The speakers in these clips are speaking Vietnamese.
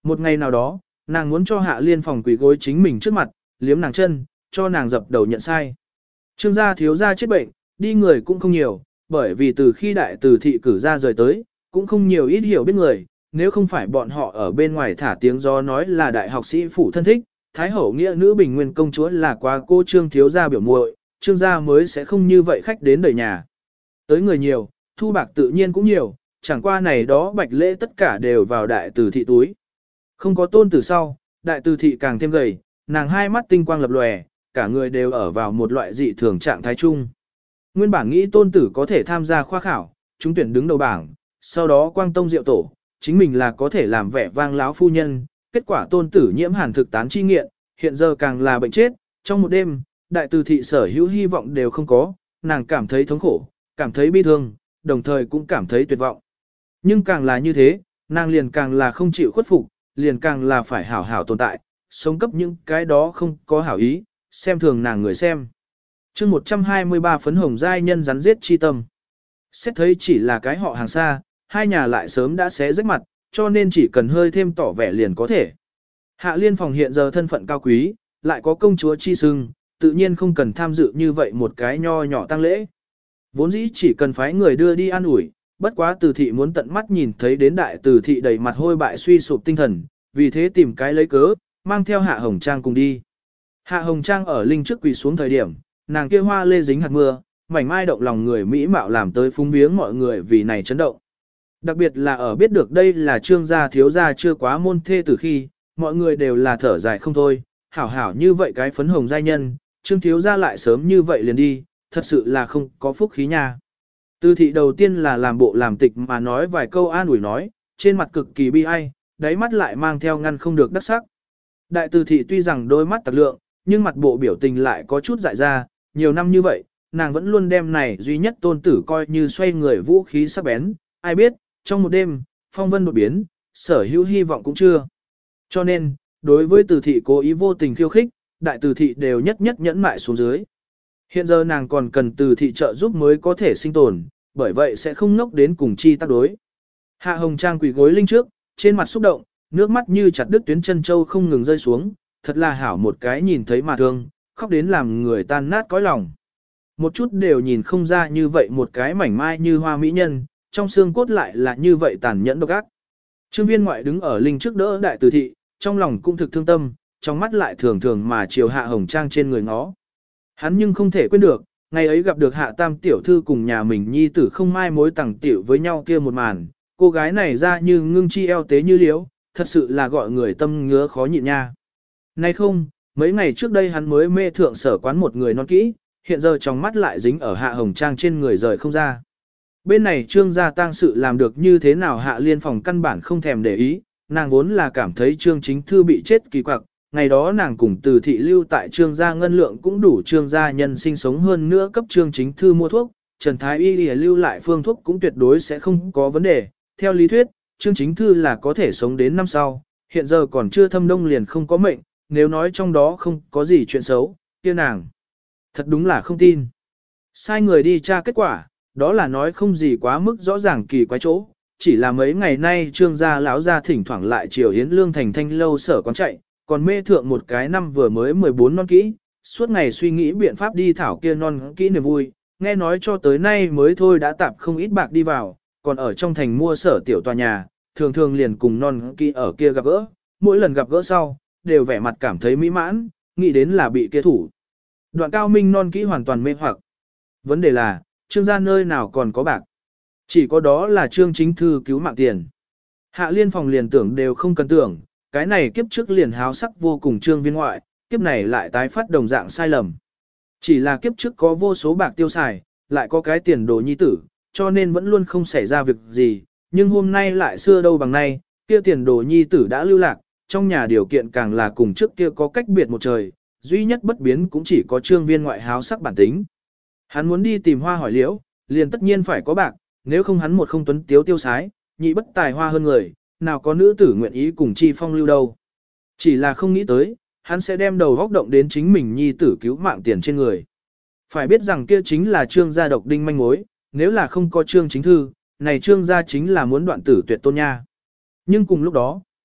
Một ngày nào đó, nàng muốn cho Hạ Liên Phòng quỳ gối chính mình trước mặt, liếm nàng chân, cho nàng dập đầu nhận sai. Trương gia thiếu gia chết bệnh, đi người cũng không nhiều, bởi vì từ khi đại từ thị cử ra rời tới, cũng không nhiều ít hiểu biết người, nếu không phải bọn họ ở bên ngoài thả tiếng gió nói là đại học sĩ phụ thân thích, Thái hậu nghĩa nữ Bình Nguyên công chúa là quá cô Trương thiếu gia biểu muội, Trương gia mới sẽ không như vậy khách đến đầy nhà. Tới người nhiều, thu bạc tự nhiên cũng nhiều, chẳng qua này đó bạch lễ tất cả đều vào đại từ thị túi. Không có tôn tử sau, đại từ thị càng thêm gầy, nàng hai mắt tinh quang lập lòe, cả người đều ở vào một loại dị thường trạng thái chung. Nguyên bản nghĩ tôn tử có thể tham gia khoa khảo, trúng tuyển đứng đầu bảng, sau đó quang tông diệu tổ, chính mình là có thể làm vẻ vang láo phu nhân, kết quả tôn tử nhiễm hàn thực tán chi nghiện, hiện giờ càng là bệnh chết, trong một đêm, đại từ thị sở hữu hy vọng đều không có, nàng cảm thấy thống khổ, cảm thấy bi thương, đồng thời cũng cảm thấy tuyệt vọng. Nhưng càng là như thế, nàng liền càng là không chịu khuất phục, liền càng là phải hảo hảo tồn tại, sống cấp những cái đó không có hảo ý, xem thường nàng người xem. chương 123 phấn hồng giai nhân rắn giết chi tâm. Xét thấy chỉ là cái họ hàng xa, hai nhà lại sớm đã xé rách mặt, cho nên chỉ cần hơi thêm tỏ vẻ liền có thể. Hạ Liên Phòng hiện giờ thân phận cao quý, lại có công chúa chi sưng, tự nhiên không cần tham dự như vậy một cái nho nhỏ tang lễ. Vốn dĩ chỉ cần phái người đưa đi an ủi, bất quá từ thị muốn tận mắt nhìn thấy đến đại từ thị đầy mặt hôi bại suy sụp tinh thần, vì thế tìm cái lấy cớ, mang theo Hạ Hồng Trang cùng đi. Hạ Hồng Trang ở linh trước quỳ xuống thời điểm, nàng kia hoa lê dính hạt mưa, mảnh mai động lòng người mỹ mạo làm tới phúng viếng mọi người vì này chấn động. Đặc biệt là ở biết được đây là Trương gia thiếu gia chưa quá môn thê từ khi, mọi người đều là thở dài không thôi, hảo hảo như vậy cái phấn hồng giai nhân, Trương thiếu gia lại sớm như vậy liền đi, thật sự là không có phúc khí nha. Từ thị đầu tiên là làm bộ làm tịch mà nói vài câu an ủi nói, trên mặt cực kỳ bi ai, đáy mắt lại mang theo ngăn không được đắc sắc. Đại từ thị tuy rằng đôi mắt tặc lượng, nhưng mặt bộ biểu tình lại có chút dại ra, nhiều năm như vậy, nàng vẫn luôn đem này duy nhất tôn tử coi như xoay người vũ khí sắc bén, ai biết, trong một đêm, phong vân đột biến, sở hữu hy vọng cũng chưa. Cho nên, đối với từ thị cố ý vô tình khiêu khích, đại từ thị đều nhất nhất nhẫn mại xuống dưới. Hiện giờ nàng còn cần từ thị trợ giúp mới có thể sinh tồn, bởi vậy sẽ không ngốc đến cùng chi tác đối. Hạ Hồng Trang quỳ gối linh trước, trên mặt xúc động, nước mắt như chặt đứt tuyến chân châu không ngừng rơi xuống, thật là hảo một cái nhìn thấy mà thương, khóc đến làm người tan nát cõi lòng. Một chút đều nhìn không ra như vậy một cái mảnh mai như hoa mỹ nhân, trong xương cốt lại là như vậy tàn nhẫn độc ác. Trương Viên ngoại đứng ở linh trước đỡ đại từ thị, trong lòng cũng thực thương tâm, trong mắt lại thường thường mà chiều Hạ Hồng Trang trên người ngó. Hắn nhưng không thể quên được, ngày ấy gặp được Hạ Tam tiểu thư cùng nhà mình nhi tử không mai mối tẳng tiểu với nhau kia một màn, cô gái này ra như ngưng chi eo tế như liếu, thật sự là gọi người tâm ngứa khó nhịn nha. Nay không, mấy ngày trước đây hắn mới mê thượng sở quán một người non kỹ, hiện giờ trong mắt lại dính ở Hạ Hồng Trang trên người rời không ra. Bên này Trương gia tang sự làm được như thế nào Hạ Liên Phòng căn bản không thèm để ý, nàng vốn là cảm thấy Trương Chính Thư bị chết kỳ quặc, ngày đó nàng cùng từ thị lưu tại Trương gia ngân lượng cũng đủ Trương gia nhân sinh sống hơn nữa cấp Trương Chính Thư mua thuốc, Trần Thái Y lưu lại phương thuốc cũng tuyệt đối sẽ không có vấn đề, theo lý thuyết, Trương Chính Thư là có thể sống đến năm sau, hiện giờ còn chưa thâm đông liền không có mệnh, nếu nói trong đó không có gì chuyện xấu, kia nàng thật đúng là không tin. Sai người đi tra kết quả, đó là nói không gì quá mức rõ ràng kỳ quái chỗ, chỉ là mấy ngày nay Trương gia lão gia thỉnh thoảng lại chiều Yến Lương thành thanh lâu sở quán chạy, còn mê thượng một cái năm vừa mới 14 non kỹ, suốt ngày suy nghĩ biện pháp đi thảo kia non kỹ niềm vui, nghe nói cho tới nay mới thôi đã tạp không ít bạc đi vào, còn ở trong thành mua sở tiểu tòa nhà, thường thường liền cùng non kỹ ở kia gặp gỡ, mỗi lần gặp gỡ sau, đều vẻ mặt cảm thấy mỹ mãn, nghĩ đến là bị kia thủ. Đoạn cao minh non kỹ hoàn toàn mê hoặc. Vấn đề là, Trương gia nơi nào còn có bạc. Chỉ có đó là Trương Chính Thư cứu mạng tiền. Hạ Liên Phòng liền tưởng đều không cần tưởng, cái này kiếp trước liền háo sắc vô cùng Trương Viên ngoại, kiếp này lại tái phát đồng dạng sai lầm. Chỉ là kiếp trước có vô số bạc tiêu xài, lại có cái tiền đồ nhi tử, cho nên vẫn luôn không xảy ra việc gì, nhưng hôm nay lại xưa đâu bằng nay, kia tiền đồ nhi tử đã lưu lạc, trong nhà điều kiện càng là cùng trước kia có cách biệt một trời, duy nhất bất biến cũng chỉ có Trương Viên ngoại háo sắc bản tính. Hắn muốn đi tìm hoa hỏi liễu, liền tất nhiên phải có bạc, nếu không hắn một không tuấn tiếu tiêu sái, nhị bất tài hoa hơn người, nào có nữ tử nguyện ý cùng chi phong lưu đâu. Chỉ là không nghĩ tới, hắn sẽ đem đầu góc động đến chính mình nhi tử cứu mạng tiền trên người. Phải biết rằng kia chính là Trương gia độc đinh manh mối, nếu là không có Trương Chính Thư, này Trương gia chính là muốn đoạn tử tuyệt tôn nha. Nhưng cùng lúc đó,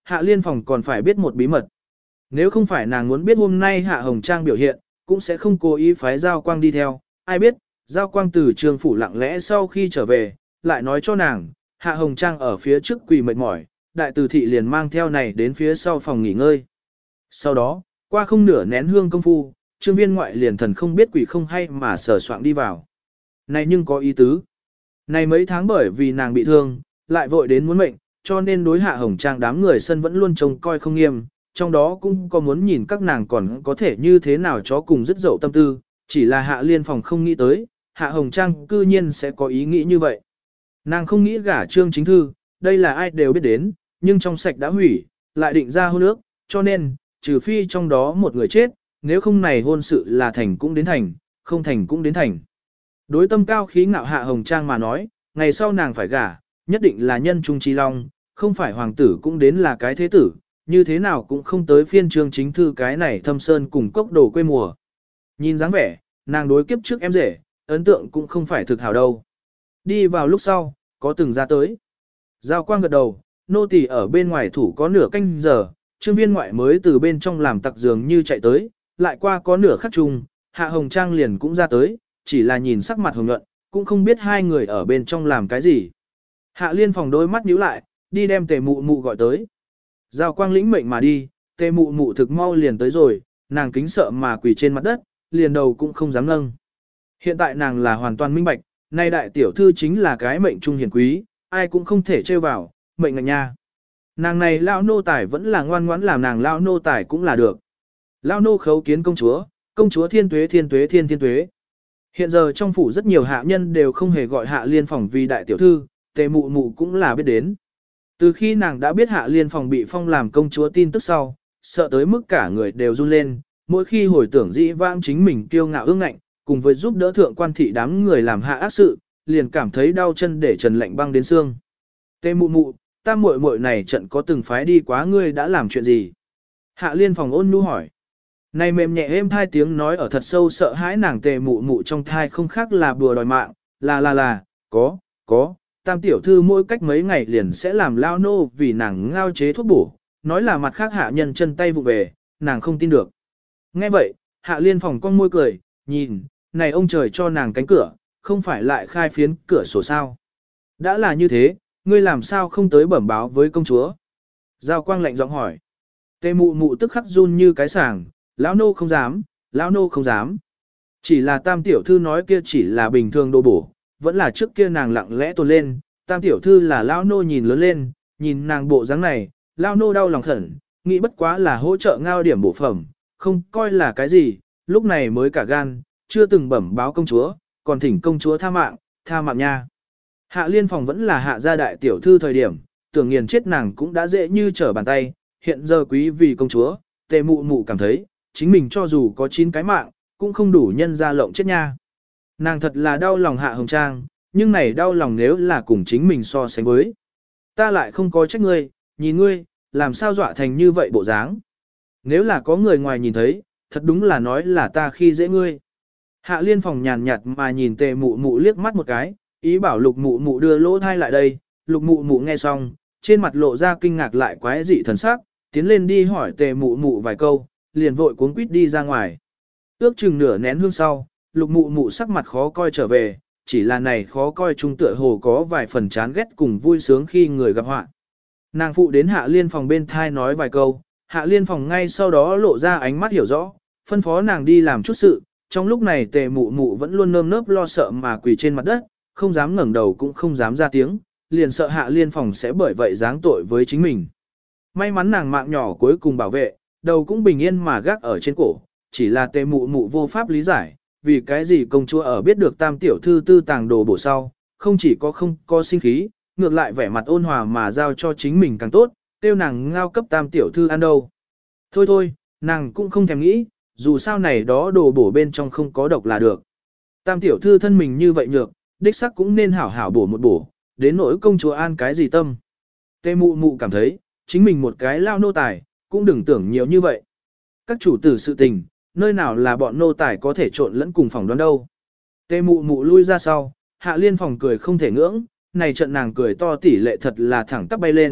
Hạ Liên Phòng còn phải biết một bí mật. Nếu không phải nàng muốn biết hôm nay Hạ Hồng Trang biểu hiện, cũng sẽ không cố ý phái Giao Quang đi theo. Ai biết, Giao Quang từ trường phủ lặng lẽ sau khi trở về, lại nói cho nàng, Hạ Hồng Trang ở phía trước quỳ mệt mỏi, đại từ thị liền mang theo này đến phía sau phòng nghỉ ngơi. Sau đó, qua không nửa nén hương công phu, Trương Viên ngoại liền thần không biết quỷ không hay mà sờ soạng đi vào. Này nhưng có ý tứ. Này mấy tháng bởi vì nàng bị thương, lại vội đến muốn mệnh, cho nên đối Hạ Hồng Trang đám người sân vẫn luôn trông coi không nghiêm, trong đó cũng có muốn nhìn các nàng còn có thể như thế nào chó cùng dứt dậu tâm tư, chỉ là Hạ Liên Phòng không nghĩ tới, Hạ Hồng Trang cư nhiên sẽ có ý nghĩ như vậy. Nàng không nghĩ gả Trương Chính Thư, đây là ai đều biết đến, nhưng trong sạch đã hủy, lại định ra hôn ước, cho nên, trừ phi trong đó một người chết, nếu không này hôn sự là thành cũng đến thành, không thành cũng đến thành. Đối tâm cao khí ngạo Hạ Hồng Trang mà nói, ngày sau nàng phải gả, nhất định là nhân trung trí long, không phải hoàng tử cũng đến là cái thế tử, như thế nào cũng không tới phiên Trương Chính Thư cái này thâm sơn cùng cốc đồ quê mùa. Nhìn dáng vẻ, nàng đối kiếp trước em rể, ấn tượng cũng không phải thực hảo đâu. Đi vào lúc sau, có từng ra tới. Giao Quang gật đầu, nô tỳ ở bên ngoài thủ có nửa canh giờ, Trương Viên ngoại mới từ bên trong làm tặc dường như chạy tới, lại qua có nửa khắc chung, Hạ Hồng Trang liền cũng ra tới, chỉ là nhìn sắc mặt hồng nhuận, cũng không biết hai người ở bên trong làm cái gì. Hạ Liên Phòng đôi mắt nhíu lại, đi đem Tề Mụ Mụ gọi tới. Giao Quang lĩnh mệnh mà đi, Tề Mụ Mụ thực mau liền tới rồi, nàng kính sợ mà quỳ trên mặt đất, liền đầu cũng không dám nâng. Hiện tại nàng là hoàn toàn minh bạch, nay đại tiểu thư chính là cái mệnh trung hiền quý, ai cũng không thể trêu vào, mệnh ngạch nha. Nàng này lão nô tài vẫn là ngoan ngoãn làm nàng lão nô tài cũng là được. Lão nô khấu kiến công chúa thiên tuế thiên tuế thiên thiên tuế. Hiện giờ trong phủ rất nhiều hạ nhân đều không hề gọi Hạ Liên Phòng vì đại tiểu thư, Tề Mụ Mụ cũng là biết đến. Từ khi nàng đã biết Hạ Liên Phòng bị phong làm công chúa tin tức sau, sợ tới mức cả người đều run lên, mỗi khi hồi tưởng dĩ vãng chính mình kiêu ngạo ương ngạnh, cùng với giúp đỡ thượng quan thị đám người làm hạ ác sự, liền cảm thấy đau chân để trần lạnh băng đến xương. Tề Mụ Mụ, ta muội muội này trận có từng phái đi quá ngươi đã làm chuyện gì? Hạ Liên Phòng ôn nhu hỏi. Này mềm nhẹ êm thai tiếng nói ở thật sâu sợ hãi nàng Tề Mụ Mụ trong thai không khác là bùa đòi mạng, là, có, tam tiểu thư mỗi cách mấy ngày liền sẽ làm lao nô vì nàng ngao chế thuốc bổ, nói là mặt khác hạ nhân chân tay vụ về, nàng không tin được. Nghe vậy, Hạ Liên Phòng con môi cười, nhìn, này ông trời cho nàng cánh cửa, không phải lại khai phiến cửa sổ sao. Đã là như thế, ngươi làm sao không tới bẩm báo với công chúa? Giao Quang lạnh giọng hỏi. Tề Mụ Mụ tức khắc run như cái sàng, lão nô không dám, lão nô không dám. Chỉ là tam tiểu thư nói kia chỉ là bình thường đồ bổ, vẫn là trước kia nàng lặng lẽ tồn lên, tam tiểu thư là lão nô nhìn lớn lên, nhìn nàng bộ dáng này, lão nô đau lòng khẩn, nghĩ bất quá là hỗ trợ ngao điểm bổ phẩm, không coi là cái gì, lúc này mới cả gan, chưa từng bẩm báo công chúa, còn thỉnh công chúa tha mạng nha. Hạ Liên Phòng vẫn là hạ gia đại tiểu thư thời điểm, tưởng nghiền chết nàng cũng đã dễ như trở bàn tay, hiện giờ quý vì công chúa, Tề Mụ Mụ cảm thấy, chính mình cho dù có 9 cái mạng, cũng không đủ nhân ra lộng chết nha. Nàng thật là đau lòng Hạ Hồng Trang, nhưng này đau lòng nếu là cùng chính mình so sánh với. Ta lại không có trách ngươi, nhìn ngươi, làm sao dọa thành như vậy bộ dáng. Nếu là có người ngoài nhìn thấy, thật đúng là nói là ta khi dễ ngươi. Hạ Liên Phòng nhàn nhạt mà nhìn Tề Mụ Mụ liếc mắt một cái, ý bảo Lục Mụ Mụ đưa lỗ thai lại đây. Lục Mụ Mụ nghe xong, trên mặt lộ ra kinh ngạc lại quái dị thần sắc, tiến lên đi hỏi Tề Mụ Mụ vài câu, liền vội cuống quýt đi ra ngoài. Ước chừng nửa nén hương sau, Lục Mụ Mụ sắc mặt khó coi trở về, chỉ là này khó coi trung tựa hồ có vài phần chán ghét cùng vui sướng khi người gặp họa. Nàng phụ đến Hạ Liên Phòng bên thai nói vài câu, Hạ Liên Phòng ngay sau đó lộ ra ánh mắt hiểu rõ, phân phó nàng đi làm chút sự, trong lúc này Tề Mụ Mụ vẫn luôn nơm nớp lo sợ mà quỳ trên mặt đất, không dám ngẩng đầu cũng không dám ra tiếng, liền sợ Hạ Liên Phòng sẽ bởi vậy giáng tội với chính mình. May mắn nàng mạng nhỏ cuối cùng bảo vệ, đầu cũng bình yên mà gác ở trên cổ, chỉ là Tề Mụ Mụ vô pháp lý giải, vì cái gì công chúa ở biết được tam tiểu thư tư tàng đồ bổ sau, không chỉ không có sinh khí, ngược lại vẻ mặt ôn hòa mà giao cho chính mình càng tốt, tiêu nàng ngao cấp tam tiểu thư ăn đâu. Thôi, nàng cũng không thèm nghĩ, dù sao này đó đồ bổ bên trong không có độc là được. Tam tiểu thư thân mình như vậy nhược, đích sắc cũng nên hảo hảo bổ một bổ, đến nỗi công chúa an cái gì tâm. Tề Mụ Mụ cảm thấy, chính mình một cái lao nô tài, cũng đừng tưởng nhiều như vậy. Các chủ tử sự tình, nơi nào là bọn nô tài có thể trộn lẫn cùng phòng đoán đâu. Tề Mụ Mụ lui ra sau, Hạ Liên Phòng cười không thể ngưỡng, này trận nàng cười to tỷ lệ thật là thẳng tắp bay lên,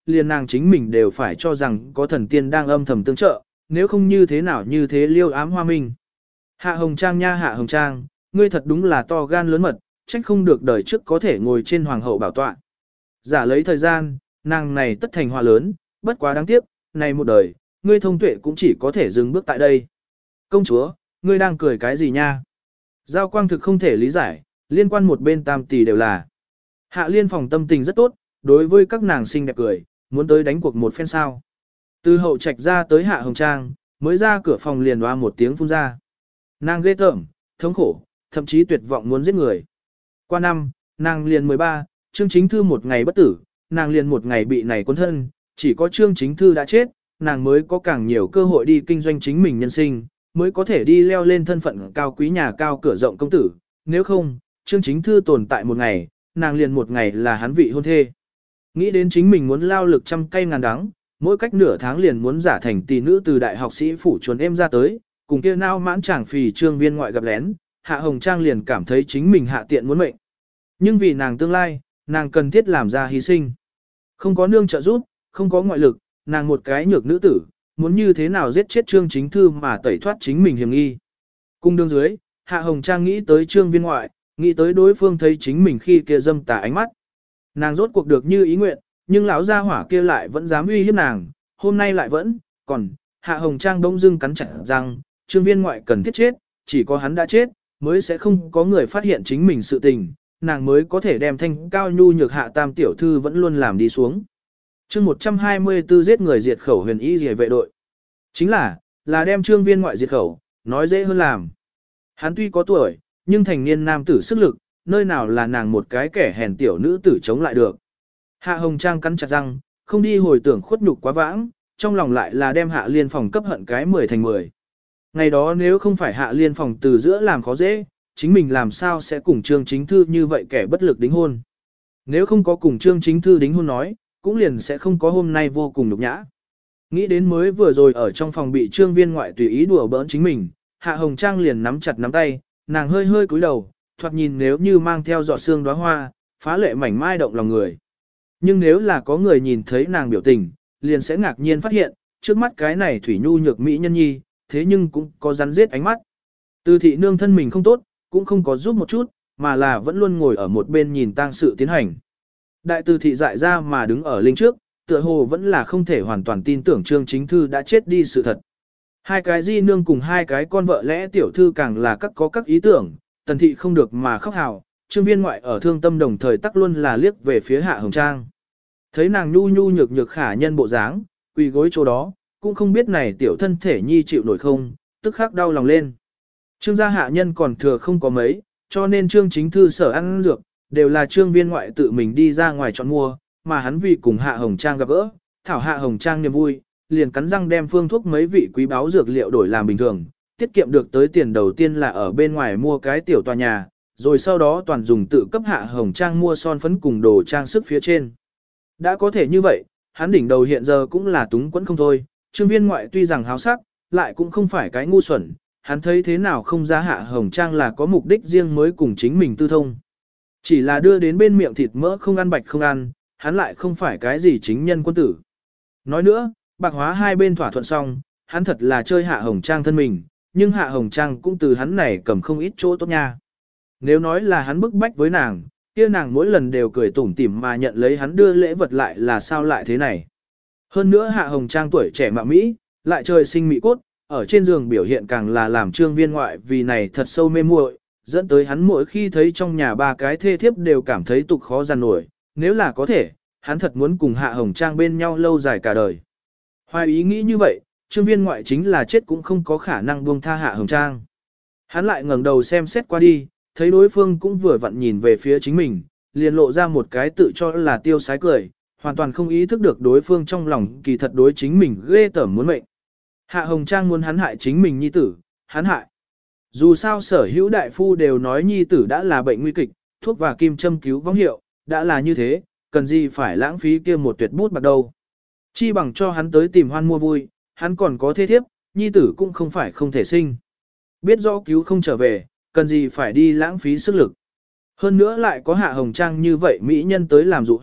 liền nàng chính mình đều phải cho rằng có thần tiên đang âm thầm tương trợ, nếu không như thế nào như thế liêu ám hoa minh. Hạ Hồng Trang nha Hạ Hồng Trang, ngươi thật đúng là to gan lớn mật, trách không được đời trước có thể ngồi trên hoàng hậu bảo tọa. Giả lấy thời gian, nàng này tất thành hòa lớn, bất quá đáng tiếc, này một đời, ngươi thông tuệ cũng chỉ có thể dừng bước tại đây. Công chúa, ngươi đang cười cái gì nha? Giao quang thực không thể lý giải, liên quan một bên tam tỷ đều là. Hạ liên phòng tâm tình rất tốt, đối với các nàng xinh đẹp cười, muốn tới đánh cuộc một phen sao. Từ hậu trạch ra tới Hạ Hồng Trang, mới ra cửa phòng liền hoa một tiếng phun ra. Nàng ghê tởm, thống khổ, thậm chí tuyệt vọng muốn giết người. Qua năm, nàng liền 13, Trương Chính Thư một ngày bất tử, nàng liền một ngày bị này cuốn thân, chỉ có Trương Chính Thư đã chết, nàng mới có càng nhiều cơ hội đi kinh doanh chính mình nhân sinh, mới có thể đi leo lên thân phận cao quý nhà cao cửa rộng công tử, nếu không, Trương Chính Thư tồn tại một ngày, nàng liền một ngày là hắn vị hôn thê. Nghĩ đến chính mình muốn lao lực trăm cây ngàn đắng, mỗi cách nửa tháng liền muốn giả thành tỷ nữ từ đại học sĩ phủ chuồn em ra tới, cùng kia nao mãn chàng phì Trương Viên ngoại gặp lén, Hạ Hồng Trang liền cảm thấy chính mình hạ tiện muốn mệnh. Nhưng vì nàng tương lai, nàng cần thiết làm ra hy sinh. Không có nương trợ giúp, không có ngoại lực, nàng một cái nhược nữ tử, muốn như thế nào giết chết Trương Chính Thư mà tẩy thoát chính mình hiểm nghi. Cung đương dưới, Hạ Hồng Trang nghĩ tới Trương Viên ngoại, nghĩ tới đối phương thấy chính mình khi kia dâm tà ánh mắt. Nàng rốt cuộc được như ý nguyện, nhưng lão gia hỏa kia lại vẫn dám uy hiếp nàng, hôm nay lại vẫn, còn, Hạ Hồng Trang đông dưng cắn chặt rằng, Trương Viên ngoại cần thiết chết, chỉ có hắn đã chết, mới sẽ không có người phát hiện chính mình sự tình, nàng mới có thể đem thanh cao nhu nhược Hạ Tam tiểu thư vẫn luôn làm đi xuống. Chương 124 giết người diệt khẩu huyền y rìa vệ đội. Chính là đem Trương Viên ngoại diệt khẩu, nói dễ hơn làm. Hắn tuy có tuổi, nhưng thành niên nam tử sức lực, nơi nào là nàng một cái kẻ hèn tiểu nữ tử chống lại được. Hạ Hồng Trang cắn chặt răng, không đi hồi tưởng khuất nhục quá vãng, trong lòng lại là đem Hạ Liên phòng cấp hận cái 10 thành 10. Ngày đó nếu không phải Hạ Liên phòng từ giữa làm khó dễ, chính mình làm sao sẽ cùng Trương Chính Thư như vậy kẻ bất lực đính hôn. Nếu không có cùng Trương Chính Thư đính hôn nói, cũng liền sẽ không có hôm nay vô cùng nhục nhã. Nghĩ đến mới vừa rồi ở trong phòng bị Trương Viên ngoại tùy ý đùa bỡn chính mình, Hạ Hồng Trang liền nắm chặt nắm tay, nàng hơi hơi cúi đầu, thoạt nhìn nếu như mang theo giọt sương đóa hoa, phá lệ mảnh mai động lòng người. Nhưng nếu là có người nhìn thấy nàng biểu tình, liền sẽ ngạc nhiên phát hiện, trước mắt cái này thủy nhu nhược mỹ nhân nhi, thế nhưng cũng có rắn giết ánh mắt. Từ thị nương thân mình không tốt, cũng không có giúp một chút, mà là vẫn luôn ngồi ở một bên nhìn tang sự tiến hành. Đại từ thị dại ra mà đứng ở linh trước, tựa hồ vẫn là không thể hoàn toàn tin tưởng Trương Chính Thư đã chết đi sự thật. Hai cái di nương cùng hai cái con vợ lẽ tiểu thư càng là có các ý tưởng, tần thị không được mà khóc hào, Trương Viên ngoại ở thương tâm đồng thời tắc luôn là liếc về phía Hạ Hồng Trang. Thấy nàng nhu nhu nhược nhược khả nhân bộ dáng, quỳ gối chỗ đó, cũng không biết này tiểu thân thể nhi chịu nổi không, tức khắc đau lòng lên. Trương gia hạ nhân còn thừa không có mấy, cho nên Trương Chính Thư sở ăn dược, đều là Trương Viên ngoại tự mình đi ra ngoài chọn mua, mà hắn vì cùng Hạ Hồng Trang gặp gỡ, thảo Hạ Hồng Trang niềm vui, liền cắn răng đem phương thuốc mấy vị quý báu dược liệu đổi làm bình thường, tiết kiệm được tới tiền đầu tiên là ở bên ngoài mua cái tiểu tòa nhà, rồi sau đó toàn dùng tự cấp Hạ Hồng Trang mua son phấn cùng đồ trang sức phía trên. Đã có thể như vậy, hắn đỉnh đầu hiện giờ cũng là túng quẫn không thôi, Trương Viên ngoại tuy rằng háo sắc, lại cũng không phải cái ngu xuẩn, hắn thấy thế nào không ra Hạ Hồng Trang là có mục đích riêng mới cùng chính mình tư thông. Chỉ là đưa đến bên miệng thịt mỡ không ăn bạch không ăn, hắn lại không phải cái gì chính nhân quân tử. Nói nữa, bạc hóa hai bên thỏa thuận xong, hắn thật là chơi Hạ Hồng Trang thân mình, nhưng Hạ Hồng Trang cũng từ hắn này cầm không ít chỗ tốt nha. Nếu nói là hắn bức bách với nàng, kia nàng mỗi lần đều cười tủm tỉm mà nhận lấy hắn đưa lễ vật lại là sao lại thế này. Hơn nữa Hạ Hồng Trang tuổi trẻ mạo Mỹ, lại trời sinh mỹ cốt, ở trên giường biểu hiện càng là làm Trương Viên ngoại vì này thật sâu mê muội, dẫn tới hắn mỗi khi thấy trong nhà ba cái thê thiếp đều cảm thấy tục khó giàn nổi, nếu là có thể, hắn thật muốn cùng Hạ Hồng Trang bên nhau lâu dài cả đời. Hoài ý nghĩ như vậy, Trương Viên ngoại chính là chết cũng không có khả năng buông tha Hạ Hồng Trang. Hắn lại ngẩng đầu xem xét qua đi, thấy đối phương cũng vừa vặn nhìn về phía chính mình, liền lộ ra một cái tự cho là tiêu sái cười, hoàn toàn không ý thức được đối phương trong lòng kỳ thật đối chính mình ghê tởm muốn mệnh. Hạ Hồng Trang muốn hắn hại chính mình nhi tử, hắn hại. Dù sao sở hữu đại phu đều nói nhi tử đã là bệnh nguy kịch, thuốc và kim châm cứu vong hiệu, đã là như thế, cần gì phải lãng phí kia một tuyệt bút bạc đâu. Chi bằng cho hắn tới tìm hoan mua vui, hắn còn có thế thiếp, nhi tử cũng không phải không thể sinh. Biết rõ cứu không trở về, cần gì phải đi lãng phí sức lực. Hơn nữa lại có Hạ Hồng Trang như vậy mỹ nhân tới làm dụ hoặc,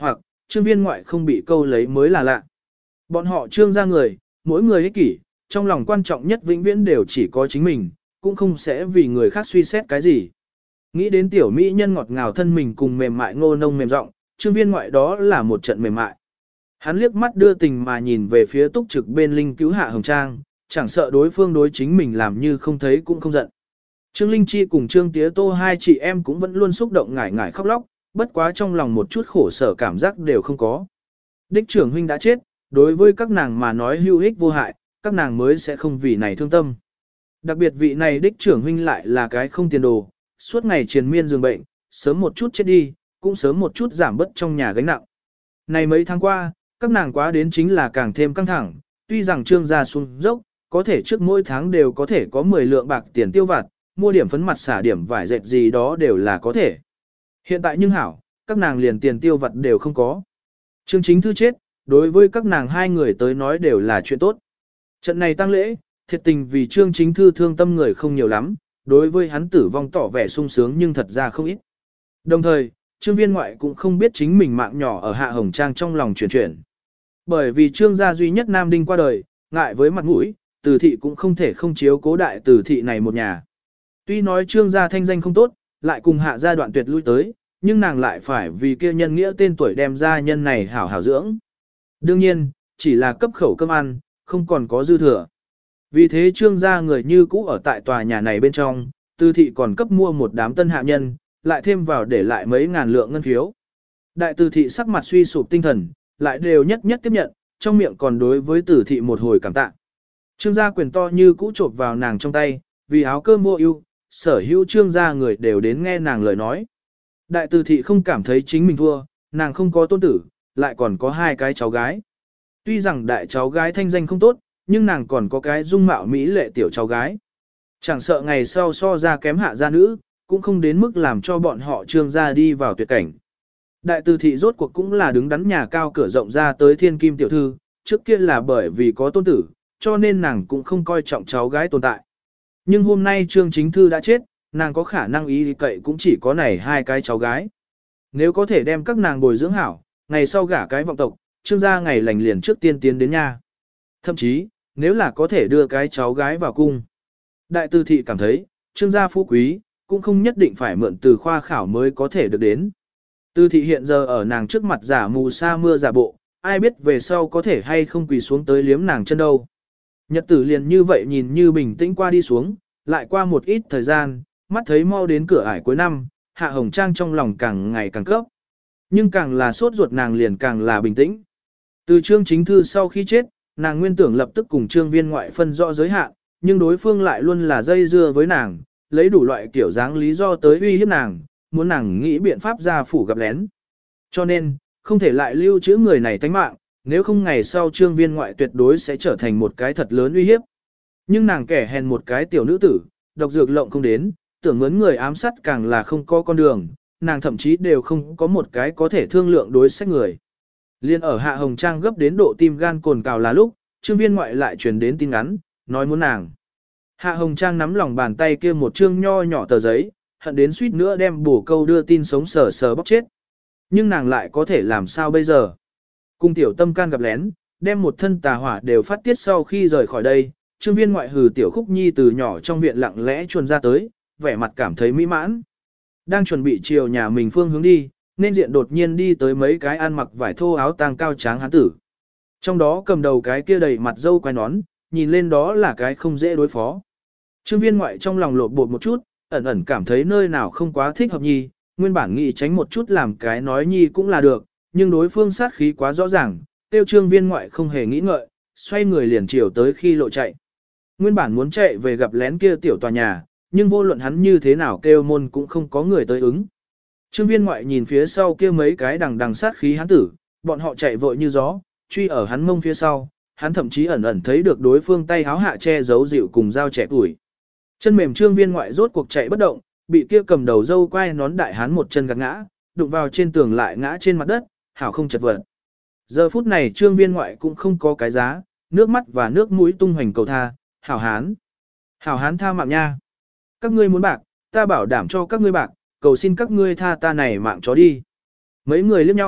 Trương Viên Ngoại không bị câu lấy mới là lạ. Bọn họ Trương gia người, mỗi người ích kỷ, trong lòng quan trọng nhất vĩnh viễn đều chỉ có chính mình, cũng không sẽ vì người khác suy xét cái gì. Nghĩ đến tiểu mỹ nhân ngọt ngào thân mình cùng mềm mại ngô nông mềm giọng, Trương Viên Ngoại đó là một trận mềm mại. Hắn liếc mắt đưa tình mà nhìn về phía túc trực bên Linh cứu Hạ Hồng Trang, chẳng sợ đối phương đối chính mình làm như không thấy cũng không giận. Trương Linh Chi cùng Trương Tía Tô hai chị em cũng vẫn luôn xúc động ngải ngải khóc lóc, bất quá trong lòng một chút khổ sở cảm giác đều không có. Đích trưởng huynh đã chết, đối với các nàng mà nói hữu ích vô hại, các nàng mới sẽ không vì này thương tâm. Đặc biệt vị này đích trưởng huynh lại là cái không tiền đồ, suốt ngày triền miên giường bệnh, sớm một chút chết đi, cũng sớm một chút giảm bớt trong nhà gánh nặng. Này mấy tháng qua, các nàng quá đến chính là càng thêm căng thẳng, tuy rằng Trương gia xuống dốc, có thể trước mỗi tháng đều có thể có 10 lượng bạc tiền tiêu vặt, mua điểm phấn mặt xả điểm vải dệt gì đó đều là có thể. Hiện tại nhưng hảo, các nàng liền tiền tiêu vặt đều không có. Trương Chính Thư chết, đối với các nàng hai người tới nói đều là chuyện tốt. Trận này tang lễ, thiệt tình vì Trương Chính Thư thương tâm người không nhiều lắm, đối với hắn tử vong tỏ vẻ sung sướng nhưng thật ra không ít. Đồng thời, Trương Viên Ngoại cũng không biết chính mình mạng nhỏ ở Hạ Hồng Trang trong lòng chuyển. Bởi vì Trương gia duy nhất nam đinh qua đời, ngại với mặt mũi, Từ thị cũng không thể không chiếu cố đại Từ thị này một nhà. Tuy nói Trương gia thanh danh không tốt, lại cùng Hạ gia đoạn tuyệt lui tới, nhưng nàng lại phải vì kia nhân nghĩa tên tuổi đem ra nhân này hảo hảo dưỡng. Đương nhiên, chỉ là cấp khẩu cơm ăn, không còn có dư thừa. Vì thế Trương gia người như cũ ở tại tòa nhà này bên trong, Từ thị còn cấp mua một đám tân hạ nhân, lại thêm vào để lại mấy ngàn lượng ngân phiếu. Đại Từ thị sắc mặt suy sụp tinh thần, lại đều nhất nhất tiếp nhận, trong miệng còn đối với Từ thị một hồi cảm tạ. Trương gia quyền to như cũ chộp vào nàng trong tay, vì áo cơm mua ưu, sở hữu Trương gia người đều đến nghe nàng lời nói. Đại Từ thị không cảm thấy chính mình thua, nàng không có tôn tử, lại còn có hai cái cháu gái. Tuy rằng đại cháu gái thanh danh không tốt, nhưng nàng còn có cái dung mạo mỹ lệ tiểu cháu gái. Chẳng sợ ngày sau so ra kém Hạ gia nữ, cũng không đến mức làm cho bọn họ Trương gia đi vào tuyệt cảnh. Đại Từ thị rốt cuộc cũng là đứng đắn nhà cao cửa rộng ra tới thiên kim tiểu thư, trước kia là bởi vì có tôn tử, cho nên nàng cũng không coi trọng cháu gái tồn tại. Nhưng hôm nay Trương Chính Thư đã chết, nàng có khả năng ý cậy cũng chỉ có này hai cái cháu gái. Nếu có thể đem các nàng bồi dưỡng hảo, ngày sau gả cái vọng tộc, Trương gia ngày lành liền trước tiên tiến đến nhà. Thậm chí, nếu là có thể đưa cái cháu gái vào cung. Đại Từ thị cảm thấy, Trương gia phú quý, cũng không nhất định phải mượn từ khoa khảo mới có thể được đến. Từ thị hiện giờ ở nàng trước mặt giả mù sa mưa giả bộ, ai biết về sau có thể hay không quỳ xuống tới liếm nàng chân đâu. Nhật tử liền như vậy nhìn như bình tĩnh qua đi xuống, lại qua một ít thời gian, mắt thấy mau đến cửa ải cuối năm, Hạ Hồng Trang trong lòng càng ngày càng cấp. Nhưng càng là sốt ruột nàng liền càng là bình tĩnh. Từ Trương Chính Thư sau khi chết, nàng nguyên tưởng lập tức cùng Trương Viên Ngoại phân rõ giới hạn, nhưng đối phương lại luôn là dây dưa với nàng, lấy đủ loại kiểu dáng lý do tới uy hiếp nàng, muốn nàng nghĩ biện pháp ra phủ gặp lén. Cho nên, không thể lại lưu trữ người này tánh mạng, nếu không ngày sau Trương Viên Ngoại tuyệt đối sẽ trở thành một cái thật lớn uy hiếp. Nhưng nàng kẻ hèn một cái tiểu nữ tử, độc dược lộng không đến, tưởng mướn người ám sát càng là không có con đường, nàng thậm chí đều không có một cái có thể thương lượng đối sách người. Liên ở Hạ Hồng Trang gấp đến độ tim gan cồn cào là lúc, Trương Viên Ngoại lại truyền đến tin ngắn, nói muốn nàng. Hạ Hồng Trang nắm lòng bàn tay kia một trương nho nhỏ tờ giấy, hận đến suýt nữa đem bổ câu đưa tin sống sờ sờ bóc chết. Nhưng nàng lại có thể làm sao bây giờ? Cung tiểu tâm can gặp lén, đem một thân tà hỏa đều phát tiết sau khi rời khỏi đây, Trương Viên Ngoại hừ tiểu Khúc Nhi từ nhỏ trong viện lặng lẽ chuồn ra tới, vẻ mặt cảm thấy mỹ mãn. Đang chuẩn bị chiều nhà mình phương hướng đi, nên diện đột nhiên đi tới mấy cái ăn mặc vải thô áo tang cao tráng hán tử. Trong đó cầm đầu cái kia đầy mặt dâu quai nón, nhìn lên đó là cái không dễ đối phó. Trương Viên Ngoại trong lòng lột bột một chút, ẩn ẩn cảm thấy nơi nào không quá thích hợp nhi, nguyên bản nghĩ tránh một chút làm cái nói nhi cũng là được, nhưng đối phương sát khí quá rõ ràng, tiêu Trương Viên Ngoại không hề nghĩ ngợi, xoay người liền chiều tới khi lộ chạy. Nguyên bản muốn chạy về gặp lén kia tiểu tòa nhà, nhưng vô luận hắn như thế nào kêu môn cũng không có người tới ứng. Trương Viên Ngoại nhìn phía sau kia mấy cái đằng sát khí hắn tử, bọn họ chạy vội như gió, truy ở hắn mông phía sau, hắn thậm chí ẩn ẩn thấy được đối phương tay háo hạ che giấu dịu cùng dao trẻ tuổi. Chân mềm Trương Viên Ngoại rốt cuộc chạy bất động, bị kia cầm đầu dâu quai nón đại hán một chân gạt ngã, đụng vào trên tường lại ngã trên mặt đất, hảo không chật vật. Giờ phút này Trương Viên Ngoại cũng không có cái giá, nước mắt và nước mũi tung hoành cầu tha, hảo hán. Hảo hán tha mạng nha. Các ngươi muốn bạc, ta bảo đảm cho các ngươi bạc, cầu xin các ngươi tha ta này mạng chó đi. Mấy người liếc nhau,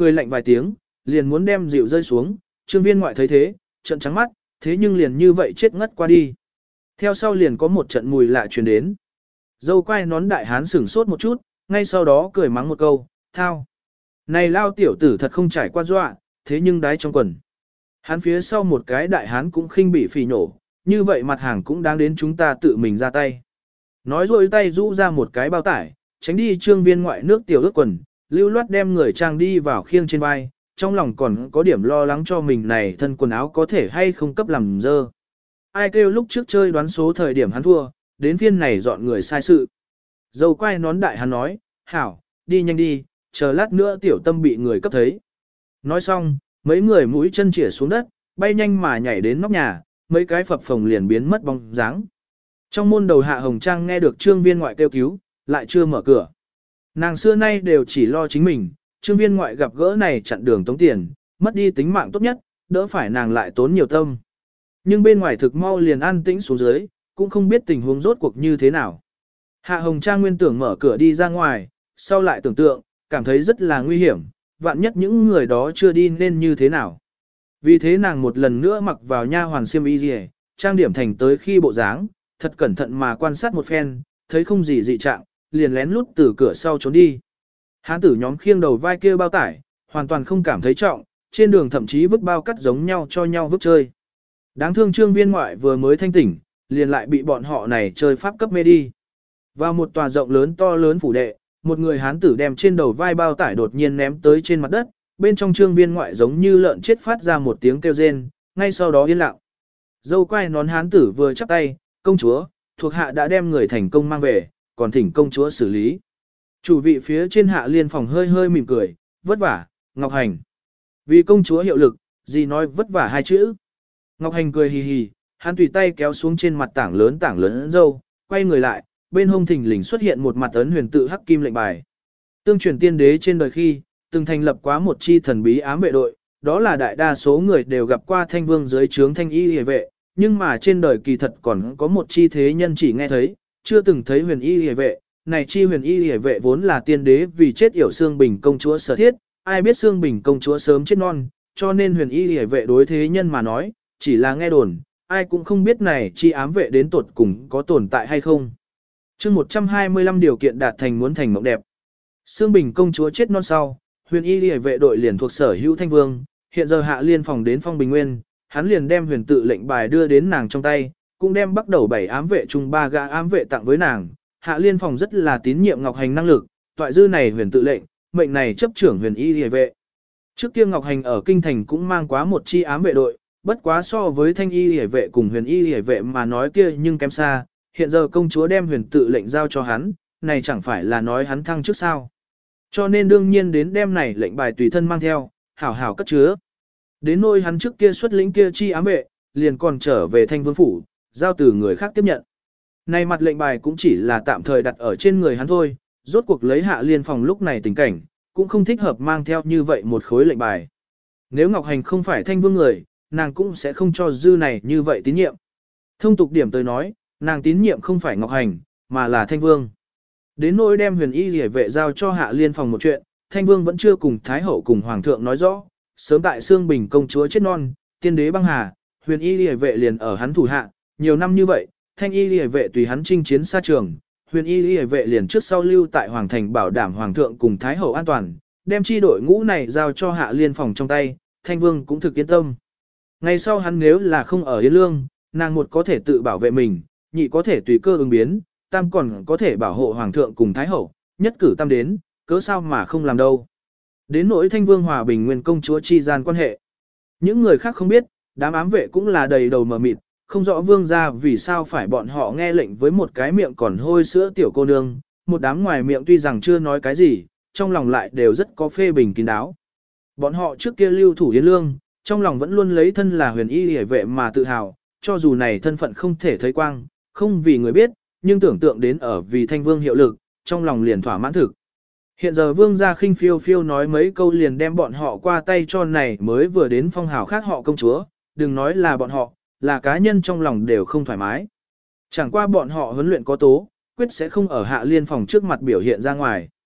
cười lạnh vài tiếng, liền muốn đem dịu rơi xuống, Trương Viên ngoại thấy thế, trận trắng mắt, thế nhưng liền như vậy chết ngất qua đi. Theo sau liền có một trận mùi lạ truyền đến. Dâu quai nón đại hán sửng sốt một chút, ngay sau đó cười mắng một câu, thao. Này lao tiểu tử thật không trải qua dọa, thế nhưng đái trong quần. Hắn phía sau một cái đại hán cũng khinh bị phỉ nổ, như vậy mặt hàng cũng đáng đến chúng ta tự mình ra tay. Nói rồi tay rũ ra một cái bao tải, tránh đi Trương Viên ngoại nước tiểu ướt quần, lưu loát đem người trang đi vào khiêng trên vai, trong lòng còn có điểm lo lắng cho mình này thân quần áo có thể hay không cấp làm dơ. Ai kêu lúc trước chơi đoán số thời điểm hắn thua, đến phiên này dọn người sai sự. Dâu quay nón đại hắn nói, hảo, đi nhanh đi, chờ lát nữa tiểu tâm bị người cấp thấy. Nói xong, mấy người mũi chân chỉa xuống đất, bay nhanh mà nhảy đến nóc nhà, mấy cái phập phồng liền biến mất bóng dáng. Trong môn đầu Hạ Hồng Trang nghe được Trương Viên ngoại kêu cứu, lại chưa mở cửa. Nàng xưa nay đều chỉ lo chính mình, Trương Viên ngoại gặp gỡ này chặn đường tống tiền, mất đi tính mạng tốt nhất, đỡ phải nàng lại tốn nhiều tâm. Nhưng bên ngoài thực mau liền an tĩnh xuống dưới, cũng không biết tình huống rốt cuộc như thế nào. Hạ Hồng Trang nguyên tưởng mở cửa đi ra ngoài, sau lại tưởng tượng, cảm thấy rất là nguy hiểm, vạn nhất những người đó chưa đi nên như thế nào. Vì thế nàng một lần nữa mặc vào nha hoàn xiêm y rìa, trang điểm thành tới khi bộ dáng, thật cẩn thận mà quan sát một phen, thấy không gì dị trạng, liền lén lút từ cửa sau trốn đi. Hán tử nhóm khiêng đầu vai kia bao tải, hoàn toàn không cảm thấy trọng, trên đường thậm chí vứt bao cắt giống nhau cho nhau vứt chơi. Đáng thương Trương Viên ngoại vừa mới thanh tỉnh, liền lại bị bọn họ này chơi pháp cấp mê đi. Vào một tòa rộng lớn to lớn phủ đệ, một người hán tử đem trên đầu vai bao tải đột nhiên ném tới trên mặt đất, bên trong Trương Viên ngoại giống như lợn chết phát ra một tiếng kêu rên, ngay sau đó yên lặng. Dâu quay nón hán tử vừa chắp tay, công chúa, thuộc hạ đã đem người thành công mang về, còn thỉnh công chúa xử lý. Chủ vị phía trên Hạ Liên phòng hơi hơi mỉm cười, vất vả, Ngọc Hành. Vì công chúa hiệu lực, gì nói vất vả hai chữ. Ngọc Hành cười hì hì, hắn tùy tay kéo xuống trên mặt tảng lớn dâu, quay người lại, bên hông thình lình xuất hiện một mặt ấn huyền tự hắc kim lệnh bài. Tương truyền tiên đế trên đời khi, từng thành lập quá một chi thần bí ám vệ đội, đó là đại đa số người đều gặp qua thanh vương dưới trướng thanh y hề vệ, nhưng mà trên đời kỳ thật còn có một chi thế nhân chỉ nghe thấy, chưa từng thấy huyền y hề vệ. Này chi huyền y hề vệ vốn là tiên đế vì chết yểu Sương Bình công chúa sở thiết, ai biết Sương Bình công chúa sớm chết non, cho nên huyền y hề vệ đối thế nhân mà nói, chỉ là nghe đồn, ai cũng không biết này chi ám vệ đến tuột cùng có tồn tại hay không. Chương 125 điều kiện đạt thành muốn thành mộng đẹp. Sương Bình công chúa chết non sau, huyền y hề vệ đội liền thuộc sở hữu thanh vương, hiện giờ Hạ Liên phòng đến Phong Bình Nguyên, hắn liền đem huyền tự lệnh bài đưa đến nàng trong tay, cũng đem bắt đầu 7 ám vệ chung 3 gã ám vệ tặng với nàng. Hạ Liên phòng rất là tín nhiệm Ngọc Hành năng lực, toại dư này huyền tự lệnh, mệnh này chấp trưởng huyền y hề vệ. Trước kia Ngọc Hành ở kinh thành cũng mang quá một chi ám vệ đội, bất quá so với thanh y hề vệ cùng huyền y hề vệ mà nói kia nhưng kém xa, hiện giờ công chúa đem huyền tự lệnh giao cho hắn, này chẳng phải là nói hắn thăng trước sao. Cho nên đương nhiên đến đem này lệnh bài tùy thân mang theo, hảo hảo cất chứa. Đến nỗi hắn trước kia xuất lĩnh kia chi ám vệ, liền còn trở về thanh vương phủ, giao từ người khác tiếp nhận. Này mặt lệnh bài cũng chỉ là tạm thời đặt ở trên người hắn thôi, rốt cuộc lấy Hạ Liên phòng lúc này tình cảnh, cũng không thích hợp mang theo như vậy một khối lệnh bài. Nếu Ngọc Hành không phải thanh vương người, nàng cũng sẽ không cho dư này như vậy tín nhiệm. Thông tục điểm tới nói, nàng tín nhiệm không phải Ngọc Hành, mà là thanh vương. Đến nỗi đem huyền y rỉa vệ giao cho Hạ Liên phòng một chuyện, thanh vương vẫn chưa cùng Thái Hậu cùng Hoàng thượng nói rõ, sớm tại Sương Bình công chúa chết non, tiên đế băng hà, huyền y rỉa vệ liền ở hắn thủ hạ, nhiều năm như vậy. Thanh y liễu vệ tùy hắn chinh chiến xa trường, huyền y liễu vệ liền trước sau lưu tại hoàng thành bảo đảm hoàng thượng cùng thái hậu an toàn, đem chi đội ngũ này giao cho Hạ Liên phòng trong tay, Thanh vương cũng thực yên tâm. Ngày sau hắn nếu là không ở Yên Lương, nàng một có thể tự bảo vệ mình, nhị có thể tùy cơ ứng biến, tam còn có thể bảo hộ hoàng thượng cùng thái hậu, nhất cử tam đến, cớ sao mà không làm đâu. Đến nỗi Thanh vương hòa bình nguyên công chúa chi gian quan hệ, những người khác không biết, đám ám vệ cũng là đầy đầu mờ mịt. Không rõ vương gia vì sao phải bọn họ nghe lệnh với một cái miệng còn hôi sữa tiểu cô nương, một đám ngoài miệng tuy rằng chưa nói cái gì, trong lòng lại đều rất có phê bình kín đáo. Bọn họ trước kia lưu thủ Yên Lương, trong lòng vẫn luôn lấy thân là huyền y hề vệ mà tự hào, cho dù này thân phận không thể thấy quang, không vì người biết, nhưng tưởng tượng đến ở vì thanh vương hiệu lực, trong lòng liền thỏa mãn thực. Hiện giờ vương gia khinh phiêu phiêu nói mấy câu liền đem bọn họ qua tay cho này mới vừa đến phong hào khác họ công chúa, đừng nói là bọn họ, là cá nhân trong lòng đều không thoải mái. Chẳng qua bọn họ huấn luyện có tố, quyết sẽ không ở Hạ Liên phòng trước mặt biểu hiện ra ngoài.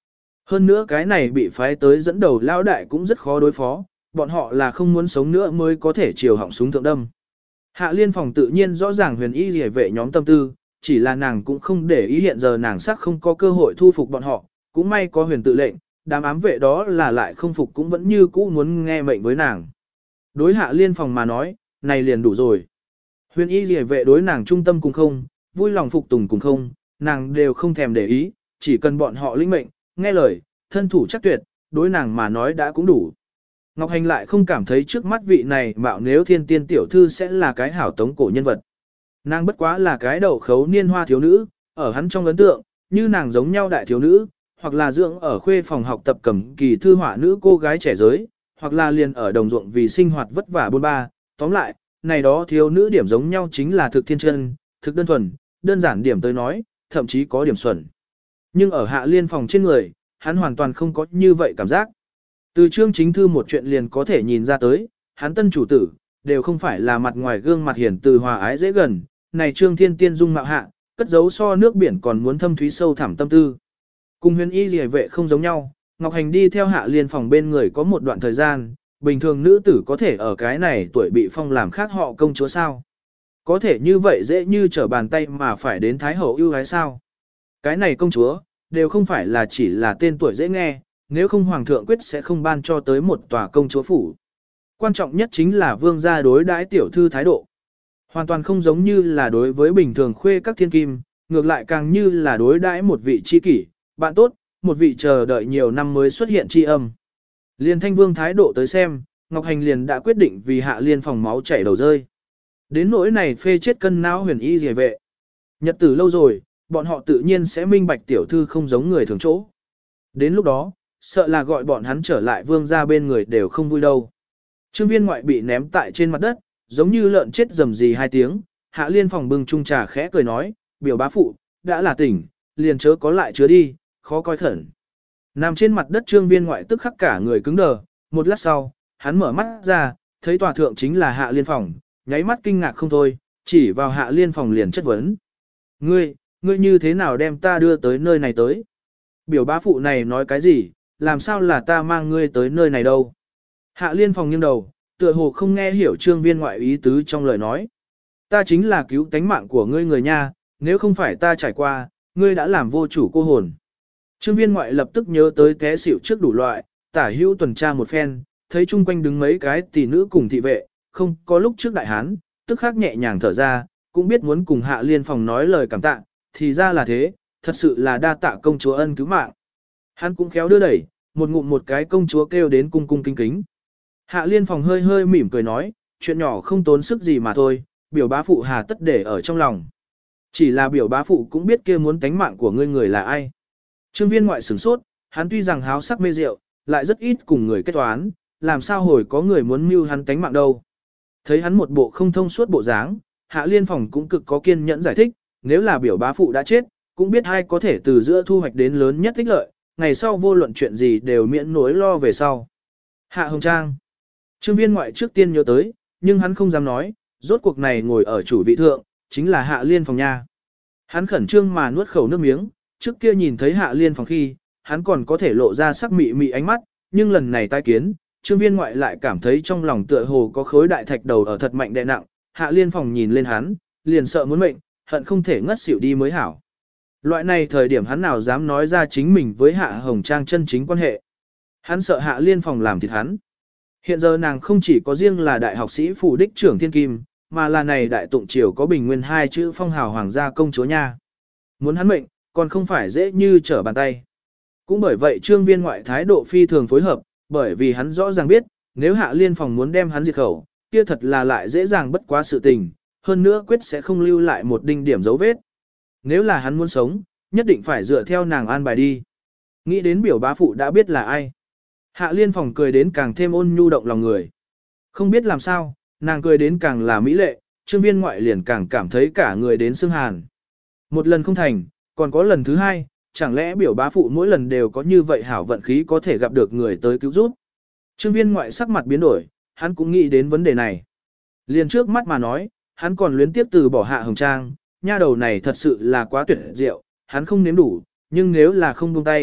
Hơn nữa cái này bị phái tới dẫn đầu lão đại cũng rất khó đối phó, bọn họ là không muốn sống nữa mới có thể chiều họng súng thượng đâm. Hạ liên phòng tự nhiên rõ ràng huyền y rỉa vệ nhóm tâm tư, chỉ là nàng cũng không để ý hiện giờ nàng sắc không có cơ hội thu phục bọn họ, cũng may có huyền tự lệnh, đám ám vệ đó là lại không phục cũng vẫn như cũ muốn nghe mệnh với nàng. Đối hạ liên phòng mà nói, này liền đủ rồi. Huyền y rỉa vệ đối nàng trung tâm cùng không, vui lòng phục tùng cùng không, nàng đều không thèm để ý, chỉ cần bọn họ linh mệnh, nghe lời, thân thủ chắc tuyệt, đối nàng mà nói đã cũng đủ. Ngọc Hành lại không cảm thấy trước mắt vị này mạo nếu thiên tiên tiểu thư sẽ là cái hảo tống cổ nhân vật. Nàng bất quá là cái đậu khấu niên hoa thiếu nữ, ở hắn trong ấn tượng, như nàng giống nhau đại thiếu nữ, hoặc là dưỡng ở khuê phòng học tập cầm kỳ thư họa nữ cô gái trẻ giới, hoặc là liền ở đồng ruộng vì sinh hoạt vất vả bôn ba. Tóm lại, này đó thiếu nữ điểm giống nhau chính là thực thiên chân, thực đơn thuần, đơn giản điểm tới nói, thậm chí có điểm xuẩn. Nhưng ở hạ liên phòng trên người, hắn hoàn toàn không có như vậy cảm giác. Từ chương chính thư một chuyện liền có thể nhìn ra tới, hắn tân chủ tử, đều không phải là mặt ngoài gương mặt hiển từ hòa ái dễ gần, này trương thiên tiên dung mạo hạ, cất giấu so nước biển còn muốn thâm thúy sâu thẳm tâm tư. Cùng huyền y rìa vệ không giống nhau, Ngọc Hành đi theo hạ liên phòng bên người có một đoạn thời gian, bình thường nữ tử có thể ở cái này tuổi bị phong làm khác họ công chúa sao. Có thể như vậy dễ như trở bàn tay mà phải đến Thái Hậu ưu ái sao. Cái này công chúa, đều không phải là chỉ là tên tuổi dễ nghe, nếu không Hoàng thượng quyết sẽ không ban cho tới một tòa công chúa phủ. Quan trọng nhất chính là vương gia đối đãi tiểu thư thái độ. Hoàn toàn không giống như là đối với bình thường khuê các thiên kim, ngược lại càng như là đối đãi một vị tri kỷ, bạn tốt, một vị chờ đợi nhiều năm mới xuất hiện tri âm. Liên Thanh Vương thái độ tới xem, Ngọc Hành liền đã quyết định vì hạ liên phòng máu chảy đầu rơi. Đến nỗi này phê chết cân não huyền y rìa vệ. Nhật tử lâu rồi, bọn họ tự nhiên sẽ minh bạch tiểu thư không giống người thường chỗ. Đến lúc đó, sợ là gọi bọn hắn trở lại vương gia bên người đều không vui đâu. Trương Viên ngoại bị ném tại trên mặt đất, giống như lợn chết rầm rì 2 tiếng, hạ liên phòng bưng chung trà khẽ cười nói, biểu bá phụ, đã là tỉnh, liền chớ có lại chứa đi, khó coi khẩn. Nằm trên mặt đất Trương Viên ngoại tức khắc cả người cứng đờ, một lát sau, hắn mở mắt ra, thấy tòa thượng chính là hạ liên phòng, nháy mắt kinh ngạc không thôi, chỉ vào hạ liên phòng liền chất vấn. Ngươi như thế nào đem ta đưa tới nơi này tới? Biểu bá phụ này nói cái gì, làm sao là ta mang ngươi tới nơi này đâu? Hạ liên phòng nghiêng đầu, tựa hồ không nghe hiểu Trương Viên ngoại ý tứ trong lời nói. Ta chính là cứu tánh mạng của ngươi người nha, nếu không phải ta trải qua, ngươi đã làm vô chủ cô hồn. Trương Viên ngoại lập tức nhớ tới té xỉu trước đủ loại, tả hữu tuần tra một phen, thấy chung quanh đứng mấy cái tỷ nữ cùng thị vệ, không có lúc trước đại hán, tức khắc nhẹ nhàng thở ra, cũng biết muốn cùng hạ liên phòng nói lời cảm tạ, thì ra là thế, thật sự là đa tạ công chúa ân cứu mạng. Hắn cũng khéo đưa đẩy, một ngụm một cái công chúa kêu đến cung cung kính kính. Hạ liên phòng hơi hơi mỉm cười nói, chuyện nhỏ không tốn sức gì mà thôi, biểu bá phụ hà tất để ở trong lòng. Chỉ là biểu bá phụ cũng biết kia muốn tánh mạng của ngươi người là ai. Trương Viên ngoại sửng sốt, hắn tuy rằng háo sắc mê rượu, lại rất ít cùng người kết toán, làm sao hồi có người muốn mưu hắn tánh mạng đâu. Thấy hắn một bộ không thông suốt bộ dáng, hạ liên phòng cũng cực có kiên nhẫn giải thích, nếu là biểu bá phụ đã chết, cũng biết ai có thể từ giữa thu hoạch đến lớn nhất ích lợi, ngày sau vô luận chuyện gì đều miễn nỗi lo về sau. Hạ Hồng Trang. Trương Viên ngoại trước tiên nhớ tới, nhưng hắn không dám nói, rốt cuộc này ngồi ở chủ vị thượng, chính là hạ liên phòng nha. Hắn khẩn trương mà nuốt khẩu nước miếng, trước kia nhìn thấy hạ liên phòng khi, hắn còn có thể lộ ra sắc mị mị ánh mắt, nhưng lần này tai kiến, Trương Viên ngoại lại cảm thấy trong lòng tựa hồ có khối đại thạch đầu ở thật mạnh đè nặng, hạ liên phòng nhìn lên hắn, liền sợ muốn mệnh, hận không thể ngất xỉu đi mới hảo. Loại này thời điểm hắn nào dám nói ra chính mình với hạ hồng trang chân chính quan hệ. Hắn sợ hạ liên phòng làm thịt hắn. Hiện giờ nàng không chỉ có riêng là đại học sĩ phủ đích trưởng thiên kim, mà là này đại tụng triều có bình nguyên 2 chữ phong hào hoàng gia công chúa nha. Muốn hắn mệnh, còn không phải dễ như trở bàn tay. Cũng bởi vậy Trương Viên ngoại thái độ phi thường phối hợp, bởi vì hắn rõ ràng biết, nếu hạ liên phòng muốn đem hắn diệt khẩu, kia thật là lại dễ dàng bất quá sự tình, hơn nữa quyết sẽ không lưu lại một đinh điểm dấu vết. Nếu là hắn muốn sống, nhất định phải dựa theo nàng an bài đi. Nghĩ đến biểu bá phụ đã biết là ai. Hạ liên phòng cười đến càng thêm ôn nhu động lòng người. Không biết làm sao, nàng cười đến càng là mỹ lệ, Trương Viên ngoại liền càng cảm thấy cả người đến xương hàn. Một lần không thành, còn có lần thứ 2, chẳng lẽ biểu bá phụ mỗi lần đều có như vậy hảo vận khí có thể gặp được người tới cứu giúp. Trương Viên ngoại sắc mặt biến đổi, hắn cũng nghĩ đến vấn đề này. Liền trước mắt mà nói, hắn còn luyến tiếp từ bỏ hạ hồng trang, nha đầu này thật sự là quá tuyệt diệu, hắn không nếm đủ, nhưng nếu là không buông tay,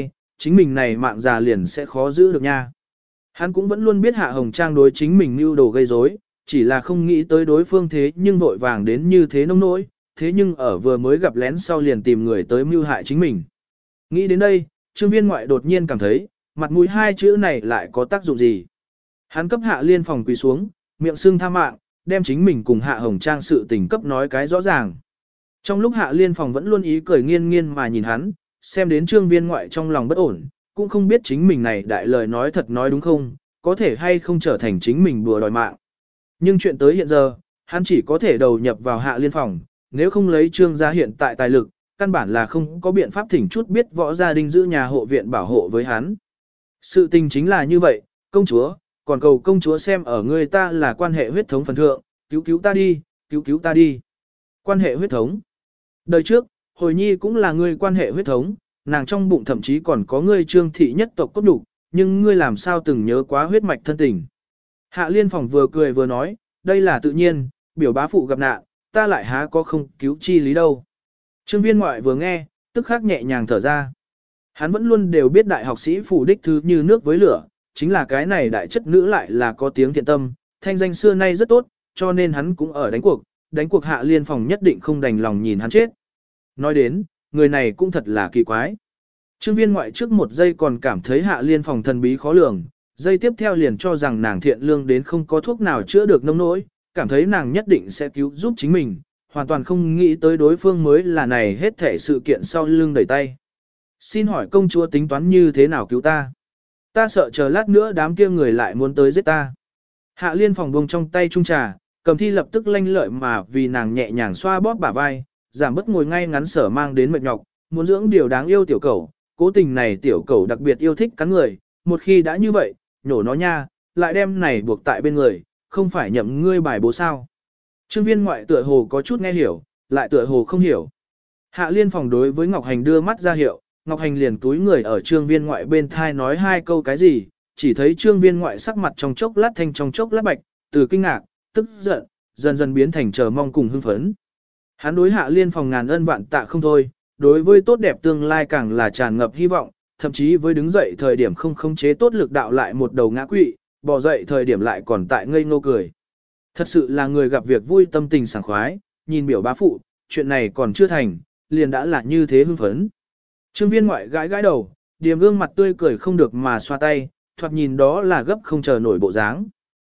chính mình này mạng già liền sẽ khó giữ được nha. Hắn cũng vẫn luôn biết Hạ Hồng Trang đối chính mình mưu đồ gây rối, chỉ là không nghĩ tới đối phương thế nhưng vội vàng đến như thế nông nỗi, thế nhưng ở vừa mới gặp lén sau liền tìm người tới mưu hại chính mình. Nghĩ đến đây, Trương Viên Ngoại đột nhiên cảm thấy, mặt mũi hai chữ này lại có tác dụng gì. Hắn cấp Hạ Liên Phòng quỳ xuống, miệng sưng tha mạng, đem chính mình cùng Hạ Hồng Trang sự tình cấp nói cái rõ ràng. Trong lúc Hạ Liên Phòng vẫn luôn ý cười nghiêng nghiêng mà nhìn hắn, xem đến Trương Viên Ngoại trong lòng bất ổn, cũng không biết chính mình này đại lời nói thật nói đúng không, có thể hay không trở thành chính mình bùa đòi mạng. Nhưng chuyện tới hiện giờ, hắn chỉ có thể đầu nhập vào Hạ Liên Phòng, nếu không lấy Trương gia hiện tại tài lực, căn bản là không có biện pháp thỉnh chút biết võ gia đình giữ nhà hộ viện bảo hộ với hắn. Sự tình chính là như vậy, công chúa, còn cầu công chúa xem ở người ta là quan hệ huyết thống phần thượng, cứu cứu ta đi, cứu cứu ta đi. Quan hệ huyết thống. Đời trước, hồi nhi cũng là ngươi quan hệ huyết thống, nàng trong bụng thậm chí còn có ngươi Trương thị nhất tộc cốt đủ, nhưng ngươi làm sao từng nhớ quá huyết mạch thân tình. Hạ Liên Phòng vừa cười vừa nói, đây là tự nhiên, biểu bá phụ gặp nạn, ta lại há có không cứu chi lý đâu. Trương Viên Ngoại vừa nghe, tức khắc nhẹ nhàng thở ra. Hắn vẫn luôn đều biết đại học sĩ phủ đích thứ như nước với lửa, chính là cái này đại chất nữ lại là có tiếng thiện tâm, thanh danh xưa nay rất tốt, cho nên hắn cũng ở đánh cuộc Hạ Liên Phòng nhất định không đành lòng nhìn hắn chết. Nói đến, người này cũng thật là kỳ quái. Trương Viên Ngoại trước một giây còn cảm thấy Hạ Liên Phòng thần bí khó lường, giây tiếp theo liền cho rằng nàng thiện lương đến không có thuốc nào chữa được nông nỗi, cảm thấy nàng nhất định sẽ cứu giúp chính mình, hoàn toàn không nghĩ tới đối phương mới là này hết thể sự kiện sau lưng đẩy tay. Xin hỏi công chúa tính toán như thế nào cứu ta? Ta sợ chờ lát nữa đám kia người lại muốn tới giết ta. Hạ Liên Phòng buông trong tay chung trà, Cầm Thi lập tức lanh lợi mà vì nàng nhẹ nhàng xoa bóp bả vai, giảm bớt ngồi ngay ngắn sở mang đến mệt nhọc, muốn dưỡng điều đáng yêu tiểu cẩu, cố tình này tiểu cẩu đặc biệt yêu thích cắn người, một khi đã như vậy, nhổ nó nha, lại đem này buộc tại bên người, không phải nhậm ngươi bài bố sao. Trương Viên Ngoại tựa hồ có chút nghe hiểu, lại tựa hồ không hiểu. Hạ Liên Phòng đối với Ngọc Hành đưa mắt ra hiệu, Ngọc Hành liền túi người ở Trương Viên Ngoại bên thai nói hai câu cái gì, chỉ thấy Trương Viên Ngoại sắc mặt trong chốc lát thanh trong chốc lát bạch, từ kinh ngạc, tức giận, dần dần biến thành chờ mong cùng hưng phấn. Hắn đối Hạ Liên Phòng ngàn ân vạn tạ không thôi, đối với tốt đẹp tương lai càng là tràn ngập hy vọng, thậm chí với đứng dậy thời điểm không khống chế tốt lực đạo lại một đầu ngã quỵ, bò dậy thời điểm lại còn tại ngây ngô cười. Thật sự là người gặp việc vui tâm tình sảng khoái, nhìn biểu bá phụ, chuyện này còn chưa thành, liền đã là như thế hưng phấn. Trương Viên Ngoại gãi gãi đầu, điềm gương mặt tươi cười không được mà xoa tay, thoạt nhìn đó là gấp không chờ nổi bộ dáng.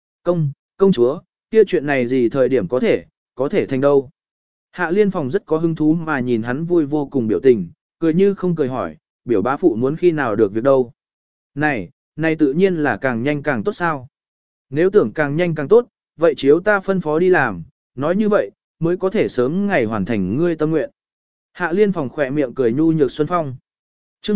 Công chúa, kia chuyện này gì thời điểm có thể thành đâu. Hạ Liên Phòng rất có hứng thú mà nhìn hắn vui vô cùng biểu tình, cười như không cười hỏi, biểu bá phụ muốn khi nào được việc đâu. Này tự nhiên là càng nhanh càng tốt sao. Nếu tưởng càng nhanh càng tốt, vậy chiếu ta phân phó đi làm, nói như vậy, mới có thể sớm ngày hoàn thành ngươi tâm nguyện. Hạ Liên Phòng khỏe miệng cười nhu nhược xuân phong. chương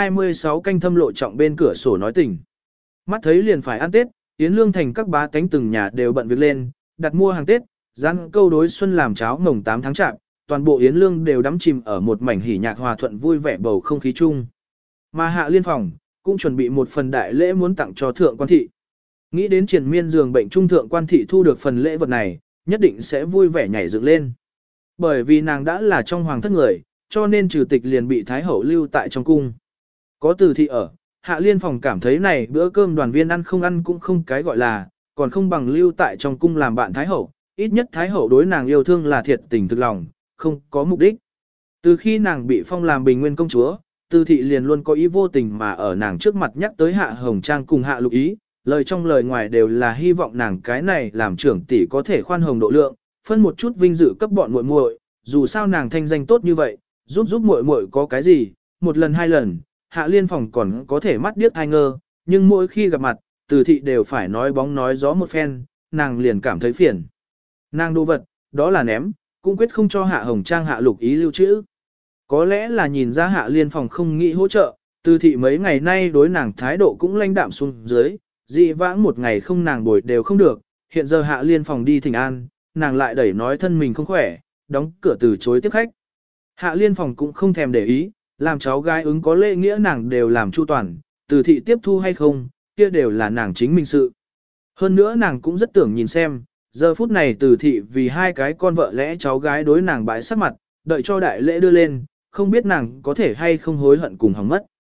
126 canh thâm lộ trọng bên cửa sổ nói tình. Mắt thấy liền phải ăn Tết, Yến Lương Thành các bá tánh từng nhà đều bận việc lên, đặt mua hàng Tết, dán câu đối xuân làm cháo mồng 8 tháng chạp, toàn bộ Yến Lương đều đắm chìm ở một mảnh hỉ nhạc hòa thuận vui vẻ bầu không khí chung. Mà Hạ Liên Phòng cũng chuẩn bị một phần đại lễ muốn tặng cho thượng quan thị. Nghĩ đến triền miên giường bệnh trung thượng quan thị thu được phần lễ vật này, nhất định sẽ vui vẻ nhảy dựng lên. Bởi vì nàng đã là trong hoàng thất người, cho nên trừ tịch liền bị Thái Hậu lưu tại trong cung. Có Từ thị ở, Hạ Liên Phòng cảm thấy này bữa cơm đoàn viên ăn cũng không cái gọi là, còn không bằng lưu tại trong cung làm bạn Thái Hậu, ít nhất Thái Hậu đối nàng yêu thương là thiệt tình thực lòng, không có mục đích. Từ khi nàng bị phong làm bình nguyên công chúa, Từ thị liền luôn có ý vô tình mà ở nàng trước mặt nhắc tới Hạ Hồng Trang cùng Hạ Lục Ý, lời trong lời ngoài đều là hy vọng nàng cái này làm trưởng tỷ có thể khoan hồng độ lượng, phân một chút vinh dự cấp bọn muội muội, dù sao nàng thanh danh tốt như vậy, giúp muội muội có cái gì, một lần hai lần, Hạ Liên Phòng còn có thể mắt điếc thai ngơ, nhưng mỗi khi gặp mặt, Từ thị đều phải nói bóng nói gió một phen, nàng liền cảm thấy phiền. Nàng đồ vật, đó là ném, cũng quyết không cho Hạ Hồng Trang Hạ Lục Ý lưu trữ. Có lẽ là nhìn ra Hạ Liên Phòng không nghĩ hỗ trợ, Từ thị mấy ngày nay đối nàng thái độ cũng lãnh đạm xuống dưới, dị vãng một ngày không nàng bồi đều không được, hiện giờ Hạ Liên Phòng đi thỉnh an, nàng lại đẩy nói thân mình không khỏe, đóng cửa từ chối tiếp khách. Hạ Liên Phòng cũng không thèm để ý, làm cháu gái ứng có lễ nghĩa nàng đều làm chu toàn, Từ thị tiếp thu hay không, kia đều là nàng chính mình sự. Hơn nữa nàng cũng rất tưởng nhìn xem, giờ phút này Từ thị vì hai cái con vợ lẽ cháu gái đối nàng bãi sắc mặt, đợi cho đại lễ đưa lên, không biết nàng có thể hay không hối hận cùng hỏng mất.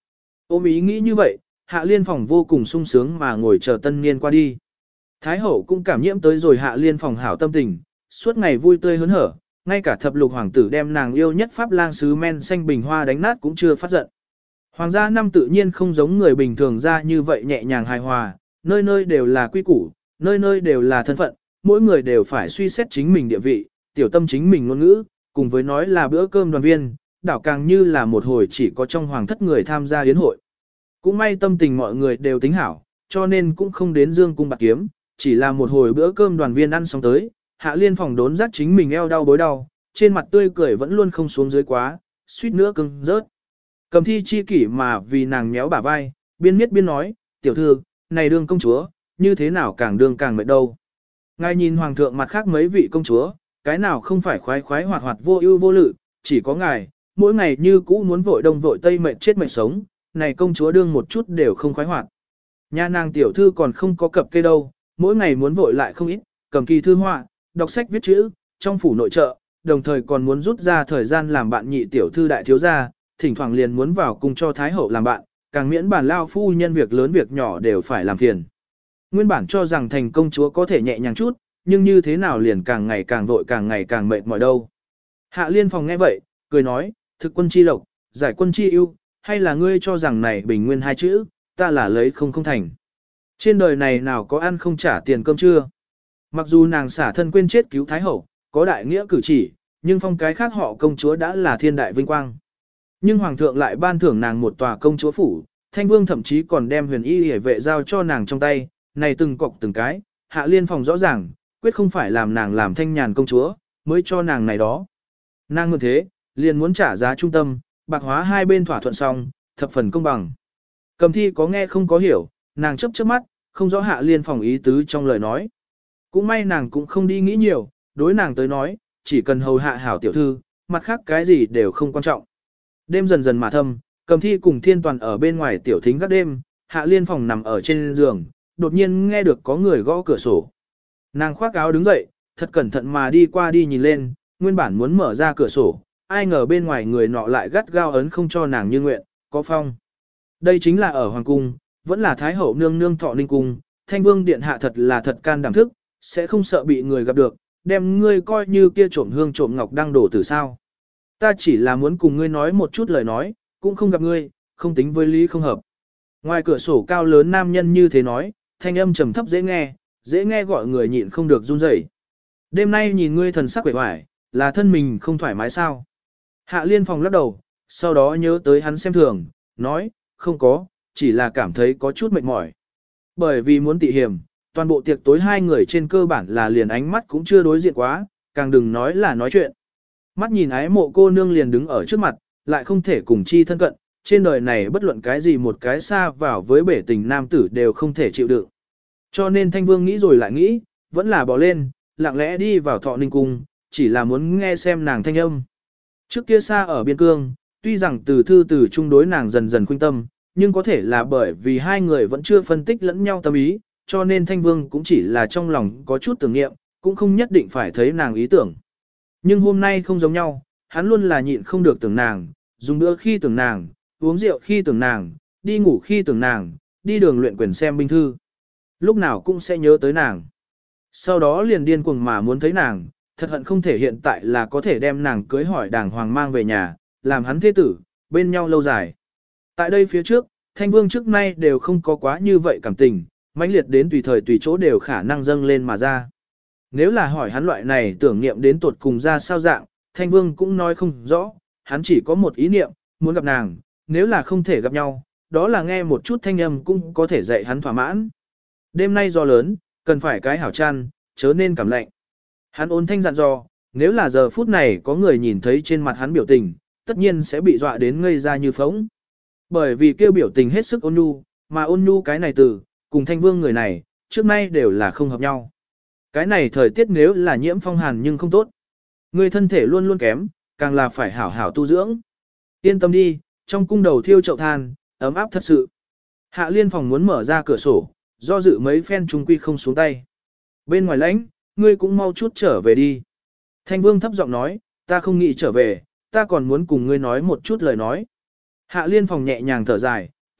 Ôm ý nghĩ như vậy, Hạ Liên phòng vô cùng sung sướng mà ngồi chờ tân niên qua đi. Thái hậu cũng cảm nhiễm tới rồi Hạ Liên phòng hảo tâm tình, suốt ngày vui tươi hớn hở, ngay cả thập lục hoàng tử đem nàng yêu nhất pháp lang sứ men xanh bình hoa đánh nát cũng chưa phát giận. Hoàng gia năm tự nhiên không giống người bình thường ra như vậy nhẹ nhàng hài hòa, nơi nơi đều là quy củ, nơi nơi đều là thân phận, mỗi người đều phải suy xét chính mình địa vị, tiểu tâm chính mình ngôn ngữ, cùng với nói là bữa cơm đoàn viên, đảo càng như là một hồi chỉ có trong hoàng thất người tham gia yến hội. Cũng may tâm tình mọi người đều tính hảo, cho nên cũng không đến dương cung bạc kiếm, chỉ là một hồi bữa cơm đoàn viên ăn xong tới, Hạ Liên phòng đốn giác chính mình eo đau bối đau, trên mặt tươi cười vẫn luôn không xuống dưới quá, suýt nữa cứng rớt. Cầm Thi chi kỷ mà vì nàng méo bả vai, biên miết biên nói, tiểu thư, này đương công chúa, như thế nào càng đương càng mệt đâu. Ngài nhìn hoàng thượng mặt khác mấy vị công chúa, cái nào không phải khoái khoái hoạt hoạt vô ưu vô lự, chỉ có ngài, mỗi ngày như cũ muốn vội đông vội tây mệt chết mệt sống, này công chúa đương một chút đều không khoái hoạt. Nhà nàng tiểu thư còn không có cập kê đâu, mỗi ngày muốn vội lại không ít, cầm kỳ thư họa, đọc sách viết chữ, trong phủ nội trợ, đồng thời còn muốn rút ra thời gian làm bạn nhị tiểu thư đại thiếu gia, thỉnh thoảng liền muốn vào cùng cho thái hậu làm bạn, càng miễn bản lao phu nhân việc lớn việc nhỏ đều phải làm phiền. Nguyên bản cho rằng thành công chúa có thể nhẹ nhàng chút, nhưng như thế nào liền càng ngày càng vội càng ngày càng mệt mỏi đâu. Hạ Liên phòng nghe vậy, cười nói, thực quân chi lộc, giải quân chi ưu, hay là ngươi cho rằng này bình nguyên hai chữ, ta là lấy không không thành. Trên đời này nào có ăn không trả tiền cơm chưa? Mặc dù nàng xả thân quên chết cứu thái hậu, có đại nghĩa cử chỉ, nhưng phong cái khác họ công chúa đã là thiên đại vinh quang. Nhưng hoàng thượng lại ban thưởng nàng một tòa công chúa phủ, Thanh Vương thậm chí còn đem huyền y hề vệ giao cho nàng trong tay, này từng cọc từng cái, Hạ Liên phòng rõ ràng, quyết không phải làm nàng làm thanh nhàn công chúa, mới cho nàng này đó. Nàng như thế, liền muốn trả giá trung tâm, bạc hóa hai bên thỏa thuận xong, thập phần công bằng. Cầm Thi có nghe không có hiểu, nàng chớp chớp mắt, không rõ Hạ Liên phòng ý tứ trong lời nói. Cũng may nàng cũng không đi nghĩ nhiều, đối nàng tới nói, chỉ cần hầu hạ hảo tiểu thư, mặt khác cái gì đều không quan trọng. Đêm dần dần mà thâm, Cầm Thi cùng Thiên Toàn ở bên ngoài tiểu thính các đêm, Hạ Liên phòng nằm ở trên giường, đột nhiên nghe được có người gõ cửa sổ. Nàng khoác áo đứng dậy, thật cẩn thận mà đi qua đi nhìn lên, nguyên bản muốn mở ra cửa sổ, ai ngờ bên ngoài người nọ lại gắt gao ấn không cho nàng như nguyện, có phong. Đây chính là ở Hoàng Cung, vẫn là Thái Hậu nương nương Thọ Ninh Cung, Thanh Vương Điện Hạ thật là thật can đảm thức, sẽ không sợ bị người gặp được, đem ngươi coi như kia trộm hương trộm ngọc đang đổ từ sao. Ta chỉ là muốn cùng ngươi nói một chút lời nói, cũng không gặp ngươi, không tính với lý không hợp. Ngoài cửa sổ cao lớn nam nhân như thế nói, thanh âm trầm thấp dễ nghe gọi người nhịn không được run rẩy. Đêm nay nhìn ngươi thần sắc quể hoài, là thân mình không thoải mái sao? Hạ Liên phòng lắc đầu, sau đó nhớ tới hắn xem thường, nói, không có, chỉ là cảm thấy có chút mệt mỏi. Bởi vì muốn tị hiểm, toàn bộ tiệc tối hai người trên cơ bản là liền ánh mắt cũng chưa đối diện quá, càng đừng nói là nói chuyện. Mắt nhìn ái mộ cô nương liền đứng ở trước mặt, lại không thể cùng chi thân cận, trên đời này bất luận cái gì một cái xa vào với bể tình nam tử đều không thể chịu đựng. Cho nên Thanh Vương nghĩ rồi lại nghĩ, vẫn là bỏ lên, lặng lẽ đi vào Thọ Ninh Cung, chỉ là muốn nghe xem nàng thanh âm. Trước kia xa ở biên cương, tuy rằng từ thư từ chung đối nàng dần dần khuynh tâm, nhưng có thể là bởi vì hai người vẫn chưa phân tích lẫn nhau tâm ý, cho nên Thanh Vương cũng chỉ là trong lòng có chút tưởng niệm, cũng không nhất định phải thấy nàng ý tưởng. Nhưng hôm nay không giống nhau, hắn luôn là nhịn không được tưởng nàng, dùng bữa khi tưởng nàng, uống rượu khi tưởng nàng, đi ngủ khi tưởng nàng, đi đường luyện quyền xem binh thư. Lúc nào cũng sẽ nhớ tới nàng. Sau đó liền điên cuồng mà muốn thấy nàng, thật hận không thể hiện tại là có thể đem nàng cưới hỏi đàng hoàng mang về nhà, làm hắn thế tử, bên nhau lâu dài. Tại đây phía trước, Thanh Vương trước nay đều không có quá như vậy cảm tình, mãnh liệt đến tùy thời tùy chỗ đều khả năng dâng lên mà ra. Nếu là hỏi hắn loại này tưởng niệm đến tuột cùng ra sao dạng, Thanh Vương cũng nói không rõ, hắn chỉ có một ý niệm, muốn gặp nàng, nếu là không thể gặp nhau, đó là nghe một chút thanh âm cũng có thể dạy hắn thỏa mãn. Đêm nay gió lớn, cần phải cái hảo chăn, chớ nên cảm lạnh. Hắn ôn thanh dặn dò, nếu là giờ phút này có người nhìn thấy trên mặt hắn biểu tình, tất nhiên sẽ bị dọa đến ngây ra như phóng. Bởi vì kêu biểu tình hết sức ôn nhu, mà ôn nhu cái này từ, cùng Thanh Vương người này, trước nay đều là không hợp nhau. Cái này thời tiết nếu là nhiễm phong hàn nhưng không tốt. Người thân thể luôn luôn kém, càng là phải hảo hảo tu dưỡng. Yên tâm đi, trong cung đầu thiêu chậu than, ấm áp thật sự. Hạ Liên phòng muốn mở ra cửa sổ, do dự mấy phen trung quy không xuống tay. Bên ngoài lãnh, ngươi cũng mau chút trở về đi. Thanh Vương thấp giọng nói, ta không nghĩ trở về, ta còn muốn cùng ngươi nói một chút lời nói. Hạ Liên phòng nhẹ nhàng thở dài,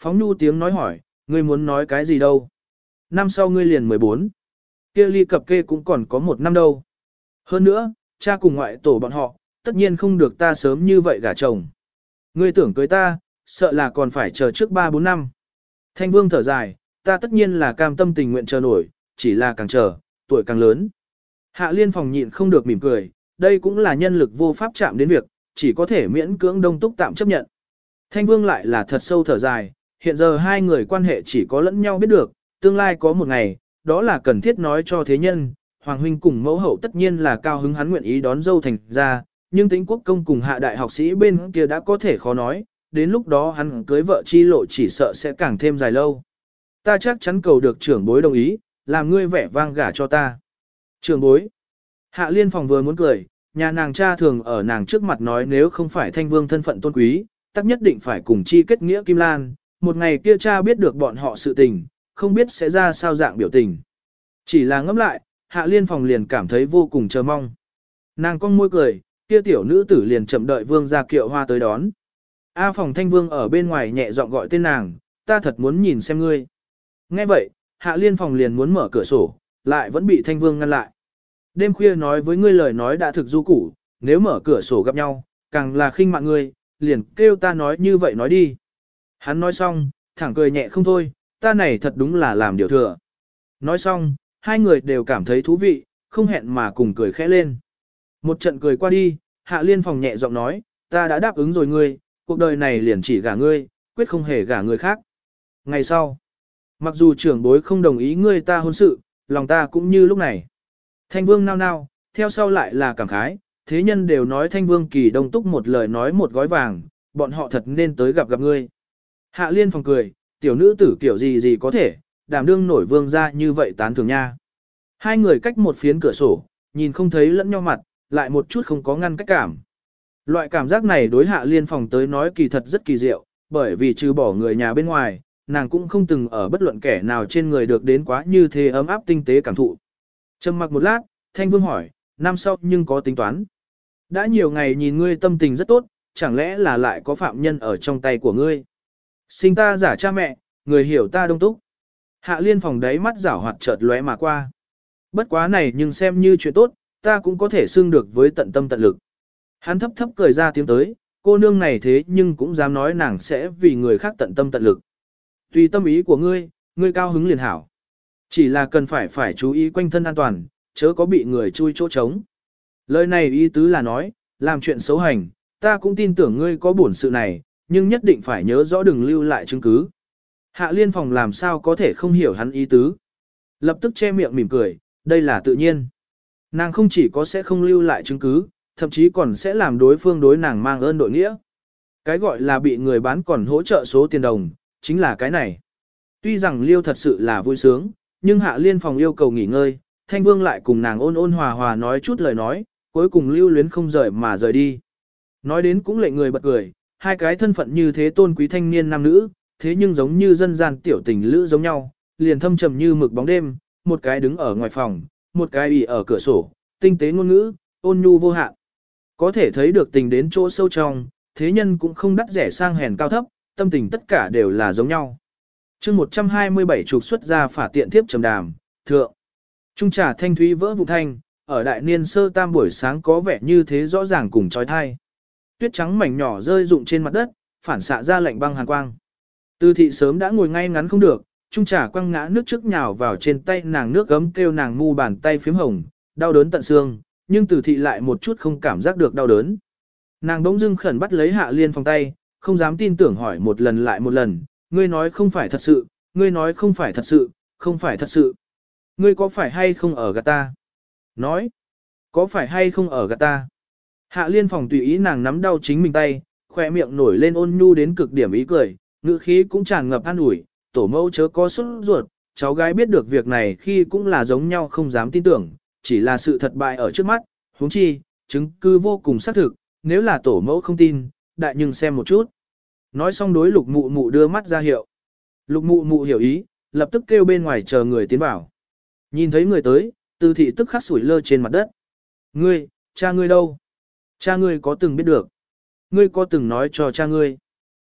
phóng nhu tiếng nói hỏi, ngươi muốn nói cái gì đâu? Năm sau ngươi liền 14. Kia ly cập kê cũng còn có 1 năm đâu. Hơn nữa, cha cùng ngoại tổ bọn họ, tất nhiên không được ta sớm như vậy gả chồng. Ngươi tưởng cưới ta, sợ là còn phải chờ trước 3-4 năm. Thanh Vương thở dài, ta tất nhiên là cam tâm tình nguyện chờ nổi, chỉ là càng chờ, tuổi càng lớn. Hạ Liên Phòng nhịn không được mỉm cười, đây cũng là nhân lực vô pháp chạm đến việc, chỉ có thể miễn cưỡng đông túc tạm chấp nhận. Thanh Vương lại là thật sâu thở dài, hiện giờ hai người quan hệ chỉ có lẫn nhau biết được, tương lai có một ngày, đó là cần thiết nói cho thế nhân, Hoàng huynh cùng mẫu hậu tất nhiên là cao hứng hắn nguyện ý đón dâu thành ra, nhưng Tĩnh Quốc công cùng hạ đại học sĩ bên kia đã có thể khó nói, đến lúc đó hắn cưới vợ chi lộ chỉ sợ sẽ càng thêm dài lâu. Ta chắc chắn cầu được trưởng bối đồng ý, làm ngươi vẻ vang gả cho ta. Trưởng bối. Hạ Liên Phòng vừa muốn cười, nhà nàng cha thường ở nàng trước mặt nói nếu không phải Thanh Vương thân phận tôn quý, tất nhất định phải cùng chi kết nghĩa Kim Lan, một ngày kia cha biết được bọn họ sự tình, không biết sẽ ra sao dạng biểu tình. Chỉ là ngẫm lại, Hạ Liên Phòng liền cảm thấy vô cùng chờ mong. Nàng cong môi cười, kia tiểu nữ tử liền chậm đợi Vương gia kiệu hoa tới đón. A Phòng Thanh Vương ở bên ngoài nhẹ giọng gọi tên nàng, ta thật muốn nhìn xem ngươi. Nghe vậy, Hạ Liên Phòng liền muốn mở cửa sổ, lại vẫn bị Thanh Vương ngăn lại. Đêm khuya nói với ngươi lời nói đã thực du củ, nếu mở cửa sổ gặp nhau, càng là khinh mạn ngươi, liền kêu ta nói như vậy nói đi. Hắn nói xong, thẳng cười nhẹ không thôi, ta này thật đúng là làm điều thừa. Nói xong, hai người đều cảm thấy thú vị, không hẹn mà cùng cười khẽ lên. Một trận cười qua đi, Hạ Liên Phòng nhẹ giọng nói, ta đã đáp ứng rồi ngươi, cuộc đời này liền chỉ gả ngươi, quyết không hề gả người khác. Ngày sau, mặc dù trưởng bối không đồng ý ngươi ta hôn sự, lòng ta cũng như lúc này. Thanh Vương nao nao, theo sau lại là cảm khái, thế nhân đều nói Thanh Vương kỳ đông túc một lời nói một gói vàng, bọn họ thật nên tới gặp ngươi. Hạ Liên Phòng cười, tiểu nữ tử kiểu gì có thể, đảm đương nổi vương ra như vậy tán thường nha. Hai người cách một phiến cửa sổ, nhìn không thấy lẫn nhau mặt, lại một chút không có ngăn cách cảm. Loại cảm giác này đối Hạ Liên Phòng tới nói kỳ thật rất kỳ diệu, bởi vì trừ bỏ người nhà bên ngoài, nàng cũng không từng ở bất luận kẻ nào trên người được đến quá như thế ấm áp tinh tế cảm thụ. Trầm mặc một lát, Thanh Vương hỏi, năm sau nhưng có tính toán. Đã nhiều ngày nhìn ngươi tâm tình rất tốt, chẳng lẽ là lại có phạm nhân ở trong tay của ngươi. Sinh ta giả cha mẹ, người hiểu ta đông túc. Hạ Liên Phòng đáy mắt giảo hoạt chợt lóe mà qua. Bất quá này nhưng xem như chuyện tốt, ta cũng có thể xưng được với tận tâm tận lực. Hắn thấp thấp cười ra tiếng tới, cô nương này thế nhưng cũng dám nói nàng sẽ vì người khác tận tâm tận lực. Tùy tâm ý của ngươi, ngươi cao hứng liền hảo. Chỉ là cần phải chú ý quanh thân an toàn, chớ có bị người chui chỗ trống. Lời này ý tứ là nói, làm chuyện xấu hành, ta cũng tin tưởng ngươi có bổn sự này, nhưng nhất định phải nhớ rõ đừng lưu lại chứng cứ. Hạ Liên Phòng làm sao có thể không hiểu hắn ý tứ. Lập tức che miệng mỉm cười, đây là tự nhiên. Nàng không chỉ có sẽ không lưu lại chứng cứ, thậm chí còn sẽ làm đối phương đối nàng mang ơn đội nghĩa. Cái gọi là bị người bán còn hỗ trợ số tiền đồng, chính là cái này. Tuy rằng Liêu thật sự là vui sướng, nhưng Hạ Liên Phòng yêu cầu nghỉ ngơi, Thanh Vương lại cùng nàng ôn ôn hòa hòa nói chút lời nói, cuối cùng lưu luyến không rời mà rời đi. Nói đến cũng lệnh người bật cười, hai cái thân phận như thế tôn quý thanh niên nam nữ, thế nhưng giống như dân gian tiểu tình lữ giống nhau, liền thâm trầm như mực bóng đêm, một cái đứng ở ngoài phòng, một cái ỉ ở cửa sổ, tinh tế ngôn ngữ, ôn nhu vô hạn. Có thể thấy được tình đến chỗ sâu trong, thế nhân cũng không đắt rẻ sang hèn cao thấp, tâm tình tất cả đều là giống nhau. chương 127 trục xuất ra phả tiện thiếp trầm đàm, thượng. Trung trà thanh thúy vỡ vụ thanh, ở đại niên sơ tam buổi sáng có vẻ như thế rõ ràng cùng trói thai. Tuyết trắng mảnh nhỏ rơi rụng trên mặt đất, phản xạ ra lạnh băng hàn quang. Tư thị sớm đã ngồi ngay ngắn không được, trung trà quăng ngã nước trước nhào vào trên tay nàng nước gấm kêu nàng mu bàn tay phím hồng, đau đớn tận xương, nhưng Từ thị lại một chút không cảm giác được đau đớn. Nàng bỗng dưng khẩn bắt lấy Hạ Liên Phòng tay, không dám tin tưởng hỏi một lần lại một lần, ngươi nói không phải thật sự, ngươi nói không phải thật sự, không phải thật sự. Ngươi có phải hay không ở gạt ta? Nói, có phải hay không ở gạt ta? Hạ Liên Phòng tùy ý nàng nắm đau chính mình tay, khỏe miệng nổi lên ôn nhu đến cực điểm ý cười, ngữ khí cũng tràn ngập an ủi, tổ mẫu chớ có sốt ruột, cháu gái biết được việc này khi cũng là giống nhau không dám tin tưởng, chỉ là sự thật bại ở trước mắt, huống chi, chứng cứ vô cùng xác thực, nếu là tổ mẫu không tin, đại nhưng xem một chút. Nói xong đối lục mụ mụ đưa mắt ra hiệu. Lục mụ mụ hiểu ý, lập tức kêu bên ngoài chờ người tiến vào. Nhìn thấy người tới, Từ thị tức khắc sủi lơ trên mặt đất. Ngươi, cha ngươi đâu? Cha ngươi có từng biết được? Ngươi có từng nói cho cha ngươi?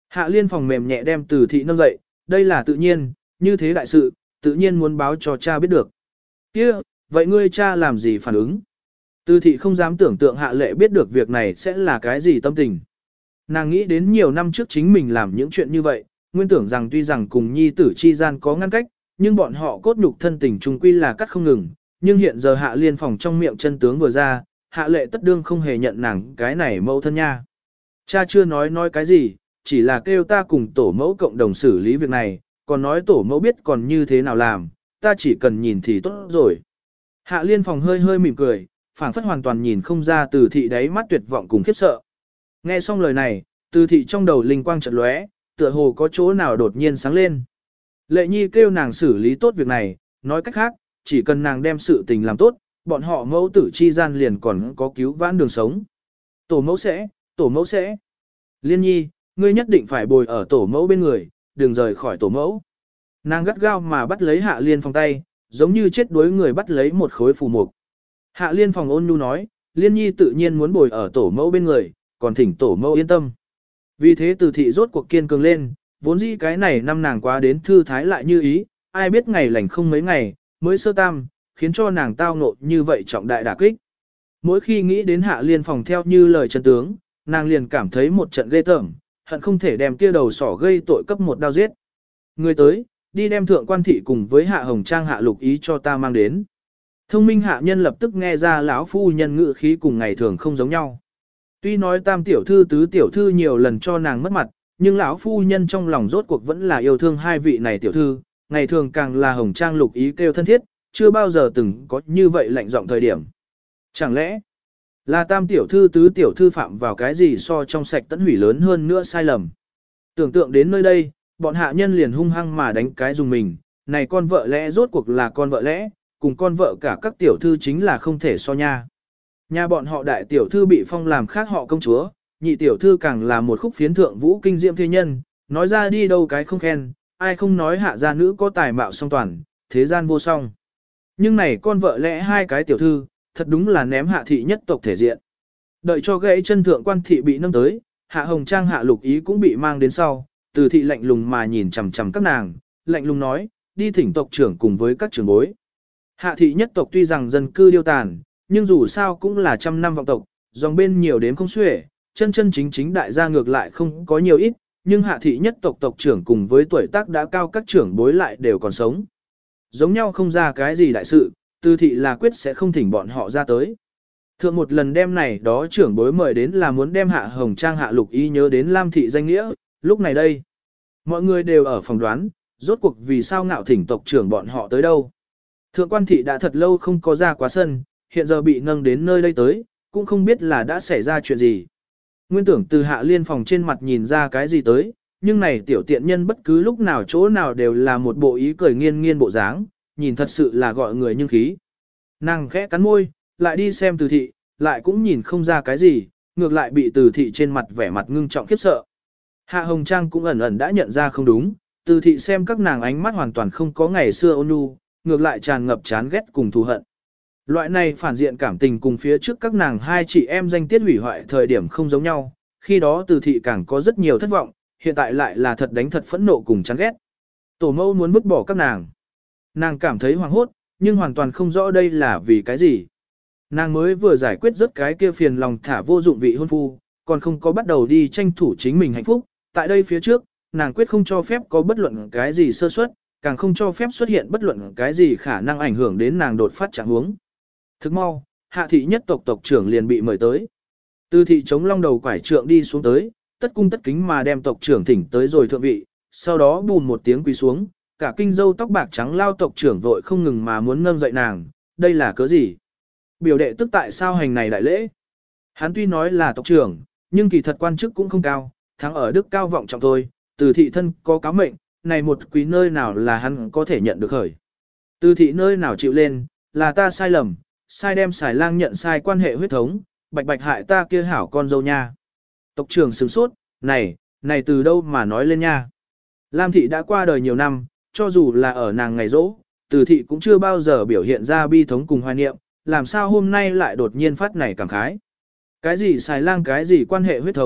Hạ liên phòng mềm nhẹ đem Từ thị nâng dậy, đây là tự nhiên, như thế đại sự, tự nhiên muốn báo cho cha biết được. Kia, vậy ngươi cha làm gì phản ứng? Từ thị không dám tưởng tượng Hạ lệ biết được việc này sẽ là cái gì tâm tình. Nàng nghĩ đến nhiều năm trước chính mình làm những chuyện như vậy, nguyên tưởng rằng tuy rằng cùng nhi tử chi gian có ngăn cách, nhưng bọn họ cốt nhục thân tình chung quy là cắt không ngừng. Nhưng hiện giờ Hạ liên phòng trong miệng chân tướng vừa ra, Hạ lệ tất đương không hề nhận nàng cái này mẫu thân nha. Cha chưa nói cái gì, chỉ là kêu ta cùng tổ mẫu cộng đồng xử lý việc này, còn nói tổ mẫu biết còn như thế nào làm, ta chỉ cần nhìn thì tốt rồi. Hạ liên phòng hơi hơi mỉm cười, phảng phất hoàn toàn nhìn không ra Từ thị đáy mắt tuyệt vọng cùng khiếp sợ. Nghe xong lời này, Từ thị trong đầu linh quang chợt lóe, tựa hồ có chỗ nào đột nhiên sáng lên. Lệ nhi kêu nàng xử lý tốt việc này, nói cách khác, chỉ cần nàng đem sự tình làm tốt, bọn họ mẫu tử chi gian liền còn có cứu vãn đường sống. Tổ mẫu sẽ. Liên nhi, ngươi nhất định phải bồi ở tổ mẫu bên người, đừng rời khỏi tổ mẫu. Nàng gắt gao mà bắt lấy Hạ liên phòng tay, giống như chết đuối người bắt lấy một khối phù mục. Hạ liên phòng ôn nhu nói, Liên nhi tự nhiên muốn bồi ở tổ mẫu bên người, còn thỉnh tổ mẫu yên tâm. Vì thế Từ thị rốt cuộc kiên cường lên, vốn dĩ cái này năm nàng quá đến thư thái lại như ý, ai biết ngày lành không mấy ngày, mới sơ tam, khiến cho nàng tao ngộ như vậy trọng đại đả kích. Mỗi khi nghĩ đến Hạ liên phòng theo như lời chân tướng, nàng liền cảm thấy một trận ghê tởm, hận không thể đem kia đầu sỏ gây tội cấp một đao giết. Người tới, đi đem thượng quan thị cùng với Hạ Hồng Trang Hạ Lục Ý cho ta mang đến. Thông minh hạ nhân lập tức nghe ra lão phu nhân ngữ khí cùng ngày thường không giống nhau. Tuy nói tam tiểu thư tứ tiểu thư nhiều lần cho nàng mất mặt, nhưng lão phu nhân trong lòng rốt cuộc vẫn là yêu thương hai vị này tiểu thư, ngày thường càng là Hồng Trang Lục Ý kêu thân thiết, chưa bao giờ từng có như vậy lạnh giọng thời điểm. Chẳng lẽ là tam tiểu thư tứ tiểu thư phạm vào cái gì so trong sạch tẫn hủy lớn hơn nữa sai lầm? Tưởng tượng đến nơi đây, bọn hạ nhân liền hung hăng mà đánh cái dùng mình, này con vợ lẽ rốt cuộc là con vợ lẽ, cùng con vợ cả các tiểu thư chính là không thể so nha. Nhà bọn họ đại tiểu thư bị phong làm khác họ công chúa, nhị tiểu thư càng là một khúc phiến thượng vũ kinh diệm thế nhân, nói ra đi đâu cái không khen, ai không nói hạ gia nữ có tài mạo song toàn, thế gian vô song. Nhưng này con vợ lẽ hai cái tiểu thư, thật đúng là ném Hạ thị nhất tộc thể diện. Đợi cho gãy chân thượng quan thị bị nâng tới, Hạ Hồng Trang Hạ Lục Ý cũng bị mang đến sau, Từ thị lạnh lùng mà nhìn chằm chằm các nàng, lạnh lùng nói, đi thỉnh tộc trưởng cùng với các trưởng bối. Hạ thị nhất tộc tuy rằng dân cư điêu tàn, nhưng dù sao cũng là trăm năm vọng tộc, dòng bên nhiều đến không xuể, chân chân chính chính đại gia ngược lại không có nhiều ít, nhưng Hạ thị nhất tộc tộc trưởng cùng với tuổi tác đã cao các trưởng bối lại đều còn sống. Giống nhau không ra cái gì đại sự, Từ thị là quyết sẽ không thỉnh bọn họ ra tới. Thượng một lần đem này đó trưởng bối mời đến là muốn đem Hạ Hồng Trang Hạ Lục Ý nhớ đến Lam thị danh nghĩa, lúc này đây. Mọi người đều ở phòng đoán, rốt cuộc vì sao ngạo thỉnh tộc trưởng bọn họ tới đâu. Thượng quan thị đã thật lâu không có ra quá sân, hiện giờ bị nâng đến nơi đây tới, cũng không biết là đã xảy ra chuyện gì. Nguyên tưởng từ Hạ liên phòng trên mặt nhìn ra cái gì tới, nhưng này tiểu tiện nhân bất cứ lúc nào chỗ nào đều là một bộ ý cười nghiên nghiên bộ dáng, nhìn thật sự là gọi người nhưng khí. Nàng khẽ cắn môi, lại đi xem Từ thị, lại cũng nhìn không ra cái gì, ngược lại bị Từ thị trên mặt vẻ mặt ngưng trọng khiếp sợ. Hạ Hồng Trang cũng ẩn ẩn đã nhận ra không đúng, Từ thị xem các nàng ánh mắt hoàn toàn không có ngày xưa ôn nhu, ngược lại tràn ngập chán ghét cùng thù hận. Loại này phản diện cảm tình cùng phía trước các nàng hai chị em danh tiết hủy hoại thời điểm không giống nhau, khi đó Từ thị càng có rất nhiều thất vọng, hiện tại lại là thật đánh thật phẫn nộ cùng chán ghét. Tổ mẫu muốn vứt bỏ các nàng. Nàng cảm thấy hoảng hốt, nhưng hoàn toàn không rõ đây là vì cái gì. Nàng mới vừa giải quyết rất cái kia phiền lòng thả vô dụng vị hôn phu, còn không có bắt đầu đi tranh thủ chính mình hạnh phúc. Tại đây phía trước, nàng quyết không cho phép có bất luận cái gì sơ suất, càng không cho phép xuất hiện bất luận cái gì khả năng ảnh hưởng đến nàng đột phát trạng huống. Thức mau, Hạ thị nhất tộc tộc trưởng liền bị mời tới. Từ thị chống long đầu quải trượng đi xuống tới, tất cung tất kính mà đem tộc trưởng thỉnh tới rồi thượng vị, sau đó bùn một tiếng quỳ xuống, cả kinh dâu tóc bạc trắng lao tộc trưởng vội không ngừng mà muốn nâng dậy nàng, đây là cớ gì? Biểu đệ tức tại sao hành này đại lễ? Hắn tuy nói là tộc trưởng, nhưng kỳ thật quan chức cũng không cao, thắng ở đức cao vọng trọng thôi, từ thị thân có cáo mệnh, này một quý nơi nào là hắn có thể nhận được khởi. Từ thị nơi nào chịu lên, là ta sai lầm, sai đem xài lang nhận sai quan hệ huyết thống, bạch bạch hại ta kia hảo con dâu nha. Tộc trưởng sửng sốt, này từ đâu mà nói lên nha. Lam thị đã qua đời nhiều năm, cho dù là ở nàng ngày rỗ, từ thị cũng chưa bao giờ biểu hiện ra bi thống cùng hoài niệm, làm sao hôm nay lại đột nhiên phát này cảm khái. Cái gì xài lang cái gì quan hệ huyết thống,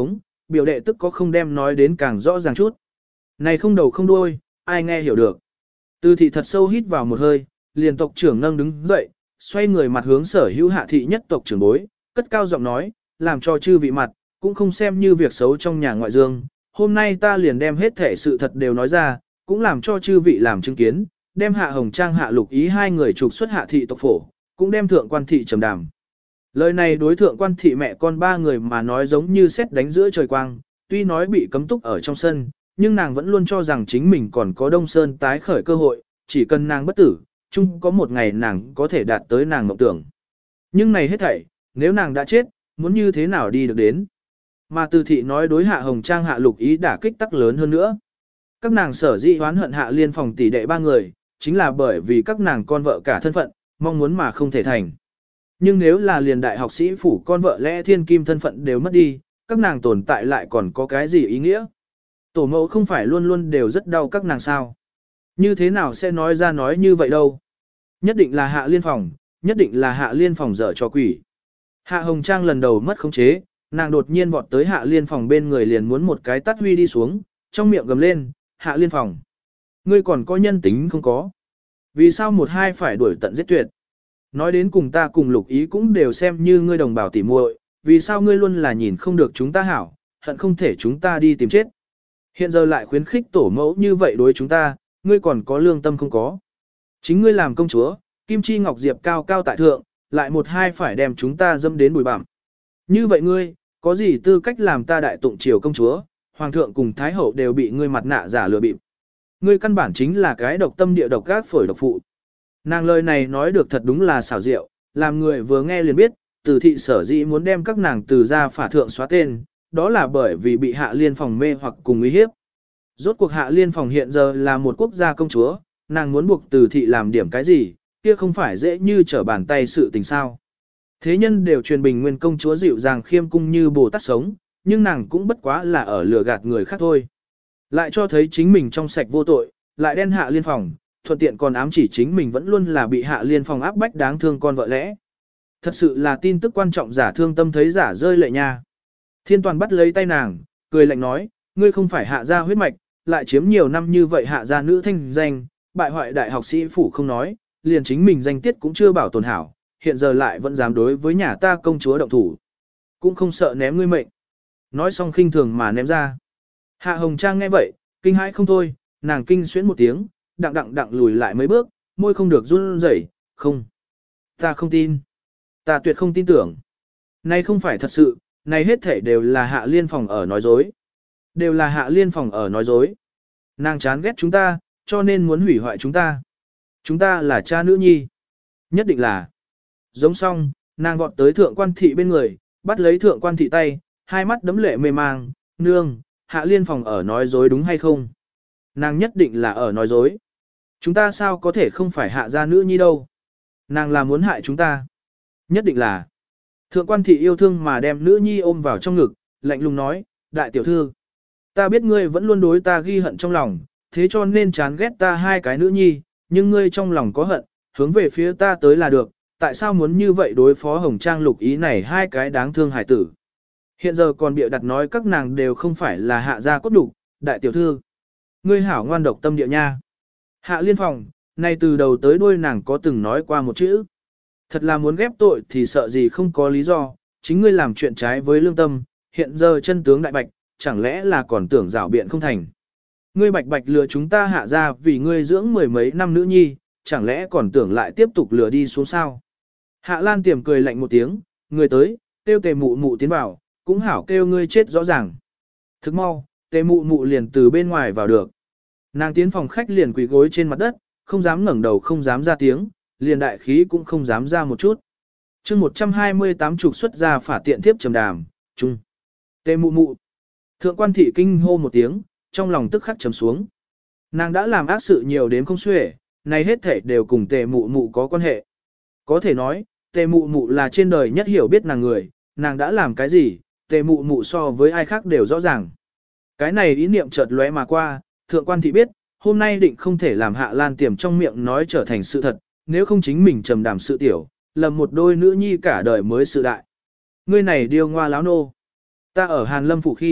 biểu đệ tức có không đem nói đến càng rõ ràng chút. Này không đầu không đuôi, ai nghe hiểu được. Từ thị thật sâu hít vào một hơi, liền tộc trưởng nâng đứng dậy, xoay người mặt hướng sở hữu hạ thị nhất tộc trưởng bối, cất cao giọng nói, làm cho chư vị mặt, cũng không xem như việc xấu trong nhà ngoại dương. Hôm nay ta liền đem hết thể sự thật đều nói ra, cũng làm cho chư vị làm chứng kiến, đem hạ hồng trang hạ lục ý hai người trục xuất hạ thị tộc phổ, cũng đem thượng quan thị trầm đàm. Lời này đối thượng quan thị mẹ con ba người mà nói giống như sét đánh giữa trời quang, tuy nói bị cấm túc ở trong sân, nhưng nàng vẫn luôn cho rằng chính mình còn có Đông Sơn tái khởi cơ hội, chỉ cần nàng bất tử, chung có một ngày nàng có thể đạt tới nàng mộng tưởng. Nhưng này hết thảy, nếu nàng đã chết, muốn như thế nào đi được đến. Mà Từ thị nói đối hạ hồng trang hạ lục ý đả kích tắc lớn hơn nữa. Các nàng sở dĩ oán hận hạ liên phòng tỷ đệ ba người, chính là bởi vì các nàng con vợ cả thân phận, mong muốn mà không thể thành. Nhưng nếu là liền đại học sĩ phủ con vợ lẽ thiên kim thân phận đều mất đi, các nàng tồn tại lại còn có cái gì ý nghĩa? Tổ mẫu không phải luôn luôn đều rất đau các nàng sao? Như thế nào sẽ nói ra nói như vậy đâu? Nhất định là hạ liên phòng, nhất định là hạ liên phòng dở cho quỷ. Hạ Hồng Trang lần đầu mất khống chế, nàng đột nhiên vọt tới hạ liên phòng bên người liền muốn một cái tát huy đi xuống, trong miệng gầm lên, hạ liên phòng. Ngươi còn có nhân tính không có? Vì sao một hai phải đuổi tận giết tuyệt? Nói đến cùng ta cùng lục ý cũng đều xem như ngươi đồng bào tỉ muội, vì sao ngươi luôn là nhìn không được chúng ta hảo, hận không thể chúng ta đi tìm chết. Hiện giờ lại khuyến khích tổ mẫu như vậy đối chúng ta, ngươi còn có lương tâm không có. Chính ngươi làm công chúa, Kim Chi Ngọc Diệp cao cao tại thượng, lại một hai phải đem chúng ta dâm đến bùi bặm. Như vậy ngươi, có gì tư cách làm ta đại tụng triều công chúa, hoàng thượng cùng thái hậu đều bị ngươi mặt nạ giả lừa bịp. Ngươi căn bản chính là cái độc tâm địa độc gác phổi độc phụ. Nàng lời này nói được thật đúng là xảo diệu, làm người vừa nghe liền biết, Từ thị sở dĩ muốn đem các nàng từ gia phả thượng xóa tên, đó là bởi vì bị hạ liên phòng mê hoặc cùng uy hiếp. Rốt cuộc hạ liên phòng hiện giờ là một quốc gia công chúa, nàng muốn buộc Từ thị làm điểm cái gì, kia không phải dễ như trở bàn tay sự tình sao. Thế nhân đều truyền bình nguyên công chúa dịu dàng khiêm cung như Bồ Tát sống, nhưng nàng cũng bất quá là ở lừa gạt người khác thôi. Lại cho thấy chính mình trong sạch vô tội, lại đen hạ liên phòng, thuận tiện còn ám chỉ chính mình vẫn luôn là bị hạ liên phòng áp bách đáng thương con vợ lẽ. Thật sự là tin tức quan trọng giả thương tâm thấy giả rơi lệ nha. Thiên toàn bắt lấy tay nàng, cười lạnh nói, ngươi không phải hạ gia huyết mạch, lại chiếm nhiều năm như vậy hạ gia nữ thanh danh, bại hoại đại học sĩ phủ không nói, liền chính mình danh tiết cũng chưa bảo tồn hảo, hiện giờ lại vẫn dám đối với nhà ta công chúa động thủ. Cũng không sợ ném ngươi mệnh. Nói xong khinh thường mà ném ra. Hạ Hồng Trang nghe vậy, kinh hãi không thôi, nàng kinh xuyến một tiếng, đặng lùi lại mấy bước, môi không được run rẩy, không. Ta không tin. Ta tuyệt không tin tưởng. Này không phải thật sự, này hết thể đều là hạ liên phòng ở nói dối. Đều là hạ liên phòng ở nói dối. Nàng chán ghét chúng ta, cho nên muốn hủy hoại chúng ta. Chúng ta là cha nữ nhi. Nhất định là. Giống xong, nàng vọt tới thượng quan thị bên người, bắt lấy thượng quan thị tay, hai mắt đấm lệ mê mang, nương, hạ liên phòng ở nói dối đúng hay không? Nàng nhất định là ở nói dối. Chúng ta sao có thể không phải hạ gia nữ nhi đâu? Nàng là muốn hại chúng ta. Nhất định là. Thượng quan thị yêu thương mà đem nữ nhi ôm vào trong ngực, lạnh lùng nói, đại tiểu thư. Ta biết ngươi vẫn luôn đối ta ghi hận trong lòng, thế cho nên chán ghét ta hai cái nữ nhi, nhưng ngươi trong lòng có hận, hướng về phía ta tới là được, tại sao muốn như vậy đối phó Hồng Trang Lục Ý này hai cái đáng thương hải tử. Hiện giờ còn bịa đặt nói các nàng đều không phải là hạ gia cốt đục, đại tiểu thư. Ngươi hảo ngoan độc tâm địa nha. Hạ liên phòng, nay từ đầu tới đuôi nàng có từng nói qua một chữ. Thật là muốn ghép tội thì sợ gì không có lý do, chính ngươi làm chuyện trái với lương tâm, hiện giờ chân tướng đại bạch, chẳng lẽ là còn tưởng rảo biện không thành. Ngươi bạch bạch lừa chúng ta hạ ra vì ngươi dưỡng mười mấy năm nữ nhi, chẳng lẽ còn tưởng lại tiếp tục lừa đi xuống sao. Hạ Lan Tiềm cười lạnh một tiếng, người tới, kêu Tề Mụ Mụ tiến vào, cũng hảo kêu ngươi chết rõ ràng. Thức mau, Tề Mụ Mụ liền từ bên ngoài vào được. Nàng tiến phòng khách liền quỳ gối trên mặt đất, không dám ngẩng đầu không dám ra tiếng, liền đại khí cũng không dám ra một chút. chương 128 trục xuất ra phả tiện thiếp trầm đàm, chung. Tề Mụ Mụ. Thượng quan thị kinh hô một tiếng, trong lòng tức khắc trầm xuống. Nàng đã làm ác sự nhiều đến không xuể, này hết thể đều cùng Tề Mụ Mụ có quan hệ. Có thể nói, Tề Mụ Mụ là trên đời nhất hiểu biết nàng người, nàng đã làm cái gì, Tề Mụ Mụ so với ai khác đều rõ ràng. Cái này ý niệm chợt lóe mà qua, thượng quan thị biết, hôm nay định không thể làm Hạ Lan Tiềm trong miệng nói trở thành sự thật, nếu không chính mình trầm đàm sự tiểu, lầm một đôi nữ nhi cả đời mới sự đại. Ngươi này điêu ngoa láo nô. Ta ở Hàn Lâm phủ khi,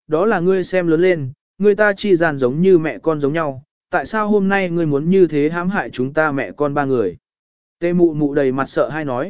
đó là ngươi xem lớn lên, người ta chi gian giống như mẹ con giống nhau, tại sao hôm nay ngươi muốn như thế hãm hại chúng ta mẹ con ba người. Tề mụ mụ đầy mặt sợ hay nói,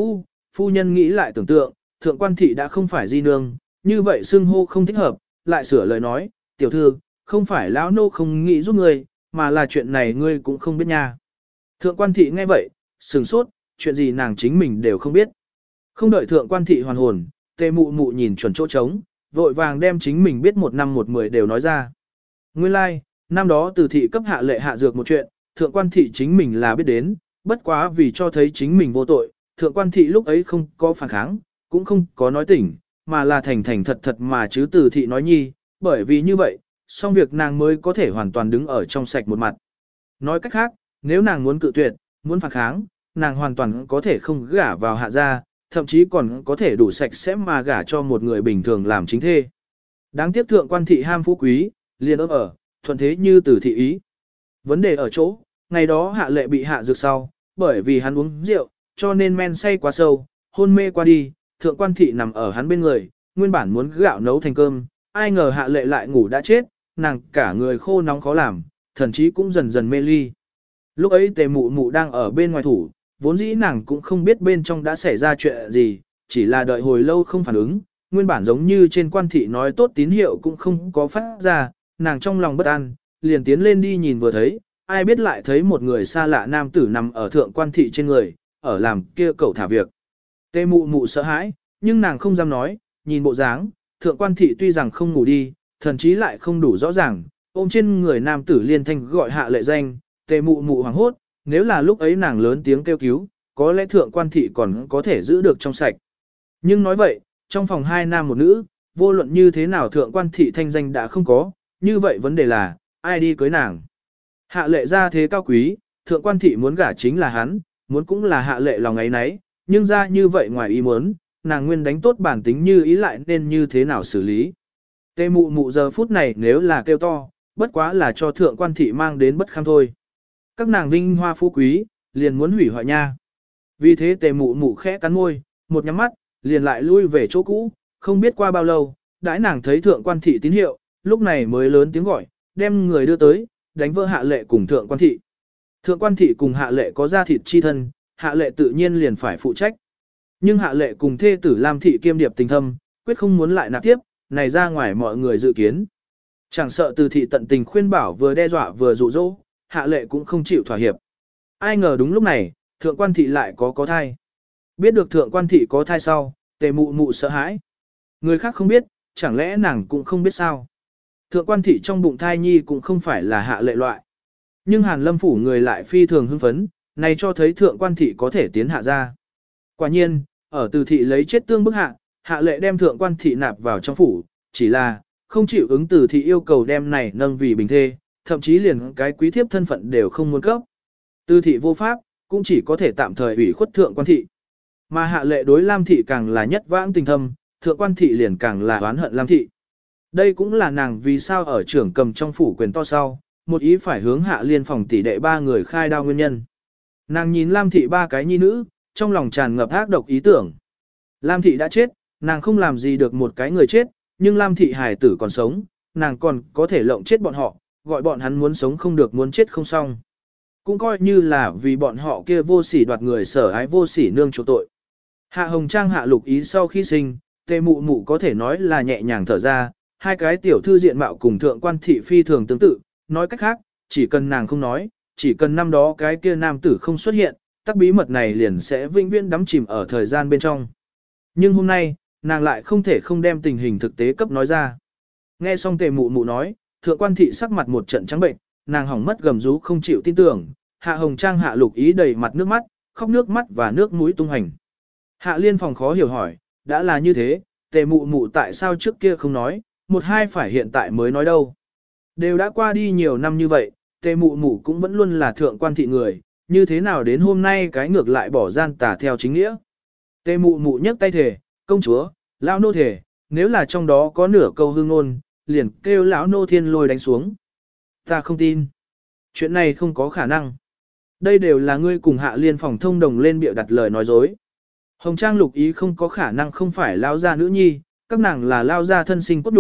phu nhân nghĩ lại tưởng tượng, thượng quan thị đã không phải di nương, như vậy xưng hô không thích hợp, lại sửa lời nói, tiểu thư, không phải lão nô không nghĩ giúp ngươi, mà là chuyện này ngươi cũng không biết nha. Thượng quan thị nghe vậy, sừng sốt, chuyện gì nàng chính mình đều không biết. Không đợi thượng quan thị hoàn hồn, tề mụ mụ nhìn chuẩn chỗ trống, vội vàng đem chính mình biết 1 năm 1 mười đều nói ra. Nguyên lai, like, năm đó từ thị cấp hạ lệ hạ dược một chuyện, thượng quan thị chính mình là biết đến, bất quá vì cho thấy chính mình vô tội, thượng quan thị lúc ấy không có phản kháng, cũng không có nói tỉnh, mà là thành thành thật thật mà chứ từ thị nói nhi, bởi vì như vậy, xong việc nàng mới có thể hoàn toàn đứng ở trong sạch một mặt. Nói cách khác, nếu nàng muốn cự tuyệt, muốn phản kháng, nàng hoàn toàn có thể không gả vào hạ gia, thậm chí còn có thể đủ sạch sẽ mà gả cho một người bình thường làm chính thê. Đáng tiếc thượng quan thị ham phú quý, liền ấp ở, thuận thế như từ thị ý. Vấn đề ở chỗ, ngày đó hạ lệ bị hạ dược sau, bởi vì hắn uống rượu, cho nên men say quá sâu, hôn mê qua đi, thượng quan thị nằm ở hắn bên người, nguyên bản muốn gạo nấu thành cơm, ai ngờ hạ lệ lại ngủ đã chết, nàng cả người khô nóng khó làm, thần chí cũng dần dần mê ly. Lúc ấy tề mụ mụ đang ở bên ngoài thủ, vốn dĩ nàng cũng không biết bên trong đã xảy ra chuyện gì, chỉ là đợi hồi lâu không phản ứng, nguyên bản giống như trên quan thị nói tốt tín hiệu cũng không có phát ra, nàng trong lòng bất an, liền tiến lên đi nhìn vừa thấy, ai biết lại thấy một người xa lạ nam tử nằm ở thượng quan thị trên người, ở làm kia cậu thả việc. Tề mụ mụ sợ hãi, nhưng nàng không dám nói, nhìn bộ dáng, thượng quan thị tuy rằng không ngủ đi, thần chí lại không đủ rõ ràng, ôm trên người nam tử liên thanh gọi hạ lệ danh, tề mụ mụ hoảng hốt, nếu là lúc ấy nàng lớn tiếng kêu cứu, có lẽ thượng quan thị còn có thể giữ được trong sạch. Nhưng nói vậy, trong phòng 2 nam 1 nữ, vô luận như thế nào thượng quan thị thanh danh đã không có, như vậy vấn đề là, ai đi cưới nàng. Hạ lệ ra thế cao quý, thượng quan thị muốn gả chính là hắn, muốn cũng là hạ lệ lòng ấy nấy, nhưng ra như vậy ngoài ý muốn, nàng nguyên đánh tốt bản tính như ý lại nên như thế nào xử lý. Tề mụ mụ giờ phút này nếu là kêu to, bất quá là cho thượng quan thị mang đến bất kham thôi. Các nàng vinh hoa phú quý, liền muốn hủy hoại nha. Vì thế tề mụ mụ khẽ cắn môi, một nhắm mắt, liền lại lui về chỗ cũ, không biết qua bao lâu, đãi nàng thấy thượng quan thị tín hiệu, lúc này mới lớn tiếng gọi, đem người đưa tới, đánh vỡ hạ lệ cùng thượng quan thị. Thượng quan thị cùng hạ lệ có gia thịt chi thân, hạ lệ tự nhiên liền phải phụ trách. Nhưng hạ lệ cùng thê tử Lam thị kiêm điệp tình thâm, quyết không muốn lại nạp tiếp, này ra ngoài mọi người dự kiến. Chẳng sợ từ thị tận tình khuyên bảo vừa đe dọa vừa dụ dỗ, hạ lệ cũng không chịu thỏa hiệp. Ai ngờ đúng lúc này, thượng quan thị lại có thai. Biết được thượng quan thị có thai sau, tề mụ mụ sợ hãi. Người khác không biết, chẳng lẽ nàng cũng không biết sao. Thượng quan thị trong bụng thai nhi cũng không phải là hạ lệ loại. Nhưng Hàn Lâm phủ người lại phi thường hưng phấn, này cho thấy thượng quan thị có thể tiến hạ ra. Quả nhiên, ở từ thị lấy chết tương bức hạ, hạ lệ đem thượng quan thị nạp vào trong phủ, chỉ là, không chịu ứng từ thị yêu cầu đem này nâng vì bình thê, thậm chí liền cái quý thiếp thân phận đều không muốn cấp. Từ thị vô pháp, cũng chỉ có thể tạm thời ủy khuất thượng quan thị. Mà hạ lệ đối Lam thị càng là nhất vãng tình thâm, thượng quan thị liền càng là oán hận Lam thị. Đây cũng là nàng vì sao ở trưởng cầm trong phủ quyền to sau, một ý phải hướng hạ liên phòng tỷ đệ 3 người khai đao nguyên nhân. Nàng nhìn Lam thị 3 cái nhi nữ, trong lòng tràn ngập ác độc ý tưởng. Lam thị đã chết, nàng không làm gì được một cái người chết, nhưng Lam thị hài tử còn sống, nàng còn có thể lộng chết bọn họ, gọi bọn hắn muốn sống không được muốn chết không xong. Cũng coi như là vì bọn họ kia vô sỉ đoạt người sở ái vô sỉ nương chỗ tội. Hạ Hồng Trang hạ lục ý sau khi sinh, tề mụ mụ có thể nói là nhẹ nhàng thở ra, 2 cái tiểu thư diện mạo cùng thượng quan thị phi thường tương tự, nói cách khác, chỉ cần nàng không nói, chỉ cần năm đó cái kia nam tử không xuất hiện, tắc bí mật này liền sẽ vĩnh viễn đắm chìm ở thời gian bên trong. Nhưng hôm nay, nàng lại không thể không đem tình hình thực tế cấp nói ra. Nghe xong tề mụ mụ nói, thượng quan thị sắc mặt một trận trắng bệnh, nàng hỏng mất gầm rú không chịu tin tưởng, Hạ Hồng Trang hạ lục ý đầy mặt nước mắt, khóc nước mắt và nước mũi tung hành. Hạ liên phòng khó hiểu hỏi, đã là như thế, tề mụ mụ tại sao trước kia không nói, một hai phải hiện tại mới nói đâu. Đều đã qua đi nhiều năm như vậy, tề mụ mụ cũng vẫn luôn là thượng quan thị người, như thế nào đến hôm nay cái ngược lại bỏ gian tà theo chính nghĩa. Tề mụ mụ nhấc tay thề, công chúa, lão nô thề, nếu là trong đó có nửa câu hương ngôn, liền kêu lão nô thiên lôi đánh xuống. Ta không tin. Chuyện này không có khả năng. Đây đều là ngươi cùng hạ liên phòng thông đồng lên bịa đặt lời nói dối. Hồng Trang lục ý không có khả năng không phải lao gia nữ nhi, các nàng là lao gia thân sinh cốt đục,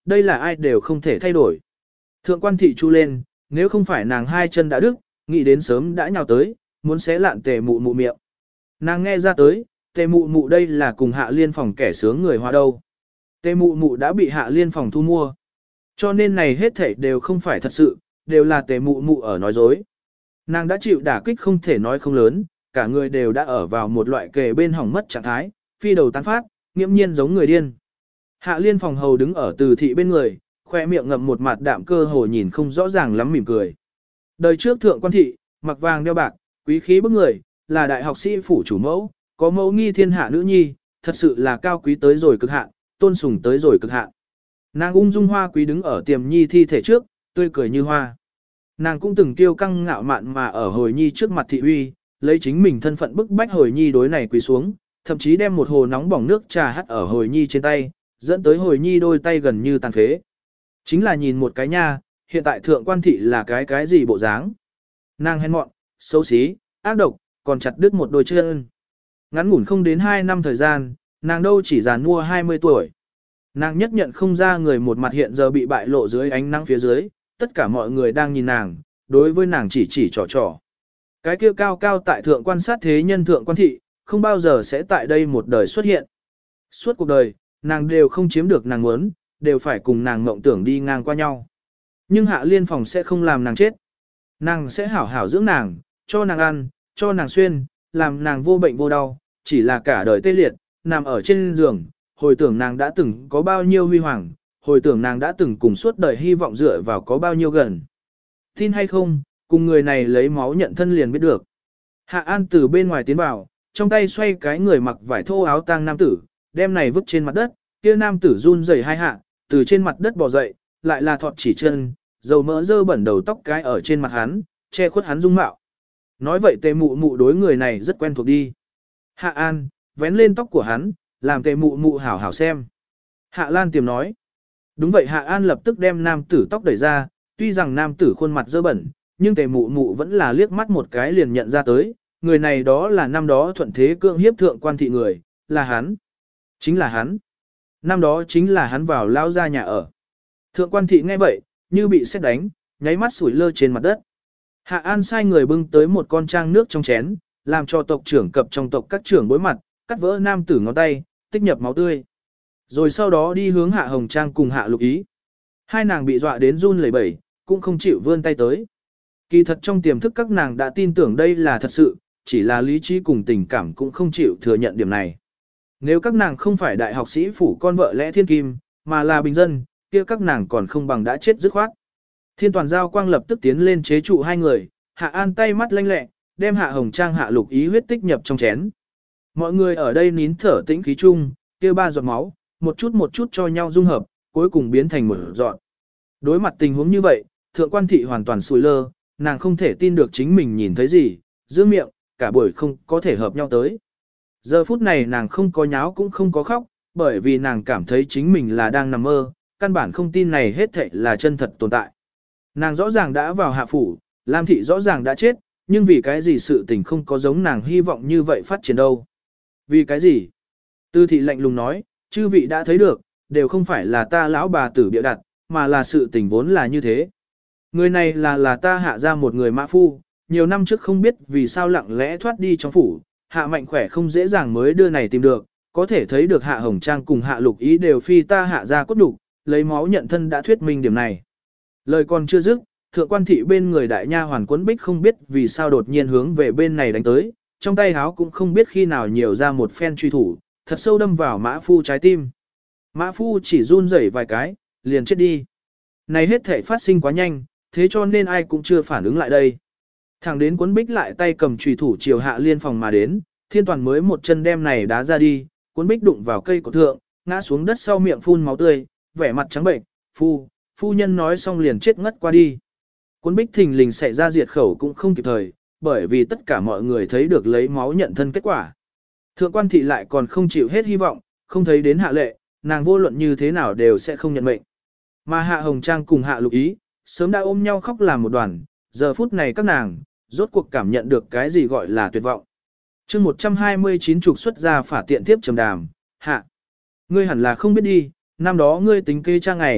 đây là ai đều không thể thay đổi. Thượng quan thị chu lên, nếu không phải nàng hai chân đã đứt, nghĩ đến sớm đã nhào tới, muốn xé lạn tề mụ mụ miệng. Nàng nghe ra tới, tề mụ mụ đây là cùng hạ liên phòng kẻ sướng người hoa đâu. Tề mụ mụ đã bị hạ liên phòng thu mua. Cho nên này hết thảy đều không phải thật sự, đều là tề mụ mụ ở nói dối. Nàng đã chịu đả kích không thể nói không lớn, cả người đều đã ở vào một loại kề bên hỏng mất trạng thái, phi đầu tán phát, nghiễm nhiên giống người điên. Hạ liên phòng hầu đứng ở từ thị bên người, khoe miệng ngậm một mặt đạm cơ hồ nhìn không rõ ràng lắm mỉm cười. Đời trước thượng quan thị, mặc vàng đeo bạc, quý khí bức người, là đại học sĩ phủ chủ mẫu, có mẫu nghi thiên hạ nữ nhi, thật sự là cao quý tới rồi cực hạn, tôn sùng tới rồi cực hạn. Nàng ung dung hoa quý đứng ở tiềm nhi thi thể trước, tươi cười như hoa. Nàng cũng từng kiêu căng ngạo mạn mà ở hồi nhi trước mặt thị uy, lấy chính mình thân phận bức bách hồi nhi đối này quỳ xuống, thậm chí đem một hồ nóng bỏng nước trà hắt ở hồi nhi trên tay, dẫn tới hồi nhi đôi tay gần như tàn phế. Chính là nhìn một cái nha, hiện tại thượng quan thị là cái gì bộ dáng. Nàng hèn mọn, xấu xí, ác độc, còn chặt đứt một đôi chân. Ngắn ngủn không đến 2 năm thời gian, nàng đâu chỉ già nua 20 tuổi. Nàng nhất nhận không ra người một mặt hiện giờ bị bại lộ dưới ánh nắng phía dưới, tất cả mọi người đang nhìn nàng, đối với nàng chỉ trò trò. Cái kia cao cao tại thượng quan sát thế nhân thượng quan thị, không bao giờ sẽ tại đây một đời xuất hiện. Suốt cuộc đời, nàng đều không chiếm được nàng muốn, đều phải cùng nàng mộng tưởng đi ngang qua nhau. Nhưng hạ liên phòng sẽ không làm nàng chết. Nàng sẽ hảo hảo dưỡng nàng, cho nàng ăn, cho nàng xuyên, làm nàng vô bệnh vô đau, chỉ là cả đời tê liệt, nằm ở trên giường, hồi tưởng nàng đã từng có bao nhiêu huy hoàng, hồi tưởng nàng đã từng cùng suốt đời hy vọng dựa vào có bao nhiêu gần. Tin hay không, cùng người này lấy máu nhận thân liền biết được. Hạ An từ bên ngoài tiến vào, trong tay xoay cái người mặc vải thô áo tang nam tử, đem này vứt trên mặt đất, kia nam tử run rẩy hai hạ, từ trên mặt đất bò dậy, lại là thọt chỉ chân, dầu mỡ dơ bẩn đầu tóc cái ở trên mặt hắn, che khuất hắn dung mạo. Nói vậy tề mụ mụ đối người này rất quen thuộc đi. Hạ An, vén lên tóc của hắn, làm tề mụ mụ hảo hảo xem. Hạ Lan tiềm nói. Đúng vậy Hạ An lập tức đem nam tử tóc đẩy ra, tuy rằng nam tử khuôn mặt dơ bẩn, nhưng tề mụ mụ vẫn là liếc mắt một cái liền nhận ra tới, người này đó là năm đó thuận thế cưỡng hiếp thượng quan thị người, là hắn. Chính là hắn. Năm đó chính là hắn vào lao ra nhà ở. Thượng quan thị nghe vậy, như bị sét đánh, nháy mắt sủi lơ trên mặt đất. Hạ An sai người bưng tới một con trang nước trong chén, làm cho tộc trưởng cập trong tộc các trưởng bối mặt, cắt vỡ nam tử ngón tay, tích nhập máu tươi. Rồi sau đó đi hướng Hạ Hồng Trang cùng Hạ Lục Ý. Hai nàng bị dọa đến run lẩy bẩy, cũng không chịu vươn tay tới. Kỳ thật trong tiềm thức các nàng đã tin tưởng đây là thật sự, chỉ là lý trí cùng tình cảm cũng không chịu thừa nhận điểm này. Nếu các nàng không phải đại học sĩ phủ con vợ lẽ thiên kim, mà là bình dân, kia các nàng còn không bằng đã chết dứt khoát. Thiên toàn giao quang lập tức tiến lên chế trụ hai người, Hạ An tay mắt lanh lẹ, đem Hạ Hồng Trang Hạ Lục Ý huyết tích nhập trong chén. Mọi người ở đây nín thở tĩnh khí chung, kia ba giọt máu, một chút cho nhau dung hợp, cuối cùng biến thành một giọt. Đối mặt tình huống như vậy, thượng quan thị hoàn toàn sùi lơ, nàng không thể tin được chính mình nhìn thấy gì, giữ miệng, cả buổi không có thể hợp nhau tới. Giờ phút này nàng không có nháo cũng không có khóc, bởi vì nàng cảm thấy chính mình là đang nằm mơ, căn bản không tin này hết thảy là chân thật tồn tại. Nàng rõ ràng đã vào hạ phủ, Lam thị rõ ràng đã chết, nhưng vì cái gì sự tình không có giống nàng hy vọng như vậy phát triển đâu. Vì cái gì? Tư thị lạnh lùng nói, chư vị đã thấy được, đều không phải là ta lão bà tử bịa đặt, mà là sự tình vốn là như thế. Người này là ta hạ ra một người mã phu, nhiều năm trước không biết vì sao lặng lẽ thoát đi trong phủ, hạ mạnh khỏe không dễ dàng mới đưa này tìm được, có thể thấy được hạ hồng trang cùng hạ lục ý đều phi ta hạ ra cốt đục, lấy máu nhận thân đã thuyết minh điểm này. Lời còn chưa dứt, thượng quan thị bên người đại nha hoàn quấn bích không biết vì sao đột nhiên hướng về bên này đánh tới, trong tay háo cũng không biết khi nào nhiều ra một phen truy thủ, thật sâu đâm vào mã phu trái tim. Mã phu chỉ run rẩy vài cái, liền chết đi. Này hết thể phát sinh quá nhanh, thế cho nên ai cũng chưa phản ứng lại đây. Thẳng đến quấn bích lại tay cầm truy thủ chiều hạ liên phòng mà đến, thiên toàn mới một chân đem này đá ra đi, quấn bích đụng vào cây của thượng, ngã xuống đất sau miệng phun máu tươi, vẻ mặt trắng bệnh, phu nhân nói xong liền chết ngất qua đi. Quấn bích thình lình xảy ra diệt khẩu cũng không kịp thời, bởi vì tất cả mọi người thấy được lấy máu nhận thân kết quả. Thượng quan thị lại còn không chịu hết hy vọng, không thấy đến hạ lệ, nàng vô luận như thế nào đều sẽ không nhận mệnh. Mà hạ hồng trang cùng hạ lục ý, sớm đã ôm nhau khóc làm một đoàn, giờ phút này các nàng, rốt cuộc cảm nhận được cái gì gọi là tuyệt vọng. chương 129 trục xuất ra phả tiện tiếp trầm đàm, hạ. Ngươi hẳn là không biết đi, năm đó ngươi tính kê cha ngày,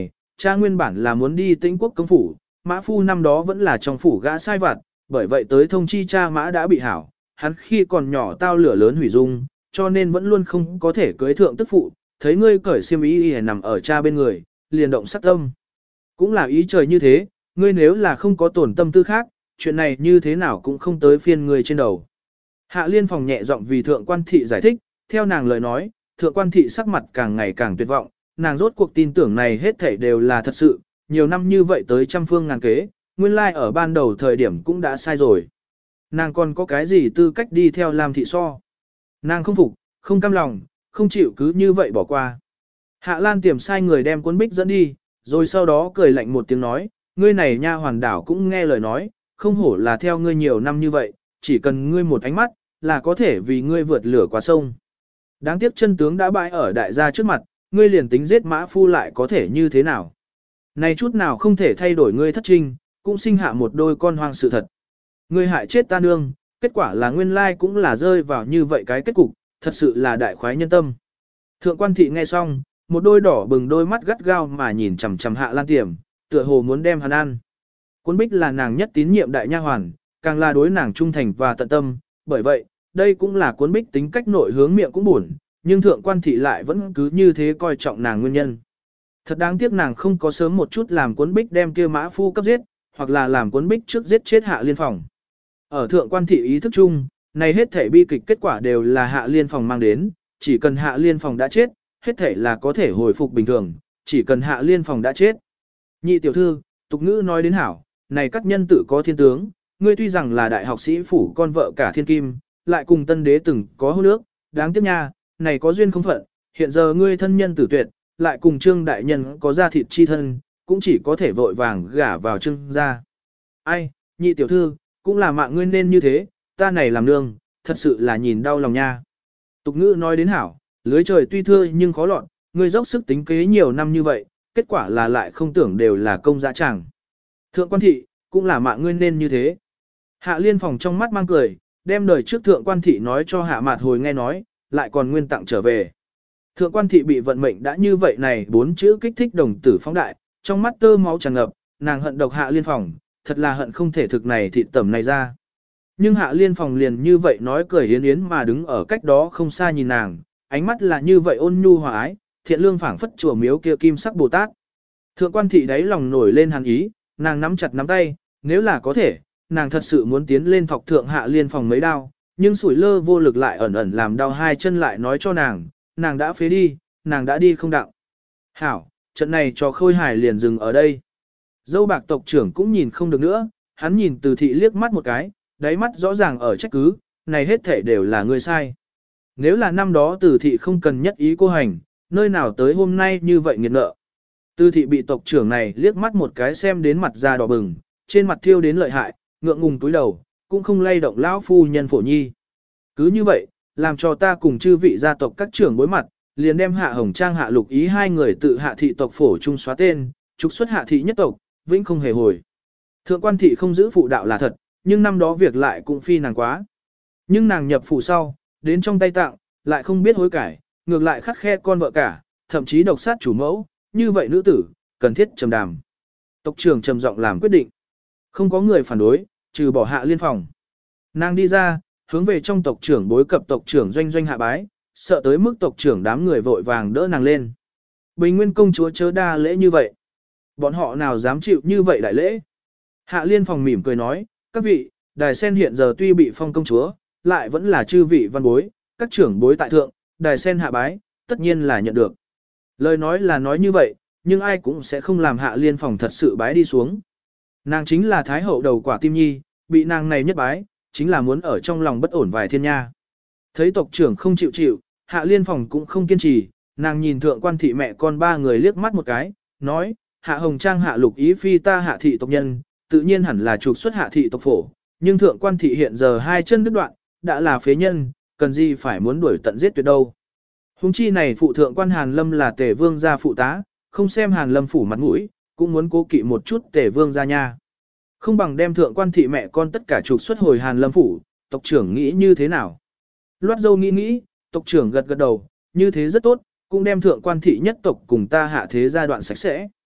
cha nguyên bản là muốn đi Tĩnh Quốc công phủ, Mã Phu năm đó vẫn là trong phủ gã sai vặt, bởi vậy tới thông chi cha Mã đã bị hảo, hắn khi còn nhỏ tao lửa lớn hủy dung, cho nên vẫn luôn không có thể cưới thượng tức phụ, thấy ngươi cởi xiêm y nằm ở cha bên người, liền động sắc tâm. Cũng là ý trời như thế, ngươi nếu là không có tổn tâm tư khác, chuyện này như thế nào cũng không tới phiên ngươi trên đầu. Hạ Liên Phòng nhẹ giọng vì thượng quan thị giải thích, theo nàng lời nói, thượng quan thị sắc mặt càng ngày càng tuyệt vọng, nàng rốt cuộc tin tưởng này hết thảy đều là thật sự, nhiều năm như vậy tới trăm phương ngàn kế, nguyên lai ở ban đầu thời điểm cũng đã sai rồi. Nàng còn có cái gì tư cách đi theo Lam thị so. Nàng không phục, không cam lòng, không chịu cứ như vậy bỏ qua. Hạ Lan Tiềm sai người đem cuốn bích dẫn đi, rồi sau đó cười lạnh một tiếng nói, ngươi này nha hoàn đảo cũng nghe lời nói, không hổ là theo ngươi nhiều năm như vậy, chỉ cần ngươi một ánh mắt, là có thể vì ngươi vượt lửa qua sông. Đáng tiếc chân tướng đã bại ở đại gia trước mặt, ngươi liền tính giết Mã Phu lại có thể như thế nào. Này chút nào không thể thay đổi ngươi thất trinh, cũng sinh hạ một đôi con hoang sự thật. Ngươi hại chết ta nương, kết quả là nguyên lai cũng là rơi vào như vậy cái kết cục, thật sự là đại khoái nhân tâm. Thượng quan thị nghe xong, một đôi đỏ bừng đôi mắt gắt gao mà nhìn chằm chằm Hạ Lan Tiềm, tựa hồ muốn đem hắn ăn. Cuốn bích là nàng nhất tín nhiệm đại nha hoàn, càng là đối nàng trung thành và tận tâm, bởi vậy, đây cũng là cuốn bích tính cách nội hướng miệng cũng buồn, nhưng thượng quan thị lại vẫn cứ như thế coi trọng nàng nguyên nhân. Thật đáng tiếc nàng không có sớm một chút làm cuốn bích đem kia Mã Phu cấp giết, hoặc là làm cuốn bích trước giết chết Hạ Liên Phòng. Ở thượng quan thị ý thức chung, này hết thể bi kịch kết quả đều là Hạ Liên Phòng mang đến, chỉ cần Hạ Liên Phòng đã chết, hết thể là có thể hồi phục bình thường, chỉ cần Hạ Liên Phòng đã chết. Nhị tiểu thư, tục ngữ nói đến hảo, này các nhân tự có thiên tướng, ngươi tuy rằng là đại học sĩ phủ con vợ cả thiên kim, lại cùng tân đế từng có hôn ước, đáng tiếc nha, này có duyên không phận, hiện giờ ngươi thân nhân tử tuyệt, lại cùng trương đại nhân có gia thịt chi thân, cũng chỉ có thể vội vàng gả vào trương gia. Ai, nhị tiểu thư, cũng là mạng ngươi nên như thế, ta này làm nương, thật sự là nhìn đau lòng nha. Tục ngữ nói đến hảo, lưới trời tuy thưa nhưng khó lọt, ngươi dốc sức tính kế nhiều năm như vậy, kết quả là lại không tưởng đều là công dã tràng. Thượng quan thị, cũng là mạng ngươi nên như thế. Hạ Liên Phòng trong mắt mang cười, đem đời trước thượng quan thị nói cho Hạ Mạt hồi nghe nói, lại còn nguyên tặng trở về. Thượng quan thị bị vận mệnh đã như vậy này bốn chữ kích thích đồng tử phóng đại, trong mắt tơ máu tràn ngập, nàng hận độc Hạ Liên Phòng, thật là hận không thể thực này thị tẩm này ra. Nhưng Hạ Liên Phòng liền như vậy nói cười yến yến mà đứng ở cách đó không xa nhìn nàng, ánh mắt là như vậy ôn nhu hòa ái, thiện lương phảng phất chùa miếu kia kim sắc Bồ Tát. Thượng quan thị đáy lòng nổi lên hàn ý, nàng nắm chặt nắm tay, nếu là có thể, nàng thật sự muốn tiến lên thọc thượng Hạ Liên Phòng mấy đao, nhưng sủi lơ vô lực lại ẩn ẩn làm đau hai chân lại nói cho nàng đã phế đi, nàng đã đi không đạo. Hảo, trận này cho khôi hài liền dừng ở đây. Dâu bạc tộc trưởng cũng nhìn không được nữa, hắn nhìn Từ thị liếc mắt một cái, đáy mắt rõ ràng ở trách cứ, này hết thể đều là người sai. Nếu là năm đó Từ thị không cần nhất ý cô hành, nơi nào tới hôm nay như vậy nghiệt nợ. Từ thị bị tộc trưởng này liếc mắt một cái xem đến mặt da đỏ bừng, trên mặt thiêu đến lợi hại, ngượng ngùng túi đầu, cũng không lay động lão phu nhân Phổ Nhi. Cứ như vậy, làm cho ta cùng chư vị gia tộc các trưởng bối mặt, liền đem Hạ Hồng Trang Hạ Lục Ý hai người tự Hạ thị tộc phổ trung xóa tên, trục xuất Hạ thị nhất tộc, vĩnh không hề hồi. Thượng quan thị không giữ phụ đạo là thật, nhưng năm đó việc lại cũng phi nàng quá. Nhưng nàng nhập phủ sau, đến trong tay tặng, lại không biết hối cải, ngược lại khắt khe con vợ cả, thậm chí độc sát chủ mẫu, như vậy nữ tử, cần thiết trầm đàm. Tộc trưởng trầm giọng làm quyết định. Không có người phản đối, trừ bỏ Hạ Liên Phòng. Nàng đi ra, hướng về trong tộc trưởng bối cập tộc trưởng doanh doanh hạ bái, sợ tới mức tộc trưởng đám người vội vàng đỡ nàng lên. Bình Nguyên công chúa chớ đa lễ như vậy. Bọn họ nào dám chịu như vậy đại lễ. Hạ Liên Phòng mỉm cười nói, các vị, đài sen hiện giờ tuy bị phong công chúa, lại vẫn là chư vị văn bối, các trưởng bối tại thượng, đài sen hạ bái, tất nhiên là nhận được. Lời nói là nói như vậy, nhưng ai cũng sẽ không làm Hạ Liên Phòng thật sự bái đi xuống. Nàng chính là Thái hậu đầu quả tim nhi, bị nàng này nhất bái, chính là muốn ở trong lòng bất ổn vài thiên nha. Thấy tộc trưởng không chịu, Hạ Liên Phòng cũng không kiên trì, nàng nhìn thượng quan thị mẹ con ba người liếc mắt một cái, nói, Hạ Hồng Trang Hạ Lục Ý phi ta Hạ thị tộc nhân, tự nhiên hẳn là trục xuất Hạ thị tộc phổ, nhưng thượng quan thị hiện giờ hai chân đứt đoạn, đã là phế nhân, cần gì phải muốn đuổi tận giết tuyệt đâu. Hùng chi này phụ thượng quan Hàn Lâm là Tề Vương gia phụ tá, không xem Hàn Lâm phủ mặt mũi, cũng muốn cố kỵ một chút Tề Vương gia nha. Không bằng đem thượng quan thị mẹ con tất cả trục xuất hồi Hàn Lâm phủ, tộc trưởng nghĩ như thế nào? Loát dâu nghĩ, tộc trưởng gật gật đầu, như thế rất tốt, cũng đem thượng quan thị nhất tộc cùng ta Hạ thế gia đoạn sạch sẽ.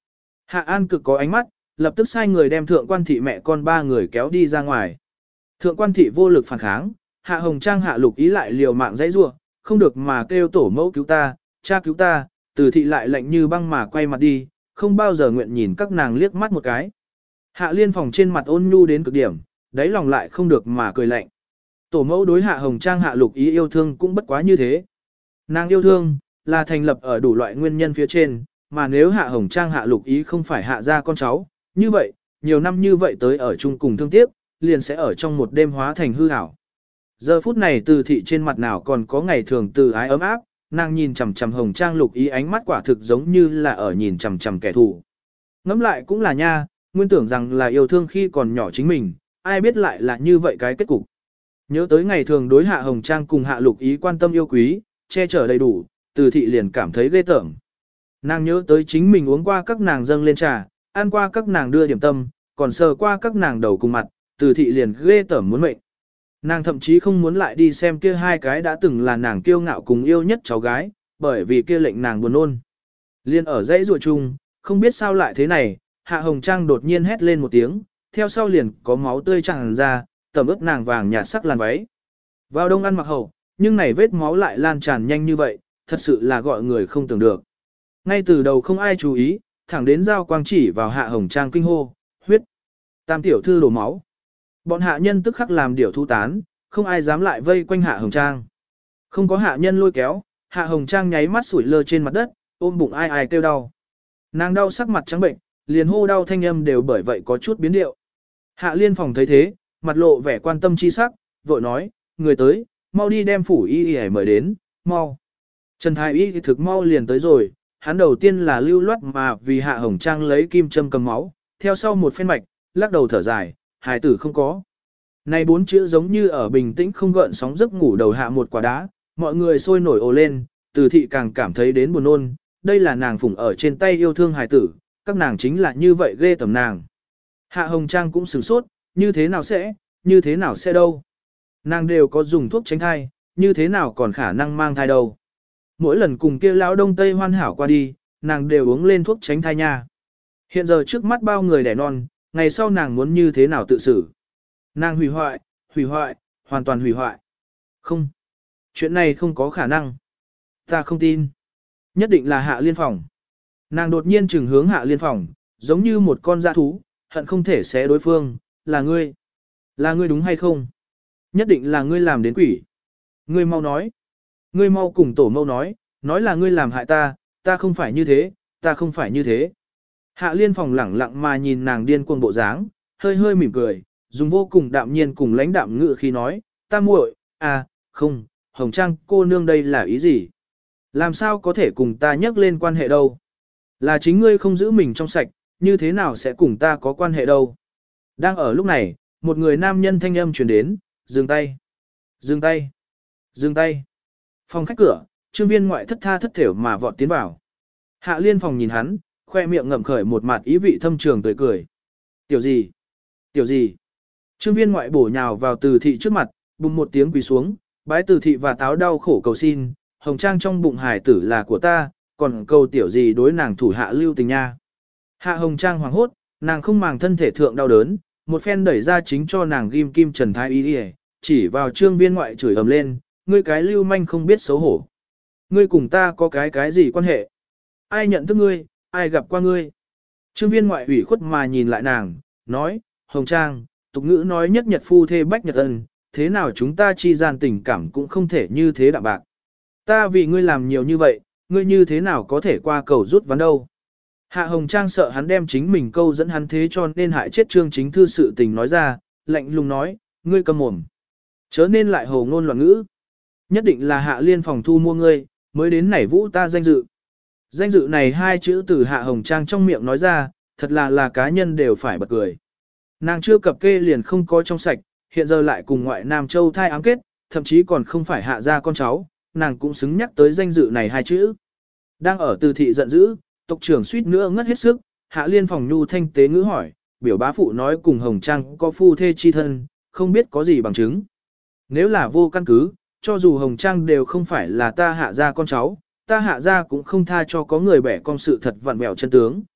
Hạ An cực có ánh mắt, lập tức sai người đem thượng quan thị mẹ con ba người kéo đi ra ngoài. Thượng quan thị vô lực phản kháng, Hạ Hồng Trang Hạ Lục Ý lại liều mạng dãy rủa, không được mà kêu tổ mẫu cứu ta, cha cứu ta, Từ thị lại lạnh như băng mà quay mặt đi, không bao giờ nguyện nhìn các nàng liếc mắt một cái. Hạ Liên Phòng trên mặt ôn nhu đến cực điểm, đáy lòng lại không được mà cười lạnh. Tổ mẫu đối Hạ Hồng Trang Hạ Lục Ý yêu thương cũng bất quá như thế. Nàng yêu thương, là thành lập ở đủ loại nguyên nhân phía trên, mà nếu Hạ Hồng Trang Hạ Lục Ý không phải hạ gia con cháu, như vậy, nhiều năm như vậy tới ở chung cùng thương tiếc, liền sẽ ở trong một đêm hóa thành hư ảo. Giờ phút này Từ thị trên mặt nào còn có ngày thường từ ái ấm áp, nàng nhìn chằm chằm Hồng Trang Lục Ý ánh mắt quả thực giống như là ở nhìn chằm chằm kẻ thù. Ngẫm lại cũng là nha, nguyên tưởng rằng là yêu thương khi còn nhỏ chính mình, ai biết lại là như vậy cái kết cục. Nhớ tới ngày thường đối Hạ Hồng Trang cùng Hạ Lục Ý quan tâm yêu quý, che chở đầy đủ, Từ thị liền cảm thấy ghê tởm. Nàng nhớ tới chính mình uống qua các nàng dâng lên trà, ăn qua các nàng đưa điểm tâm, còn sờ qua các nàng đầu cùng mặt, Từ thị liền ghê tởm muốn mệnh. Nàng thậm chí không muốn lại đi xem kia hai cái đã từng là nàng kiêu ngạo cùng yêu nhất cháu gái, bởi vì kia lệnh nàng buồn nôn. Liên ở dãy ruột chung, không biết sao lại thế này, Hạ Hồng Trang đột nhiên hét lên một tiếng, theo sau liền có máu tươi tràn ra, tẩm ướt nàng vàng nhạt sắc làn váy. Vào đông ăn mặc hậu, nhưng này vết máu lại lan tràn nhanh như vậy, thật sự là gọi người không tưởng được. Ngay từ đầu không ai chú ý, thẳng đến Giao Quang chỉ vào Hạ Hồng Trang kinh hô, huyết. Tam tiểu thư đổ máu. Bọn hạ nhân tức khắc làm điều thu tán, không ai dám lại vây quanh Hạ Hồng Trang. Không có hạ nhân lôi kéo, Hạ Hồng Trang nháy mắt sủi lơ trên mặt đất, ôm bụng ai ai kêu đau. Nàng đau sắc mặt trắng bệnh, liền hô đau thanh âm đều bởi vậy có chút biến điệu. Hạ Liên Phòng thấy thế, mặt lộ vẻ quan tâm chi sắc, vội nói, người tới, mau đi đem phủ y y mời đến, mau. Trần Thái Y thì thực mau liền tới rồi, hắn đầu tiên là lưu loát mà vì Hạ Hồng Trang lấy kim châm cầm máu, theo sau một phen mạch, lắc đầu thở dài, hài tử không có. Này bốn chữ giống như ở bình tĩnh không gợn sóng giấc ngủ đầu hạ một quả đá, mọi người sôi nổi ồ lên, Từ thị càng cảm thấy đến buồn nôn, đây là nàng phụng ở trên tay yêu thương hài tử, các nàng chính là như vậy ghê tởm nàng. Hạ Hồng Trang cũng sửng sốt, như thế nào sẽ đâu. Nàng đều có dùng thuốc tránh thai, như thế nào còn khả năng mang thai đâu. Mỗi lần cùng kia lão đông tây hoàn hảo qua đi, nàng đều uống lên thuốc tránh thai nha. Hiện giờ trước mắt bao người đẻ non, ngày sau nàng muốn như thế nào tự xử. Nàng hủy hoại, hoàn toàn hủy hoại. Không, chuyện này không có khả năng. Ta không tin. Nhất định là Hạ Liên Phòng. Nàng đột nhiên trừng hướng Hạ Liên Phòng, giống như một con dã thú, hận không thể xé đối phương, là ngươi. Là ngươi đúng hay không? Nhất định là ngươi làm đến quỷ. Ngươi mau nói. Ngươi mau cùng tổ mâu nói là ngươi làm hại ta, ta không phải như thế, ta không phải như thế. Hạ Liên Phòng lẳng lặng mà nhìn nàng điên cuồng bộ dáng, hơi hơi mỉm cười, dùng vô cùng đạm nhiên cùng lãnh đạm ngữ khi nói, ta muội, à, không, Hồng Trang cô nương đây là ý gì? Làm sao có thể cùng ta nhắc lên quan hệ đâu? Là chính ngươi không giữ mình trong sạch, như thế nào sẽ cùng ta có quan hệ đâu? Đang ở lúc này, một người nam nhân thanh âm truyền đến, dừng tay, dừng tay, dừng tay. Phòng khách cửa, Trương Viên Ngoại thất tha thất thểu mà vọt tiến vào. Hạ Liên Phòng nhìn hắn, khoe miệng ngậm khởi một mặt ý vị thâm trường tươi cười. Tiểu gì? Tiểu gì? Trương Viên Ngoại bổ nhào vào Từ thị trước mặt, bùng một tiếng quỳ xuống, bái Từ thị và táo đau khổ cầu xin, Hồng Trang trong bụng hải tử là của ta, còn cầu tiểu gì đối nàng thủ hạ lưu tình nha. Hạ Hồng Trang hoảng hốt, nàng không màng thân thể thượng đau đớn, một phen đẩy ra chính cho nàng ghim kim Trần Thái Y, chỉ vào Trương Viên Ngoại chửi ầm lên, ngươi cái lưu manh không biết xấu hổ. Ngươi cùng ta có cái gì quan hệ? Ai nhận thức ngươi, ai gặp qua ngươi? Trương Viên Ngoại ủy khuất mà nhìn lại nàng, nói, Hồng Trang, tục ngữ nói nhất nhật phu thê bách nhật ân, thế nào chúng ta chi gian tình cảm cũng không thể như thế đạm bạc. Ta vì ngươi làm nhiều như vậy, ngươi như thế nào có thể qua cầu rút ván đâu? Hạ Hồng Trang sợ hắn đem chính mình câu dẫn hắn thế cho nên hại chết Trương Chính Thư sự tình nói ra, lạnh lùng nói, ngươi câm mồm. Chớ nên lại hồ ngôn loạn ngữ. Nhất định là Hạ Liên Phòng thu mua ngươi, mới đến nảy vũ ta danh dự. Danh dự này hai chữ từ Hạ Hồng Trang trong miệng nói ra, thật là cá nhân đều phải bật cười. Nàng chưa cập kê liền không có trong sạch, hiện giờ lại cùng ngoại Nam Châu thai ám kết, thậm chí còn không phải hạ gia con cháu, nàng cũng xứng nhắc tới danh dự này hai chữ. Đang ở Từ thị giận dữ, tộc trưởng suýt nữa ngất hết sức, Hạ Liên Phòng nhu thanh tế ngữ hỏi, biểu bá phụ nói cùng Hồng Trang có phu thê chi thân, không biết có gì bằng chứng. Nếu là vô căn cứ, cho dù Hồng Trang đều không phải là ta hạ gia con cháu, ta hạ gia cũng không tha cho có người bẻ con sự thật vặn vẹo chân tướng.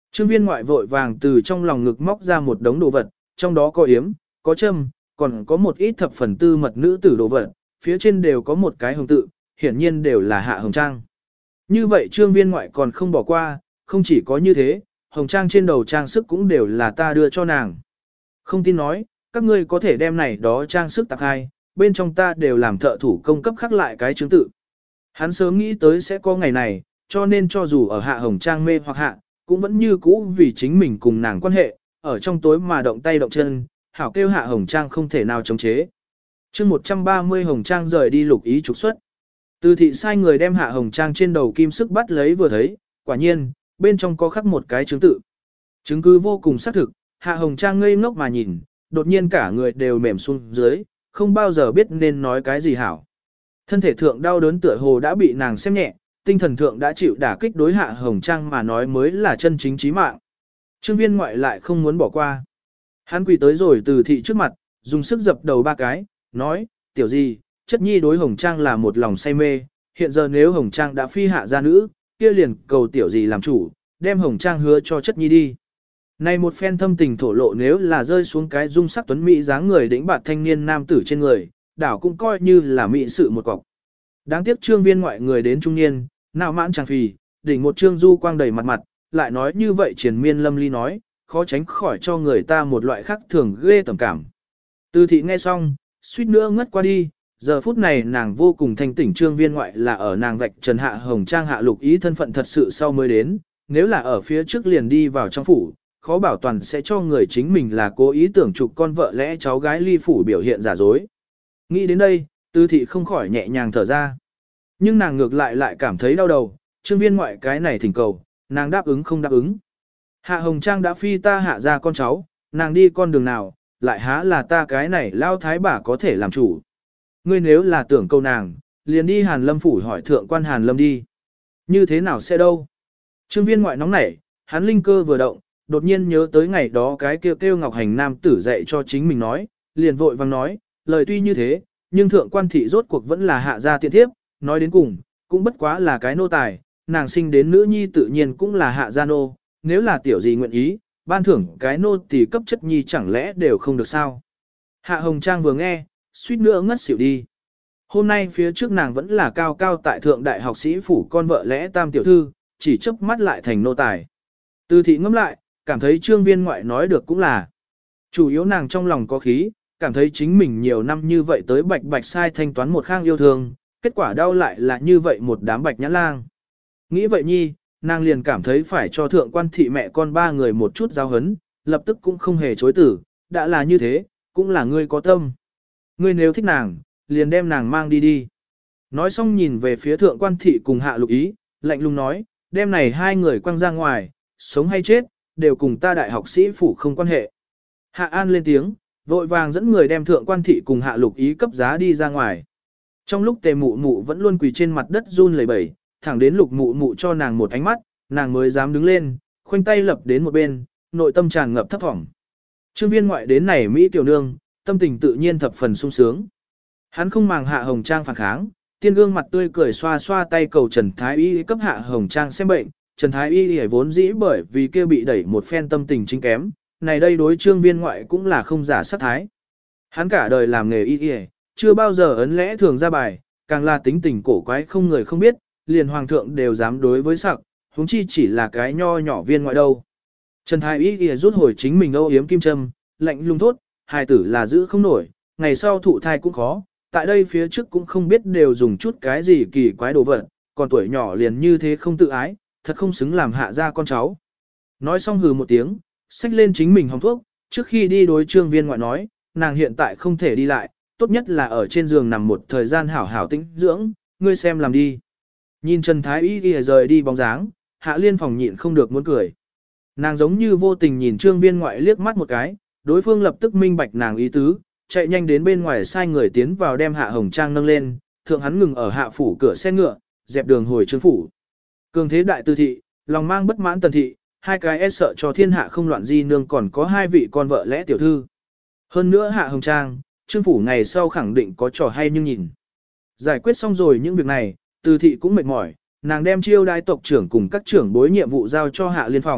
Trương Viên ngoại vội vàng từ trong lòng ngực móc ra một đống đồ vật, trong đó có yếm, có châm, còn có một ít thập phần tư mật nữ tử đồ vật, phía trên đều có một cái hồng tự, hiển nhiên đều là Hạ Hồng Trang. Như vậy Trương Viên ngoại còn không bỏ qua, không chỉ có như thế, Hồng Trang trên đầu trang sức cũng đều là ta đưa cho nàng. Không tin nói, các ngươi có thể đem này đó trang sức tạc hai, bên trong ta đều làm thợ thủ công cấp khắc lại cái chứng tự. Hắn sớm nghĩ tới sẽ có ngày này, cho nên cho dù ở Hạ Hồng Trang mê hoặc hạ, cũng vẫn như cũ vì chính mình cùng nàng quan hệ, ở trong tối mà động tay động chân, hảo kêu Hạ Hồng Trang không thể nào chống chế. chương 130 Hồng Trang rời đi Lục Ý trục xuất. Từ thị sai người đem Hạ Hồng Trang trên đầu kim sức bắt lấy vừa thấy, quả nhiên, bên trong có khắc một cái chứng tự. Chứng cứ vô cùng xác thực, Hạ Hồng Trang ngây ngốc mà nhìn, đột nhiên cả người đều mềm xuống dưới, không bao giờ biết nên nói cái gì hảo. Thân thể thượng đau đớn tựa hồ đã bị nàng xem nhẹ, tinh thần thượng đã chịu đả kích đối Hạ Hồng Trang mà nói mới là chân chính chí mạng. Trương Viên ngoại lại không muốn bỏ qua. Hắn quỳ tới rồi từ thị trước mặt, dùng sức dập đầu ba cái, nói, tiểu gì, chất nhi đối Hồng Trang là một lòng say mê, hiện giờ nếu Hồng Trang đã phi hạ gia nữ, kia liền cầu tiểu gì làm chủ, đem Hồng Trang hứa cho chất nhi đi. Này một phen thâm tình thổ lộ nếu là rơi xuống cái dung sắc tuấn mỹ dáng người đĩnh bạt thanh niên nam tử trên người, đảo cũng coi như là mỹ sự một cọc. Đáng tiếc Trương Viên ngoại người đến trung niên, nào mãn chàng phì, đỉnh một trương du quang đầy mặt mặt, lại nói như vậy triền miên lâm ly nói, khó tránh khỏi cho người ta một loại khác thường ghê tầm cảm. Từ thị nghe xong, suýt nữa ngất qua đi, giờ phút này nàng vô cùng thanh tỉnh. Trương Viên ngoại là ở nàng vạch trần Hạ Hồng Trang Hạ Lục Ý thân phận thật sự sau mới đến, nếu là ở phía trước liền đi vào trong phủ, khó bảo toàn sẽ cho người chính mình là cố ý tưởng chụp con vợ lẽ cháu gái ly phủ biểu hiện giả dối. Nghĩ đến đây, Từ thị không khỏi nhẹ nhàng thở ra. Nhưng nàng ngược lại cảm thấy đau đầu, Trương Viên ngoại cái này thỉnh cầu, nàng đáp ứng không đáp ứng. Hạ Hồng Trang đã phi ta hạ ra con cháu, nàng đi con đường nào, lại há là ta cái này lao thái bà có thể làm chủ. Ngươi nếu là tưởng câu nàng, liền đi Hàn Lâm phủ hỏi thượng quan Hàn Lâm đi. Như thế nào sẽ đâu? Trương Viên ngoại nóng nảy, hắn linh cơ vừa động, đột nhiên nhớ tới ngày đó cái kêu Ngọc Hành nam tử dạy cho chính mình nói, liền vội vàng nói, lời tuy như thế, nhưng thượng quan thị rốt cuộc vẫn là hạ gia tiện thiếp, nói đến cùng, cũng bất quá là cái nô tài, nàng sinh đến nữ nhi tự nhiên cũng là hạ gia nô, nếu là tiểu gì nguyện ý, ban thưởng cái nô tỳ cấp chất nhi chẳng lẽ đều không được sao. Hạ Hồng Trang vừa nghe, suýt nữa ngất xỉu đi. Hôm nay phía trước nàng vẫn là cao cao tại thượng đại học sĩ phủ con vợ lẽ tam tiểu thư, chỉ chớp mắt lại thành nô tài. Từ thị ngẫm lại, cảm thấy Trương Viên ngoại nói được cũng là. Chủ yếu nàng trong lòng có khí, cảm thấy chính mình nhiều năm như vậy tới bạch bạch sai thanh toán một khang yêu thương, kết quả đau lại là như vậy một đám bạch nhãn lang. Nghĩ vậy nhi, nàng liền cảm thấy phải cho thượng quan thị mẹ con ba người một chút giao hấn, lập tức cũng không hề chối tử, đã là như thế, cũng là ngươi có tâm. Ngươi nếu thích nàng, liền đem nàng mang đi đi. Nói xong nhìn về phía thượng quan thị cùng Hạ Lục Ý, lạnh lùng nói, đem này hai người quăng ra ngoài, sống hay chết, đều cùng ta đại học sĩ phủ không quan hệ. Hạ An lên tiếng, vội vàng dẫn người đem thượng quan thị cùng Hạ Lục Ý cấp giá đi ra ngoài. Trong lúc Tề Mụ Mụ vẫn luôn quỳ trên mặt đất run lẩy bẩy, thẳng đến Lục Mụ Mụ cho nàng một ánh mắt, nàng mới dám đứng lên, khoanh tay lập đến một bên, nội tâm tràn ngập thấp thỏm. Trương Viên ngoại đến này Mỹ tiểu nương, tâm tình tự nhiên thập phần sung sướng. Hắn không màng Hạ Hồng Trang phản kháng, tiên gương mặt tươi cười xoa xoa tay cầu Trần Thái Y cấp Hạ Hồng Trang xem bệnh. Trần Thái Y vốn dĩ bởi vì kia bị đẩy một phen tâm tình chính kém, này đây đối Trương Viên ngoại cũng là không giả sát thái. Hắn cả đời làm nghề y chưa bao giờ ấn lẽ thường ra bài, càng là tính tình cổ quái không người không biết, liền hoàng thượng đều dám đối với sặc, huống chi chỉ là cái nho nhỏ viên ngoại đâu. Trần Thái Y rút hồi chính mình âu yếm kim châm, lạnh lùng thốt, hài tử là giữ không nổi, ngày sau thụ thai cũng khó, tại đây phía trước cũng không biết đều dùng chút cái gì kỳ quái đồ vật, còn tuổi nhỏ liền như thế không tự ái, thật không xứng làm hạ ra con cháu. Nói xong hừ một tiếng, xách lên chính mình hồng thuốc, trước khi đi đối Trương Viên ngoại nói, nàng hiện tại không thể đi lại, tốt nhất là ở trên giường nằm một thời gian hảo hảo tĩnh dưỡng, ngươi xem làm đi. Nhìn Trần Thái Y rời đi bóng dáng, Hạ Liên phòng nhịn không được muốn cười. Nàng giống như vô tình nhìn Trương Viên ngoại liếc mắt một cái, đối phương lập tức minh bạch nàng ý tứ, chạy nhanh đến bên ngoài sai người tiến vào đem Hạ Hồng Trang nâng lên, thượng hắn ngừng ở hạ phủ cửa xe ngựa, dẹp đường hồi Trương phủ. Cường thế đại tư thị, lòng mang bất mãn Tần thị, hai cái e sợ cho thiên hạ không loạn di nương còn có hai vị con vợ lẽ tiểu thư. Hơn nữa Hạ Hồng Trang, Trương phủ ngày sau khẳng định có trò hay nhưng nhìn. Giải quyết xong rồi những việc này, Từ thị cũng mệt mỏi, nàng đem chiêu đái tộc trưởng cùng các trưởng bối nhiệm vụ giao cho Hạ Liên phòng,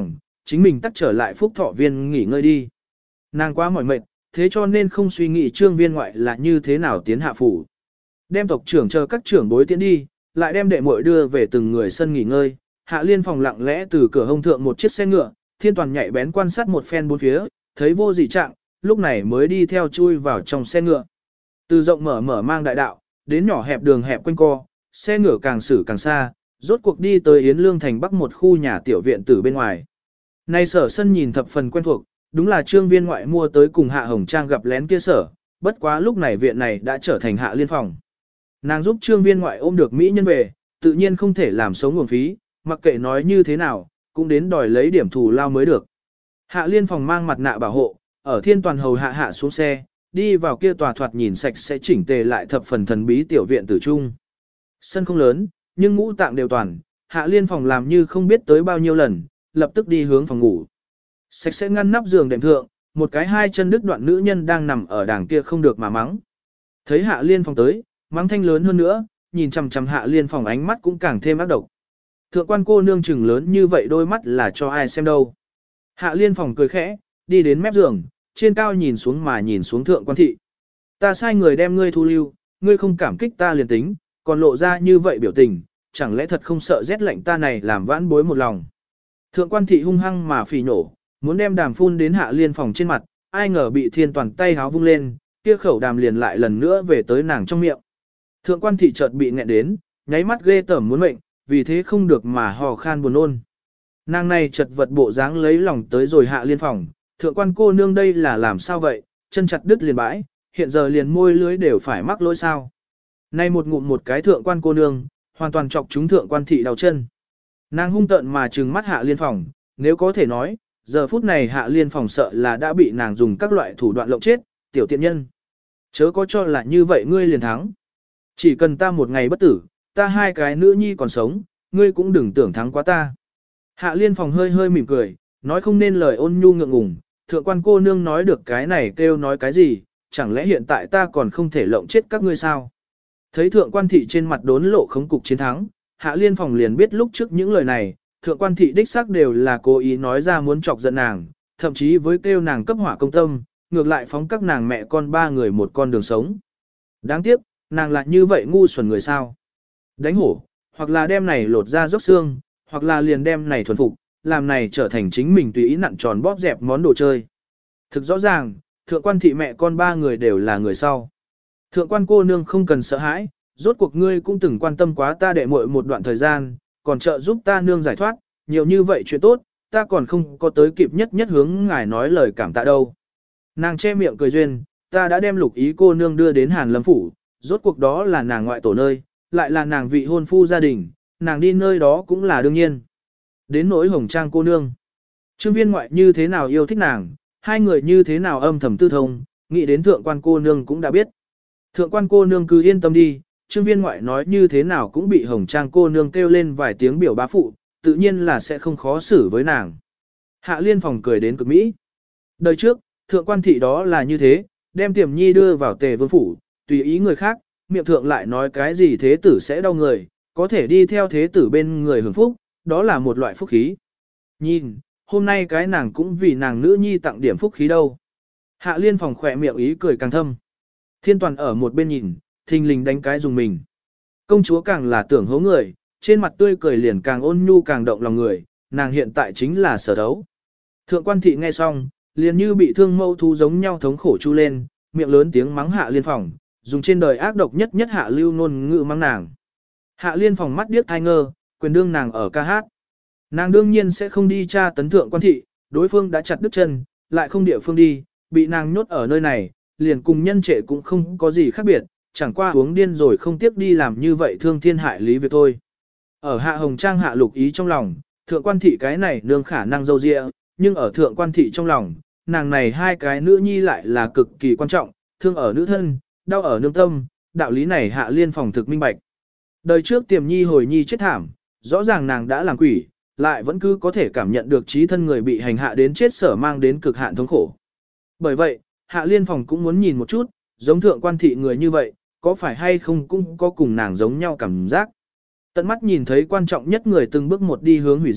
chính mình tắt trở lại phúc thọ viên nghỉ ngơi đi. Nàng quá mỏi mệt, thế cho nên không suy nghĩ Trương Viên ngoại là như thế nào tiến hạ phủ. Đem tộc trưởng chờ các trưởng bối tiến đi, lại đem đệ muội đưa về từng người sân nghỉ ngơi. Hạ Liên Phòng lặng lẽ từ cửa hông thượng một chiếc xe ngựa, Thiên Toàn nhạy bén quan sát một phen bốn phía, thấy vô dị trạng, lúc này mới đi theo chui vào trong xe ngựa. Từ rộng mở mang đại đạo, đến nhỏ hẹp đường hẹp quanh co, xe ngựa càng xử càng xa, rốt cuộc đi tới Yến Lương thành bắc một khu nhà tiểu viện từ bên ngoài. Nay sở sân nhìn thập phần quen thuộc, đúng là Trương Viên ngoại mua tới cùng Hạ Hồng Trang gặp lén kia sở, bất quá lúc này viện này đã trở thành Hạ Liên Phòng. Nàng giúp Trương Viên ngoại ôm được mỹ nhân về, tự nhiên không thể làm sống nguồn phí, mặc kệ nói như thế nào, cũng đến đòi lấy điểm thù lao mới được. Hạ Liên Phòng mang mặt nạ bảo hộ, ở Thiên Toàn hầu hạ xuống xe, đi vào kia tòa thoạt nhìn sạch sẽ chỉnh tề lại thập phần thần bí tiểu viện tử trung. Sân không lớn, nhưng ngũ tạng đều toàn, Hạ Liên Phòng làm như không biết tới bao nhiêu lần, lập tức đi hướng phòng ngủ. Sạch sẽ ngăn nắp giường đệm thượng, một cái hai chân đứt đoạn nữ nhân đang nằm ở đàng kia không được mà mắng. Thấy Hạ Liên Phòng tới, mắng thanh lớn hơn nữa, nhìn chằm chằm Hạ Liên Phòng ánh mắt cũng càng thêm ác độc. Thượng quan cô nương chừng lớn như vậy đôi mắt là cho ai xem đâu. Hạ Liên Phòng cười khẽ, đi đến mép giường, trên cao nhìn xuống mà nhìn xuống thượng quan thị. Ta sai người đem ngươi thu lưu, ngươi không cảm kích ta liền tính, còn lộ ra như vậy biểu tình, chẳng lẽ thật không sợ rét lạnh ta này làm vãn bối một lòng. Thượng quan thị hung hăng mà phỉ nổ, muốn đem đàm phun đến Hạ Liên Phòng trên mặt, ai ngờ bị Thiên Toàn tay háo vung lên, kia khẩu đàm liền lại lần nữa về tới nàng trong miệng. Thượng quan thị chợt bị nghẹn đến, nháy mắt ghê tởm muốn mệnh, vì thế không được mà hò khan buồn nôn. Nàng này chật vật bộ dáng lấy lòng tới rồi Hạ Liên Phòng, thượng quan cô nương đây là làm sao vậy, chân chặt đứt liền bãi, hiện giờ liền môi lưới đều phải mắc lỗi sao. Nay một ngụm một cái thượng quan cô nương, hoàn toàn chọc chúng thượng quan thị đau chân. Nàng hung tợn mà trừng mắt Hạ Liên Phòng, nếu có thể nói, giờ phút này Hạ Liên Phòng sợ là đã bị nàng dùng các loại thủ đoạn lộng chết, tiểu tiện nhân. Chớ có cho là như vậy ngươi liền thắng. Chỉ cần ta một ngày bất tử, ta hai cái nữ nhi còn sống, ngươi cũng đừng tưởng thắng quá ta. Hạ Liên Phòng hơi hơi mỉm cười, nói không nên lời ôn nhu ngượng ngùng, thượng quan cô nương nói được cái này kêu nói cái gì, chẳng lẽ hiện tại ta còn không thể lộng chết các ngươi sao? Thấy thượng quan thị trên mặt đốn lộ khống cục chiến thắng, Hạ Liên Phòng liền biết lúc trước những lời này, thượng quan thị đích xác đều là cố ý nói ra muốn chọc giận nàng, thậm chí với kêu nàng cấp hỏa công tâm, ngược lại phóng các nàng mẹ con ba người một con đường sống. Đáng tiếc, nàng lại như vậy ngu xuẩn người sao? Đánh hổ, hoặc là đem này lột ra róc xương, hoặc là liền đem này thuần phục, làm này trở thành chính mình tùy ý nặn tròn bóp dẹp món đồ chơi. Thực rõ ràng, thượng quan thị mẹ con ba người đều là người sau. Thượng quan cô nương không cần sợ hãi, rốt cuộc ngươi cũng từng quan tâm quá ta đệ muội một đoạn thời gian, còn trợ giúp ta nương giải thoát, nhiều như vậy chuyện tốt, ta còn không có tới kịp nhất hướng ngài nói lời cảm tạ đâu. Nàng che miệng cười duyên, ta đã đem Lục Ý cô nương đưa đến Hàn Lâm phủ, rốt cuộc đó là nàng ngoại tổ nơi, lại là nàng vị hôn phu gia đình, nàng đi nơi đó cũng là đương nhiên. Đến nỗi Hồng Trang cô nương, Trương Viên ngoại như thế nào yêu thích nàng, hai người như thế nào âm thầm tư thông, nghĩ đến thượng quan cô nương cũng đã biết. Thượng quan cô nương cứ yên tâm đi, Trương Viên ngoại nói như thế nào cũng bị Hồng Trang cô nương kêu lên vài tiếng biểu bá phụ, tự nhiên là sẽ không khó xử với nàng. Hạ Liên Phòng cười đến cực mỹ. Đời trước, thượng quan thị đó là như thế, đem Tiềm Nhi đưa vào Tề Vương phủ, tùy ý người khác, miệng thượng lại nói cái gì thế tử sẽ đau người, có thể đi theo thế tử bên người hưởng phúc, đó là một loại phúc khí. Nhìn, hôm nay cái nàng cũng vì nàng nữ nhi tặng điểm phúc khí đâu. Hạ Liên Phòng khỏe miệng ý cười càng thâm. Thiên Toàn ở một bên nhìn, thình lình đánh cái dùng mình. Công chúa càng là tưởng hố người, trên mặt tươi cười liền càng ôn nhu càng động lòng người, nàng hiện tại chính là sở đấu. Thượng quan thị nghe xong, liền như bị thương mâu thu giống nhau thống khổ chu lên, miệng lớn tiếng mắng Hạ Liên Phòng, dùng trên đời ác độc nhất hạ lưu ngôn ngữ mắng nàng. Hạ Liên Phòng mắt điếc thai ngơ, quyền đương nàng ở ca hát. Nàng đương nhiên sẽ không đi tra tấn thượng quan thị, đối phương đã chặt đứt chân, lại không địa phương đi, bị nàng nhốt ở nơi này, liền cùng nhân trệ cũng không có gì khác biệt, chẳng qua uống điên rồi không tiếc đi làm như vậy thương thiên hại lý việc thôi. Ở Hạ Hồng Trang Hạ Lục Ý trong lòng, thượng quan thị cái này nương khả năng dâu dịa, nhưng ở thượng quan thị trong lòng, nàng này hai cái nữ nhi lại là cực kỳ quan trọng, thương ở nữ thân, đau ở nương tâm, đạo lý này Hạ Liên Phòng thực minh bạch. Đời trước Tiềm Nhi hồi nhi chết thảm, rõ ràng nàng đã làm quỷ, lại vẫn cứ có thể cảm nhận được trí thân người bị hành hạ đến chết sở mang đến cực hạn thống khổ. Bởi vậy, Hạ Liên Phòng cũng muốn nhìn một chút, giống thượng quan thị người như vậy, có phải hay không cũng có cùng nàng giống nhau cảm giác. Tận mắt nhìn thấy quan trọng nhất người từng bước một đi hướng hủy diệt,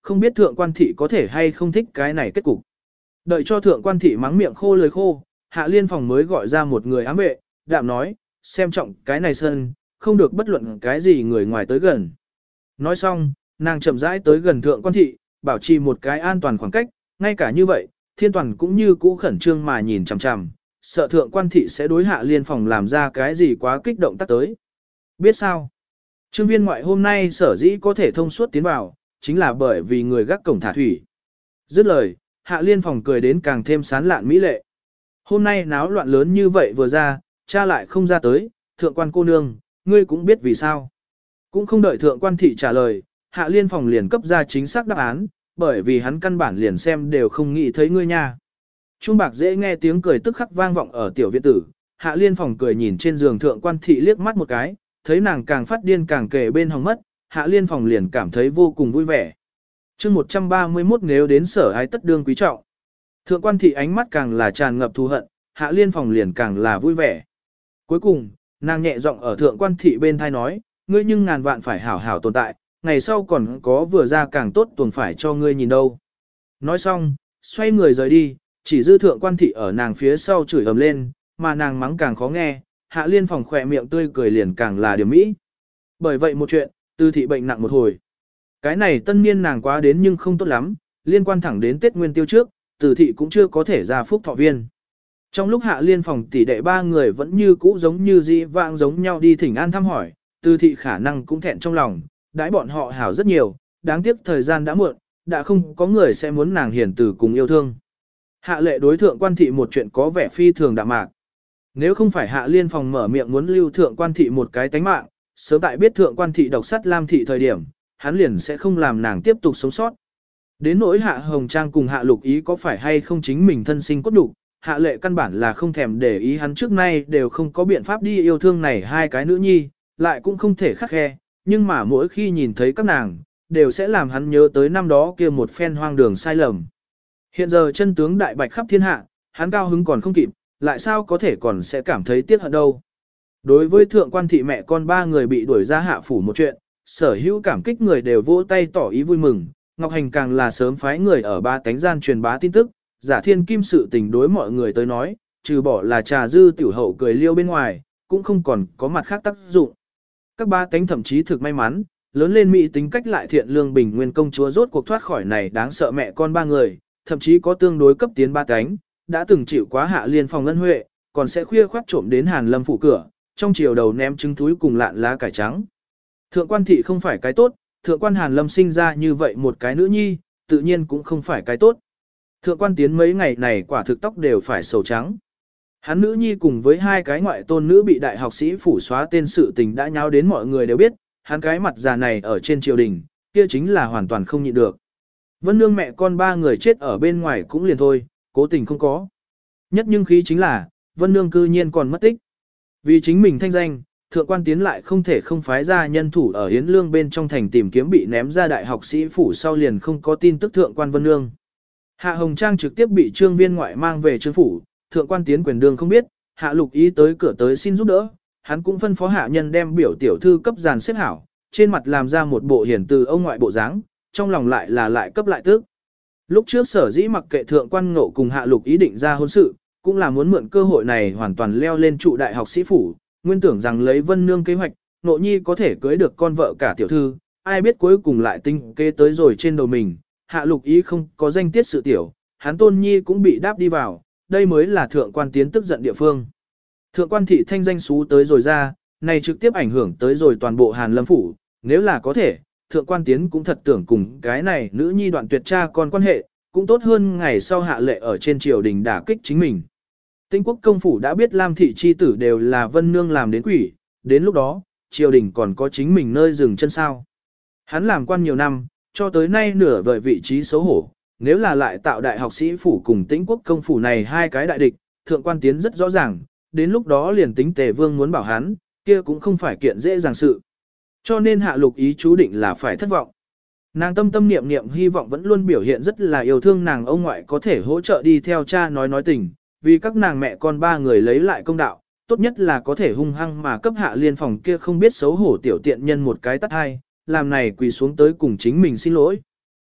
không biết thượng quan thị có thể hay không thích cái này kết cục. Đợi cho thượng quan thị mắng miệng khô lời khô, Hạ Liên Phòng mới gọi ra một người ám vệ, đạm nói, xem trọng cái này sân, không được bất luận cái gì người ngoài tới gần. Nói xong, nàng chậm rãi tới gần thượng quan thị, bảo trì một cái an toàn khoảng cách, ngay cả như vậy, Thiên Toàn cũng như cũ khẩn trương mà nhìn chằm chằm, sợ thượng quan thị sẽ đối Hạ Liên Phòng làm ra cái gì quá kích động tác tới. Biết sao? Trương viên ngoại hôm nay sở dĩ có thể thông suốt tiến vào, chính là bởi vì người gác cổng thả thủy. Dứt lời, Hạ Liên Phòng cười đến càng thêm sán lạn mỹ lệ. Hôm nay náo loạn lớn như vậy vừa ra, cha lại không ra tới, thượng quan cô nương, ngươi cũng biết vì sao. Cũng không đợi thượng quan thị trả lời, Hạ Liên Phòng liền cấp ra chính xác đáp án, bởi vì hắn căn bản liền xem đều không nghĩ thấy ngươi nha. Trung bạc dễ nghe tiếng cười tức khắc vang vọng ở tiểu viện tử, Hạ Liên Phòng cười nhìn trên giường thượng quan thị liếc mắt một cái, thấy nàng càng phát điên càng kề bên hòng mất, Hạ Liên Phòng liền cảm thấy vô cùng vui vẻ. chương 131 nếu đến sở ái tất đương quý trọng. Thượng quan thị ánh mắt càng là tràn ngập thù hận, Hạ Liên Phòng liền càng là vui vẻ. Cuối cùng, nàng nhẹ giọng ở thượng quan thị bên thai nói, ngươi nhưng ngàn vạn phải hảo hảo tồn tại, ngày sau còn có vừa ra càng tốt tuần phải cho ngươi nhìn đâu. Nói xong, xoay người rời đi, chỉ dư thượng quan thị ở nàng phía sau chửi ầm lên, mà nàng mắng càng khó nghe, Hạ Liên Phòng khỏe miệng tươi cười liền càng là điểm mỹ. Bởi vậy một chuyện, Tư thị bệnh nặng một hồi. Cái này tân niên nàng quá đến nhưng không tốt lắm, liên quan thẳng đến Tết Nguyên Tiêu trước, Từ thị cũng chưa có thể ra phúc thọ viên. Trong lúc Hạ Liên Phòng tỷ đệ ba người vẫn như cũ giống như dĩ vãng giống nhau đi thỉnh an thăm hỏi, Từ thị khả năng cũng thẹn trong lòng, đãi bọn họ hảo rất nhiều, đáng tiếc thời gian đã muộn, đã không có người sẽ muốn nàng hiền từ cùng yêu thương. Hạ lệ đối thượng quan thị một chuyện có vẻ phi thường đạm mạc. Nếu không phải Hạ Liên Phòng mở miệng muốn lưu thượng quan thị một cái tánh mạng, sớm tại biết thượng quan thị độc sát Lam thị thời điểm, hắn liền sẽ không làm nàng tiếp tục sống sót. Đến nỗi Hạ Hồng Trang cùng Hạ Lục Ý có phải hay không chính mình thân sinh cốt đủ, Hạ lệ căn bản là không thèm để ý, hắn trước nay đều không có biện pháp đi yêu thương này hai cái nữ nhi, lại cũng không thể khắc khe, nhưng mà mỗi khi nhìn thấy các nàng, đều sẽ làm hắn nhớ tới năm đó kia một phen hoang đường sai lầm. Hiện giờ chân tướng đại bạch khắp thiên hạ, hắn cao hứng còn không kịp, lại sao có thể còn sẽ cảm thấy tiếc hận đâu. Đối với thượng quan thị mẹ con ba người bị đuổi ra hạ phủ một chuyện, sở hữu cảm kích người đều vỗ tay tỏ ý vui mừng, Ngọc Hành càng là sớm phái người ở ba cánh gian truyền bá tin tức, giả thiên kim sự tình đối mọi người tới nói, trừ bỏ là trà dư tiểu hậu cười liêu bên ngoài, cũng không còn có mặt khác tác dụng. Các ba cánh thậm chí thực may mắn, lớn lên mỹ tính cách lại thiện lương bình nguyên công chúa rốt cuộc thoát khỏi này đáng sợ mẹ con ba người, thậm chí có tương đối cấp tiến ba cánh, đã từng chịu quá Hạ Liên Phòng ân huệ, còn sẽ khuya khoắt trộm đến Hàn Lâm phủ cửa, trong chiều đầu ném trứng túi cùng lạn lá cải trắng. Thượng quan thị không phải cái tốt, thượng quan Hàn Lâm sinh ra như vậy một cái nữ nhi, tự nhiên cũng không phải cái tốt. Thượng quan Tiến mấy ngày này quả thực tóc đều phải sầu trắng. Hắn nữ nhi cùng với hai cái ngoại tôn nữ bị đại học sĩ phủ xóa tên sự tình đã nháo đến mọi người đều biết, hắn cái mặt già này ở trên triều đình, kia chính là hoàn toàn không nhịn được. Vân Nương mẹ con ba người chết ở bên ngoài cũng liền thôi, cố tình không có. Nhất nhưng khí chính là, Vân Nương cư nhiên còn mất tích. Vì chính mình thanh danh, thượng quan Tiến lại không thể không phái ra nhân thủ ở Yến Lương bên trong thành tìm kiếm bị ném ra đại học sĩ phủ sau liền không có tin tức thượng quan Vân Nương. Hạ Hồng Trang trực tiếp bị trương viên ngoại mang về trương phủ, thượng quan Tiến quyền đương không biết, Hạ Lục Ý tới cửa tới xin giúp đỡ, hắn cũng phân phó hạ nhân đem biểu tiểu thư cấp dàn xếp hảo, trên mặt làm ra một bộ hiển từ ông ngoại bộ dáng, trong lòng lại là lại cấp lại tức. Lúc trước sở dĩ mặc kệ thượng quan Ngộ cùng Hạ Lục Ý định ra hôn sự, cũng là muốn mượn cơ hội này hoàn toàn leo lên trụ đại học sĩ phủ, nguyên tưởng rằng lấy Vân Nương kế hoạch, Ngộ Nhi có thể cưới được con vợ cả tiểu thư, ai biết cuối cùng lại tinh kế tới rồi trên đầu mình, Hạ Lục Ý không có danh tiết sự tiểu, hắn Tôn Nhi cũng bị đáp đi vào, đây mới là thượng quan Tiến tức giận địa phương. Thượng quan thị thanh danh xú tới rồi ra, này trực tiếp ảnh hưởng tới rồi toàn bộ Hàn Lâm phủ, nếu là có thể, thượng quan Tiến cũng thật tưởng cùng cái này nữ nhi đoạn tuyệt cha con quan hệ, cũng tốt hơn ngày sau hạ lệ ở trên triều đình đả kích chính mình. Tĩnh quốc công phủ đã biết Lam thị chi tử đều là Vân Nương làm đến quỷ, đến lúc đó, triều đình còn có chính mình nơi dừng chân sao. Hắn làm quan nhiều năm, cho tới nay nửa vời vị trí xấu hổ, nếu là lại tạo đại học sĩ phủ cùng Tĩnh quốc công phủ này hai cái đại địch, thượng quan Tiến rất rõ ràng, đến lúc đó liền tính Tề Vương muốn bảo hắn, kia cũng không phải kiện dễ dàng sự. Cho nên Hạ Lục Ý chú định là phải thất vọng. Nàng tâm tâm niệm niệm hy vọng vẫn luôn biểu hiện rất là yêu thương nàng ông ngoại có thể hỗ trợ đi theo cha nói tình, vì các nàng mẹ con ba người lấy lại công đạo, tốt nhất là có thể hung hăng mà cấp Hạ Liên Phòng kia không biết xấu hổ tiểu tiện nhân một cái tắt hai, làm này quỳ xuống tới cùng chính mình xin lỗi.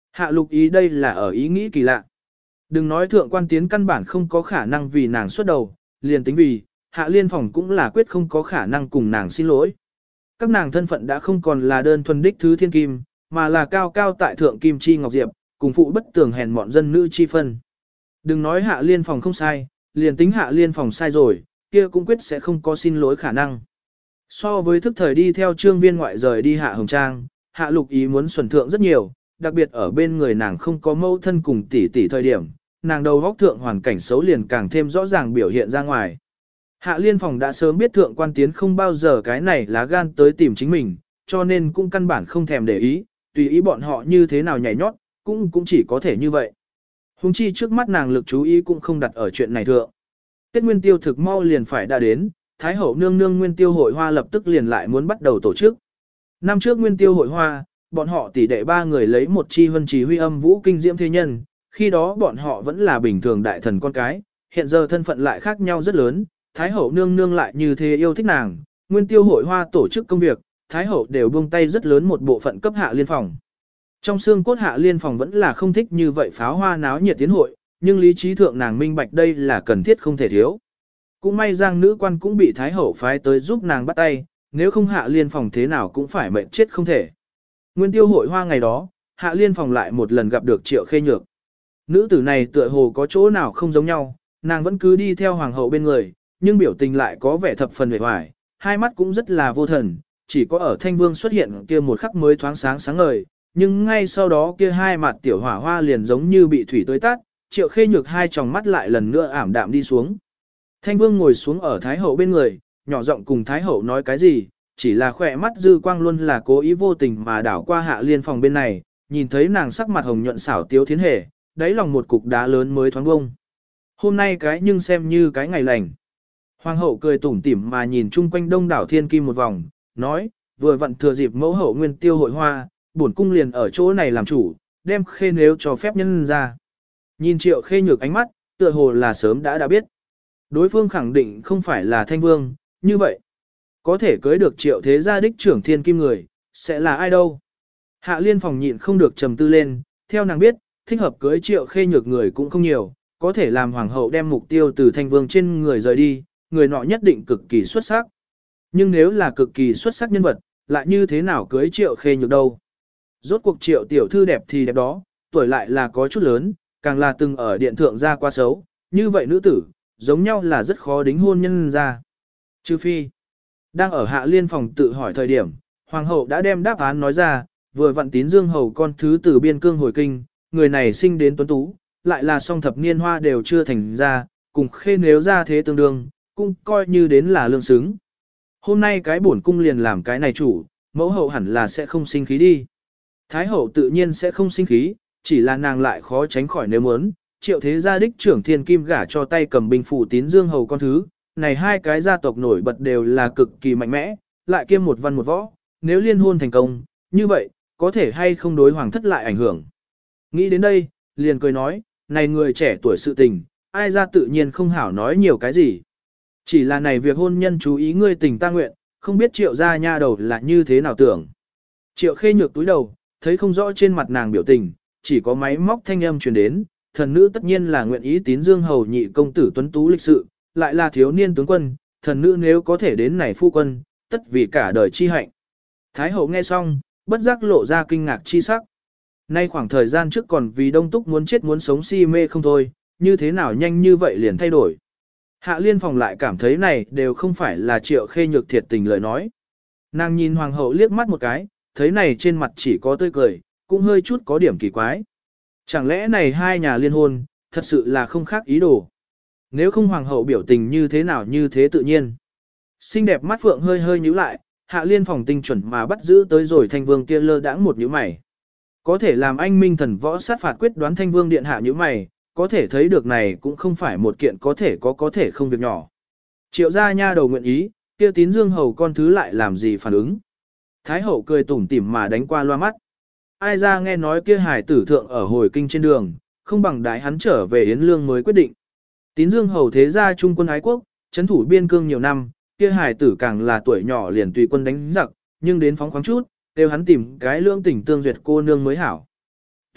Hạ lục ý đây là ở ý nghĩ kỳ lạ. Đừng nói thượng quan tiến căn bản không có khả năng vì nàng xuất đầu, liền tính vì, hạ liên phòng cũng là quyết không có khả năng cùng nàng xin lỗi. Các nàng thân phận đã không còn là đơn thuần đích thứ thiên kim, mà là cao cao tại thượng kim chi ngọc diệp, cùng phụ bất tường hèn mọn dân nữ chi phân. Đừng nói hạ liên phòng không sai, liền tính hạ liên phòng sai rồi, kia cũng quyết sẽ không có xin lỗi khả năng. So với thức thời đi theo trương viên ngoại rời đi hạ hồng trang, hạ lục ý muốn xuẩn thượng rất nhiều, đặc biệt ở bên người nàng không có mâu thân cùng tỷ tỷ thời điểm, nàng đầu góc thượng hoàn cảnh xấu liền càng thêm rõ ràng biểu hiện ra ngoài. Hạ liên phòng đã sớm biết thượng quan tiến không bao giờ cái này lá gan tới tìm chính mình, cho nên cũng căn bản không thèm để ý, tùy ý bọn họ như thế nào nhảy nhót, cũng chỉ có thể như vậy. Hùng chi trước mắt nàng lực chú ý cũng không đặt ở chuyện này thượng. Tết Nguyên Tiêu thực mau liền phải đã đến, Thái hậu nương nương Nguyên Tiêu hội hoa lập tức liền lại muốn bắt đầu tổ chức. Năm trước Nguyên Tiêu hội hoa, bọn họ tỷ đệ ba người lấy một chi huân chỉ huy âm vũ kinh diễm thế nhân, khi đó bọn họ vẫn là bình thường đại thần con cái, hiện giờ thân phận lại khác nhau rất lớn, Thái hậu nương nương lại như thế yêu thích nàng, Nguyên Tiêu hội hoa tổ chức công việc, Thái hậu đều buông tay rất lớn một bộ phận cấp hạ liên phòng. Trong xương cốt hạ liên phòng vẫn là không thích như vậy pháo hoa náo nhiệt tiến hội, nhưng lý trí thượng nàng minh bạch đây là cần thiết không thể thiếu. Cũng may giang nữ quan cũng bị Thái hậu phái tới giúp nàng bắt tay, nếu không hạ liên phòng thế nào cũng phải mệnh chết không thể. Nguyên Tiêu hội hoa ngày đó, hạ liên phòng lại một lần gặp được Triệu Khê Nhược. Nữ tử này tựa hồ có chỗ nào không giống nhau, nàng vẫn cứ đi theo hoàng hậu bên người, nhưng biểu tình lại có vẻ thập phần vẻ vải, hai mắt cũng rất là vô thần, chỉ có ở Thanh Vương xuất hiện kia một khắc mới thoáng sáng sáng ngời, nhưng ngay sau đó kia hai mặt tiểu hỏa hoa liền giống như bị thủy tưới tắt, Triệu Khê Nhược hai tròng mắt lại lần nữa ảm đạm đi xuống. Thanh Vương ngồi xuống ở Thái hậu bên người, nhỏ giọng cùng Thái hậu nói cái gì, chỉ là khỏe mắt dư quang luôn là cố ý vô tình mà đảo qua hạ liên phòng bên này, nhìn thấy nàng sắc mặt hồng nhuận xảo tiếu thiến hề, đáy lòng một cục đá lớn mới thoáng bông. Hôm nay cái nhưng xem như cái ngày lành. Hoàng hậu cười tủm tỉm mà nhìn chung quanh đông đảo thiên kim một vòng, nói, vừa vặn thừa dịp mẫu hậu Nguyên Tiêu hội hoa, bổn cung liền ở chỗ này làm chủ, đem Khê nếu cho phép nhân ra. Nhìn Triệu Khê Nhược ánh mắt, tựa hồ là sớm đã biết. Đối phương khẳng định không phải là Thanh Vương, như vậy. Có thể cưới được Triệu thế gia đích trưởng thiên kim người, sẽ là ai đâu. Hạ liên phòng nhịn không được trầm tư lên, theo nàng biết, thích hợp cưới Triệu Khê Nhược người cũng không nhiều, có thể làm hoàng hậu đem mục tiêu từ Thanh Vương trên người rời đi, người nọ nhất định cực kỳ xuất sắc. Nhưng nếu là cực kỳ xuất sắc nhân vật, lại như thế nào cưới Triệu Khê Nhược đâu. Rốt cuộc Triệu tiểu thư đẹp thì đẹp đó, tuổi lại là có chút lớn, càng là từng ở điện thượng ra qua xấu, như vậy nữ tử, giống nhau là rất khó đính hôn nhân ra. Trừ phi, đang ở hạ liên phòng tự hỏi thời điểm, hoàng hậu đã đem đáp án nói ra, vừa vặn Tín Dương hầu con thứ từ biên cương hồi kinh, người này sinh đến tuấn tú, lại là song thập niên hoa đều chưa thành ra, cùng Khê nếu ra thế tương đương, cũng coi như đến là lương xứng. Hôm nay cái bổn cung liền làm cái này chủ, mẫu hậu hẳn là sẽ không sinh khí đi. Thái hậu tự nhiên sẽ không sinh khí, chỉ là nàng lại khó tránh khỏi nếu muốn, Triệu thế gia đích trưởng thiên kim gả cho tay cầm binh phủ Tín Dương hầu con thứ, này hai cái gia tộc nổi bật đều là cực kỳ mạnh mẽ, lại kiêm một văn một võ, nếu liên hôn thành công, như vậy, có thể hay không đối hoàng thất lại ảnh hưởng. Nghĩ đến đây, liền cười nói, này người trẻ tuổi sự tình, ai ra tự nhiên không hảo nói nhiều cái gì. Chỉ là này việc hôn nhân chú ý ngươi tình ta nguyện, không biết Triệu gia nha đầu là như thế nào tưởng. Triệu Khê Nhược túi đầu, thấy không rõ trên mặt nàng biểu tình, chỉ có máy móc thanh âm truyền đến, thần nữ tất nhiên là nguyện ý Tín Dương hầu nhị công tử tuấn tú lịch sự, lại là thiếu niên tướng quân, thần nữ nếu có thể đến này phu quân, tất vì cả đời chi hạnh. Thái hậu nghe xong, bất giác lộ ra kinh ngạc chi sắc. Nay khoảng thời gian trước còn vì Đông Túc muốn chết muốn sống si mê không thôi, như thế nào nhanh như vậy liền thay đổi. Hạ liên phòng lại cảm thấy này đều không phải là Triệu Khê Nhược thiệt tình lời nói. Nàng nhìn hoàng hậu liếc mắt một cái, thấy này trên mặt chỉ có tươi cười, cũng hơi chút có điểm kỳ quái. Chẳng lẽ này hai nhà liên hôn, thật sự là không khác ý đồ. Nếu không hoàng hậu biểu tình như thế nào như thế tự nhiên. Xinh đẹp mắt phượng hơi hơi nhíu lại, hạ liên phòng tinh chuẩn mà bắt giữ tới rồi Thanh Vương kia lơ đãng một nhíu mày. Có thể làm anh minh thần võ sát phạt quyết đoán Thanh Vương điện hạ nhíu mày, có thể thấy được này cũng không phải một kiện có thể không việc nhỏ. Triệu gia nha đầu nguyện ý, kia Tín Dương hầu con thứ lại làm gì phản ứng. Thái hậu cười tủm tỉm mà đánh qua loa mắt. Ai ra nghe nói kia hải tử thượng ở hồi kinh trên đường, không bằng đái hắn trở về Yến Lương mới quyết định. Tín Dương hầu thế gia trung quân ái quốc, chấn thủ biên cương nhiều năm, kia hải tử càng là tuổi nhỏ liền tùy quân đánh giặc, nhưng đến phóng khoáng chút, đều hắn tìm cái lương tình tương duyệt cô nương mới hảo.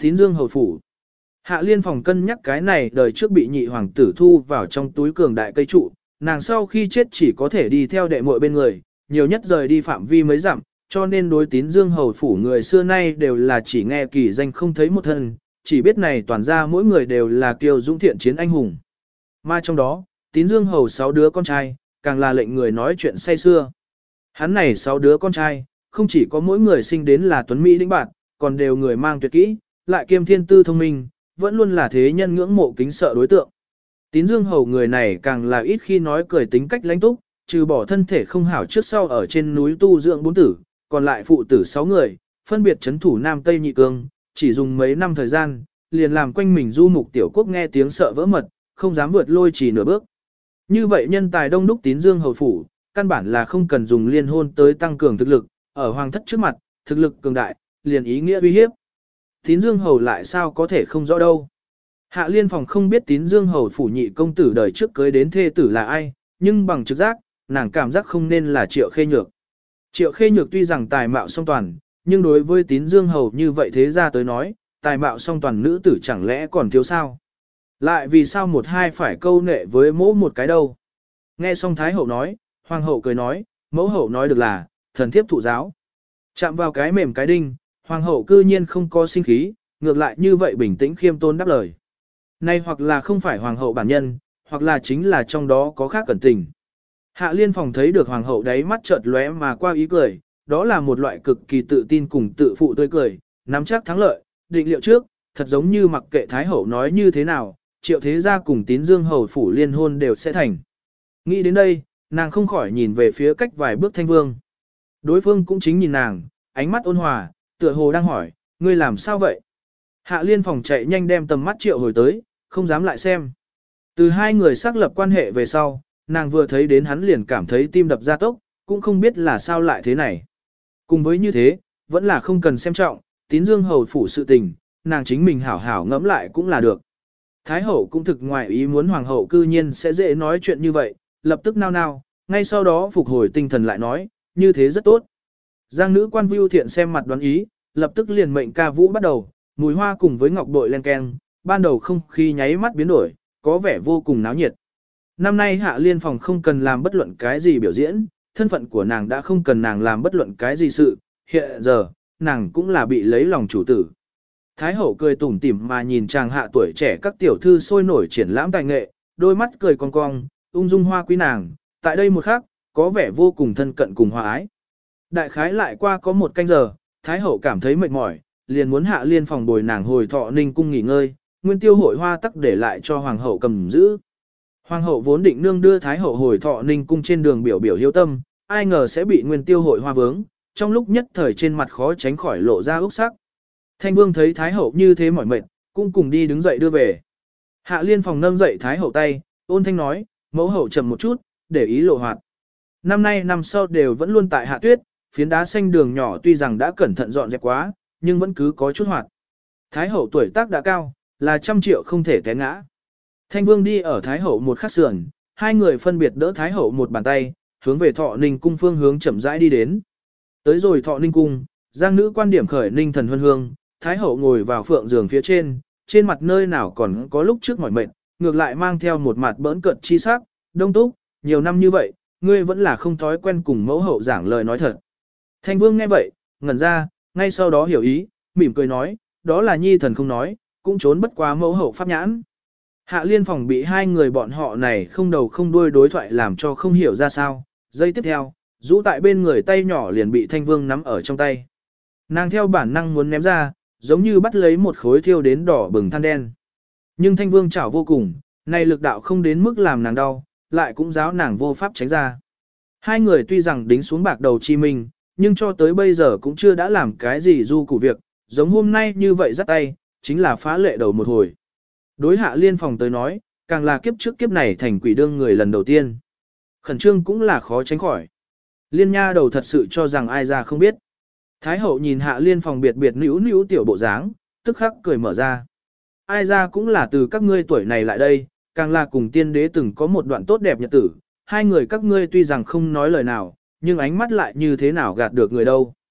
Tín Dương hầu phủ. Hạ Liên phòng cân nhắc cái này đời trước bị nhị hoàng tử thu vào trong túi cường đại cây trụ, nàng sau khi chết chỉ có thể đi theo đệ muội bên người, nhiều nhất rời đi phạm vi mấy dặm, cho nên đối Tín Dương hầu phủ người xưa nay đều là chỉ nghe kỳ danh không thấy một thân, chỉ biết này toàn ra mỗi người đều là kiêu dũng thiện chiến anh hùng. Mà trong đó, Tín Dương hầu 6 đứa con trai, càng là lệnh người nói chuyện say xưa. Hắn này 6 đứa con trai, không chỉ có mỗi người sinh đến là tuấn mỹ đĩnh bạn, còn đều người mang tuyệt kỹ, lại kiêm thiên tư thông minh, vẫn luôn là thế nhân ngưỡng mộ kính sợ đối tượng. Tín Dương hầu người này càng là ít khi nói cười tính cách lãnh túc, trừ bỏ thân thể không hảo trước sau ở trên núi tu dưỡng 4 tử, còn lại phụ tử 6 người, phân biệt chấn thủ Nam Tây Nhị Cương, chỉ dùng mấy năm thời gian, liền làm quanh mình du mục tiểu quốc nghe tiếng sợ vỡ mật, không dám vượt lôi chỉ nửa bước. Như vậy nhân tài đông đúc Tín Dương hầu phủ, căn bản là không cần dùng liên hôn tới tăng cường thực lực, ở hoàng thất trước mặt, thực lực cường đại, liền ý nghĩa uy hiếp. Tín Dương hầu lại sao có thể không rõ đâu. Hạ Liên phòng không biết Tín Dương hầu phủ nhị công tử đời trước cưới đến thê tử là ai, nhưng bằng trực giác, nàng cảm giác không nên là Triệu Khê Nhược. Triệu Khê Nhược tuy rằng tài mạo song toàn, nhưng đối với Tín Dương hầu như vậy thế ra tới nói, tài mạo song toàn nữ tử chẳng lẽ còn thiếu sao? Lại vì sao một hai phải câu nệ với mỗ một cái đâu? Nghe xong Thái hậu nói, Hoàng hậu cười nói, mẫu hậu nói được là, thần thiếp thụ giáo. Chạm vào cái mềm cái đinh, Hoàng hậu cư nhiên không có sinh khí, ngược lại như vậy bình tĩnh khiêm tôn đáp lời. Này hoặc là không phải Hoàng hậu bản nhân, hoặc là chính là trong đó có khác cẩn tình. Hạ Liên phòng thấy được Hoàng hậu đáy mắt chợt lóe mà qua ý cười, đó là một loại cực kỳ tự tin cùng tự phụ tươi cười, nắm chắc thắng lợi, định liệu trước, thật giống như mặc kệ Thái hậu nói như thế nào, Triệu thế gia cùng Tín Dương hầu phủ liên hôn đều sẽ thành. Nghĩ đến đây, nàng không khỏi nhìn về phía cách vài bước Thanh Vương. Đối phương cũng chính nhìn nàng, ánh mắt ôn hòa, tựa hồ đang hỏi, ngươi làm sao vậy? Hạ Liên phòng chạy nhanh đem tầm mắt Triệu hồi tới, không dám lại xem. Từ hai người xác lập quan hệ về sau, nàng vừa thấy đến hắn liền cảm thấy tim đập ra tốc, cũng không biết là sao lại thế này. Cùng với như thế, vẫn là không cần xem trọng, Tín Dương hầu phủ sự tình, nàng chính mình hảo hảo ngẫm lại cũng là được. Thái hậu cũng thực ngoài ý muốn hoàng hậu cư nhiên sẽ dễ nói chuyện như vậy, lập tức nao nao, ngay sau đó phục hồi tinh thần lại nói, như thế rất tốt. Giang nữ quan Vưu Thiện xem mặt đoán ý, lập tức liền mệnh ca vũ bắt đầu, mùi hoa cùng với ngọc bội len keng, ban đầu không khí nháy mắt biến đổi, có vẻ vô cùng náo nhiệt. Năm nay Hạ Liên phòng không cần làm bất luận cái gì biểu diễn, thân phận của nàng đã không cần nàng làm bất luận cái gì sự, hiện giờ, nàng cũng là bị lấy lòng chủ tử. Thái hậu cười tủm tỉm mà nhìn chàng hạ tuổi trẻ các tiểu thư sôi nổi triển lãm tài nghệ, đôi mắt cười cong cong, ung dung hoa quý nàng, tại đây một khắc, có vẻ vô cùng thân cận cùng hòa ái. Đại khái lại qua có một canh giờ, Thái hậu cảm thấy mệt mỏi, liền muốn Hạ Liên phòng bồi nàng hồi Thọ Ninh cung nghỉ ngơi, Nguyên Tiêu hội hoa tắc để lại cho hoàng hậu cầm giữ. Hoàng hậu vốn định nương đưa Thái hậu hồi Thọ Ninh cung trên đường biểu biểu hiếu tâm, ai ngờ sẽ bị Nguyên Tiêu hội hoa vướng, trong lúc nhất thời trên mặt khó tránh khỏi lộ ra úc sắc. Thanh Vương thấy Thái hậu như thế mỏi mệt, cũng cùng đi đứng dậy đưa về. Hạ Liên phòng nâng dậy Thái hậu tay, ôn thanh nói, mẫu hậu chậm một chút, để ý lộ hoạt. Năm nay năm sau đều vẫn luôn tại hạ tuyết, phiến đá xanh đường nhỏ tuy rằng đã cẩn thận dọn dẹp quá, nhưng vẫn cứ có chút hoạt. Thái hậu tuổi tác đã cao, là 100 triệu không thể té ngã. Thanh Vương đi ở Thái hậu một khắc sườn, hai người phân biệt đỡ Thái hậu một bàn tay, hướng về Thọ Ninh cung phương hướng chậm rãi đi đến. Tới rồi Thọ Ninh cung, Giang nữ quan điểm khởi ninh thần huân hương, Thái hậu ngồi vào phượng giường phía trên mặt nơi nào còn có lúc trước mỏi mệt, ngược lại mang theo một mặt bỡn cợt chi sắc, đông túc, nhiều năm như vậy, ngươi vẫn là không thói quen cùng mẫu hậu giảng lời nói thật. Thanh Vương nghe vậy, ngẩn ra, ngay sau đó hiểu ý, mỉm cười nói, đó là nhi thần không nói, cũng trốn bất quá mẫu hậu pháp nhãn. Hạ Liên phòng bị hai người bọn họ này không đầu không đuôi đối thoại làm cho không hiểu ra sao, giây tiếp theo, rũ tại bên người tay nhỏ liền bị Thanh Vương nắm ở trong tay. Nàng theo bản năng muốn ném ra, giống như bắt lấy một khối thiêu đến đỏ bừng than đen. Nhưng Thanh Vương chảo vô cùng, này lực đạo không đến mức làm nàng đau, lại cũng giáo nàng vô pháp tránh ra. Hai người tuy rằng đính xuống bạc đầu chi mình, nhưng cho tới bây giờ cũng chưa đã làm cái gì du củ việc, giống hôm nay như vậy dắt tay, chính là phá lệ đầu một hồi. Đối Hạ Liên phòng tới nói, càng là kiếp trước kiếp này thành quỷ đương người lần đầu tiên. Khẩn trương cũng là khó tránh khỏi. Liên nha đầu thật sự cho rằng ai ra không biết. Thái hậu nhìn Hạ Liên phòng biệt biệt nữu nữu tiểu bộ dáng, tức khắc cười mở ra. Ai ra cũng là từ các ngươi tuổi này lại đây, càng là cùng tiên đế từng có một đoạn tốt đẹp nhật tử. Hai người các ngươi tuy rằng không nói lời nào, nhưng ánh mắt lại như thế nào gạt được người đâu.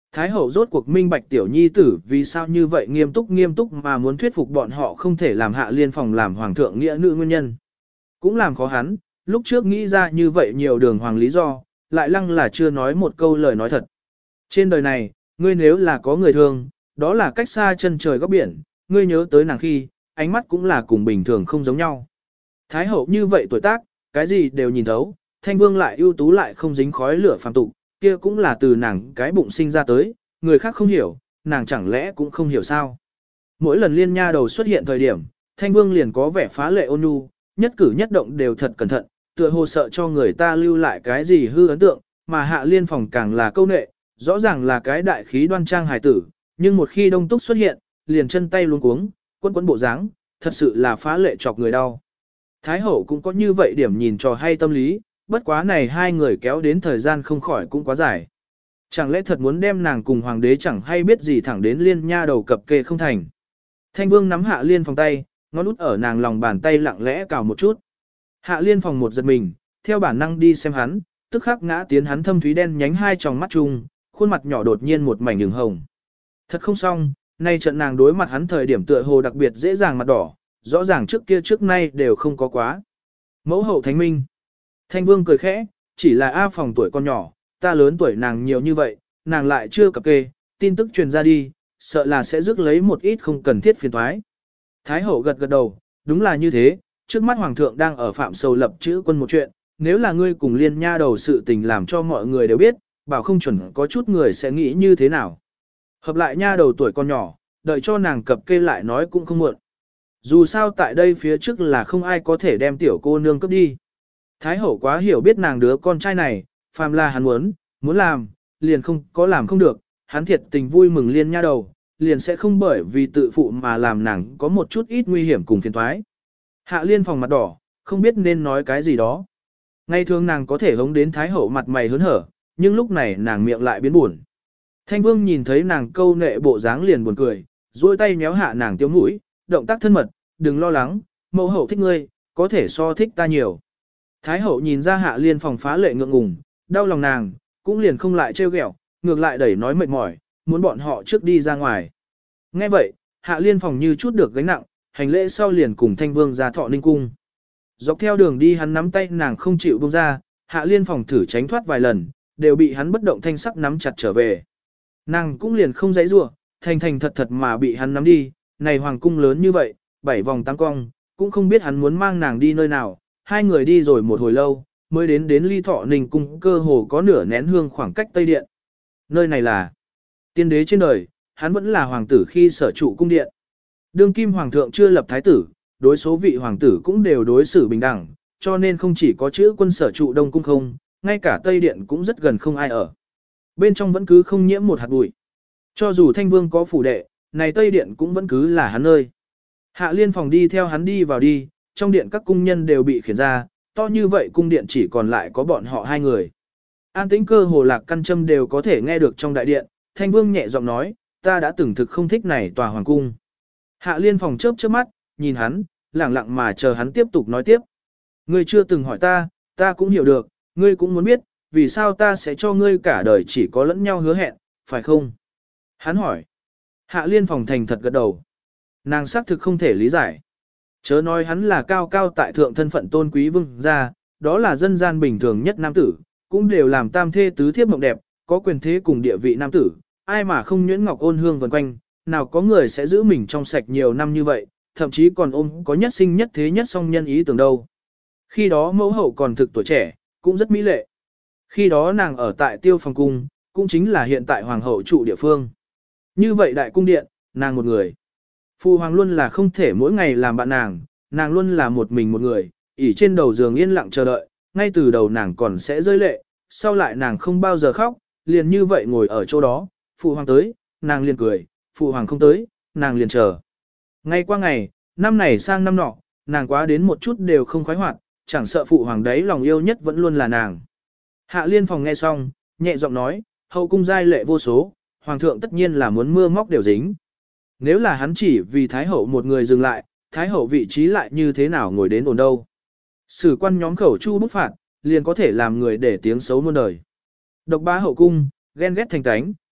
Thái hậu rốt cuộc minh bạch tiểu nhi tử vì sao như vậy nghiêm túc mà muốn thuyết phục bọn họ không thể làm Hạ Liên Phòng làm hoàng thượng nghĩa nữ nguyên nhân. Cũng làm khó hắn, lúc trước nghĩ ra như vậy nhiều đường hoàng lý do, lại lăng là chưa nói một câu lời nói thật. Trên đời này, ngươi nếu là có người thương, đó là cách xa chân trời góc biển, ngươi nhớ tới nàng khi, ánh mắt cũng là cùng bình thường không giống nhau. Thái hậu như vậy tuổi tác, cái gì đều nhìn thấu, thanh vương lại ưu tú lại không dính khói lửa phàm tục, kia cũng là từ nàng cái bụng sinh ra tới, người khác không hiểu, nàng chẳng lẽ cũng không hiểu sao. Mỗi lần liên nha đầu xuất hiện thời điểm, thanh vương liền có vẻ phá lệ ôn nhu, nhất cử nhất động đều thật cẩn thận, tựa hồ sợ cho người ta lưu lại cái gì hư ấn tượng, mà Hạ Liên Phòng càng là câu nệ, rõ ràng là cái đại khí đoan trang hài tử, nhưng một khi Đông Túc xuất hiện, liền chân tay luống cuống, quấn quấn bộ dáng, thật sự là phá lệ chọc người đau. Thái hậu cũng có như vậy điểm nhìn trò hay tâm lý, bất quá này hai người kéo đến thời gian không khỏi cũng quá dài. Chẳng lẽ thật muốn đem nàng cùng hoàng đế chẳng hay biết gì thẳng đến liên nha đầu cập kê không thành. Thanh vương nắm Hạ Liên Phòng tay, ngón út ở nàng lòng bàn tay lặng lẽ cào một chút. Hạ Liên Phòng một giật mình, theo bản năng đi xem hắn, tức khắc ngã tiến hắn thâm thúy đen nhánh hai tròng mắt chung, khuôn mặt nhỏ đột nhiên một mảnh ửng hồng. Thật không xong, nay trận nàng đối mặt hắn thời điểm tựa hồ đặc biệt dễ dàng mặt đỏ, rõ ràng trước kia trước nay đều không có quá. Mẫu hậu thánh minh. Thanh vương cười khẽ, chỉ là A Phòng tuổi con nhỏ, ta lớn tuổi nàng nhiều như vậy, nàng lại chưa cập kê, tin tức truyền ra đi, sợ là sẽ rước lấy một ít không cần thiết phiền toái. Thái hậu gật gật đầu, đúng là như thế, trước mắt hoàng thượng đang ở phạm sầu lập chữ quân một chuyện, nếu là ngươi cùng liên nha đầu sự tình làm cho mọi người đều biết, bảo không chuẩn có chút người sẽ nghĩ như thế nào. Hợp lại nha đầu tuổi con nhỏ, đợi cho nàng cập kê lại nói cũng không muộn. Dù sao tại đây phía trước là không ai có thể đem tiểu cô nương cấp đi. Thái hậu quá hiểu biết nàng đứa con trai này, phàm là hắn muốn làm, liền không có làm không được, hắn thiệt tình vui mừng liên nha đầu, liền sẽ không bởi vì tự phụ mà làm nàng có một chút ít nguy hiểm cùng phiền toái. Hạ Liên Phòng mặt đỏ, không biết nên nói cái gì đó. Ngày thường nàng có thể hống đến Thái hậu mặt mày hớn hở, nhưng lúc này nàng miệng lại biến buồn. Thanh vương nhìn thấy nàng câu nệ bộ dáng liền buồn cười, duỗi tay méo hạ nàng tiếu mũi, động tác thân mật, đừng lo lắng, mẫu hậu thích ngươi, có thể so thích ta nhiều. Thái hậu nhìn ra Hạ Liên Phòng phá lệ ngượng ngùng, đau lòng nàng, cũng liền không lại trêu ghẹo, ngược lại đẩy nói mệt mỏi, muốn bọn họ trước đi ra ngoài. Nghe vậy, Hạ Liên Phòng như chút được gánh nặng, hành lễ sau liền cùng Thanh vương ra Thọ Ninh cung. Dọc theo đường đi hắn nắm tay nàng không chịu buông ra, Hạ Liên Phòng thử tránh thoát vài lần, đều bị hắn bất động thanh sắc nắm chặt trở về. Nàng cũng liền không dãy rủa, thành thành thật thật mà bị hắn nắm đi, này hoàng cung lớn như vậy, 7 vòng 8 cong, cũng không biết hắn muốn mang nàng đi nơi nào, hai người đi rồi một hồi lâu, mới đến Ly Thọ Ninh cung cơ hồ có nửa nén hương khoảng cách Tây Điện. Nơi này là tiên đế trên đời, hắn vẫn là hoàng tử khi sở trụ cung điện. Đương kim hoàng thượng chưa lập thái tử, đối số vị hoàng tử cũng đều đối xử bình đẳng, cho nên không chỉ có chữ quân sở trụ đông cung không, ngay cả Tây Điện cũng rất gần không ai ở. Bên trong vẫn cứ không nhiễm một hạt bụi. Cho dù Thanh Vương có phủ đệ, này Tây Điện cũng vẫn cứ là hắn nơi. Hạ Liên Phòng đi theo hắn đi vào đi, trong điện các cung nhân đều bị khiển ra, to như vậy cung điện chỉ còn lại có bọn họ hai người. An tĩnh cơ hồ Lạc Căn Châm đều có thể nghe được trong đại điện, Thanh Vương nhẹ giọng nói, ta đã từng thực không thích này tòa hoàng cung. Hạ Liên Phòng chớp chớp mắt, nhìn hắn, lẳng lặng mà chờ hắn tiếp tục nói tiếp. Ngươi chưa từng hỏi ta cũng hiểu được, ngươi cũng muốn biết, vì sao ta sẽ cho ngươi cả đời chỉ có lẫn nhau hứa hẹn, phải không? Hắn hỏi. Hạ Liên Phòng thành thật gật đầu. Nàng xác thực không thể lý giải. Chớ nói hắn là cao cao tại thượng thân phận tôn quý vương gia, đó là dân gian bình thường nhất nam tử, cũng đều làm tam thê tứ thiếp mộng đẹp, có quyền thế cùng địa vị nam tử, ai mà không nhuyễn ngọc ôn hương vần quanh, nào có người sẽ giữ mình trong sạch nhiều năm như vậy, thậm chí còn ôm có nhất sinh nhất thế nhất song nhân ý tưởng đâu. Khi đó mẫu hậu còn thực tuổi trẻ, cũng rất mỹ lệ. Khi đó nàng ở tại Tiêu Phòng cung, cũng chính là hiện tại hoàng hậu trụ địa phương. Như vậy đại cung điện, nàng một người. Phu hoàng luôn là không thể mỗi ngày làm bạn nàng luôn là một mình một người, ỉ trên đầu giường yên lặng chờ đợi, ngay từ đầu nàng còn sẽ rơi lệ, sau lại nàng không bao giờ khóc, liền như vậy ngồi ở chỗ đó, phụ hoàng tới, nàng liền cười, phụ hoàng không tới, nàng liền chờ. Ngay qua ngày, năm này sang năm nọ, nàng quá đến một chút đều không khoái hoạt, chẳng sợ phụ hoàng đấy lòng yêu nhất vẫn luôn là nàng. Hạ Liên Phòng nghe xong, nhẹ giọng nói, hậu cung giai lệ vô số, hoàng thượng tất nhiên là muốn mưa móc đều dính. Nếu là hắn chỉ vì Thái hậu một người dừng lại, Thái hậu vị trí lại như thế nào ngồi đến ổn đâu. Sử quan nhóm khẩu chu bút phạt, liền có thể làm người để tiếng xấu muôn đời. Độc bá hậu cung, ghen ghét thành tánh,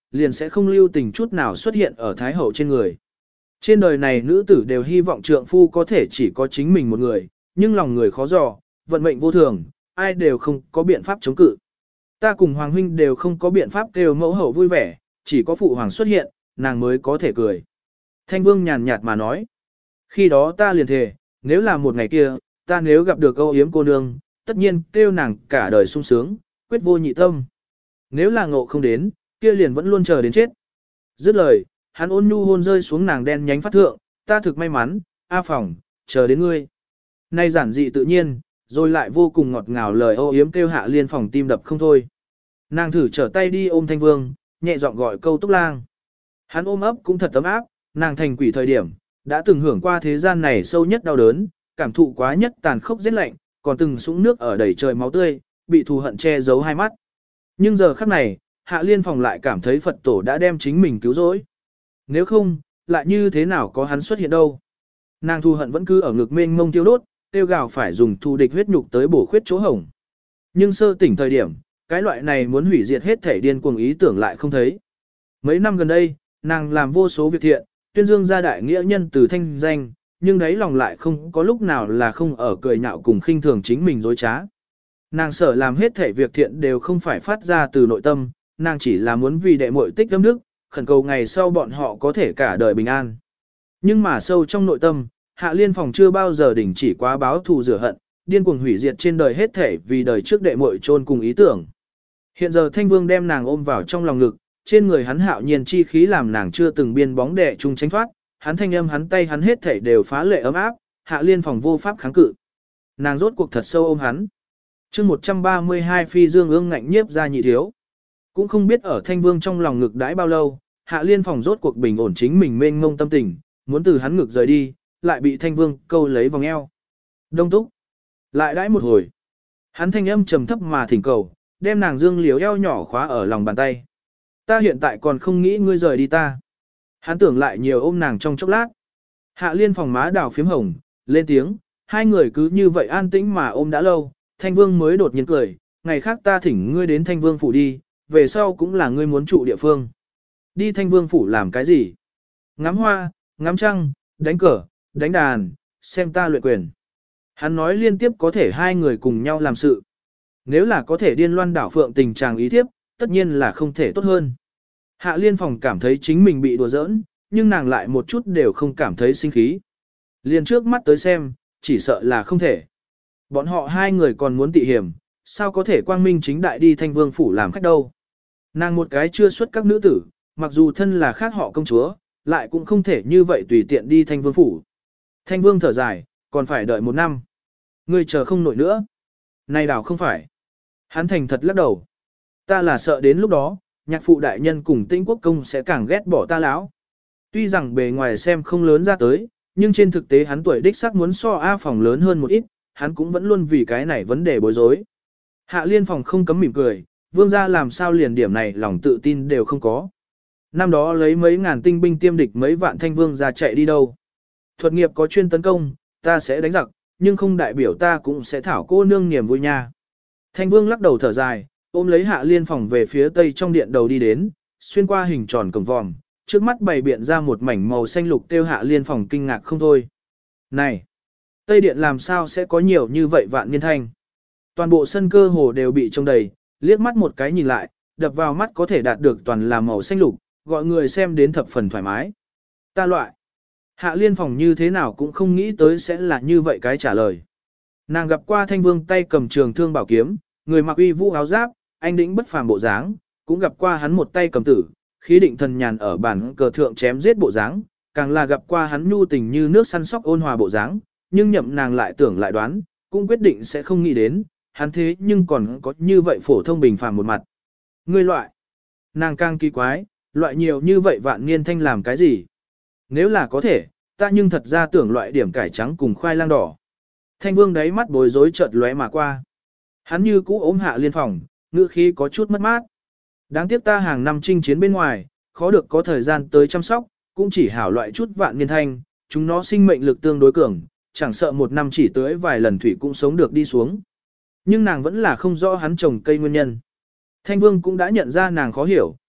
liền sẽ không lưu tình chút nào xuất hiện ở Thái Hậu trên người. Trên đời này nữ tử đều hy vọng trượng phu có thể chỉ có chính mình một người, nhưng lòng người khó dò, vận mệnh vô thường, ai đều không có biện pháp chống cự. Ta cùng Hoàng huynh đều không có biện pháp kêu mẫu hậu vui vẻ, chỉ có phụ hoàng xuất hiện, nàng mới có thể cười. Thanh Vương nhàn nhạt mà nói. Khi đó ta liền thề, nếu là một ngày kia, ta nếu gặp được Âu Yếm cô nương, tất nhiên kêu nàng cả đời sung sướng, quyết vô nhị tâm. Nếu là ngộ không đến, kia liền vẫn luôn chờ đến chết. Dứt lời, hắn ôn nhu hôn rơi xuống nàng đen nhánh phát thượng, ta thực may mắn, A Phòng, chờ đến ngươi. Nay giản dị tự nhiên, rồi lại vô cùng ngọt ngào lời Âu Yếm kêu Hạ Liên Phòng tim đập không thôi. Nàng thử trở tay đi ôm Thanh Vương, nhẹ giọng gọi câu Túc Lang. Hắn ôm ấp cũng thật ấm áp, nàng thành quỷ thời điểm, đã từng hưởng qua thế gian này sâu nhất đau đớn, cảm thụ quá nhất tàn khốc giết lạnh, còn từng sũng nước ở đầy trời máu tươi, bị thù hận che giấu hai mắt. Nhưng giờ khắc này, Hạ Liên Phòng lại cảm thấy Phật tổ đã đem chính mình cứu rỗi. Nếu không, lại như thế nào có hắn xuất hiện đâu. Nàng thù hận vẫn cứ ở ngực mênh mông tiêu đốt, tiêu gào phải dùng thù địch huyết nhục tới bổ khuyết chỗ hổng. Nhưng sơ tỉnh thời điểm, cái loại này muốn hủy diệt hết thể điên cuồng ý tưởng lại không thấy. Mấy năm gần đây, nàng làm vô số việc thiện, tuyên dương gia đại nghĩa nhân từ thanh danh, nhưng đấy lòng lại không có lúc nào là không ở cười nhạo cùng khinh thường chính mình dối trá. Nàng sợ làm hết thể việc thiện đều không phải phát ra từ nội tâm, nàng chỉ là muốn vì đệ muội tích âm đức, khẩn cầu ngày sau bọn họ có thể cả đời bình an. Nhưng mà sâu trong nội tâm, Hạ Liên Phòng chưa bao giờ đình chỉ quá báo thù rửa hận, điên cuồng hủy diệt trên đời hết thể vì đời trước đệ muội chôn cùng ý tưởng. Hiện giờ Thanh Vương đem nàng ôm vào trong lòng ngực, trên người hắn hạo nhiên chi khí làm nàng chưa từng biên bóng đè chung tránh thoát, hắn thanh âm hắn tay hắn hết thể đều phá lệ ấm áp, Hạ Liên Phòng vô pháp kháng cự. Nàng rốt cuộc thật sâu ôm hắn. Chương 132 phi dương ương ngạnh nhiếp ra nhị thiếu. Cũng không biết ở Thanh Vương trong lòng ngực đãi bao lâu, Hạ Liên Phòng rốt cuộc bình ổn chính mình mênh mông tâm tình, muốn từ hắn ngực rời đi, lại bị Thanh Vương câu lấy vòng eo. Đông túc. Lại đãi một hồi. Hắn thanh âm trầm thấp mà thỉnh cầu, đem nàng dương liếu eo nhỏ khóa ở lòng bàn tay. Ta hiện tại còn không nghĩ ngươi rời đi ta. Hắn tưởng lại nhiều ôm nàng trong chốc lát. Hạ Liên Phòng má đào phím hồng, lên tiếng, hai người cứ như vậy an tĩnh mà ôm đã lâu, Thanh Vương mới đột nhiên cười, ngày khác ta thỉnh ngươi đến Thanh Vương phủ đi, về sau cũng là ngươi muốn trụ địa phương. Đi Thanh Vương phủ làm cái gì? Ngắm hoa, ngắm trăng, đánh cờ, đánh đàn, xem ta luyện quyền. Hắn nói liên tiếp có thể hai người cùng nhau làm sự. Nếu là có thể điên loan đảo phượng tình trạng ý thiếp, tất nhiên là không thể tốt hơn. Hạ Liên Phòng cảm thấy chính mình bị đùa giỡn, nhưng nàng lại một chút đều không cảm thấy sinh khí. Liên trước mắt tới xem, chỉ sợ là không thể. Bọn họ hai người còn muốn tị hiểm, sao có thể quang minh chính đại đi Thanh Vương phủ làm khách đâu. Nàng một cái chưa xuất các nữ tử, mặc dù thân là khác họ công chúa, lại cũng không thể như vậy tùy tiện đi Thanh Vương phủ. Thanh Vương thở dài, còn phải đợi một năm. Ngươi chờ không nổi nữa. Này đảo không phải. Hắn thành thật lắc đầu. Ta là sợ đến lúc đó, nhạc phụ đại nhân cùng Tĩnh Quốc công sẽ càng ghét bỏ ta lão. Tuy rằng bề ngoài xem không lớn ra tới, nhưng trên thực tế hắn tuổi đích xác muốn so A Phòng lớn hơn một ít, hắn cũng vẫn luôn vì cái này vấn đề bối rối. Hạ Liên Phòng không cấm mỉm cười, vương gia làm sao liền điểm này lòng tự tin đều không có. Năm đó lấy mấy ngàn tinh binh tiêm địch mấy vạn thanh vương ra chạy đi đâu. Thuật nghiệp có chuyên tấn công, ta sẽ đánh giặc, nhưng không đại biểu ta cũng sẽ thảo cô nương niềm vui nha. Thanh vương lắc đầu thở dài, ôm lấy Hạ Liên Phòng về phía tây trong điện đầu đi đến, xuyên qua hình tròn cổng vòm, trước mắt bày biện ra một mảnh màu xanh lục tiêu Hạ Liên Phòng kinh ngạc không thôi. Này, tây điện làm sao sẽ có nhiều như vậy vạn niên thanh? Toàn bộ sân cơ hồ đều bị trông đầy, liếc mắt một cái nhìn lại, đập vào mắt có thể đạt được toàn là màu xanh lục, gọi người xem đến thập phần thoải mái. Ta loại. Hạ Liên Phòng như thế nào cũng không nghĩ tới sẽ là như vậy cái trả lời. Nàng gặp qua Thanh Vương tay cầm trường thương bảo kiếm, người mặc uy vũ áo giáp, anh đĩnh bất phàm bộ dáng, cũng gặp qua hắn một tay cầm tử, khí định thần nhàn ở bàn cờ thượng chém giết bộ dáng, càng là gặp qua hắn nhu tình như nước săn sóc ôn hòa bộ dáng, nhưng nhậm nàng lại tưởng lại đoán, cũng quyết định sẽ không nghĩ đến, hắn thế nhưng còn có như vậy phổ thông bình phàm một mặt. Ngươi loại, nàng càng kỳ quái, loại nhiều như vậy vạn niên thanh làm cái gì? Nếu là có thể, ta nhưng thật ra tưởng loại điểm cải trắng cùng khoai lang đỏ. Thanh Vương đáy mắt bối rối chợt lóe mà qua. Hắn như cũ ôm Hạ Liên Phòng, ngữ khí có chút mất mát. Đáng tiếc ta hàng năm chinh chiến bên ngoài, khó được có thời gian tới chăm sóc, cũng chỉ hảo loại chút vạn niên thanh, chúng nó sinh mệnh lực tương đối cường, chẳng sợ một năm chỉ tưới vài lần thủy cũng sống được đi xuống. Nhưng nàng vẫn là không rõ hắn trồng cây nguyên nhân. Thanh Vương cũng đã nhận ra nàng khó hiểu,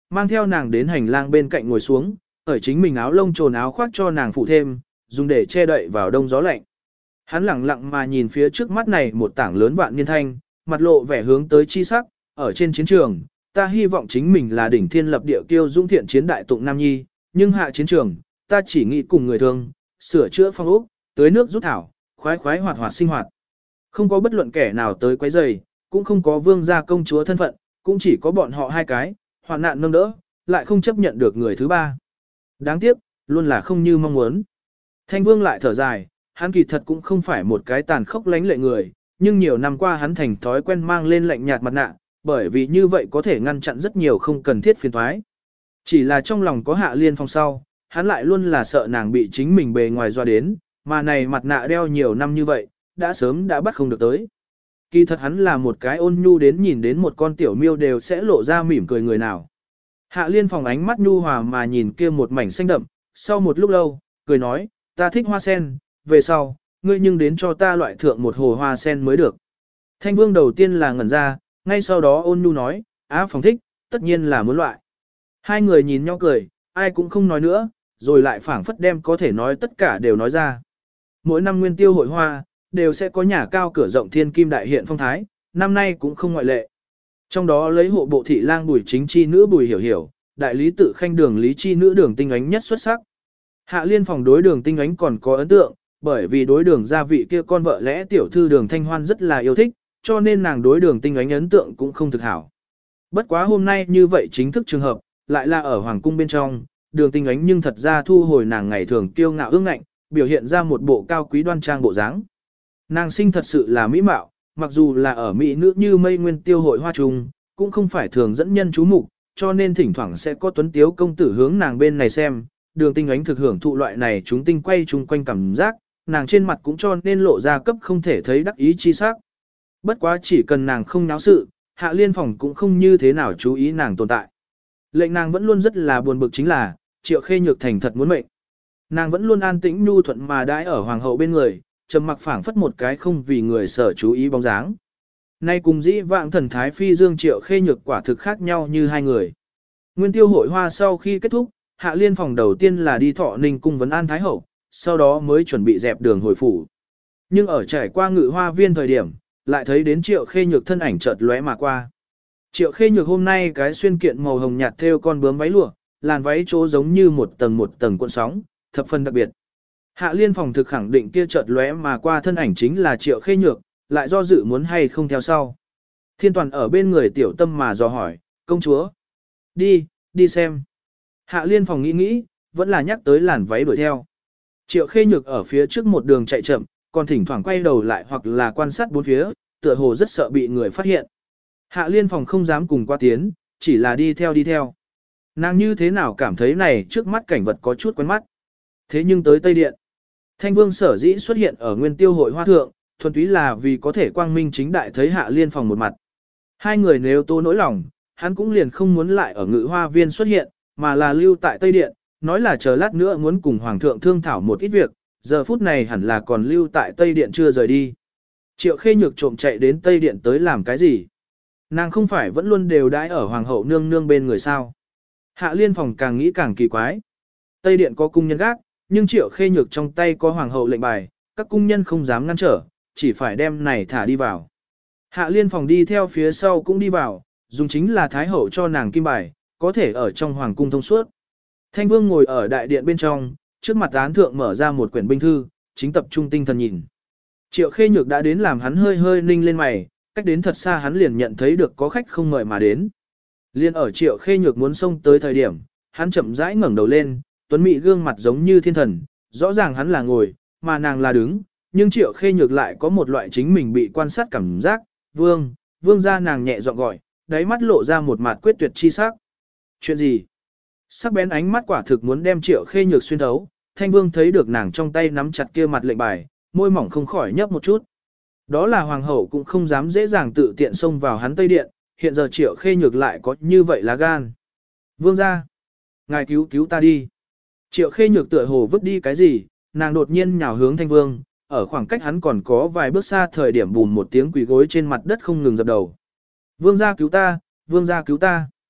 mang theo nàng đến hành lang bên cạnh ngồi xuống, ở chính mình áo lông trồn áo khoác cho nàng phụ thêm, dùng để che đậy vào đông gió lạnh. Hắn lặng lặng mà nhìn phía trước mắt này một tảng lớn vạn niên thanh, mặt lộ vẻ hướng tới chi sắc, ở trên chiến trường, ta hy vọng chính mình là đỉnh thiên lập địa kiêu dũng thiện chiến đại tụng nam nhi, nhưng hạ chiến trường, ta chỉ nghĩ cùng người thương, sửa chữa phong ốc, tưới nước rút thảo, khoái khoái hoạt hoạt sinh hoạt. Không có bất luận kẻ nào tới quấy rầy, cũng không có vương gia công chúa thân phận, cũng chỉ có bọn họ hai cái, hoạn nạn nâng đỡ, lại không chấp nhận được người thứ ba. Đáng tiếc, luôn là không như mong muốn. Thanh vương lại thở dài, hắn kỳ thật cũng không phải một cái tàn khốc lánh lệ người, nhưng nhiều năm qua hắn thành thói quen mang lên lạnh nhạt mặt nạ, bởi vì như vậy có thể ngăn chặn rất nhiều không cần thiết phiền toái. Chỉ là trong lòng có Hạ Liên Phong sau, hắn lại luôn là sợ nàng bị chính mình bề ngoài doa đến, mà này mặt nạ đeo nhiều năm như vậy, đã sớm đã bắt không được tới. Kỳ thật hắn là một cái ôn nhu đến nhìn đến một con tiểu miêu đều sẽ lộ ra mỉm cười người nào. Hạ Liên Phong ánh mắt nhu hòa mà nhìn kia một mảnh xanh đậm, sau một lúc lâu, cười nói, ta thích hoa sen, về sau, ngươi nhưng đến cho ta loại thượng một hồ hoa sen mới được. Thanh Vương đầu tiên là ngẩn ra, ngay sau đó ôn nhu nói, á Phong thích, tất nhiên là muốn loại. Hai người nhìn nhau cười, ai cũng không nói nữa, rồi lại phảng phất đem có thể nói tất cả đều nói ra. Mỗi năm nguyên tiêu hội hoa, đều sẽ có nhà cao cửa rộng thiên kim đại hiện phong thái, năm nay cũng không ngoại lệ. Trong đó lấy hộ bộ thị lang Bùi Chính Chi nữ Bùi Hiểu Hiểu, đại lý tự khanh Đường Lý Chi nữ Đường Tinh Ánh nhất xuất sắc. Hạ Liên Phòng đối Đường Tinh Ánh còn có ấn tượng, bởi vì đối Đường gia vị kia con vợ lẽ tiểu thư Đường Thanh Hoan rất là yêu thích, cho nên nàng đối Đường Tinh Ánh ấn tượng cũng không thực hảo. Bất quá hôm nay như vậy chính thức trường hợp, lại là ở hoàng cung bên trong, Đường Tinh Ánh nhưng thật ra thu hồi nàng ngày thường kiêu ngạo ương ngạnh, biểu hiện ra một bộ cao quý đoan trang bộ dáng. Nàng sinh thật sự là mỹ mạo, mặc dù là ở mỹ nữ như mây nguyên tiêu hội hoa trùng, cũng không phải thường dẫn nhân chú mục, cho nên thỉnh thoảng sẽ có tuấn tiếu công tử hướng nàng bên này xem. Đường Tinh Ánh thực hưởng thụ loại này chúng tinh quay chung quanh cảm giác, nàng trên mặt cũng cho nên lộ ra cấp không thể thấy đắc ý chi sắc. Bất quá chỉ cần nàng không náo sự, Hạ Liên Phòng cũng không như thế nào chú ý nàng tồn tại. Lệnh nàng vẫn luôn rất là buồn bực chính là, Triệu Khê Nhược thành thật muốn mệnh. Nàng vẫn luôn an tĩnh nhu thuận mà đãi ở hoàng hậu bên người, trầm mặc phảng phất một cái không vì người sở chú ý bóng dáng. Nay cùng dĩ vãng thần thái phi dương Triệu Khê Nhược quả thực khác nhau như hai người. Nguyên tiêu hội hoa sau khi kết thúc, Hạ Liên Phòng đầu tiên là đi Thọ Ninh cung vấn an thái hậu, sau đó mới chuẩn bị dẹp đường hồi phủ. Nhưng ở trải qua Ngự Hoa viên thời điểm, lại thấy đến Triệu Khê Nhược thân ảnh chợt lóe mà qua. Triệu Khê Nhược hôm nay cái xuyên kiện màu hồng nhạt thêu con bướm váy lụa, làn váy chỗ giống như một tầng cuộn sóng, thập phần đặc biệt. Hạ Liên Phòng thực khẳng định kia chợt lóe mà qua thân ảnh chính là Triệu Khê Nhược, lại do dự muốn hay không theo sau. Thiên Toàn ở bên người tiểu tâm mà dò hỏi, công chúa. Đi xem. Hạ Liên Phòng nghĩ, vẫn là nhắc tới làn váy đuổi theo. Triệu Khê Nhược ở phía trước một đường chạy chậm, còn thỉnh thoảng quay đầu lại hoặc là quan sát bốn phía, tựa hồ rất sợ bị người phát hiện. Hạ Liên Phòng không dám cùng qua tiến, chỉ là đi theo. Nàng như thế nào cảm thấy này trước mắt cảnh vật có chút quen mắt. Thế nhưng tới Tây Điện, Thanh Vương sở dĩ xuất hiện ở nguyên tiêu hội hoa thượng, thuần túy là vì có thể quang minh chính đại thấy Hạ Liên Phòng một mặt. Hai người nếu tố nỗi lòng, hắn cũng liền không muốn lại ở Ngự Hoa viên xuất hiện, mà là lưu tại Tây Điện, nói là chờ lát nữa muốn cùng Hoàng thượng thương thảo một ít việc, giờ phút này hẳn là còn lưu tại Tây Điện chưa rời đi. Triệu Khê Nhược trộm chạy đến Tây Điện tới làm cái gì? Nàng không phải vẫn luôn đều đãi ở Hoàng hậu nương nương bên người sao? Hạ Liên Phòng càng nghĩ càng kỳ quái. Tây Điện có cung nhân gác, nhưng Triệu Khê Nhược trong tay có Hoàng hậu lệnh bài, các cung nhân không dám ngăn trở, chỉ phải đem này thả đi vào. Hạ Liên Phòng đi theo phía sau cũng đi vào, dùng chính là Thái hậu cho nàng kim bài, có thể ở trong Hoàng cung thông suốt. Thanh Vương ngồi ở đại điện bên trong, trước mặt án thượng mở ra một quyển binh thư, chính tập trung tinh thần nhìn. Triệu Khê Nhược đã đến làm hắn hơi ninh lên mày, cách đến thật xa hắn liền nhận thấy được có khách không mời mà đến. Liên ở Triệu Khê Nhược muốn xông tới thời điểm, hắn chậm rãi ngẩng đầu lên, tuấn mỹ gương mặt giống như thiên thần, rõ ràng hắn là ngồi, mà nàng là đứng, nhưng Triệu Khê Nhược lại có một loại chính mình bị quan sát cảm giác, vương gia nàng nhẹ giọng gọi, đáy mắt lộ ra một mặt quyết tuyệt chi sắc. Chuyện gì? Sắc bén ánh mắt quả thực muốn đem Triệu Khê Nhược xuyên thấu, Thanh Vương thấy được nàng trong tay nắm chặt kia mặt lệnh bài, môi mỏng không khỏi nhấp một chút. Đó là Hoàng hậu cũng không dám dễ dàng tự tiện xông vào hắn Tây Điện, hiện giờ Triệu Khê Nhược lại có như vậy lá gan. Vương gia, ngài cứu ta đi. Triệu Khê Nhược tựa hồ vứt đi cái gì, nàng đột nhiên nhào hướng Thanh Vương, ở khoảng cách hắn còn có vài bước xa thời điểm bùn một tiếng quỳ gối trên mặt đất không ngừng dập đầu. Vương gia cứu ta, vương gia cứu ta.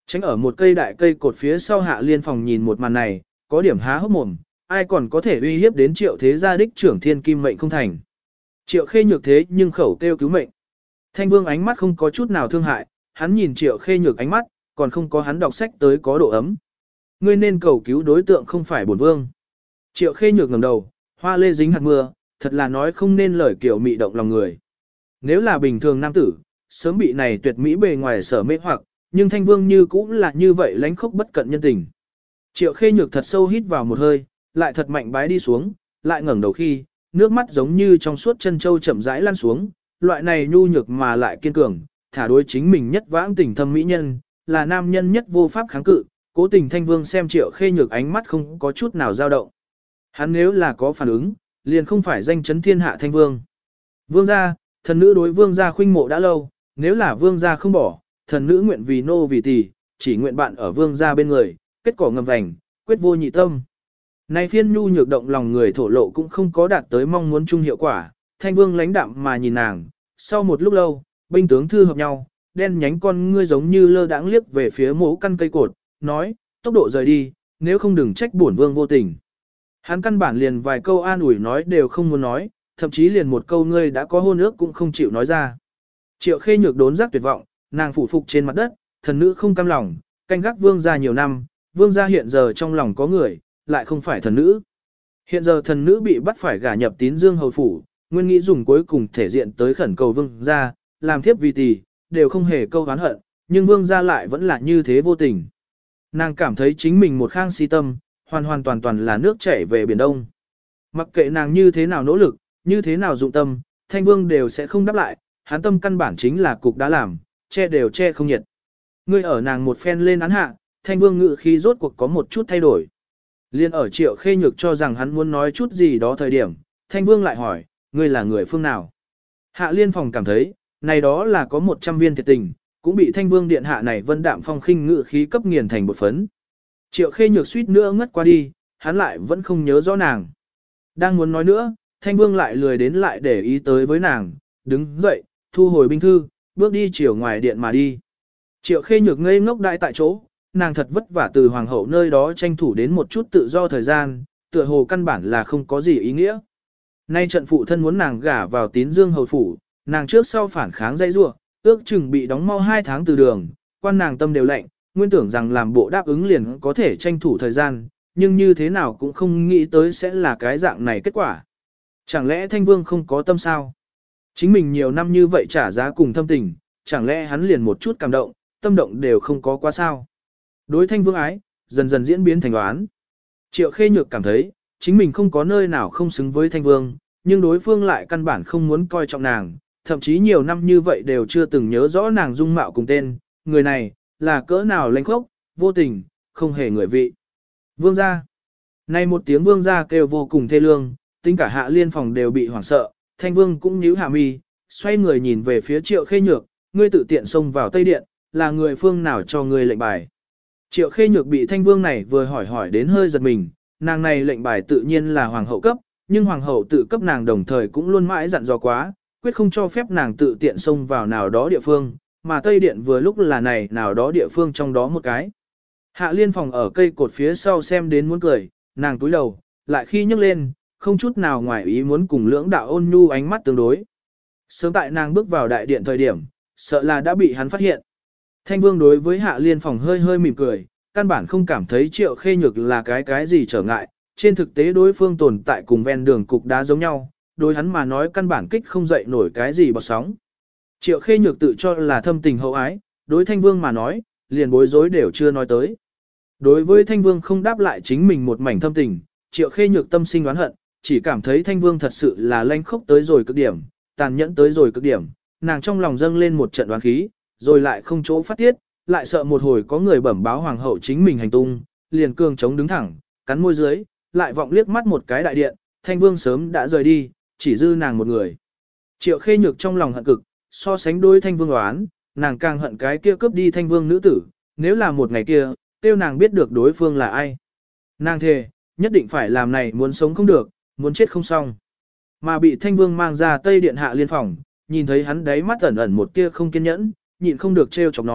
Tránh ở một cây đại cây cột phía sau Hạ Liên Phòng nhìn một màn này, có điểm há hốc mồm, ai còn có thể uy hiếp đến Triệu thế gia đích trưởng thiên kim mệnh không thành. Triệu Khê Nhược thế nhưng khẩu kêu cứu mệnh. Thanh Vương ánh mắt không có chút nào thương hại, hắn nhìn Triệu Khê Nhược ánh mắt, còn không có hắn đọc sách tới có độ ấm. Ngươi nên cầu cứu đối tượng không phải bổn vương. Triệu Khê Nhược ngẩng đầu, hoa lê dính hạt mưa, thật là nói không nên lời kiểu mị động lòng người. Nếu là bình thường nam tử, sớm bị này tuyệt mỹ bề ngoài sở mê hoặc, nhưng Thanh Vương như cũng là như vậy lánh khốc bất cận nhân tình. Triệu Khê Nhược thật sâu hít vào một hơi, lại thật mạnh bái đi xuống, lại ngẩng đầu khi, nước mắt giống như trong suốt chân châu chậm rãi lăn xuống, loại này nhu nhược mà lại kiên cường, thả đối chính mình nhất vãng tình thâm mỹ nhân, là nam nhân nhất vô pháp kháng cự, cố tình Thanh Vương xem Triệu Khê Nhược ánh mắt không có chút nào dao động. Hắn nếu là có phản ứng, liền không phải danh chấn thiên hạ Thanh Vương. Vương gia, thần nữ đối vương gia khuynh mộ đã lâu, nếu là vương gia không bỏ, thần nữ nguyện vì nô vì tỳ, chỉ nguyện bạn ở vương gia bên người, kết quả ngầm vành, quyết vô nhị tâm. Này phiên nhu nhược động lòng người thổ lộ cũng không có đạt tới mong muốn chung hiệu quả, Thanh Vương lãnh đạm mà nhìn nàng, sau một lúc lâu, binh tướng thư hợp nhau, đen nhánh con ngươi giống như lơ đãng liếc về phía mố căn cây cột, nói, tốc độ rời đi, nếu không đừng trách bổn vương vô tình. Hắn căn bản liền vài câu an ủi nói đều không muốn nói, thậm chí liền một câu ngươi đã có hôn ước cũng không chịu nói ra. Triệu Khê Nhược đốn giác tuyệt vọng, nàng phủ phục trên mặt đất, thần nữ không cam lòng, canh gác vương gia nhiều năm, vương gia hiện giờ trong lòng có người, lại không phải thần nữ. Hiện giờ thần nữ bị bắt phải gả nhập Tín Dương hầu phủ, nguyên nghĩ dùng cuối cùng thể diện tới khẩn cầu vương gia, làm thiếp vì tỳ, đều không hề câu oán hận, nhưng vương gia lại vẫn là như thế vô tình. Nàng cảm thấy chính mình một khang si tâm, hoàn hoàn toàn toàn là nước chảy về biển đông. Mặc kệ nàng như thế nào nỗ lực, như thế nào dụng tâm, Thanh Vương đều sẽ không đáp lại, hắn tâm căn bản chính là cục đã làm, che đều che không nhiệt. Ngươi ở nàng một phen lên án hạ, Thanh Vương ngự khí rốt cuộc có một chút thay đổi. Liên ở Triệu Khê Nhược cho rằng hắn muốn nói chút gì đó thời điểm, Thanh Vương lại hỏi, ngươi là người phương nào? Hạ Liên Phòng cảm thấy, này đó là có 100 viên thiệt tình, cũng bị Thanh Vương điện hạ này vân đạm phong khinh ngự khí cấp nghiền thành bột phấn. Triệu Khê Nhược suýt nữa ngất qua đi, hắn lại vẫn không nhớ rõ nàng. Đang muốn nói nữa, Thanh Vương lại lười đến lại để ý tới với nàng, đứng dậy, thu hồi binh thư, bước đi chiều ngoài điện mà đi. Triệu Khê Nhược ngây ngốc đại tại chỗ, nàng thật vất vả từ hoàng hậu nơi đó tranh thủ đến một chút tự do thời gian, tựa hồ căn bản là không có gì ý nghĩa. Nay trận phụ thân muốn nàng gả vào Tín Dương hầu phủ, nàng trước sau phản kháng dây rua, ước chừng bị đóng mau 2 tháng từ đường, quan nàng tâm đều lạnh, nguyên tưởng rằng làm bộ đáp ứng liền có thể tranh thủ thời gian, nhưng như thế nào cũng không nghĩ tới sẽ là cái dạng này kết quả. Chẳng lẽ Thanh Vương không có tâm sao? Chính mình nhiều năm như vậy trả giá cùng thâm tình, chẳng lẽ hắn liền một chút cảm động, tâm động đều không có quá sao? Đối Thanh Vương ái, dần dần diễn biến thành đoán. Triệu Khê Nhược cảm thấy, chính mình không có nơi nào không xứng với Thanh Vương, nhưng đối phương lại căn bản không muốn coi trọng nàng, thậm chí nhiều năm như vậy đều chưa từng nhớ rõ nàng dung mạo cùng tên, người này, là cỡ nào lênh khốc, vô tình, không hề người vị. Vương gia. Nay một tiếng vương gia kêu vô cùng thê lương, tính cả Hạ Liên Phòng đều bị hoảng sợ, Thanh Vương cũng nhíu hạ mi, xoay người nhìn về phía Triệu Khê Nhược, ngươi tự tiện xông vào Tây Điện, là người phương nào cho ngươi lệnh bài. Triệu Khê Nhược bị Thanh Vương này vừa hỏi đến hơi giật mình, nàng này lệnh bài tự nhiên là hoàng hậu cấp, nhưng hoàng hậu tự cấp nàng đồng thời cũng luôn mãi dặn dò quá, quyết không cho phép nàng tự tiện xông vào nào đó địa phương, mà Tây Điện vừa lúc là này nào đó địa phương trong đó một cái. Hạ Liên Phòng ở cây cột phía sau xem đến muốn cười, nàng túi đầu, lại khi nhấc lên, không chút nào ngoài ý muốn cùng lưỡng đạo ôn nhu ánh mắt tương đối. Sớm tại nàng bước vào đại điện thời điểm, sợ là đã bị hắn phát hiện. Thanh Vương đối với Hạ Liên Phòng hơi hơi mỉm cười, căn bản không cảm thấy Triệu Khê Nhược là cái gì trở ngại, trên thực tế đối phương tồn tại cùng ven đường cục đá giống nhau, đối hắn mà nói căn bản kích không dậy nổi cái gì bọt sóng. Triệu Khê Nhược tự cho là thâm tình hậu ái, đối Thanh Vương mà nói, liền bối rối đều chưa nói tới. Đối với Thanh Vương không đáp lại chính mình một mảnh thâm tình, Triệu Khê Nhược tâm sinh đoán hận, chỉ cảm thấy Thanh Vương thật sự là lanh khốc tới rồi cực điểm, tàn nhẫn tới rồi cực điểm, nàng trong lòng dâng lên một trận đoán khí, rồi lại không chỗ phát tiết, lại sợ một hồi có người bẩm báo hoàng hậu chính mình hành tung, liền cương chống đứng thẳng, cắn môi dưới, lại vọng liếc mắt một cái đại điện, Thanh Vương sớm đã rời đi, chỉ dư nàng một người. Triệu Khê Nhược trong lòng hận cực, so sánh đôi Thanh Vương đoán, nàng càng hận cái kia cướp đi Thanh Vương nữ tử, nếu là một ngày kia, tiêu nàng biết được đối phương là ai. Nàng thề, nhất định phải làm này muốn sống không được, muốn chết không xong. Mà bị Thanh Vương mang ra Tây Điện Hạ Liên Phòng, nhìn thấy hắn đáy mắt ẩn ẩn một tia không kiên nhẫn, nhịn không được trêu chọc nói,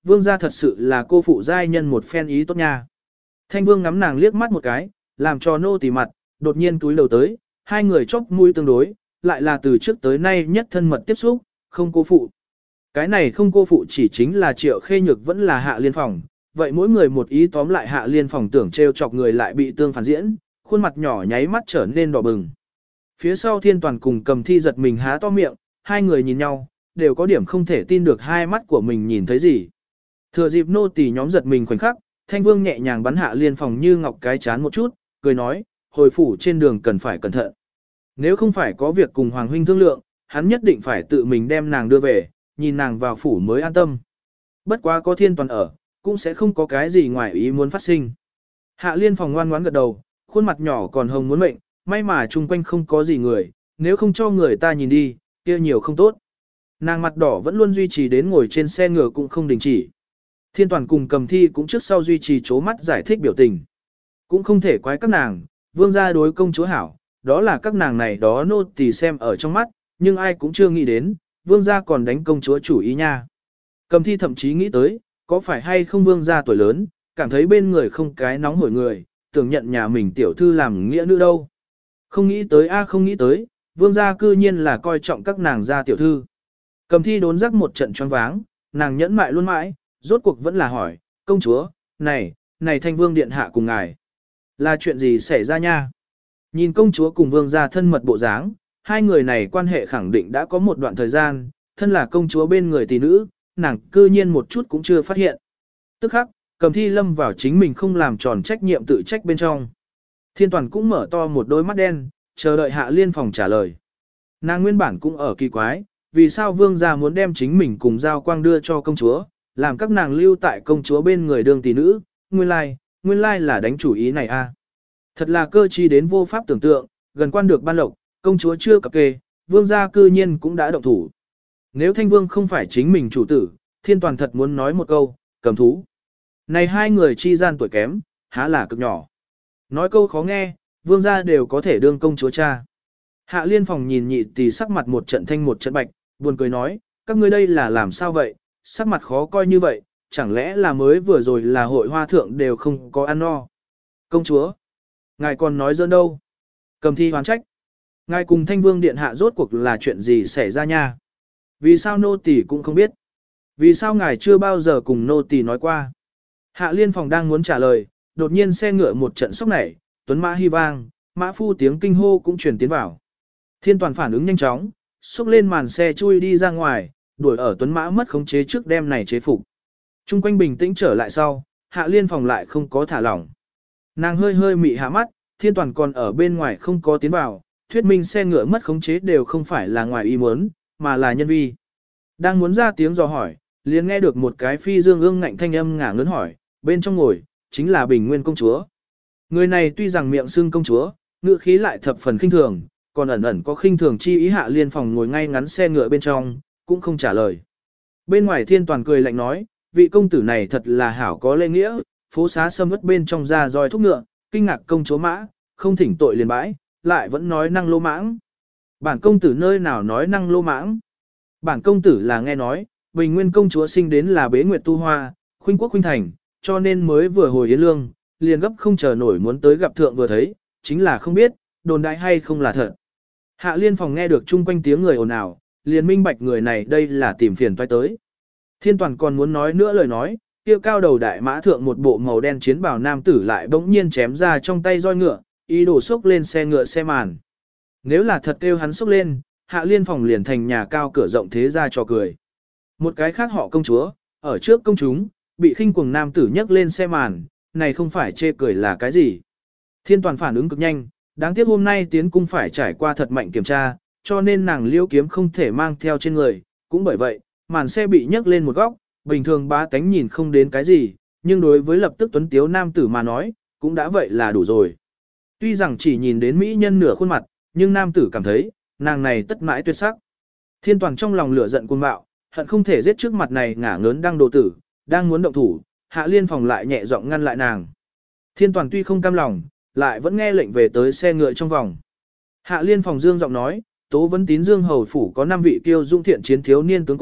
vương gia thật sự là cô phụ giai nhân một phen ý tốt nha. Thanh vương ngắm nàng liếc mắt một cái, làm cho nô tỳ mặt, đột nhiên túi đầu tới, hai người chóp mũi tương đối, lại là từ trước tới nay nhất thân mật tiếp xúc, không cô phụ. Cái này không cô phụ chỉ chính là Triệu Khê Nhược vẫn là Hạ Liên Phòng, vậy mỗi người một ý tóm lại Hạ Liên Phòng tưởng trêu chọc người lại bị tương phản diễn, khuôn mặt nhỏ nháy mắt trở nên đỏ bừng. Phía sau Thiên Toàn cùng Cầm Thi giật mình há to miệng, hai người nhìn nhau, đều có điểm không thể tin được hai mắt của mình nhìn thấy gì. Thừa dịp nô tỳ nhóm giật mình khoảnh khắc, Thanh Vương nhẹ nhàng bắn Hạ Liên Phòng như ngọc cái chán một chút, cười nói, hồi phủ trên đường cần phải cẩn thận. Nếu không phải có việc cùng Hoàng huynh thương lượng, hắn nhất định phải tự mình đem nàng đưa về, nhìn nàng vào phủ mới an tâm. Bất quá có Thiên Toàn ở, cũng sẽ không có cái gì ngoài ý muốn phát sinh. Hạ Liên Phòng ngoan ngoãn gật đầu, khuôn mặt nhỏ còn hồng muốn mệnh, may mà chung quanh không có gì người, nếu không cho người ta nhìn đi, kia nhiều không tốt. Nàng mặt đỏ vẫn luôn duy trì đến ngồi trên xe ngựa cũng không đình chỉ. Thiên Toàn cùng Cầm Thi cũng trước sau duy trì chố mắt giải thích biểu tình. Cũng không thể quái các nàng, vương gia đối công chúa hảo, đó là các nàng này đó nô tỳ xem ở trong mắt, nhưng ai cũng chưa nghĩ đến, vương gia còn đánh công chúa chủ ý nha. Cầm Thi thậm chí nghĩ tới, có phải hay không vương gia tuổi lớn, cảm thấy bên người không cái nóng hổi người, tưởng nhận nhà mình tiểu thư làm nghĩa nữ đâu. Không nghĩ tới không nghĩ tới, vương gia cư nhiên là coi trọng các nàng gia tiểu thư. Cầm Thi đốn giác một trận choáng váng, nàng nhẫn mại luôn mãi, rốt cuộc vẫn là hỏi, công chúa, này Thanh Vương điện hạ cùng ngài, là chuyện gì xảy ra nha? Nhìn công chúa cùng vương gia thân mật bộ dáng, hai người này quan hệ khẳng định đã có một đoạn thời gian, thân là công chúa bên người tỷ nữ, nàng cư nhiên một chút cũng chưa phát hiện. Tức khắc, Cầm Thi lâm vào chính mình không làm tròn trách nhiệm tự trách bên trong. Thiên Toàn cũng mở to một đôi mắt đen, chờ đợi Hạ Liên Phòng trả lời. Nàng nguyên bản cũng ở kỳ quái, vì sao vương gia muốn đem chính mình cùng Giao Quang đưa cho công chúa, làm các nàng lưu tại công chúa bên người đương tỷ nữ, nguyên lai là đánh chủ ý này a. Thật là cơ trí đến vô pháp tưởng tượng, gần quan được ban lộc, công chúa chưa cập kê, vương gia cư nhiên cũng đã động thủ. Nếu Thanh Vương không phải chính mình chủ tử, Thiên Toàn thật muốn nói một câu, cầm thú. Này hai người chi gian tuổi kém, há là cực nhỏ. Nói câu khó nghe, vương gia đều có thể đương công chúa cha. Hạ Liên Phòng nhìn nhị tỷ sắc mặt một trận thanh một trận bạch, buồn cười nói, các ngươi đây là làm sao vậy, sắc mặt khó coi như vậy, chẳng lẽ là mới vừa rồi là hội hoa thượng đều không có ăn no. Công chúa, ngài còn nói dỡn đâu? Cầm Thi hoán trách. Ngài cùng Thanh Vương điện hạ rốt cuộc là chuyện gì xảy ra nha? Vì sao nô tỳ cũng không biết? Vì sao ngài chưa bao giờ cùng nô tỳ nói qua? Hạ Liên Phòng đang muốn trả lời, đột nhiên xe ngựa một trận sốc nảy, tuấn mã hy vang, mã phu tiếng kinh hô cũng truyền tiến vào. Thiên Toàn phản ứng nhanh chóng, xúc lên màn xe chui đi ra ngoài, đuổi ở tuấn mã mất khống chế trước đem này chế phục. Trung quanh bình tĩnh trở lại sau, Hạ Liên Phòng lại không có thả lỏng. Nàng hơi hơi mị hạ mắt, Thiên Toàn còn ở bên ngoài không có tiến vào, thuyết minh xe ngựa mất khống chế đều không phải là ngoài ý muốn, mà là nhân vi. Đang muốn ra tiếng dò hỏi, liền nghe được một cái phi dương ương ngạnh thanh âm ngả ngớn hỏi, bên trong ngồi, chính là Bình Nguyên công chúa. Người này tuy rằng miệng xưng công chúa, ngựa khí lại thập phần khinh thường, còn ẩn ẩn có khinh thường chi ý. Hạ Liên Phòng ngồi ngay ngắn xe ngựa bên trong, cũng không trả lời. Bên ngoài Thiên Toàn cười lạnh nói, vị công tử này thật là hảo có lễ nghĩa, phố xá sâm ướt bên trong ra roi thúc ngựa, kinh ngạc công chúa mã, không thỉnh tội liền bãi, lại vẫn nói năng lô mãng. Bản công tử nơi nào nói năng lô mãng? Bản công tử là nghe nói, Bình Nguyên công chúa sinh đến là bế nguyệt tu hoa, khuynh quốc khuynh thành, cho nên mới vừa hồi yến lương, liền gấp không chờ nổi muốn tới gặp thượng vừa thấy, chính là không biết, đồn đại hay không là thật. Hạ Liên Phòng nghe được chung quanh tiếng người ồn ào, liền minh bạch người này đây là tìm phiền toái tới. Thiên Toàn còn muốn nói nữa lời nói, kia cao đầu đại mã thượng một bộ màu đen chiến bào nam tử lại bỗng nhiên chém ra trong tay roi ngựa, ý đồ xốc lên xe ngựa xe màn. Nếu là thật kêu hắn xốc lên, Hạ Liên Phòng liền thành nhà cao cửa rộng thế ra cho cười. Một cái khác họ công chúa, ở trước công chúng, bị khinh cuồng nam tử nhấc lên xe màn, này không phải chê cười là cái gì. Thiên Toàn phản ứng cực nhanh, đáng tiếc hôm nay tiến cung phải trải qua thật mạnh kiểm tra, cho nên nàng liêu kiếm không thể mang theo trên người, cũng bởi vậy, màn xe bị nhấc lên một góc, bình thường bá tánh nhìn không đến cái gì, nhưng đối với lập tức tuấn tiếu nam tử mà nói, cũng đã vậy là đủ rồi. Tuy rằng chỉ nhìn đến mỹ nhân nửa khuôn mặt, nhưng nam tử cảm thấy, nàng này tất mãi tuyệt sắc. Thiên Toàn trong lòng lửa giận cuồng bạo, hận không thể giết trước mặt này ngả ngớn đang đồ tử, đang muốn động thủ, Hạ Liên Phòng lại nhẹ giọng ngăn lại nàng. Thiên Toàn tuy không cam lòng, lại vẫn nghe lệnh về tới xe ngựa trong vòng. Hạ Liên Phòng dương giọng nói, Tố Vấn Tín Dương hầu phủ có 5 vị kiêu dung thiện chiến thiếu niên tướng quân,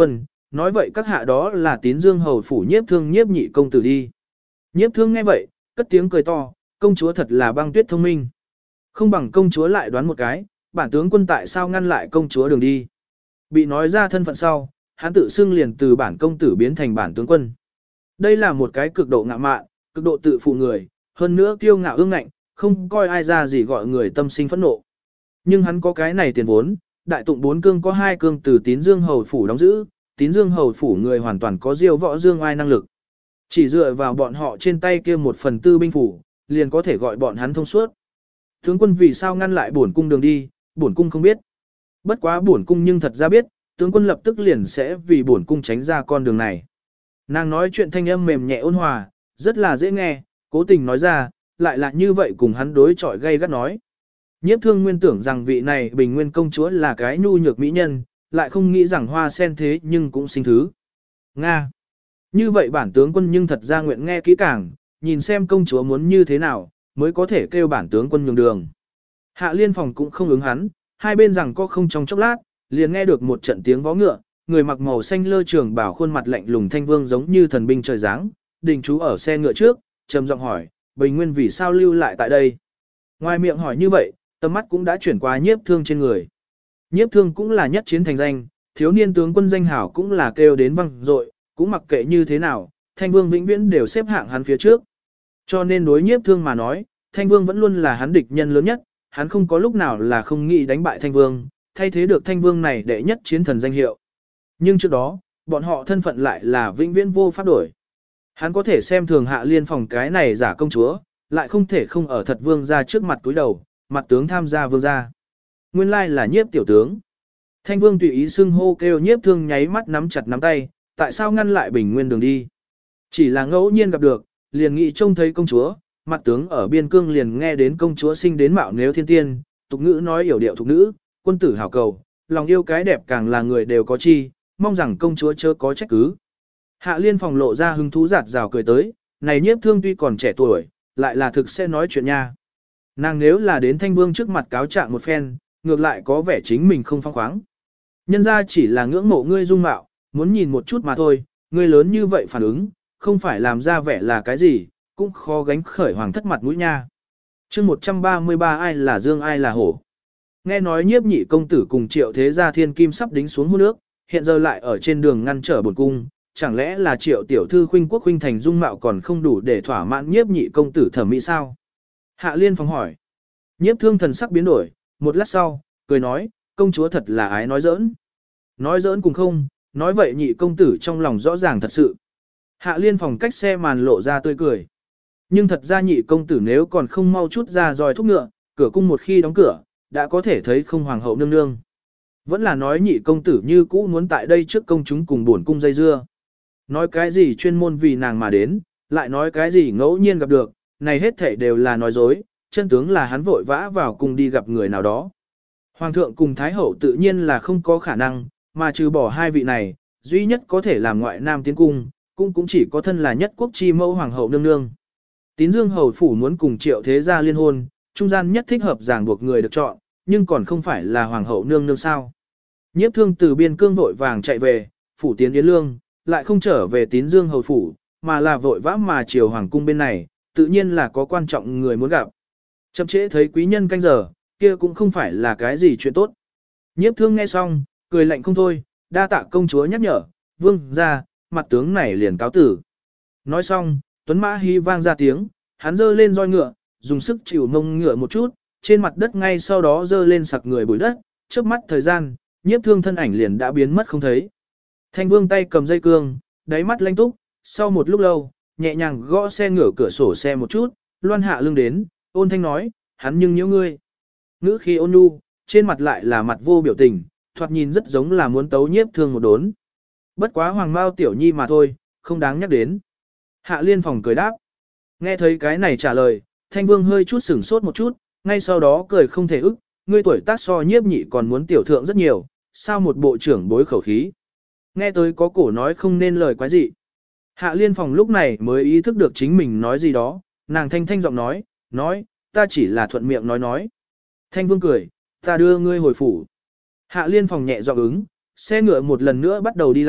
nói vậy các hạ đó là Tín Dương hầu phủ Nhiếp Thương Nhiếp nhị công tử đi. Nhiếp Thương nghe vậy, cất tiếng cười to, công chúa thật là băng tuyết thông minh. Không bằng công chúa lại đoán một cái, bản tướng quân tại sao ngăn lại công chúa đường đi. Bị nói ra thân phận sau, hắn tự xưng liền từ bản công tử biến thành bản tướng quân. Đây là một cái cực độ ngạo mạn, cực độ tự phụ người, hơn nữa kiêu ngạo ương ngạnh, không coi ai ra gì gọi người tâm sinh phẫn nộ. Nhưng hắn có cái này tiền vốn, đại tụng 4 cương có 2 cương từ Tín Dương hầu phủ đóng giữ, Tín Dương hầu phủ người hoàn toàn có diêu võ dương oai năng lực. Chỉ dựa vào bọn họ trên tay kia 1/4 binh phủ, liền có thể gọi bọn hắn thông suốt. Tướng quân vì sao ngăn lại bổn cung đường đi, bổn cung không biết. Bất quá bổn cung nhưng thật ra biết, tướng quân lập tức liền sẽ vì bổn cung tránh ra con đường này. Nàng nói chuyện thanh âm mềm nhẹ ôn hòa, rất là dễ nghe, cố tình nói ra, lại là như vậy cùng hắn đối chọi gay gắt nói. Nhiếp Thương nguyên tưởng rằng vị này Bình Nguyên công chúa là cái nhu nhược mỹ nhân, lại không nghĩ rằng hoa sen thế nhưng cũng sinh thứ. Nga. Như vậy bản tướng quân nhưng thật ra nguyện nghe kỹ càng, nhìn xem công chúa muốn như thế nào, mới có thể kêu bản tướng quân nhường đường. Hạ Liên Phòng cũng không ứng hắn, hai bên rằng có không trong chốc lát, liền nghe được một trận tiếng vó ngựa, người mặc màu xanh lơ trường bảo khuôn mặt lạnh lùng thanh vương giống như thần binh trời giáng, đình chú ở xe ngựa trước, trầm giọng hỏi, Bình Nguyên vì sao lưu lại tại đây? Ngoài miệng hỏi như vậy, tầm mắt cũng đã chuyển qua Nhiếp Thương trên người. Nhiếp Thương cũng là nhất chiến thành danh, thiếu niên tướng quân danh hảo cũng là kêu đến vang dội, cũng mặc kệ như thế nào, Thanh Vương vĩnh viễn đều xếp hạng hắn phía trước. Cho nên đối Nhiếp Thương mà nói, Thanh Vương vẫn luôn là hắn địch nhân lớn nhất, hắn không có lúc nào là không nghĩ đánh bại Thanh Vương, thay thế được Thanh Vương này đệ nhất chiến thần danh hiệu. Nhưng trước đó, bọn họ thân phận lại là vĩnh viễn vô pháp đổi. Hắn có thể xem thường Hạ Liên Phòng cái này giả công chúa, lại không thể không ở thật vương gia trước mặt túi đầu, mặt tướng tham gia vương gia. Nguyên lai là Nhiếp tiểu tướng. Thanh Vương tùy ý xưng hô kêu Nhiếp Thương nháy mắt nắm chặt nắm tay, tại sao ngăn lại Bình Nguyên đường đi? Chỉ là ngẫu nhiên gặp được, liền nghĩ trông thấy công chúa, mặt tướng ở biên cương liền nghe đến công chúa sinh đến mạo nếu thiên tiên, tục ngữ nói yểu điệu thục nữ, quân tử hảo cầu, lòng yêu cái đẹp càng là người đều có chi, mong rằng công chúa chớ có trách cứ. Hạ Liên Phòng lộ ra hứng thú giạt rào cười tới, này Nhiếp Thương tuy còn trẻ tuổi, lại là thực sẽ nói chuyện nha. Nàng nếu là đến Thanh Vương trước mặt cáo trạng một phen, ngược lại có vẻ chính mình không phong khoáng. Nhân ra chỉ là ngưỡng mộ ngươi dung mạo, muốn nhìn một chút mà thôi, ngươi lớn như vậy phản ứng, không phải làm ra vẻ là cái gì, cũng khó gánh khởi hoàng thất mặt mũi nha. chương 133 ai là dương ai là hổ. Nghe nói Nhiếp nhị công tử cùng Triệu thế gia thiên kim sắp đính xuống hôn nước, hiện giờ lại ở trên đường ngăn trở bổn cung, chẳng lẽ là Triệu tiểu thư khuynh quốc khuynh thành dung mạo còn không đủ để thỏa mãn Nhiếp nhị công tử thẩm mỹ sao? Hạ Liên Phòng hỏi. Nhiếp Thương thần sắc biến đổi, một lát sau, cười nói, công chúa thật là ái nói giỡn. Nói giỡn cùng không, nói vậy nhị công tử trong lòng rõ ràng thật sự. Hạ Liên Phòng cách xe màn lộ ra tươi cười. Nhưng thật ra nhị công tử nếu còn không mau chút ra dòi thúc ngựa, cửa cung một khi đóng cửa, đã có thể thấy không hoàng hậu nương nương. Vẫn là nói nhị công tử như cũ muốn tại đây trước công chúng cùng buồn cung dây dưa. Nói cái gì chuyên môn vì nàng mà đến, lại nói cái gì ngẫu nhiên gặp được, này hết thảy đều là nói dối, chân tướng là hắn vội vã vào cùng đi gặp người nào đó. Hoàng thượng cùng Thái hậu tự nhiên là không có khả năng, mà trừ bỏ hai vị này, duy nhất có thể làm ngoại nam tiến cung, cũng chỉ có thân là nhất quốc chi mẫu hoàng hậu nương nương. Tín Dương hầu phủ muốn cùng Triệu thế gia liên hôn, trung gian nhất thích hợp ràng buộc người được chọn, nhưng còn không phải là hoàng hậu nương nương sao. Nhiếp Thương từ biên cương vội vàng chạy về, phủ tiến Yến Lương, lại không trở về Tín Dương hầu phủ, mà là vội vã mà chiều hoàng cung bên này, tự nhiên là có quan trọng người muốn gặp. Chậm trễ thấy quý nhân canh giờ, kia cũng không phải là cái gì chuyện tốt. Nhiếp Thương nghe xong, cười lạnh không thôi, đa tạ công chúa nhắc nhở, vương ra, mặt tướng này liền cáo tử. Nói xong, Tuấn Mã Hy vang ra tiếng, hắn giơ lên roi ngựa, dùng sức chịu mông ngựa một chút, trên mặt đất ngay sau đó giơ lên sặc người bụi đất, trước mắt thời gian, Nhiếp Thương thân ảnh liền đã biến mất không thấy. Thanh Vương tay cầm dây cương, đáy mắt lanh túc, sau một lúc lâu, nhẹ nhàng gõ xe ngửa cửa sổ xe một chút, loan hạ lưng đến, ôn thanh nói, hắn nhưng nhiễu ngươi. Ngữ khi ôn nhu, trên mặt lại là mặt vô biểu tình, thoạt nhìn rất giống là muốn tấu Nhiếp Thương một đốn. Bất quá hoàng mao tiểu nhi mà thôi, không đáng nhắc đến. Hạ Liên Phòng cười đáp. Nghe thấy cái này trả lời, Thanh Vương hơi chút sửng sốt một chút, ngay sau đó cười không thể ức, ngươi tuổi tác so Nhiếp nhị còn muốn tiểu thượng rất nhiều, sao một bộ trưởng bối khẩu khí. Nghe tới có cổ nói không nên lời quái gì. Hạ Liên Phòng lúc này mới ý thức được chính mình nói gì đó, nàng thanh thanh giọng nói, ta chỉ là thuận miệng nói. Thanh Vương cười, ta đưa ngươi hồi phủ. Hạ Liên Phòng nhẹ giọng ứng, xe ngựa một lần nữa bắt đầu đi lại,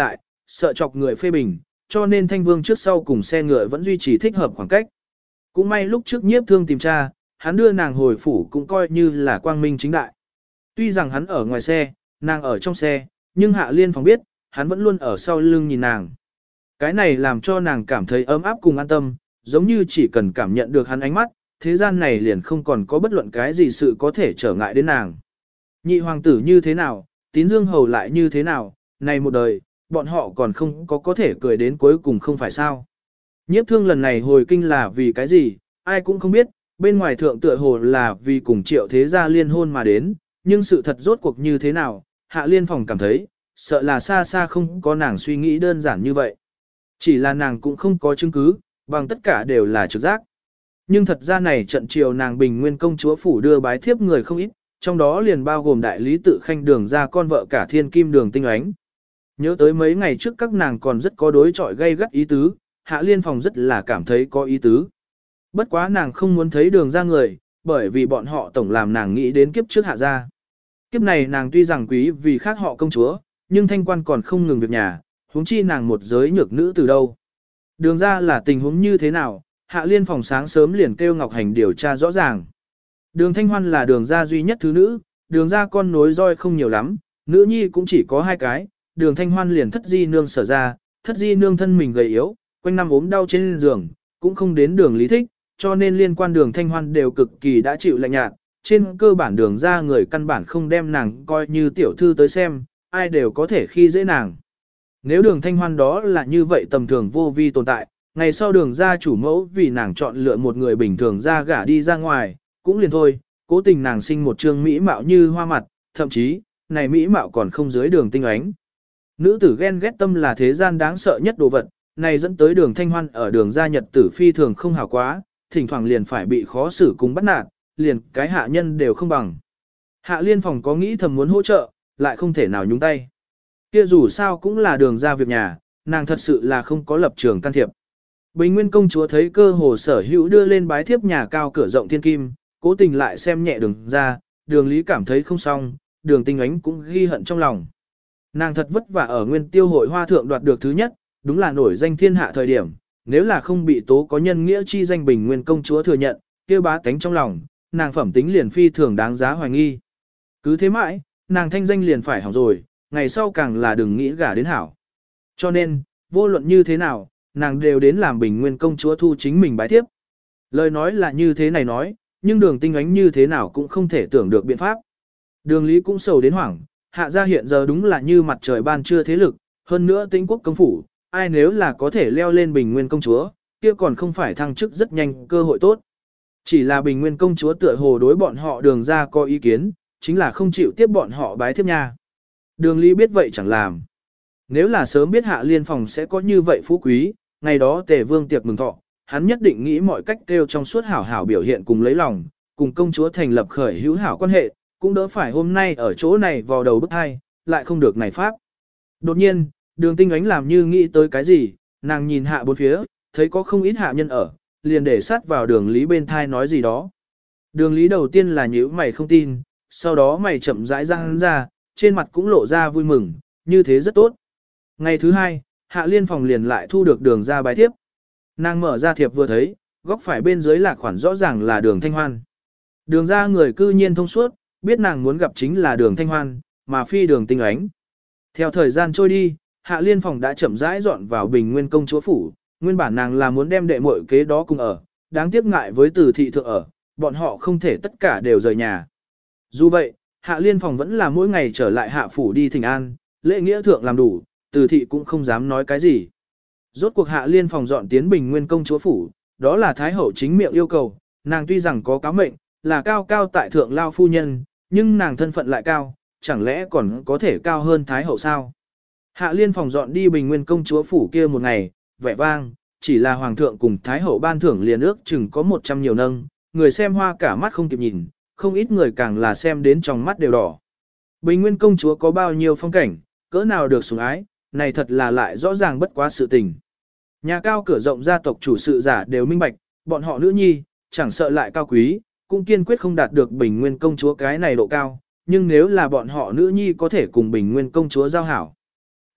sợ chọc người phê bình, cho nên Thanh Vương trước sau cùng xe ngựa vẫn duy trì thích hợp khoảng cách. Cũng may lúc trước Nhiếp Thương tìm tra, hắn đưa nàng hồi phủ cũng coi như là quang minh chính đại. Tuy rằng hắn ở ngoài xe, nàng ở trong xe, nhưng Hạ Liên Phong biết, hắn vẫn luôn ở sau lưng nhìn nàng. Cái này làm cho nàng cảm thấy ấm áp cùng an tâm, giống như chỉ cần cảm nhận được hắn ánh mắt, thế gian này liền không còn có bất luận cái gì sự có thể trở ngại đến nàng. Nhị hoàng tử như thế nào, Tín Dương hầu lại như thế nào, này một đời, bọn họ còn không có thể cười đến cuối cùng không phải sao. Nhiếp Thương lần này hồi kinh là vì cái gì, ai cũng không biết, bên ngoài thượng tựa hồ là vì cùng Triệu thế gia liên hôn mà đến, nhưng sự thật rốt cuộc như thế nào, Hạ Liên Phong cảm thấy, sợ là xa xa không có nàng suy nghĩ đơn giản như vậy. Chỉ là nàng cũng không có chứng cứ, bằng tất cả đều là trực giác. Nhưng thật ra này trận chiều nàng Bình Nguyên công chúa phủ đưa bái thiếp người không ít, trong đó liền bao gồm đại lý tự khanh Đường ra con vợ cả Thiên Kim Đường Tinh Ánh. Nhớ tới mấy ngày trước các nàng còn rất có đối chọi gây gắt ý tứ, Hạ Liên Phong rất là cảm thấy có ý tứ. Bất quá nàng không muốn thấy Đường ra người, bởi vì bọn họ tổng làm nàng nghĩ đến kiếp trước Hạ gia. Kiếp này nàng tuy rằng quý vì khác họ công chúa, nhưng thanh quan còn không ngừng việc nhà, huống chi nàng một giới nhược nữ từ đâu. Đường ra là tình huống như thế nào, Hạ Liên Phong sáng sớm liền kêu Ngọc Hành điều tra rõ ràng. Đường Thanh Hoan là đường ra duy nhất thứ nữ, đường ra con nối roi không nhiều lắm, nữ nhi cũng chỉ có 2 cái, đường Thanh Hoan liền thất di nương sở ra, thất di nương thân mình gầy yếu, quanh năm ốm đau trên giường, cũng không đến đường lý thích, cho nên liên quan đường Thanh Hoan đều cực kỳ đã chịu lạnh nhạt, trên cơ bản đường ra người căn bản không đem nàng coi như tiểu thư tới xem, ai đều có thể khi dễ nàng. Nếu đường Thanh Hoan đó là như vậy tầm thường vô vi tồn tại, ngày sau đường ra chủ mẫu vì nàng chọn lựa một người bình thường ra gả đi ra ngoài, cũng liền thôi, cố tình nàng sinh một trương mỹ mạo như hoa mặt, thậm chí, này mỹ mạo còn không dưới đường Tinh Ánh. Nữ tử ghen ghét tâm là thế gian đáng sợ nhất đồ vật, này dẫn tới đường Thanh Hoan ở đường gia nhật tử phi thường không hảo quá, thỉnh thoảng liền phải bị khó xử cùng bắt nạt, liền cái hạ nhân đều không bằng. Hạ Liên Phong có nghĩ thầm muốn hỗ trợ, lại không thể nào nhúng tay. Kia dù sao cũng là đường ra việc nhà, nàng thật sự là không có lập trường can thiệp. Bình Nguyên công chúa thấy cơ hồ sở hữu đưa lên bái thiếp nhà cao cửa rộng thiên kim, cố tình lại xem nhẹ đường ra, đường lý cảm thấy không xong, đường Tinh Ánh cũng ghi hận trong lòng. Nàng thật vất vả ở Nguyên Tiêu hội hoa thượng đoạt được thứ nhất, đúng là nổi danh thiên hạ thời điểm, nếu là không bị tố có nhân nghĩa chi danh Bình Nguyên công chúa thừa nhận, kia bá tánh trong lòng, nàng phẩm tính liền phi thường đáng giá hoài nghi. Cứ thế mãi, nàng thanh danh liền phải hỏng rồi, ngày sau càng là đừng nghĩ gả đến hảo. Cho nên, vô luận như thế nào, nàng đều đến làm Bình Nguyên công chúa thu chính mình bái tiếp. Lời nói là như thế này nói, nhưng đường Tinh Ánh như thế nào cũng không thể tưởng được biện pháp. Đường lý cũng sầu đến hoảng, Hạ gia hiện giờ đúng là như mặt trời ban trưa thế lực, hơn nữa Tĩnh quốc công phủ, ai nếu là có thể leo lên Bình Nguyên công chúa, kia còn không phải thăng chức rất nhanh cơ hội tốt. Chỉ là Bình Nguyên công chúa tựa hồ đối bọn họ đường ra có ý kiến, chính là không chịu tiếp bọn họ bái thiếp nha. Đường lý biết vậy chẳng làm. Nếu là sớm biết Hạ Liên Phong sẽ có như vậy phú quý, ngày đó Tề Vương tiệc mừng thọ, hắn nhất định nghĩ mọi cách kêu trong suốt hảo hảo biểu hiện cùng lấy lòng, cùng công chúa thành lập khởi hữu hảo quan hệ, cũng đỡ phải hôm nay ở chỗ này vào đầu bức hai, lại không được này pháp. Đột nhiên, đường Tinh Ánh làm như nghĩ tới cái gì, nàng nhìn hạ bốn phía, thấy có không ít hạ nhân ở, liền để sát vào đường lý bên thai nói gì đó. Đường lý đầu tiên là nhíu mày không tin, sau đó mày chậm rãi răng ra, trên mặt cũng lộ ra vui mừng, như thế rất tốt. Ngày thứ 2, Hạ Liên Phong liền lại thu được đường ra bái thiếp. Nàng mở ra thiệp vừa thấy, góc phải bên dưới là khoản rõ ràng là đường Thanh Hoan. Đường ra người cư nhiên thông suốt, biết nàng muốn gặp chính là đường Thanh Hoan, mà phi đường Tinh Ánh. Theo thời gian trôi đi, Hạ Liên Phong đã chậm rãi dọn vào Bình Nguyên công chúa phủ, nguyên bản nàng là muốn đem đệ muội kế đó cùng ở, đáng tiếc ngại với Từ thị thượng ở, bọn họ không thể tất cả đều rời nhà. Dù vậy, Hạ Liên Phong vẫn là mỗi ngày trở lại hạ phủ đi thỉnh an, lễ nghĩa thượng làm đủ, Từ thị cũng không dám nói cái gì. Rốt cuộc Hạ Liên Phong dọn tiến Bình Nguyên công chúa phủ, đó là Thái hậu chính miệng yêu cầu, nàng tuy rằng có cáo mệnh, là cao cao tại thượng lao phu nhân, nhưng nàng thân phận lại cao, chẳng lẽ còn có thể cao hơn Thái hậu sao? Hạ Liên Phong dọn đi Bình Nguyên công chúa phủ kia một ngày, vẻ vang, chỉ là Hoàng thượng cùng Thái hậu ban thưởng liền ước chừng có 100 nhiều nâng, người xem hoa cả mắt không kịp nhìn, không ít người càng là xem đến trong mắt đều đỏ. Bình Nguyên công chúa có bao nhiêu phong cảnh, cỡ nào được sủng ái, này thật là lại rõ ràng bất quá sự tình. Nhà cao cửa rộng gia tộc chủ sự giả đều minh bạch, bọn họ nữ nhi, chẳng sợ lại cao quý, cũng kiên quyết không đạt được Bình Nguyên công chúa cái này độ cao, nhưng nếu là bọn họ nữ nhi có thể cùng Bình Nguyên công chúa giao hảo,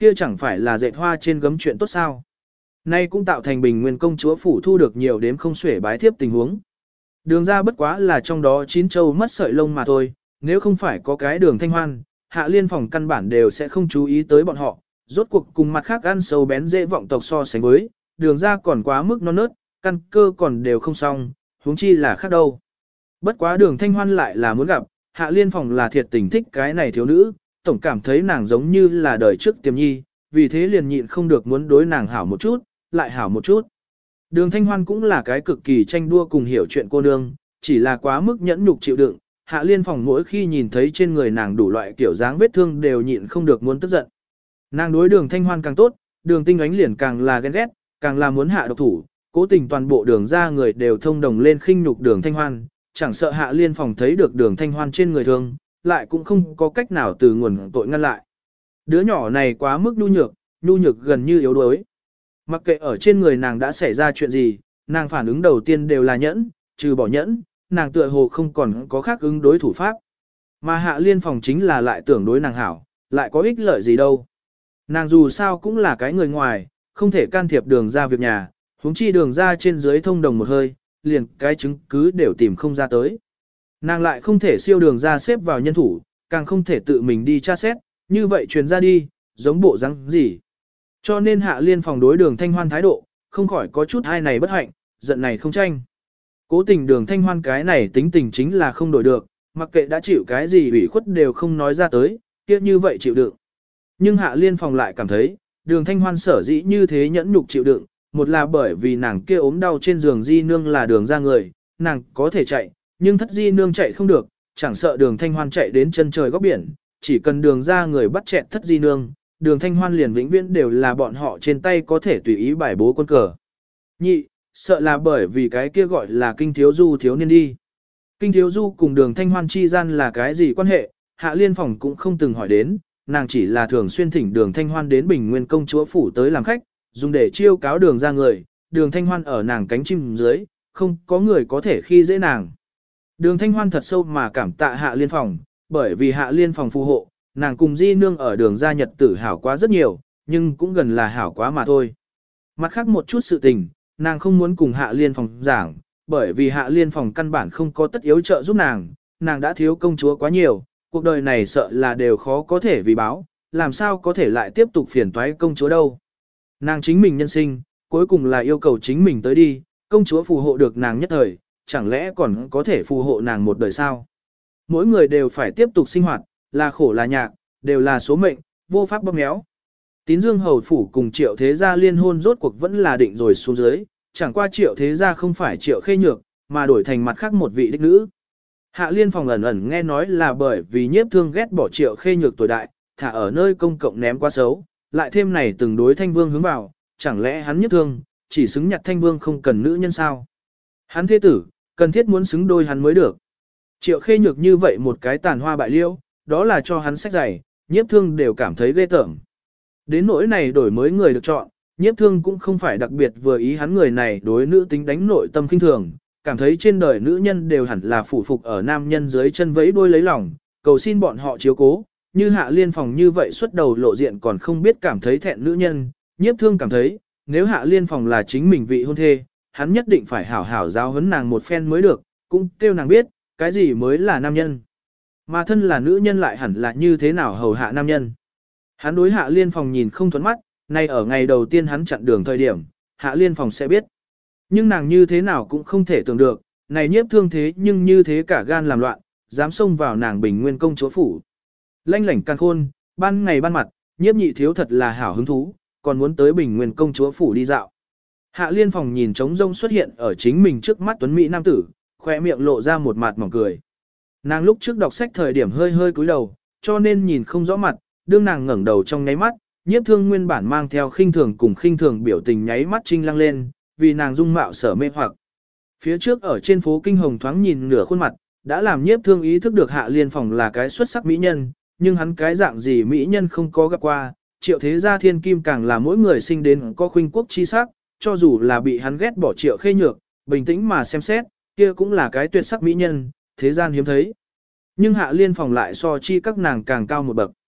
kia chẳng phải là dệt hoa trên gấm chuyện tốt sao. Nay cũng tạo thành Bình Nguyên công chúa phủ thu được nhiều đếm không xuể bái thiếp tình huống. Đường ra bất quá là trong đó 9 châu mất sợi lông mà thôi, nếu không phải có cái Đường Thanh Hoan, Hạ Liên Phòng căn bản đều sẽ không chú ý tới bọn họ, rốt cuộc cùng mặt khác ăn sâu bén dễ vọng tộc so sánh với, Đường ra còn quá mức non nớt, căn cơ còn đều không xong, huống chi là khác đâu. Bất quá Đường Thanh Hoan lại là muốn gặp, Hạ Liên Phòng là thiệt tình thích cái này thiếu nữ, tổng cảm thấy nàng giống như là đời trước Tiềm Nhi, vì thế liền nhịn không được muốn đối nàng hảo một chút, lại hảo một chút. Đường Thanh Hoan cũng là cái cực kỳ tranh đua cùng hiểu chuyện cô nương, chỉ là quá mức nhẫn nhục chịu đựng, Hạ Liên Phòng mỗi khi nhìn thấy trên người nàng đủ loại kiểu dáng vết thương đều nhịn không được muốn tức giận. Nàng đối Đường Thanh Hoan càng tốt, Đường Tinh Ánh liền càng là ghen ghét, càng là muốn hạ độc thủ, cố tình toàn bộ Đường ra người đều thông đồng lên khinh nhục Đường Thanh Hoan, chẳng sợ Hạ Liên Phòng thấy được Đường Thanh Hoan trên người thương, lại cũng không có cách nào từ nguồn tội ngăn lại. Đứa nhỏ này quá mức nhu nhược gần như yếu đuối. Mặc kệ ở trên người nàng đã xảy ra chuyện gì, nàng phản ứng đầu tiên đều là nhẫn, trừ bỏ nhẫn, nàng tựa hồ không còn có khác ứng đối thủ pháp. Mà Hạ Liên Phòng chính là lại tưởng đối nàng hảo, lại có ích lợi gì đâu. Nàng dù sao cũng là cái người ngoài, không thể can thiệp Đường ra việc nhà, huống chi Đường ra trên dưới thông đồng một hơi, liền cái chứng cứ đều tìm không ra tới. Nàng lại không thể siêu Đường ra xếp vào nhân thủ, càng không thể tự mình đi tra xét, như vậy truyền ra đi, giống bộ răng gì. Cho nên Hạ Liên Phòng đối Đường Thanh Hoan thái độ, không khỏi có chút ai này bất hạnh, giận này không tranh. Cố tình Đường Thanh Hoan cái này tính tình chính là không đổi được, mặc kệ đã chịu cái gì ủy khuất đều không nói ra tới, kia như vậy chịu đựng. Nhưng Hạ Liên Phòng lại cảm thấy, Đường Thanh Hoan sở dĩ như thế nhẫn nhục chịu đựng, một là bởi vì nàng kia ốm đau trên giường di nương là Đường ra người, nàng có thể chạy, nhưng thất di nương chạy không được, chẳng sợ Đường Thanh Hoan chạy đến chân trời góc biển, chỉ cần Đường ra người bắt chẹt thất di nương, Đường Thanh Hoan liền vĩnh viễn đều là bọn họ trên tay có thể tùy ý bài bố quân cờ. Nhị, sợ là bởi vì cái kia gọi là Kinh Thiếu Du thiếu niên đi. Kinh Thiếu Du cùng Đường Thanh Hoan chi gian là cái gì quan hệ, Hạ Liên Phòng cũng không từng hỏi đến, nàng chỉ là thường xuyên thỉnh Đường Thanh Hoan đến Bình Nguyên công chúa phủ tới làm khách, dùng để chiêu cáo Đường ra người, Đường Thanh Hoan ở nàng cánh chim dưới, không có người có thể khi dễ nàng. Đường Thanh Hoan thật sâu mà cảm tạ Hạ Liên Phòng, bởi vì Hạ Liên Phòng phù hộ, nàng cùng Di Nương ở Đường gia nhật tử hảo quá rất nhiều, nhưng cũng gần là hảo quá mà thôi. Mặt khác một chút sự tình, nàng không muốn cùng Hạ Liên Phòng giảng, bởi vì Hạ Liên Phòng căn bản không có tất yếu trợ giúp nàng đã thiếu công chúa quá nhiều, cuộc đời này sợ là đều khó có thể vì báo, làm sao có thể lại tiếp tục phiền toái công chúa đâu. Nàng chính mình nhân sinh, cuối cùng là yêu cầu chính mình tới đi, công chúa phù hộ được nàng nhất thời, chẳng lẽ còn có thể phù hộ nàng một đời sao? Mỗi người đều phải tiếp tục sinh hoạt, là khổ là nhạc, đều là số mệnh, vô pháp bóp méo. Tín Dương hầu phủ cùng Triệu Thế Gia liên hôn rốt cuộc vẫn là định rồi xuống dưới, chẳng qua Triệu Thế Gia không phải Triệu Khê Nhược, mà đổi thành mặt khác một vị đích nữ. Hạ Liên Phòng ẩn ẩn nghe nói là bởi vì Nhiếp Thương ghét bỏ Triệu Khê Nhược tuổi đại, thả ở nơi công cộng ném quá xấu, lại thêm này từng đối Thanh Vương hướng vào, chẳng lẽ hắn Nhiếp Thương chỉ xứng nhặt Thanh Vương không cần nữ nhân sao? Hắn thế tử, cần thiết muốn xứng đôi hắn mới được. Triệu Khê Nhược như vậy một cái tàn hoa bại liễu, đó là cho hắn sách giày, Nhiếp Thương đều cảm thấy ghê tởm. Đến nỗi này đổi mới người được chọn, Nhiếp Thương cũng không phải đặc biệt vừa ý hắn người này đối nữ tính đánh nội tâm khinh thường, cảm thấy trên đời nữ nhân đều hẳn là phụ phục ở nam nhân dưới chân vẫy đuôi lấy lòng, cầu xin bọn họ chiếu cố, như Hạ Liên Phòng như vậy xuất đầu lộ diện còn không biết cảm thấy thẹn nữ nhân, Nhiếp Thương cảm thấy, nếu Hạ Liên Phòng là chính mình vị hôn thê, hắn nhất định phải hảo hảo giáo huấn nàng một phen mới được, cũng kêu nàng biết, cái gì mới là nam nhân. Mà thân là nữ nhân lại hẳn là như thế nào hầu hạ nam nhân. Hắn đối Hạ Liên Phòng nhìn không thuẫn mắt, nay ở ngày đầu tiên hắn chặn đường thời điểm, Hạ Liên Phòng sẽ biết. Nhưng nàng như thế nào cũng không thể tưởng được, này Nhiếp Thương thế nhưng như thế cả gan làm loạn, dám xông vào nàng Bình Nguyên công chúa phủ. Lanh lảnh càng khôn, ban ngày ban mặt, Nhiếp nhị thiếu thật là hảo hứng thú, còn muốn tới Bình Nguyên công chúa phủ đi dạo. Hạ Liên Phòng nhìn trống rông xuất hiện ở chính mình trước mắt tuấn mỹ nam tử, khỏe miệng lộ ra một mặt mỏng cười. Nàng lúc trước đọc sách thời điểm hơi hơi cúi đầu, cho nên nhìn không rõ mặt, đương nàng ngẩng đầu trong nháy mắt, Nhiếp Thương nguyên bản mang theo khinh thường cùng khinh thường biểu tình nháy mắt trinh lăng lên, vì nàng dung mạo sở mê hoặc. Phía trước ở trên phố Kinh Hồng thoáng nhìn nửa khuôn mặt, đã làm Nhiếp Thương ý thức được Hạ Liên Phòng là cái xuất sắc mỹ nhân, nhưng hắn cái dạng gì mỹ nhân không có gặp qua, Triệu Thế Gia thiên kim càng là mỗi người sinh đến có khuynh quốc chi sắc, cho dù là bị hắn ghét bỏ Triệu Khê Nhược, bình tĩnh mà xem xét, kia cũng là cái tuyệt sắc mỹ nhân, thế gian hiếm thấy. Nhưng Hạ Liên Phòng lại so chi các nàng càng cao một bậc.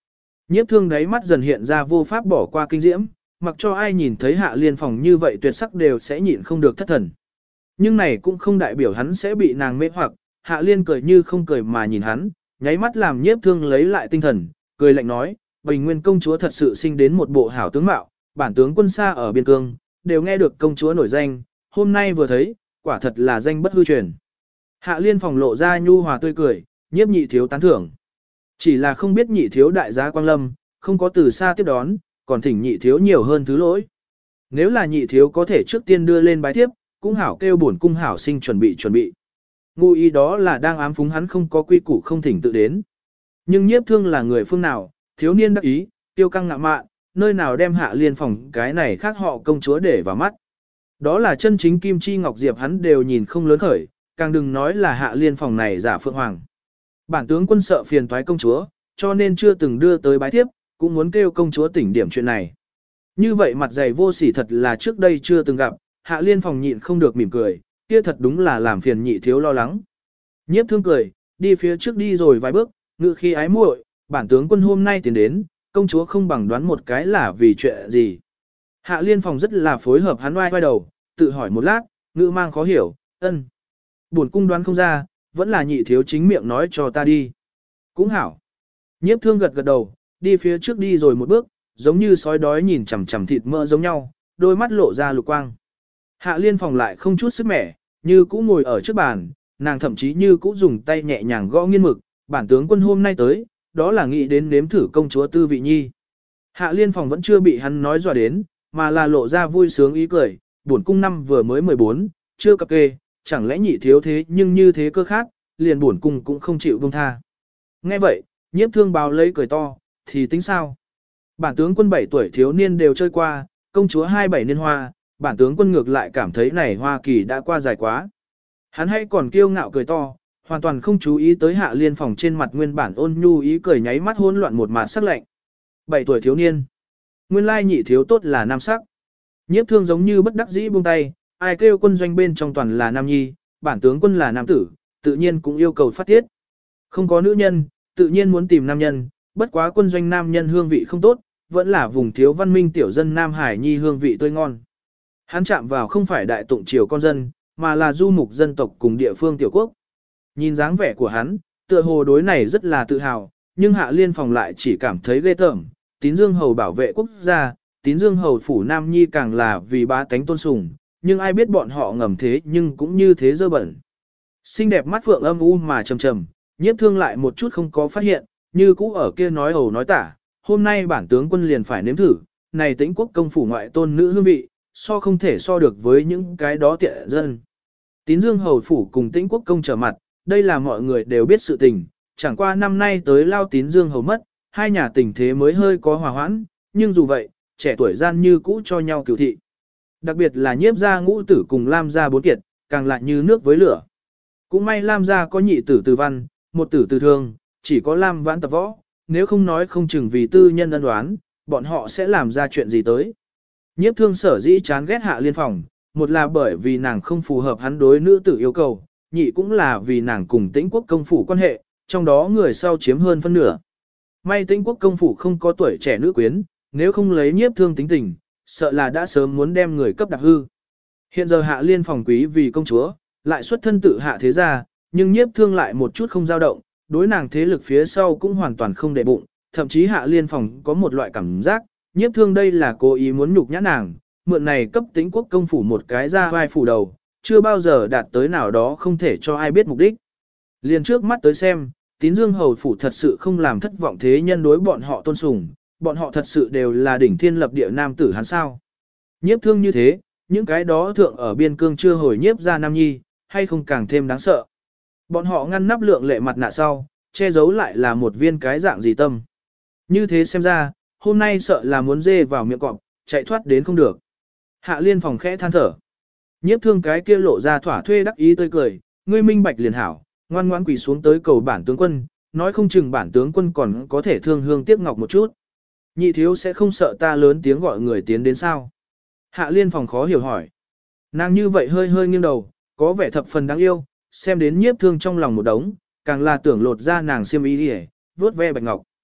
Nhiếp thương đáy mắt dần hiện ra vô pháp bỏ qua kinh diễm, mặc cho ai nhìn thấy Hạ Liên Phòng như vậy tuyệt sắc đều sẽ nhịn không được thất thần. Nhưng này cũng không đại biểu hắn sẽ bị nàng mê hoặc, Hạ Liên cười như không cười mà nhìn hắn, nháy mắt làm nhiếp thương lấy lại tinh thần, cười lạnh nói, Bình Nguyên công chúa thật sự sinh đến một bộ hảo tướng mạo, bản tướng quân xa ở biên cương, đều nghe được công chúa nổi danh, hôm nay vừa thấy, quả thật là danh bất hư truyền. Hạ Liên Phòng lộ ra nhu hòa tươi cười, nhiếp nhị thiếu tán thưởng. Chỉ là không biết nhị thiếu đại gia Quang Lâm, không có từ xa tiếp đón, còn thỉnh nhị thiếu nhiều hơn thứ lỗi. Nếu là nhị thiếu có thể trước tiên đưa lên bái tiếp, cũng hảo kêu bổn cung hảo sinh chuẩn bị. Ngụ ý đó là đang ám phúng hắn không có quy củ không thỉnh tự đến. Nhưng nhiếp thương là người phương nào, thiếu niên đắc ý, tiêu căng ngạo mạn, nơi nào đem Hạ Liên Phòng cái này khác họ công chúa để vào mắt. Đó là chân chính Kim Chi Ngọc Diệp hắn đều nhìn không lớn khởi, càng đừng nói là Hạ Liên Phòng này giả phượng hoàng. Bản tướng quân sợ phiền toái công chúa, cho nên chưa từng đưa tới bái tiếp, cũng muốn kêu công chúa tỉnh điểm chuyện này. Như vậy mặt dày vô sỉ thật là trước đây chưa từng gặp, Hạ Liên Phòng nhịn không được mỉm cười, kia thật đúng là làm phiền nhị thiếu lo lắng. Nhiếp thương cười, đi phía trước đi rồi vài bước, ngự khi ái muội, bản tướng quân hôm nay tiến đến, công chúa không bằng đoán một cái là vì chuyện gì. Hạ Liên Phòng rất là phối hợp hắn oai đầu, tự hỏi một lát, ngữ mang khó hiểu, ân. Buồn cung đoán không ra, vẫn là nhị thiếu chính miệng nói cho ta đi. Cũng hảo. Nhiếp thương gật đầu, đi phía trước đi rồi một bước, giống như sói đói nhìn chằm chằm thịt mỡ giống nhau, đôi mắt lộ ra lục quang. Hạ Liên Phòng lại không chút sức mẻ, như cũ ngồi ở trước bàn, nàng thậm chí như cũ dùng tay nhẹ nhàng gõ nghiên mực, bản tướng quân hôm nay tới, đó là nghĩ đến nếm thử công chúa Tư Vị Nhi. Hạ Liên Phòng vẫn chưa bị hắn nói dọa đến, mà là lộ ra vui sướng ý cười, bổn cung năm vừa mới 14, chưa cập kê, chẳng lẽ nhị thiếu thế nhưng như thế cơ khác, liền bổn cung cũng không chịu buông tha. Nghe vậy, nhiếp thương báo lấy cười to, thì tính sao? Bản tướng quân 7 tuổi thiếu niên đều chơi qua, công chúa 27 niên hoa, bản tướng quân ngược lại cảm thấy này Hoa Kỳ đã qua dài quá. Hắn hay còn kiêu ngạo cười to, hoàn toàn không chú ý tới Hạ Liên Phòng trên mặt nguyên bản ôn nhu ý cười nháy mắt hỗn loạn một mạt sắc lạnh. 7 tuổi thiếu niên. Nguyên lai nhị thiếu tốt là nam sắc. Nhiếp thương giống như bất đắc dĩ buông tay, ai kêu quân doanh bên trong toàn là nam nhi, bản tướng quân là nam tử, tự nhiên cũng yêu cầu phát tiết. Không có nữ nhân, tự nhiên muốn tìm nam nhân, bất quá quân doanh nam nhân hương vị không tốt, vẫn là vùng thiếu văn minh tiểu dân Nam Hải nhi hương vị tươi ngon. Hắn chạm vào không phải đại tụng triều con dân, mà là du mục dân tộc cùng địa phương tiểu quốc. Nhìn dáng vẻ của hắn, tựa hồ đối này rất là tự hào, nhưng Hạ Liên Phòng lại chỉ cảm thấy ghê tởm. Tín Dương Hầu bảo vệ quốc gia, Tín Dương Hầu phủ Nam Nhi càng là vì bá tánh tôn sùng, nhưng ai biết bọn họ ngầm thế nhưng cũng như thế dơ bẩn. Xinh đẹp mắt phượng âm u mà trầm trầm, nhiếp thương lại một chút không có phát hiện, như cũ ở kia nói ẩu nói tả, hôm nay bản tướng quân liền phải nếm thử, này Tĩnh quốc công phủ ngoại tôn nữ hương vị, so không thể so được với những cái đó tiện dân. Tín Dương Hầu phủ cùng Tĩnh quốc công trở mặt, đây là mọi người đều biết sự tình, chẳng qua năm nay tới lao Tín Dương Hầu mất, hai nhà tình thế mới hơi có hòa hoãn, nhưng dù vậy, trẻ tuổi gian như cũ cho nhau cửu thị. Đặc biệt là nhiếp gia ngũ tử cùng Lam gia bốn kiệt, càng lại như nước với lửa. Cũng may Lam gia có nhị tử Từ Văn, một tử Từ Thương, chỉ có Lam Vãn tập võ, nếu không nói không chừng vì tư nhân ân đoán, bọn họ sẽ làm ra chuyện gì tới. Nhiếp thương sở dĩ chán ghét Hạ Liên Phòng, một là bởi vì nàng không phù hợp hắn đối nữ tử yêu cầu, nhị cũng là vì nàng cùng Tĩnh quốc công phủ quan hệ, trong đó người sau chiếm hơn phân nửa. May Tĩnh quốc công phủ không có tuổi trẻ nữ quyến, nếu không lấy nhiếp thương tính tình, sợ là đã sớm muốn đem người cấp đạp hư. Hiện giờ Hạ Liên Phòng quý vì công chúa, lại xuất thân tự hạ thế gia, nhưng nhiếp thương lại một chút không dao động, đối nàng thế lực phía sau cũng hoàn toàn không để bụng, thậm chí Hạ Liên Phòng có một loại cảm giác, nhiếp thương đây là cố ý muốn nhục nhã nàng, mượn này cấp Tĩnh quốc công phủ một cái ra vai phủ đầu, chưa bao giờ đạt tới nào đó không thể cho ai biết mục đích. Liền trước mắt tới xem, Tín Dương Hầu phủ thật sự không làm thất vọng thế nhân đối bọn họ tôn sùng, bọn họ thật sự đều là đỉnh thiên lập địa nam tử hắn sao. Nhiếp thương như thế, những cái đó thượng ở biên cương chưa hồi nhiếp ra nam nhi, hay không càng thêm đáng sợ. Bọn họ ngăn nắp lượng lệ mặt nạ sau, che giấu lại là một viên cái dạng gì tâm. Như thế xem ra, hôm nay sợ là muốn dê vào miệng cọp, chạy thoát đến không được. Hạ Liên Phòng khẽ than thở. Nhiếp thương cái kia lộ ra thỏa thuê đắc ý tươi cười, ngươi minh bạch liền hảo, ngoan ngoãn quỳ xuống tới cầu bản tướng quân, nói không chừng bản tướng quân còn có thể thương hương tiếc ngọc một chút. Nhị thiếu sẽ không sợ ta lớn tiếng gọi người tiến đến sao? Hạ Liên Phòng khó hiểu hỏi. Nàng như vậy hơi hơi nghiêng đầu, có vẻ thập phần đáng yêu, xem đến nhiếp thương trong lòng một đống, càng là tưởng lột ra nàng xiêm y đi, vuốt ve bạch ngọc.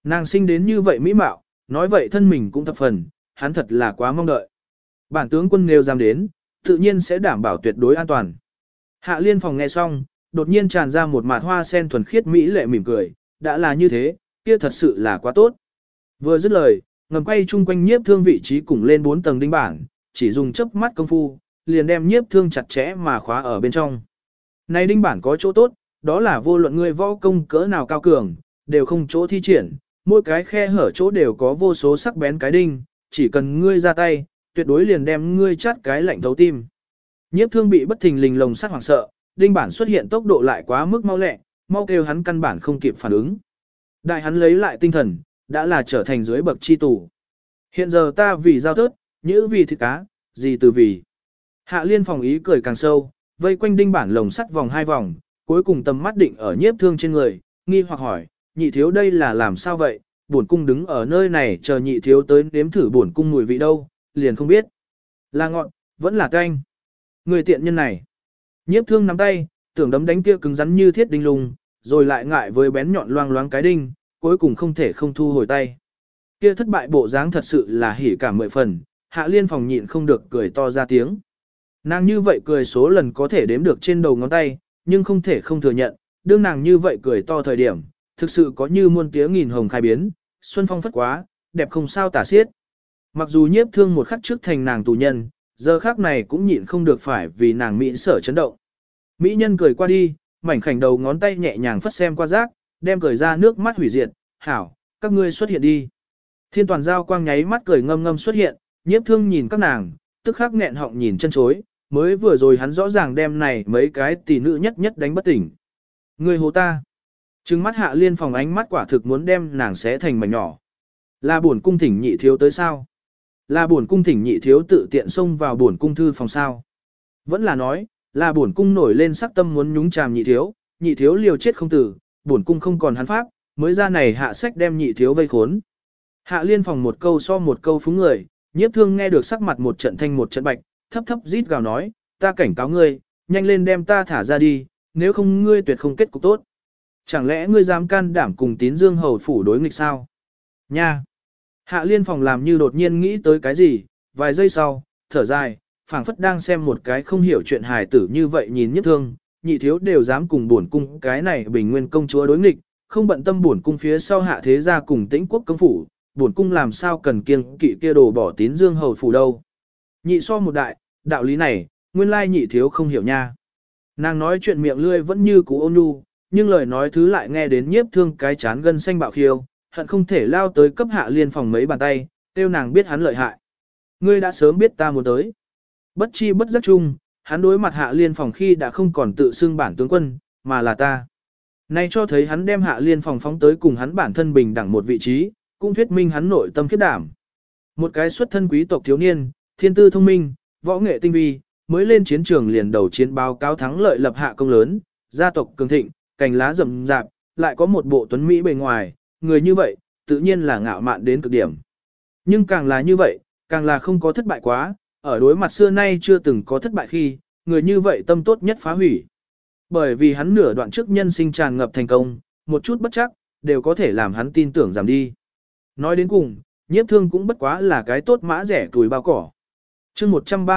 Nàng sinh đến như vậy mỹ mạo, nói vậy thân mình cũng thập phần, hắn thật là quá mong đợi. Bản tướng quân nếu dám đến, tự nhiên sẽ đảm bảo tuyệt đối an toàn. Hạ Liên Phòng nghe xong, đột nhiên tràn ra một mạt hoa sen thuần khiết mỹ lệ mỉm cười, đã là như thế, kia thật sự là quá tốt. Vừa dứt lời, ngầm quay chung quanh nhiếp thương vị trí cùng lên 4 tầng đinh bản, chỉ dùng chớp mắt công phu, liền đem nhiếp thương chặt chẽ mà khóa ở bên trong. Này đinh bản có chỗ tốt, đó là vô luận ngươi võ công cỡ nào cao cường, đều không chỗ thi triển, mỗi cái khe hở chỗ đều có vô số sắc bén cái đinh, chỉ cần ngươi ra tay, tuyệt đối liền đem ngươi chát cái lạnh thấu tim. Nhiếp thương bị bất thình lình lồng sắt hoảng sợ, đinh bản xuất hiện tốc độ lại quá mức mau lẹ, mau kêu hắn căn bản không kịp phản ứng. Đại hắn lấy lại tinh thần, đã là trở thành dưới bậc chi tù. Hiện giờ ta vì giao thớt, nhữ vì thịt cá, gì từ vì. Hạ Liên Phòng ý cười càng sâu, vây quanh đinh bản lồng sắt vòng 2 vòng, cuối cùng tầm mắt định ở nhiếp thương trên người, nghi hoặc hỏi, nhị thiếu đây là làm sao vậy, bổn cung đứng ở nơi này chờ nhị thiếu tới nếm thử bổn cung mùi vị đâu, liền không biết. Là ngọn, vẫn là canh. Người tiện nhân này. Nhiếp thương nắm tay, tưởng đấm đánh kia cứng rắn như thiết đinh lùng, rồi lại ngại với bén nhọn loang loáng cái đinh, cuối cùng không thể không thu hồi tay. Kia thất bại bộ dáng thật sự là hỉ cả 10 phần, Hạ Liên Phòng nhịn không được cười to ra tiếng. Nàng như vậy cười số lần có thể đếm được trên đầu ngón tay, nhưng không thể không thừa nhận, đương nàng như vậy cười to thời điểm, thực sự có như muôn tiếng nghìn hồng khai biến, xuân phong phất quá, đẹp không sao tả xiết. Mặc dù nhiếp thương một khắc trước thành nàng tù nhân, giờ khắc này cũng nhịn không được phải vì nàng mỹ sở chấn động. Mỹ nhân cười qua đi, mảnh khảnh đầu ngón tay nhẹ nhàng phất xem qua rác, đem cười ra nước mắt hủy diệt, hảo, các ngươi xuất hiện đi. Thiên toàn giao quang nháy mắt cười ngâm ngâm xuất hiện, nhiếp thương nhìn các nàng, tức khắc nghẹn họng nhìn chân chối, mới vừa rồi hắn rõ ràng đem này mấy cái tỷ nữ nhất nhất đánh bất tỉnh. Người hồ ta. Trừng mắt Hạ Liên Phòng ánh mắt quả thực muốn đem nàng xé thành mảnh nhỏ. Là buồn cung thỉnh nhị thiếu tới sao? Là buồn cung thỉnh nhị thiếu tự tiện xông vào buồn cung thư phòng sao? Vẫn là nói, là buồn cung nổi lên sắc tâm muốn nhúng chàm nhị thiếu liều chết không tử, buồn cung không còn hắn pháp, mới ra này hạ sách đem nhị thiếu vây khốn. Hạ Liên Phòng một câu so một câu phúng người, nhiếp thương nghe được sắc mặt một trận thanh một trận bạch, thấp thấp rít gào nói, ta cảnh cáo ngươi, nhanh lên đem ta thả ra đi, nếu không ngươi tuyệt không kết cục tốt. Chẳng lẽ ngươi dám can đảm cùng Tín Dương hầu phủ đối nghịch sao? Nha! Hạ Liên Phòng làm như đột nhiên nghĩ tới cái gì, vài giây sau, thở dài, phảng phất đang xem một cái không hiểu chuyện hài tử như vậy nhìn nhất thương, nhị thiếu đều dám cùng bổn cung cái này bình nguyên công chúa đối nghịch, không bận tâm bổn cung phía sau hạ thế gia cùng Tĩnh quốc công phủ, bổn cung làm sao cần kiêng kỵ kia đồ bỏ Tín Dương hầu phủ đâu. Nhị so một đại, đạo lý này, nguyên lai nhị thiếu không hiểu nha. Nàng nói chuyện miệng lươi vẫn như cũ ôn nhu, nhưng lời nói thứ lại nghe đến nhiếp thương cái chán gân xanh bạo khiêu, hận không thể lao tới cấp Hạ Liên Phòng mấy bàn tay, tiêu nàng biết hắn lợi hại. Ngươi đã sớm biết ta muốn tới. Bất chi bất giác chung, hắn đối mặt Hạ Liên Phòng khi đã không còn tự xưng bản tướng quân, mà là ta. Nay cho thấy hắn đem Hạ Liên Phòng phóng tới cùng hắn bản thân bình đẳng một vị trí, cũng thuyết minh hắn nội tâm khiết đảm. Một cái xuất thân quý tộc thiếu niên, thiên tư thông minh, võ nghệ tinh vi, mới lên chiến trường liền đầu chiến báo cáo thắng lợi lập hạ công lớn, gia tộc cường thịnh, cành lá rậm rạp, lại có một bộ tuấn mỹ bề ngoài, người như vậy, tự nhiên là ngạo mạn đến cực điểm. Nhưng càng là như vậy, càng là không có thất bại quá, ở đối mặt xưa nay chưa từng có thất bại khi, người như vậy tâm tốt nhất phá hủy. Bởi vì hắn nửa đoạn trước nhân sinh tràn ngập thành công, một chút bất chắc, đều có thể làm hắn tin tưởng giảm đi. Nói đến cùng, nhiếp thương cũng bất quá là cái tốt mã rẻ tuổi bao cỏ. chương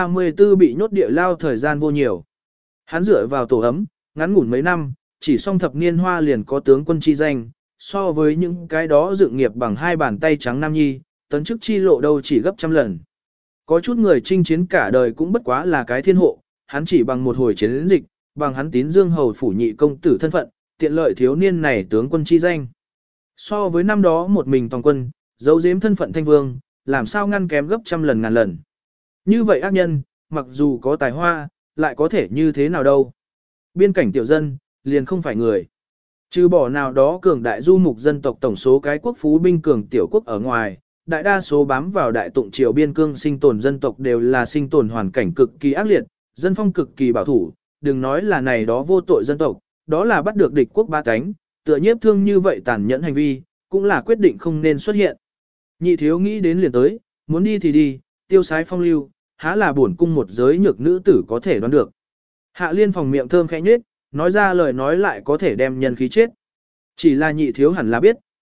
134 bị nhốt địa lao thời gian vô nhiều. Hắn dựa vào tổ ấm, ngắn ngủn mấy năm, chỉ song thập niên hoa liền có tướng quân chi danh, so với những cái đó dựng nghiệp bằng hai bàn tay trắng nam nhi, tấn chức chi lộ đâu chỉ gấp trăm lần. Có chút người chinh chiến cả đời cũng bất quá là cái thiên hộ, hắn chỉ bằng một hồi chiến dịch, bằng hắn Tín Dương hầu phủ nhị công tử thân phận, tiện lợi thiếu niên này tướng quân chi danh. So với năm đó một mình toàn quân, giấu giếm thân phận thanh vương, làm sao ngăn kém gấp trăm lần ngàn lần. Như vậy ác nhân, mặc dù có tài hoa, lại có thể như thế nào đâu. Biên cảnh tiểu dân, liền không phải người. Trừ bỏ nào đó cường đại du mục dân tộc tổng số cái quốc phú binh cường tiểu quốc ở ngoài, đại đa số bám vào đại tụng triều biên cương sinh tồn dân tộc đều là sinh tồn hoàn cảnh cực kỳ ác liệt, dân phong cực kỳ bảo thủ, đừng nói là này đó vô tội dân tộc, đó là bắt được địch quốc ba cánh, tựa nhiếp thương như vậy tàn nhẫn hành vi, cũng là quyết định không nên xuất hiện. Nhị thiếu nghĩ đến liền tới, muốn đi thì đi, tiêu sái phong lưu, há là bổn cung một giới nhược nữ tử có thể đoán được. Hạ Liên Phòng miệng thơm khẽ nhếch, nói ra lời nói lại có thể đem nhân khí chết. Chỉ là nhị thiếu hẳn là biết,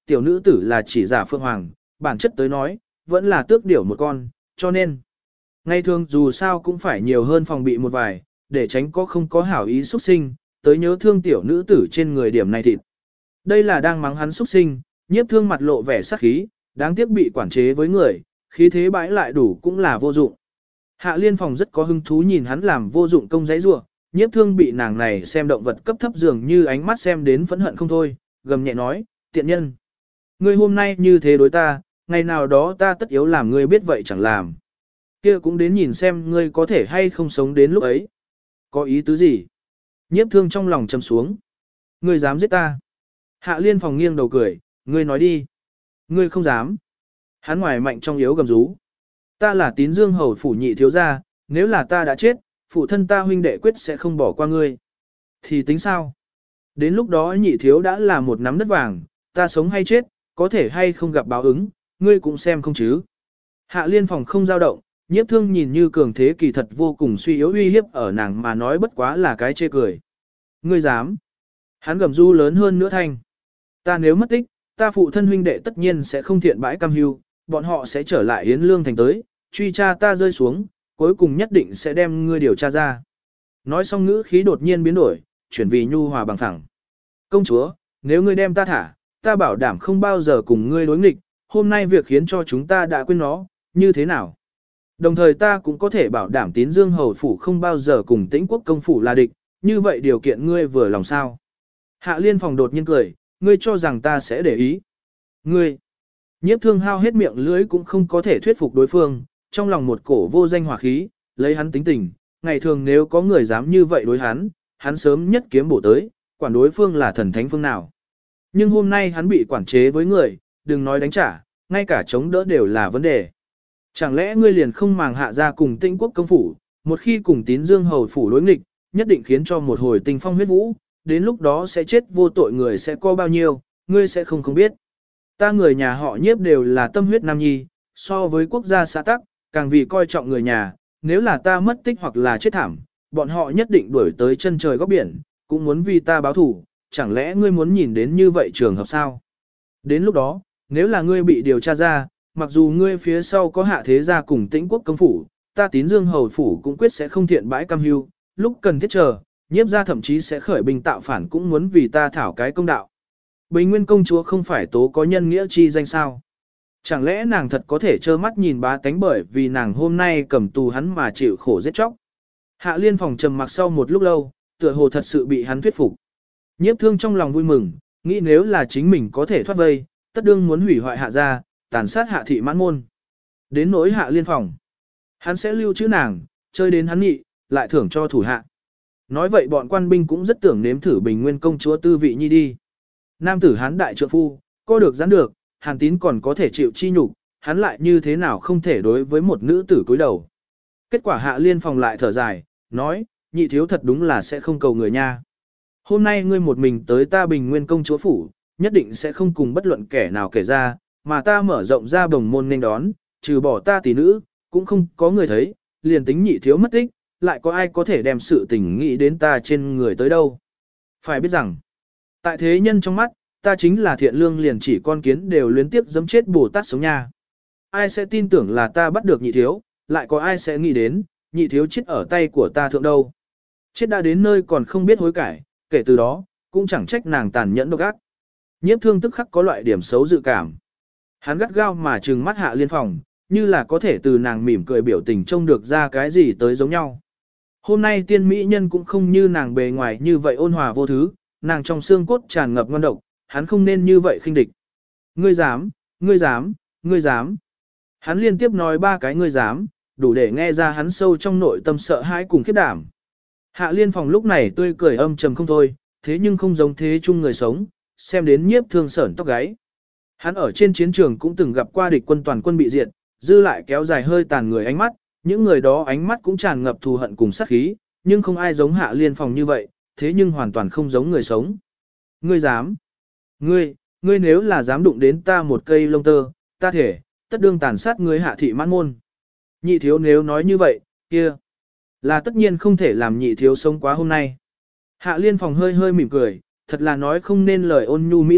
tiểu nữ tử là chỉ giả phượng hoàng, bản chất tới nói, vẫn là tước điểu một con, cho nên. Ngày thường dù sao cũng phải nhiều hơn phòng bị một vài, để tránh có không có hảo ý xuất sinh, tới nhớ thương tiểu nữ tử trên người điểm này thịt. Đây là đang mắng hắn xuất sinh, Nhiếp Thương mặt lộ vẻ sắc khí, đáng tiếc bị quản chế với người, khí thế bãi lại đủ cũng là vô dụng. Hạ Liên Phòng rất có hứng thú nhìn hắn làm vô dụng công giấy rủa, Nhiếp Thương bị nàng này xem động vật cấp thấp dường như ánh mắt xem đến phẫn hận không thôi, gầm nhẹ nói, tiện nhân. Ngươi hôm nay như thế đối ta, ngày nào đó ta tất yếu làm ngươi biết vậy chẳng làm. Kia cũng đến nhìn xem ngươi có thể hay không sống đến lúc ấy. Có ý tứ gì? Nhiếp Thương trong lòng trầm xuống. Ngươi dám giết ta? Hạ Liên Phòng nghiêng đầu cười, ngươi nói đi. Ngươi không dám. Hắn ngoài mạnh trong yếu gầm rú. Ta là Tín Dương hầu phủ nhị thiếu gia, nếu là ta đã chết, phụ thân ta huynh đệ quyết sẽ không bỏ qua ngươi. Thì tính sao? Đến lúc đó nhị thiếu đã là một nắm đất vàng, ta sống hay chết, có thể hay không gặp báo ứng, ngươi cũng xem không chứ. Hạ Liên Phòng không dao động, Nhiếp Thương nhìn như cường thế kỳ thật vô cùng suy yếu uy hiếp ở nàng mà nói bất quá là cái chê cười. Ngươi dám? Hắn gầm du lớn hơn nữa thanh. Ta nếu mất tích, ta phụ thân huynh đệ tất nhiên sẽ không thiện bãi cam hưu, bọn họ sẽ trở lại Yến Lương thành tới, truy tra ta rơi xuống, cuối cùng nhất định sẽ đem ngươi điều tra ra. Nói xong ngữ khí đột nhiên biến đổi, chuyển vì nhu hòa bằng phẳng. Công chúa, nếu ngươi đem ta thả, ta bảo đảm không bao giờ cùng ngươi đối nghịch, hôm nay việc khiến cho chúng ta đã quên nó, như thế nào? Đồng thời ta cũng có thể bảo đảm Tín Dương hầu phủ không bao giờ cùng Tĩnh Quốc công phủ là địch, như vậy điều kiện ngươi vừa lòng sao? Hạ Liên Phòng đột nhiên cười, ngươi cho rằng ta sẽ để ý. Ngươi, Nhiếp Thương hao hết miệng lưỡi cũng không có thể thuyết phục đối phương, trong lòng một cổ vô danh hỏa khí, lấy hắn tính tình, ngày thường nếu có người dám như vậy đối hắn, hắn sớm nhất kiếm bổ tới, quản đối phương là thần thánh phương nào. Nhưng hôm nay hắn bị quản chế với người, đừng nói đánh trả, ngay cả chống đỡ đều là vấn đề. Chẳng lẽ ngươi liền không màng hạ ra cùng Tĩnh Quốc công phủ, một khi cùng Tín Dương hầu phủ đối nghịch, nhất định khiến cho một hồi tình phong huyết vũ, đến lúc đó sẽ chết vô tội người sẽ có bao nhiêu, ngươi sẽ không biết. Ta người nhà họ Nhiếp đều là tâm huyết nam nhi, so với quốc gia xã tắc, càng vì coi trọng người nhà, nếu là ta mất tích hoặc là chết thảm, bọn họ nhất định đuổi tới chân trời góc biển, cũng muốn vì ta báo thủ, chẳng lẽ ngươi muốn nhìn đến như vậy trường hợp sao? Đến lúc đó, nếu là ngươi bị điều tra ra, mặc dù ngươi phía sau có hạ thế gia cùng Tĩnh Quốc công phủ, ta Tín Dương hầu phủ cũng quyết sẽ không thiện bãi cam hưu, lúc cần thiết chờ, Nhiếp gia thậm chí sẽ khởi binh tạo phản cũng muốn vì ta thảo cái công đạo. Bình Nguyên công chúa không phải tố có nhân nghĩa chi danh sao? Chẳng lẽ nàng thật có thể trơ mắt nhìn bá tánh bởi vì nàng hôm nay cầm tù hắn mà chịu khổ giết chóc? Hạ Liên Phòng trầm mặc sau một lúc lâu, tựa hồ thật sự bị hắn thuyết phục. Nhiếp Thương trong lòng vui mừng, nghĩ nếu là chính mình có thể thoát vây, tất đương muốn hủy hoại hạ gia, tàn sát hạ thị mãn môn. Đến nỗi Hạ Liên Phòng, hắn sẽ lưu trữ nàng, chơi đến hắn nhị, lại thưởng cho thủ hạ. Nói vậy bọn quan binh cũng rất tưởng nếm thử Bình Nguyên công chúa tư vị nhi đi. Nam tử hán đại trượng phu, có được giãn được, Hàn Tín còn có thể chịu chi nhục, hắn lại như thế nào không thể đối với một nữ tử cúi đầu. Kết quả Hạ Liên Phòng lại thở dài, nói, nhị thiếu thật đúng là sẽ không cầu người nha. Hôm nay ngươi một mình tới ta Bình Nguyên công chúa phủ, nhất định sẽ không cùng bất luận kẻ nào kể ra, mà ta mở rộng ra bồng môn nên đón, trừ bỏ ta tỷ nữ, cũng không có người thấy, liền tính nhị thiếu mất tích, lại có ai có thể đem sự tình nghĩ đến ta trên người tới đâu. Phải biết rằng, tại thế nhân trong mắt, ta chính là thiện lương liền chỉ con kiến đều luyến tiếp giẫm chết Bồ Tát sống nha. Ai sẽ tin tưởng là ta bắt được nhị thiếu, lại có ai sẽ nghĩ đến, nhị thiếu chết ở tay của ta thượng đâu. Chết đã đến nơi còn không biết hối cải, kể từ đó, cũng chẳng trách nàng tàn nhẫn độc ác. Nhiếp Thương tức khắc có loại điểm xấu dự cảm. Hắn gắt gao mà trừng mắt Hạ Liên Phòng, như là có thể từ nàng mỉm cười biểu tình trông được ra cái gì tới giống nhau. Hôm nay tiên mỹ nhân cũng không như nàng bề ngoài như vậy ôn hòa vô thứ, nàng trong xương cốt tràn ngập ngon độc, hắn không nên như vậy khinh địch. Ngươi dám, ngươi dám, ngươi dám. Hắn liên tiếp nói ba cái ngươi dám, đủ để nghe ra hắn sâu trong nội tâm sợ hãi cùng khiếp đảm. Hạ Liên Phòng lúc này tươi cười âm trầm không thôi, thế nhưng không giống thế chung người sống, xem đến Nhiếp Thương sởn tóc gáy. Hắn ở trên chiến trường cũng từng gặp qua địch quân toàn quân bị diệt, dư lại kéo dài hơi tàn người ánh mắt, những người đó ánh mắt cũng tràn ngập thù hận cùng sát khí, nhưng không ai giống Hạ Liên Phòng như vậy, thế nhưng hoàn toàn không giống người sống. Ngươi dám? Ngươi nếu là dám đụng đến ta một cây lông tơ, ta thể, tất đương tàn sát ngươi Hạ thị mãn môn. Nhị thiếu nếu nói như vậy, kia, là tất nhiên không thể làm nhị thiếu sống quá hôm nay. Hạ Liên Phòng hơi hơi mỉm cười, thật là nói không nên lời ôn nhu mỹ lệ,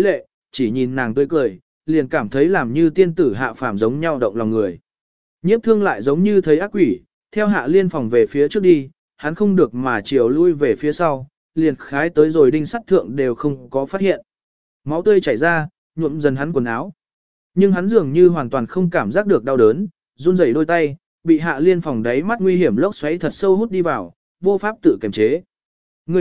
chỉ nhìn nàng tươi cười, liền cảm thấy làm như tiên tử hạ phàm giống nhau động lòng người. Nhiếp thương lại giống như thấy ác quỷ, theo Hạ Liên phòng về phía trước đi, hắn không được mà chiều lui về phía sau, liền khái tới rồi đinh sắt thượng đều không có phát hiện. Máu tươi chảy ra, nhuộm dần hắn quần áo. Nhưng hắn dường như hoàn toàn không cảm giác được đau đớn, run rẩy đôi tay, bị Hạ Liên phòng đáy mắt nguy hiểm lốc xoáy thật sâu hút đi vào, vô pháp tự kiềm chế. Ngươi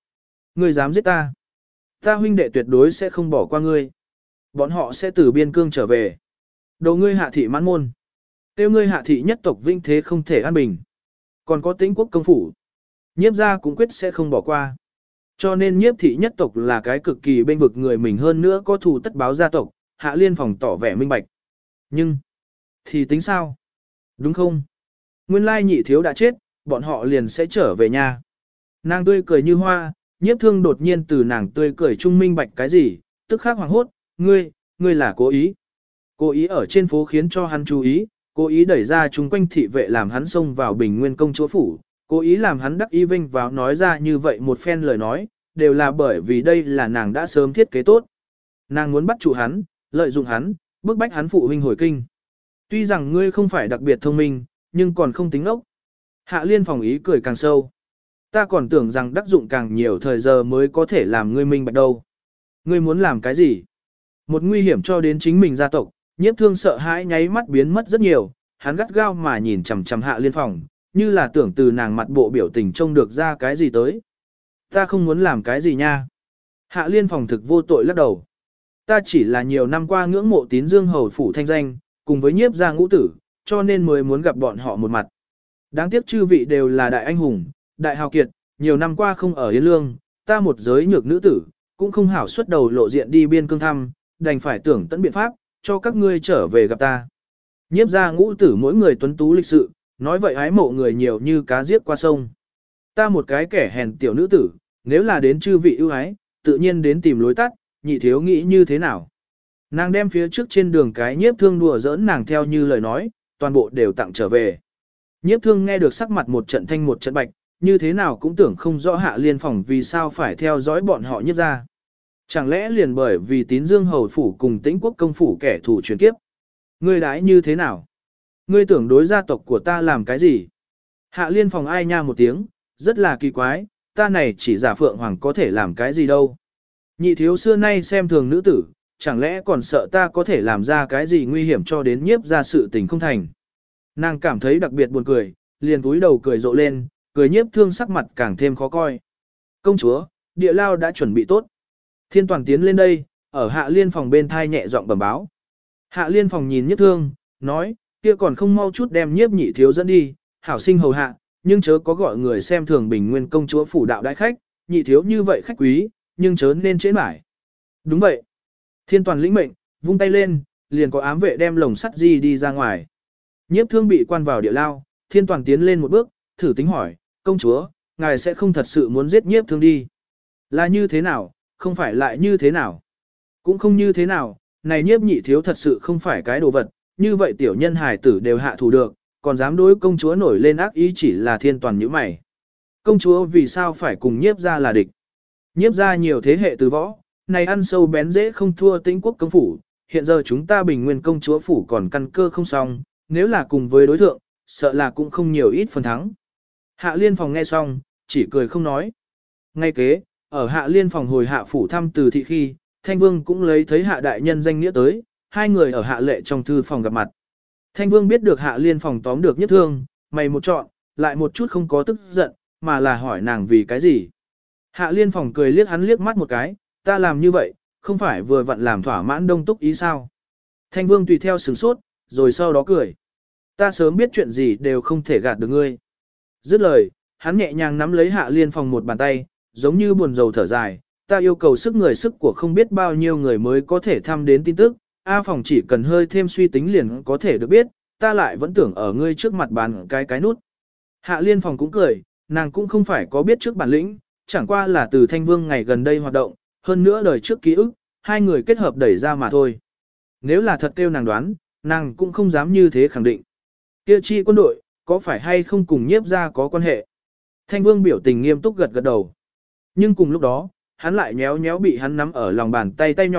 dám giết ta. Ta huynh đệ tuyệt đối sẽ không bỏ qua ngươi. Bọn họ sẽ từ biên cương trở về. Đồ ngươi Hạ thị mãn môn. Tiêu ngươi Hạ thị nhất tộc vinh thế không thể an bình. Còn có Tĩnh quốc công phủ. Nhiếp gia cũng quyết sẽ không bỏ qua. Cho nên nhiếp thị nhất tộc là cái cực kỳ bên vực người mình, hơn nữa có thù tất báo gia tộc. Hạ Liên phòng tỏ vẻ minh bạch. Nhưng, thì tính sao? Đúng không? Nguyên lai nhị thiếu đã chết, bọn họ liền sẽ trở về nhà. Nàng tươi cười như hoa, nhiếp thương đột nhiên từ nàng tươi cười trung minh bạch cái gì, tức khắc hoàng hốt, ngươi là cố ý. Cố ý ở trên phố khiến cho hắn chú ý, cố ý đẩy ra chúng quanh thị vệ làm hắn xông vào Bình Nguyên công chúa phủ, cố ý làm hắn đắc y vinh vào nói ra như vậy một phen lời nói, đều là bởi vì đây là nàng đã sớm thiết kế tốt. Nàng muốn bắt chủ hắn, lợi dụng hắn, bức bách hắn phụ huynh hồi kinh. Tuy rằng ngươi không phải đặc biệt thông minh, nhưng còn không tính ốc. Hạ Liên phòng ý cười càng sâu. Ta còn tưởng rằng đắc dụng càng nhiều thời giờ mới có thể làm ngươi minh bạch đâu. Ngươi muốn làm cái gì? Một nguy hiểm cho đến chính mình gia tộc, nhiếp thương sợ hãi nháy mắt biến mất rất nhiều, hắn gắt gao mà nhìn chằm chằm Hạ Liên phòng, như là tưởng từ nàng mặt bộ biểu tình trông được ra cái gì tới. Ta không muốn làm cái gì nha. Hạ Liên phòng thực vô tội lắc đầu. Ta chỉ là nhiều năm qua ngưỡng mộ Tín Dương hầu phủ thanh danh, cùng với nhiếp gia ngũ tử, cho nên mới muốn gặp bọn họ một mặt. Đáng tiếc chư vị đều là đại anh hùng, đại hào kiệt, nhiều năm qua không ở Yên Lương, ta một giới nhược nữ tử, cũng không hảo xuất đầu lộ diện đi biên cương thăm, đành phải tưởng tận biện pháp, cho các ngươi trở về gặp ta. Nhiếp gia ngũ tử mỗi người tuấn tú lịch sự, nói vậy ái mộ người nhiều như cá giết qua sông. Ta một cái kẻ hèn tiểu nữ tử, nếu là đến chư vị ưu ái, tự nhiên đến tìm lối tắt, nhị thiếu nghĩ như thế nào. Nàng đem phía trước trên đường cái nhiếp thương đùa giỡn nàng theo như lời nói, toàn bộ đều tặng trở về. Nhiếp thương nghe được sắc mặt một trận thanh một trận bạch, như thế nào cũng tưởng không rõ Hạ Liên phòng vì sao phải theo dõi bọn họ nhiếp ra. Chẳng lẽ liền bởi vì Tín Dương hầu phủ cùng Tĩnh quốc công phủ kẻ thù truyền kiếp. Ngươi đãi như thế nào? Ngươi tưởng đối gia tộc của ta làm cái gì? Hạ Liên phòng ai nha một tiếng, rất là kỳ quái, ta này chỉ giả phượng hoàng có thể làm cái gì đâu. Nhị thiếu xưa nay xem thường nữ tử, chẳng lẽ còn sợ ta có thể làm ra cái gì nguy hiểm cho đến nhiếp ra sự tình không thành. Nàng cảm thấy đặc biệt buồn cười, liền cúi đầu cười rộ lên, cười nhiếp thương sắc mặt càng thêm khó coi. Công chúa, địa lao đã chuẩn bị tốt. Thiên Toàn tiến lên đây, ở Hạ Liên phòng bên thai nhẹ giọng bẩm báo. Hạ Liên phòng nhìn nhiếp thương, nói, kia còn không mau chút đem nhiếp nhị thiếu dẫn đi, hảo sinh hầu hạ, nhưng chớ có gọi người xem thường Bình Nguyên công chúa phủ đạo đại khách, nhị thiếu như vậy khách quý, nhưng chớ nên chế mãi. Đúng vậy. Thiên Toàn lĩnh mệnh, vung tay lên, liền có ám vệ đem lồng sắt di đi ra ngoài. Nhiếp thương bị quan vào địa lao, Thiên Toàn tiến lên một bước, thử tính hỏi, công chúa, ngài sẽ không thật sự muốn giết nhiếp thương đi. Là như thế nào, không phải lại như thế nào. Cũng không như thế nào, này nhiếp nhị thiếu thật sự không phải cái đồ vật, như vậy tiểu nhân hài tử đều hạ thủ được, còn dám đối công chúa nổi lên ác ý chỉ là Thiên Toàn như mày. Công chúa vì sao phải cùng nhiếp ra là địch. Nhiếp ra nhiều thế hệ từ võ, này ăn sâu bén dễ không thua Tĩnh quốc công phủ, hiện giờ chúng ta Bình Nguyên công chúa phủ còn căn cơ không xong, nếu là cùng với đối thượng, sợ là cũng không nhiều ít phần thắng. Hạ Liên phòng nghe xong, chỉ cười không nói. Ngay kế, ở Hạ Liên phòng hồi hạ phủ thăm từ thị khi, Thanh Vương cũng lấy thấy Hạ đại nhân danh nghĩa tới, hai người ở Hạ lệ trong thư phòng gặp mặt. Thanh Vương biết được Hạ Liên phòng tóm được nhất thương, mày một chọn, lại một chút không có tức giận, mà là hỏi nàng vì cái gì. Hạ Liên phòng cười liếc hắn liếc mắt một cái, ta làm như vậy, không phải vừa vặn làm thỏa mãn Đông Túc ý sao. Thanh Vương tùy theo sửng sốt, rồi sau đó cười. Ta sớm biết chuyện gì đều không thể gạt được ngươi. Dứt lời, hắn nhẹ nhàng nắm lấy Hạ Liên phòng một bàn tay, giống như buồn rầu thở dài, ta yêu cầu sức người sức của không biết bao nhiêu người mới có thể thăm đến tin tức, A phòng chỉ cần hơi thêm suy tính liền có thể được biết, ta lại vẫn tưởng ở ngươi trước mặt bàn cái nút. Hạ Liên phòng cũng cười, nàng cũng không phải có biết trước bản lĩnh, chẳng qua là từ Thanh Vương ngày gần đây hoạt động, hơn nữa đời trước ký ức, hai người kết hợp đẩy ra mà thôi. Nếu là thật kêu nàng đoán, nàng cũng không dám như thế khẳng định. Kia chi quân đội, có phải hay không cùng nhiếp ra có quan hệ? Thanh Vương biểu tình nghiêm túc gật gật đầu. Nhưng cùng lúc đó, hắn lại nhéo nhéo bị hắn nắm ở lòng bàn tay tay nhỏ,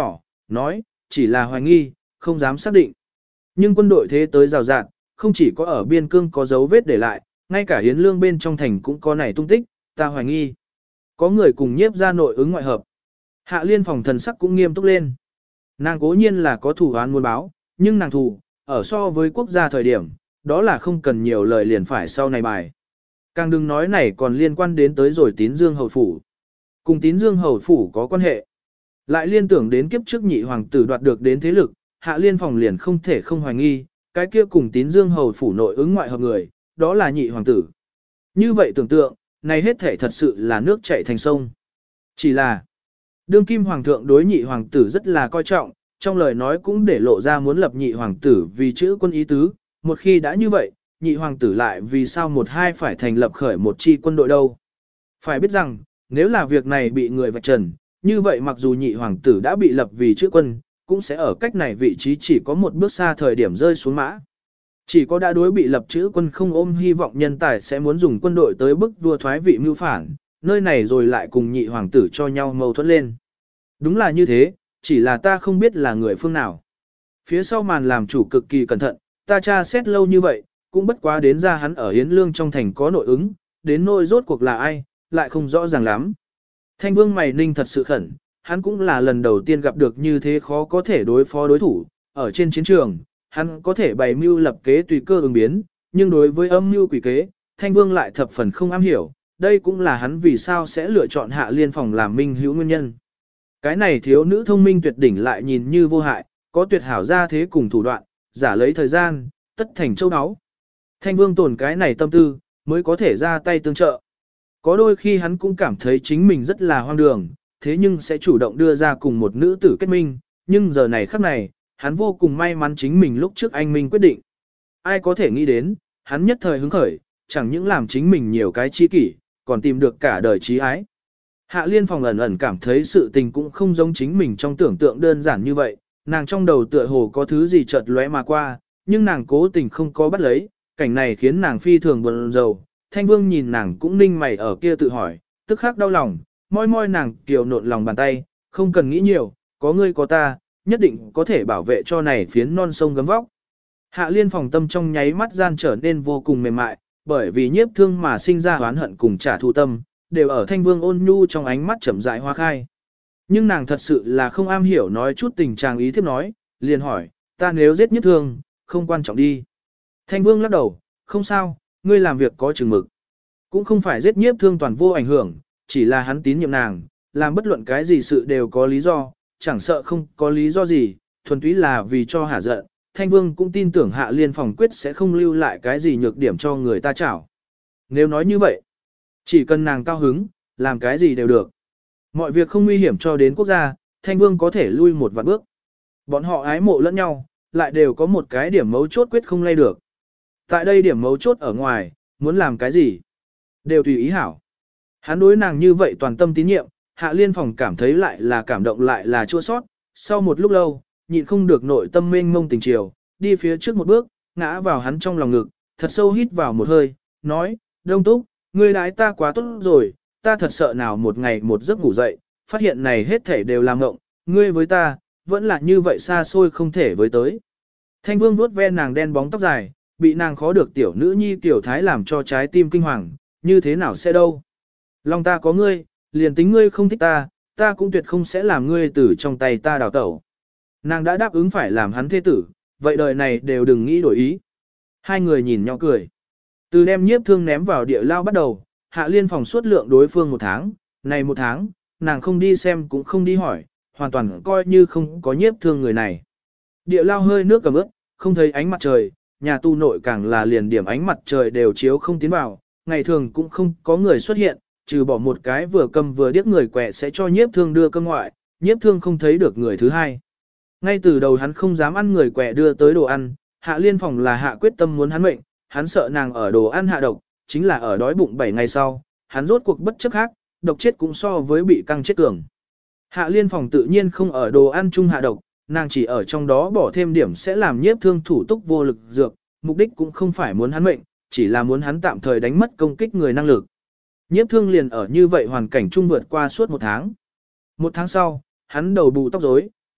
nói, chỉ là hoài nghi, không dám xác định. Nhưng quân đội thế tới rào rạt, không chỉ có ở biên cương có dấu vết để lại, ngay cả hiến lương bên trong thành cũng có nảy tung tích, ta hoài nghi. Có người cùng nhiếp ra nội ứng ngoại hợp. Hạ Liên Phòng thần sắc cũng nghiêm túc lên. Nàng cố nhiên là có thủ án muốn báo, nhưng nàng thủ, ở so với quốc gia thời điểm, đó là không cần nhiều lời liền phải sau này bài. Càng đừng nói này còn liên quan đến tới rồi Tín Dương Hầu Phủ. Cùng Tín Dương Hầu Phủ có quan hệ. Lại liên tưởng đến kiếp trước nhị hoàng tử đoạt được đến thế lực, Hạ Liên Phòng liền không thể không hoài nghi, cái kia cùng Tín Dương Hầu Phủ nội ứng ngoại hợp người, đó là nhị hoàng tử. Như vậy tưởng tượng, này hết thể thật sự là nước chảy thành sông. Chỉ là, đương kim hoàng thượng đối nhị hoàng tử rất là coi trọng, trong lời nói cũng để lộ ra muốn lập nhị hoàng tử vì chữ quân ý tứ, một khi đã như vậy, nhị hoàng tử lại vì sao một hai phải thành lập khởi một chi quân đội đâu. Phải biết rằng, nếu là việc này bị người vạch trần, như vậy mặc dù nhị hoàng tử đã bị lập vì chữ quân, cũng sẽ ở cách này vị trí chỉ có một bước xa thời điểm rơi xuống mã. Chỉ có đã đối bị lập chữ quân không ôm hy vọng nhân tài sẽ muốn dùng quân đội tới bức vua thoái vị mưu phản, nơi này rồi lại cùng nhị hoàng tử cho nhau mâu thuẫn lên. Đúng là như thế, chỉ là ta không biết là người phương nào. Phía sau màn làm chủ cực kỳ cẩn thận, ta tra xét lâu như vậy, cũng bất quá đến ra hắn ở Yến Lương trong thành có nội ứng, đến nỗi rốt cuộc là ai, lại không rõ ràng lắm. Thanh Vương mày ninh thật sự khẩn, hắn cũng là lần đầu tiên gặp được như thế khó có thể đối phó đối thủ, ở trên chiến trường, hắn có thể bày mưu lập kế tùy cơ ứng biến, nhưng đối với âm mưu quỷ kế, Thanh Vương lại thập phần không am hiểu, đây cũng là hắn vì sao sẽ lựa chọn Hạ Liên Phòng làm minh hữu nguyên nhân. Cái này thiếu nữ thông minh tuyệt đỉnh lại nhìn như vô hại, có tuyệt hảo ra thế cùng thủ đoạn, giả lấy thời gian, tất thành châu áo. Thanh Vương tổn cái này tâm tư, mới có thể ra tay tương trợ. Có đôi khi hắn cũng cảm thấy chính mình rất là hoang đường, thế nhưng sẽ chủ động đưa ra cùng một nữ tử kết minh, nhưng giờ này khắc này, hắn vô cùng may mắn chính mình lúc trước anh minh quyết định. Ai có thể nghĩ đến, hắn nhất thời hứng khởi, chẳng những làm chính mình nhiều cái chi kỷ, còn tìm được cả đời trí ái. Hạ Liên Phòng ẩn ẩn cảm thấy sự tình cũng không giống chính mình trong tưởng tượng đơn giản như vậy, nàng trong đầu tựa hồ có thứ gì chợt lóe mà qua, nhưng nàng cố tình không có bắt lấy, cảnh này khiến nàng phi thường buồn rầu. Thanh Vương nhìn nàng cũng ninh mày ở kia tự hỏi, tức khắc đau lòng, môi môi nàng kiều nộn lòng bàn tay, không cần nghĩ nhiều, có ngươi có ta, nhất định có thể bảo vệ cho này phiến non sông gấm vóc. Hạ Liên Phòng tâm trong nháy mắt gian trở nên vô cùng mềm mại, bởi vì nhiếp thương mà sinh ra oán hận cùng trả thù tâm, đều ở Thanh Vương ôn nhu trong ánh mắt chậm rãi hoa khai. Nhưng nàng thật sự là không am hiểu nói chút tình trạng ý thiếp nói, liền hỏi, ta nếu giết nhiếp thương, không quan trọng đi. Thanh Vương lắc đầu, không sao, ngươi làm việc có chừng mực. Cũng không phải giết nhiếp thương toàn vô ảnh hưởng, chỉ là hắn tín nhiệm nàng, làm bất luận cái gì sự đều có lý do, chẳng sợ không có lý do gì, thuần túy là vì cho hả giận. Thanh Vương cũng tin tưởng Hạ Liên Phòng quyết sẽ không lưu lại cái gì nhược điểm cho người ta chảo. Nếu nói như vậy, chỉ cần nàng cao hứng, làm cái gì đều được. Mọi việc không nguy hiểm cho đến quốc gia, Thanh Vương có thể lui một vạn bước. Bọn họ ái mộ lẫn nhau, lại đều có một cái điểm mấu chốt quyết không lay được. Tại đây điểm mấu chốt ở ngoài, muốn làm cái gì, đều tùy ý hảo. Hắn đối nàng như vậy toàn tâm tín nhiệm, Hạ Liên Phòng cảm thấy lại là cảm động lại là chua sót. Sau một lúc lâu, nhịn không được nội tâm mênh mông tình chiều, đi phía trước một bước, ngã vào hắn trong lòng ngực, thật sâu hít vào một hơi, nói, Đông Túc, ngươi đái ta quá tốt rồi, ta thật sợ nào một ngày một giấc ngủ dậy, phát hiện này hết thể đều làm ngộng, ngươi với ta, vẫn là như vậy xa xôi không thể với tới. Thanh Vương vuốt ve nàng đen bóng tóc dài, bị nàng khó được tiểu nữ nhi tiểu thái làm cho trái tim kinh hoàng, như thế nào sẽ đâu. Lòng ta có ngươi, liền tính ngươi không thích ta, ta cũng tuyệt không sẽ làm ngươi từ trong tay ta đào tẩu. Nàng đã đáp ứng phải làm hắn thế tử, vậy đời này đều đừng nghĩ đổi ý. Hai người nhìn nhau cười. Từ đem nhiếp thương ném vào địa lao bắt đầu, Hạ Liên Phòng suốt lượng đối phương một tháng, này một tháng, nàng không đi xem cũng không đi hỏi, hoàn toàn coi như không có nhiếp thương người này. Địa lao hơi nước cầm ướt, không thấy ánh mặt trời, nhà tu nội càng là liền điểm ánh mặt trời đều chiếu không tiến vào, ngày thường cũng không có người xuất hiện, trừ bỏ một cái vừa cầm vừa điếc người quẹ sẽ cho nhiếp thương đưa cơm ngoại, nhiếp thương không thấy được người thứ hai. Ngay từ đầu hắn không dám ăn người quẹ đưa tới đồ ăn, Hạ Liên Phòng là hạ quyết tâm muốn hắn mệnh, hắn sợ nàng ở đồ ăn hạ độc, chính là ở đói bụng 7 ngày sau, hắn rốt cuộc bất chấp khác, độc chết cũng so với bị căng chết cường. Hạ Liên Phòng tự nhiên không ở đồ ăn chung hạ độc, nàng chỉ ở trong đó bỏ thêm điểm sẽ làm nhiếp thương thủ túc vô lực dược, mục đích cũng không phải muốn hắn mệnh, chỉ là muốn hắn tạm thời đánh mất công kích người năng lực. Nhiếp thương liền ở như vậy hoàn cảnh chung vượt qua suốt một tháng. Một tháng sau, hắn đầu bù tóc rối,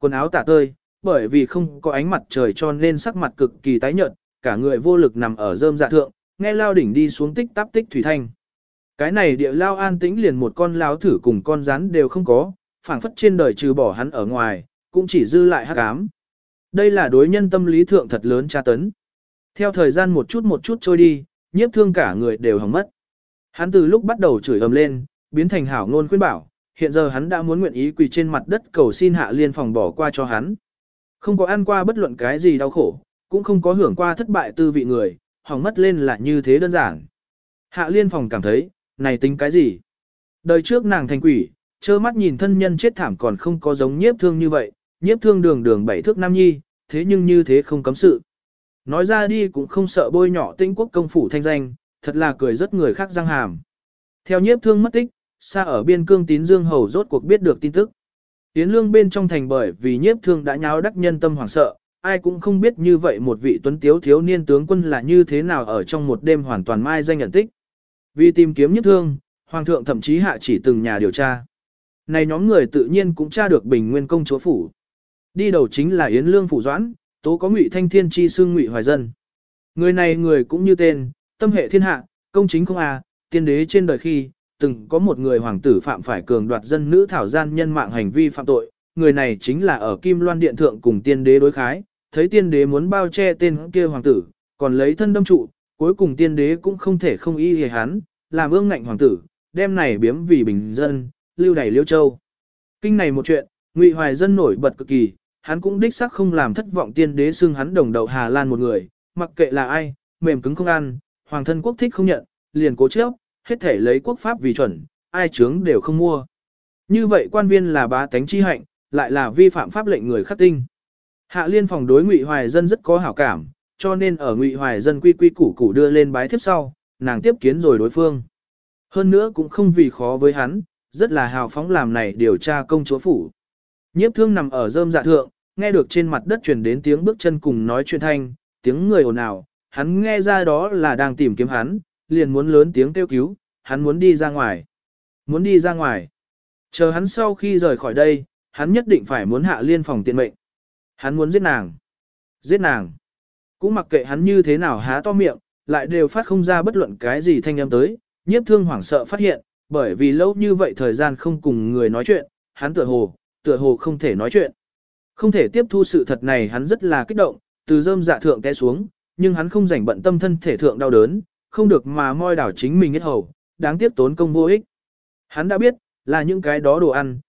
quần áo tả tơi, bởi vì không có ánh mặt trời cho nên sắc mặt cực kỳ tái nhợt, cả người vô lực nằm ở rơm dạ thượng, nghe lao đỉnh đi xuống tích táp tích thủy thanh. Cái này địa lao an tĩnh liền một con láo thử cùng con rắn đều không có, phảng phất trên đời trừ bỏ hắn ở ngoài, cũng chỉ dư lại hắc ám. Đây là đối nhân tâm lý thượng thật lớn tra tấn. Theo thời gian một chút trôi đi, nhiếp thương cả người đều hỏng mất. Hắn từ lúc bắt đầu chửi ầm lên, biến thành hảo ngôn khuyên bảo, hiện giờ hắn đã muốn nguyện ý quỳ trên mặt đất cầu xin Hạ Liên Phòng bỏ qua cho hắn. Không có ăn qua bất luận cái gì đau khổ, cũng không có hưởng qua thất bại tư vị người, hỏng mất lên là như thế đơn giản. Hạ Liên Phòng cảm thấy, này tính cái gì? Đời trước nàng thành quỷ, trơ mắt nhìn thân nhân chết thảm còn không có giống nhiếp thương như vậy, nhiếp thương đường đường 7 thước nam nhi, thế nhưng như thế không cấm sự. Nói ra đi cũng không sợ bôi nhọ Tĩnh Quốc công phủ thanh danh, thật là cười rất người khác răng hàm. Theo nhiếp thương mất tích, xa ở biên cương Tín Dương Hầu rốt cuộc biết được tin tức. Tiến lương bên trong thành bởi vì nhiếp thương đã nháo đắc nhân tâm hoảng sợ, ai cũng không biết như vậy một vị tuấn tiếu thiếu niên tướng quân là như thế nào ở trong một đêm hoàn toàn mai danh nhận tích. Vì tìm kiếm nhiếp thương, hoàng thượng thậm chí hạ chỉ từng nhà điều tra. Này nhóm người tự nhiên cũng tra được Bình Nguyên công chúa phủ. Đi đầu chính là Yến Lương phủ Doãn, tố có Ngụy Thanh Thiên chi xưng Ngụy Hoài Dân. Người này người cũng như tên, tâm hệ thiên hạ, công chính không tiên đế trên đời khi, từng có một người hoàng tử phạm phải cường đoạt dân nữ thảo gian nhân mạng hành vi phạm tội, người này chính là ở Kim Loan Điện Thượng cùng tiên đế đối khái, thấy tiên đế muốn bao che tên kia hoàng tử, còn lấy thân đâm trụ, cuối cùng tiên đế cũng không thể không y hề hắn, làm ương ngạnh hoàng tử, đem này biếm vì bình dân, lưu đày Liêu Châu. Kinh này một chuyện, Ngụy Hoài Dân nổi bật cực kỳ, hắn cũng đích xác không làm thất vọng tiên đế xưng hắn đồng đậu Hà Lan một người, mặc kệ là ai, mềm cứng không ăn, hoàng thân quốc thích không nhận, liền cố chấp, hết thể lấy quốc pháp vì chuẩn, ai chướng đều không mua. Như vậy quan viên là bá tánh chi hạnh, lại là vi phạm pháp lệnh người khắc tinh. Hạ Liên Phòng đối Ngụy Hoài Dân rất có hảo cảm, cho nên ở Ngụy Hoài Dân quy quy củ củ đưa lên bái thiếp sau, nàng tiếp kiến rồi đối phương. Hơn nữa cũng không vì khó với hắn, rất là hào phóng làm này điều tra công chúa phủ. Nhiếp thương nằm ở rơm dạ thượng, nghe được trên mặt đất truyền đến tiếng bước chân cùng nói chuyện thanh, tiếng người ồn ào, hắn nghe ra đó là đang tìm kiếm hắn, liền muốn lớn tiếng kêu cứu, hắn muốn đi ra ngoài. Muốn đi ra ngoài. Chờ hắn sau khi rời khỏi đây, hắn nhất định phải muốn Hạ Liên Phòng tiện mệnh. Hắn muốn giết nàng. Giết nàng. Cũng mặc kệ hắn như thế nào há to miệng, lại đều phát không ra bất luận cái gì thanh âm tới, nhiếp thương hoảng sợ phát hiện, bởi vì lâu như vậy thời gian không cùng người nói chuyện, hắn tựa hồ không thể nói chuyện. Không thể tiếp thu sự thật này hắn rất là kích động, từ rơm dạ thượng té xuống, nhưng hắn không rảnh bận tâm thân thể thượng đau đớn, không được mà moi đảo chính mình hết hầu, đáng tiếc tốn công vô ích. Hắn đã biết, là những cái đó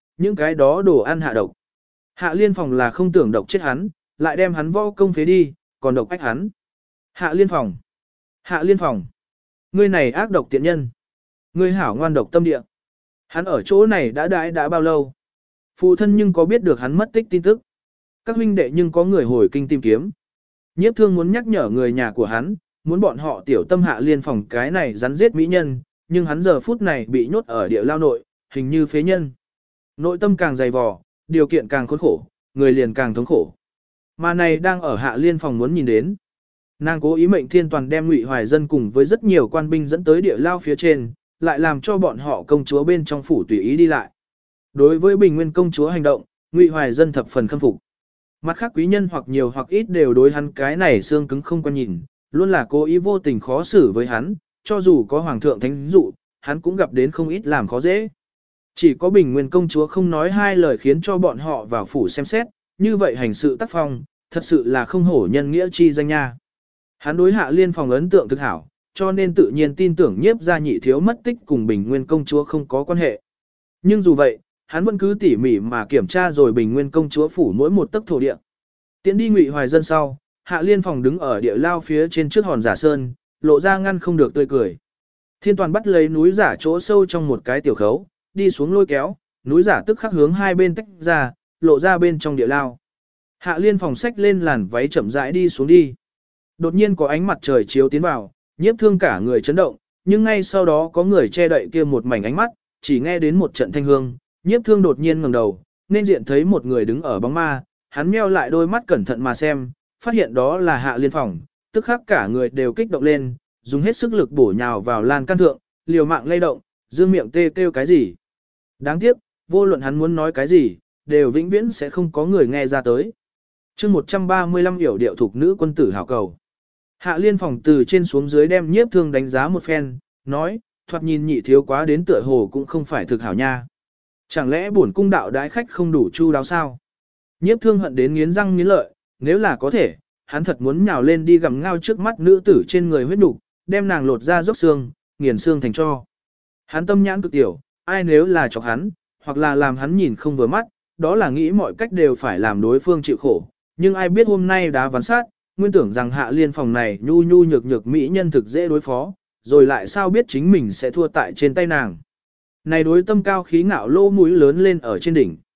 đồ ăn hạ độc. Hạ Liên Phòng là không tưởng độc chết hắn, lại đem hắn võ công phế đi, còn độc ách hắn. Hạ Liên Phòng. Hạ Liên Phòng. Ngươi này ác độc tiện nhân. Ngươi hảo ngoan độc tâm địa. Hắn ở chỗ này đã bao lâu? Phụ thân nhưng có biết được hắn mất tích tin tức. Các huynh đệ nhưng có người hồi kinh tìm kiếm. Nhiếp thương muốn nhắc nhở người nhà của hắn, muốn bọn họ tiểu tâm Hạ Liên Phòng cái này rắn giết mỹ nhân, nhưng hắn giờ phút này bị nhốt ở địa lao nội, hình như phế nhân. Nội tâm càng dày vò, điều kiện càng khốn khổ, người liền càng thống khổ. Mà này đang ở Hạ Liên Phòng muốn nhìn đến. Nàng cố ý mệnh Thiên Toàn đem Ngụy Hoài Dân cùng với rất nhiều quan binh dẫn tới địa lao phía trên, lại làm cho bọn họ công chúa bên trong phủ tùy ý đi lại. Đối với Bình Nguyên công chúa hành động, Ngụy Hoài Dân thập phần khâm phục. Mặt khác quý nhân hoặc nhiều hoặc ít đều đối hắn cái này xương cứng không quan nhìn, luôn là cố ý vô tình khó xử với hắn, cho dù có hoàng thượng thánh dụ, hắn cũng gặp đến không ít làm khó dễ. Chỉ có Bình Nguyên công chúa không nói hai lời khiến cho bọn họ vào phủ xem xét, như vậy hành sự tác phong, thật sự là không hổ nhân nghĩa chi danh nha. Hắn đối Hạ Liên Phòng ấn tượng thực hảo, cho nên tự nhiên tin tưởng Nhiếp gia nhị thiếu mất tích cùng Bình Nguyên công chúa không có quan hệ. Nhưng dù vậy, hắn vẫn cứ tỉ mỉ mà kiểm tra rồi Bình Nguyên công chúa phủ mỗi một tấc thổ địa. Tiến đi Ngụy Hoài Dân sau, Hạ Liên Phòng đứng ở địa lao phía trên trước hòn giả sơn, lộ ra ngăn không được tươi cười. Thiên Toàn bắt lấy núi giả chỗ sâu trong một cái tiểu khấu, đi xuống lôi kéo, núi giả tức khắc hướng hai bên tách ra, lộ ra bên trong địa lao. Hạ Liên Phòng xách lên làn váy chậm rãi đi xuống đi. Đột nhiên có ánh mặt trời chiếu tiến vào, nhiếp thương cả người chấn động, nhưng ngay sau đó có người che đậy kia một mảnh ánh mắt, chỉ nghe đến một trận thanh hương, nhiếp thương đột nhiên ngẩng đầu, nên diện thấy một người đứng ở bóng ma, hắn meo lại đôi mắt cẩn thận mà xem, phát hiện đó là Hạ Liên Phòng, tức khắc cả người đều kích động lên, dùng hết sức lực bổ nhào vào lan can thượng, liều mạng lay động, dương miệng tê kêu cái gì. Đáng tiếc, vô luận hắn muốn nói cái gì, đều vĩnh viễn sẽ không có người nghe ra tới. chương 135 yểu điệu thuộc nữ quân tử hảo cầu. Hạ liên phòng từ trên xuống dưới đem nhiếp thương đánh giá một phen, nói, thoạt nhìn nhị thiếu quá đến tựa hồ cũng không phải thực hảo nha. Chẳng lẽ bổn cung đạo đái khách không đủ chu đáo sao? Nhiếp thương hận đến nghiến răng nghiến lợi, nếu là có thể, hắn thật muốn nhào lên đi gặm ngao trước mắt nữ tử trên người huyết nục, đem nàng lột ra dốc xương, nghiền xương thành tro. Hắn tâm nhãn cực tiểu, ai nếu là chọc hắn, hoặc là làm hắn nhìn không vừa mắt, đó là nghĩ mọi cách đều phải làm đối phương chịu khổ. Nhưng ai biết hôm nay đá ván sát, nguyên tưởng rằng hạ liên phòng này nhu nhu nhược nhược mỹ nhân thực dễ đối phó, rồi lại sao biết chính mình sẽ thua tại trên tay nàng. Này đối tâm cao khí ngạo lô mũi lớn lên ở trên đỉnh.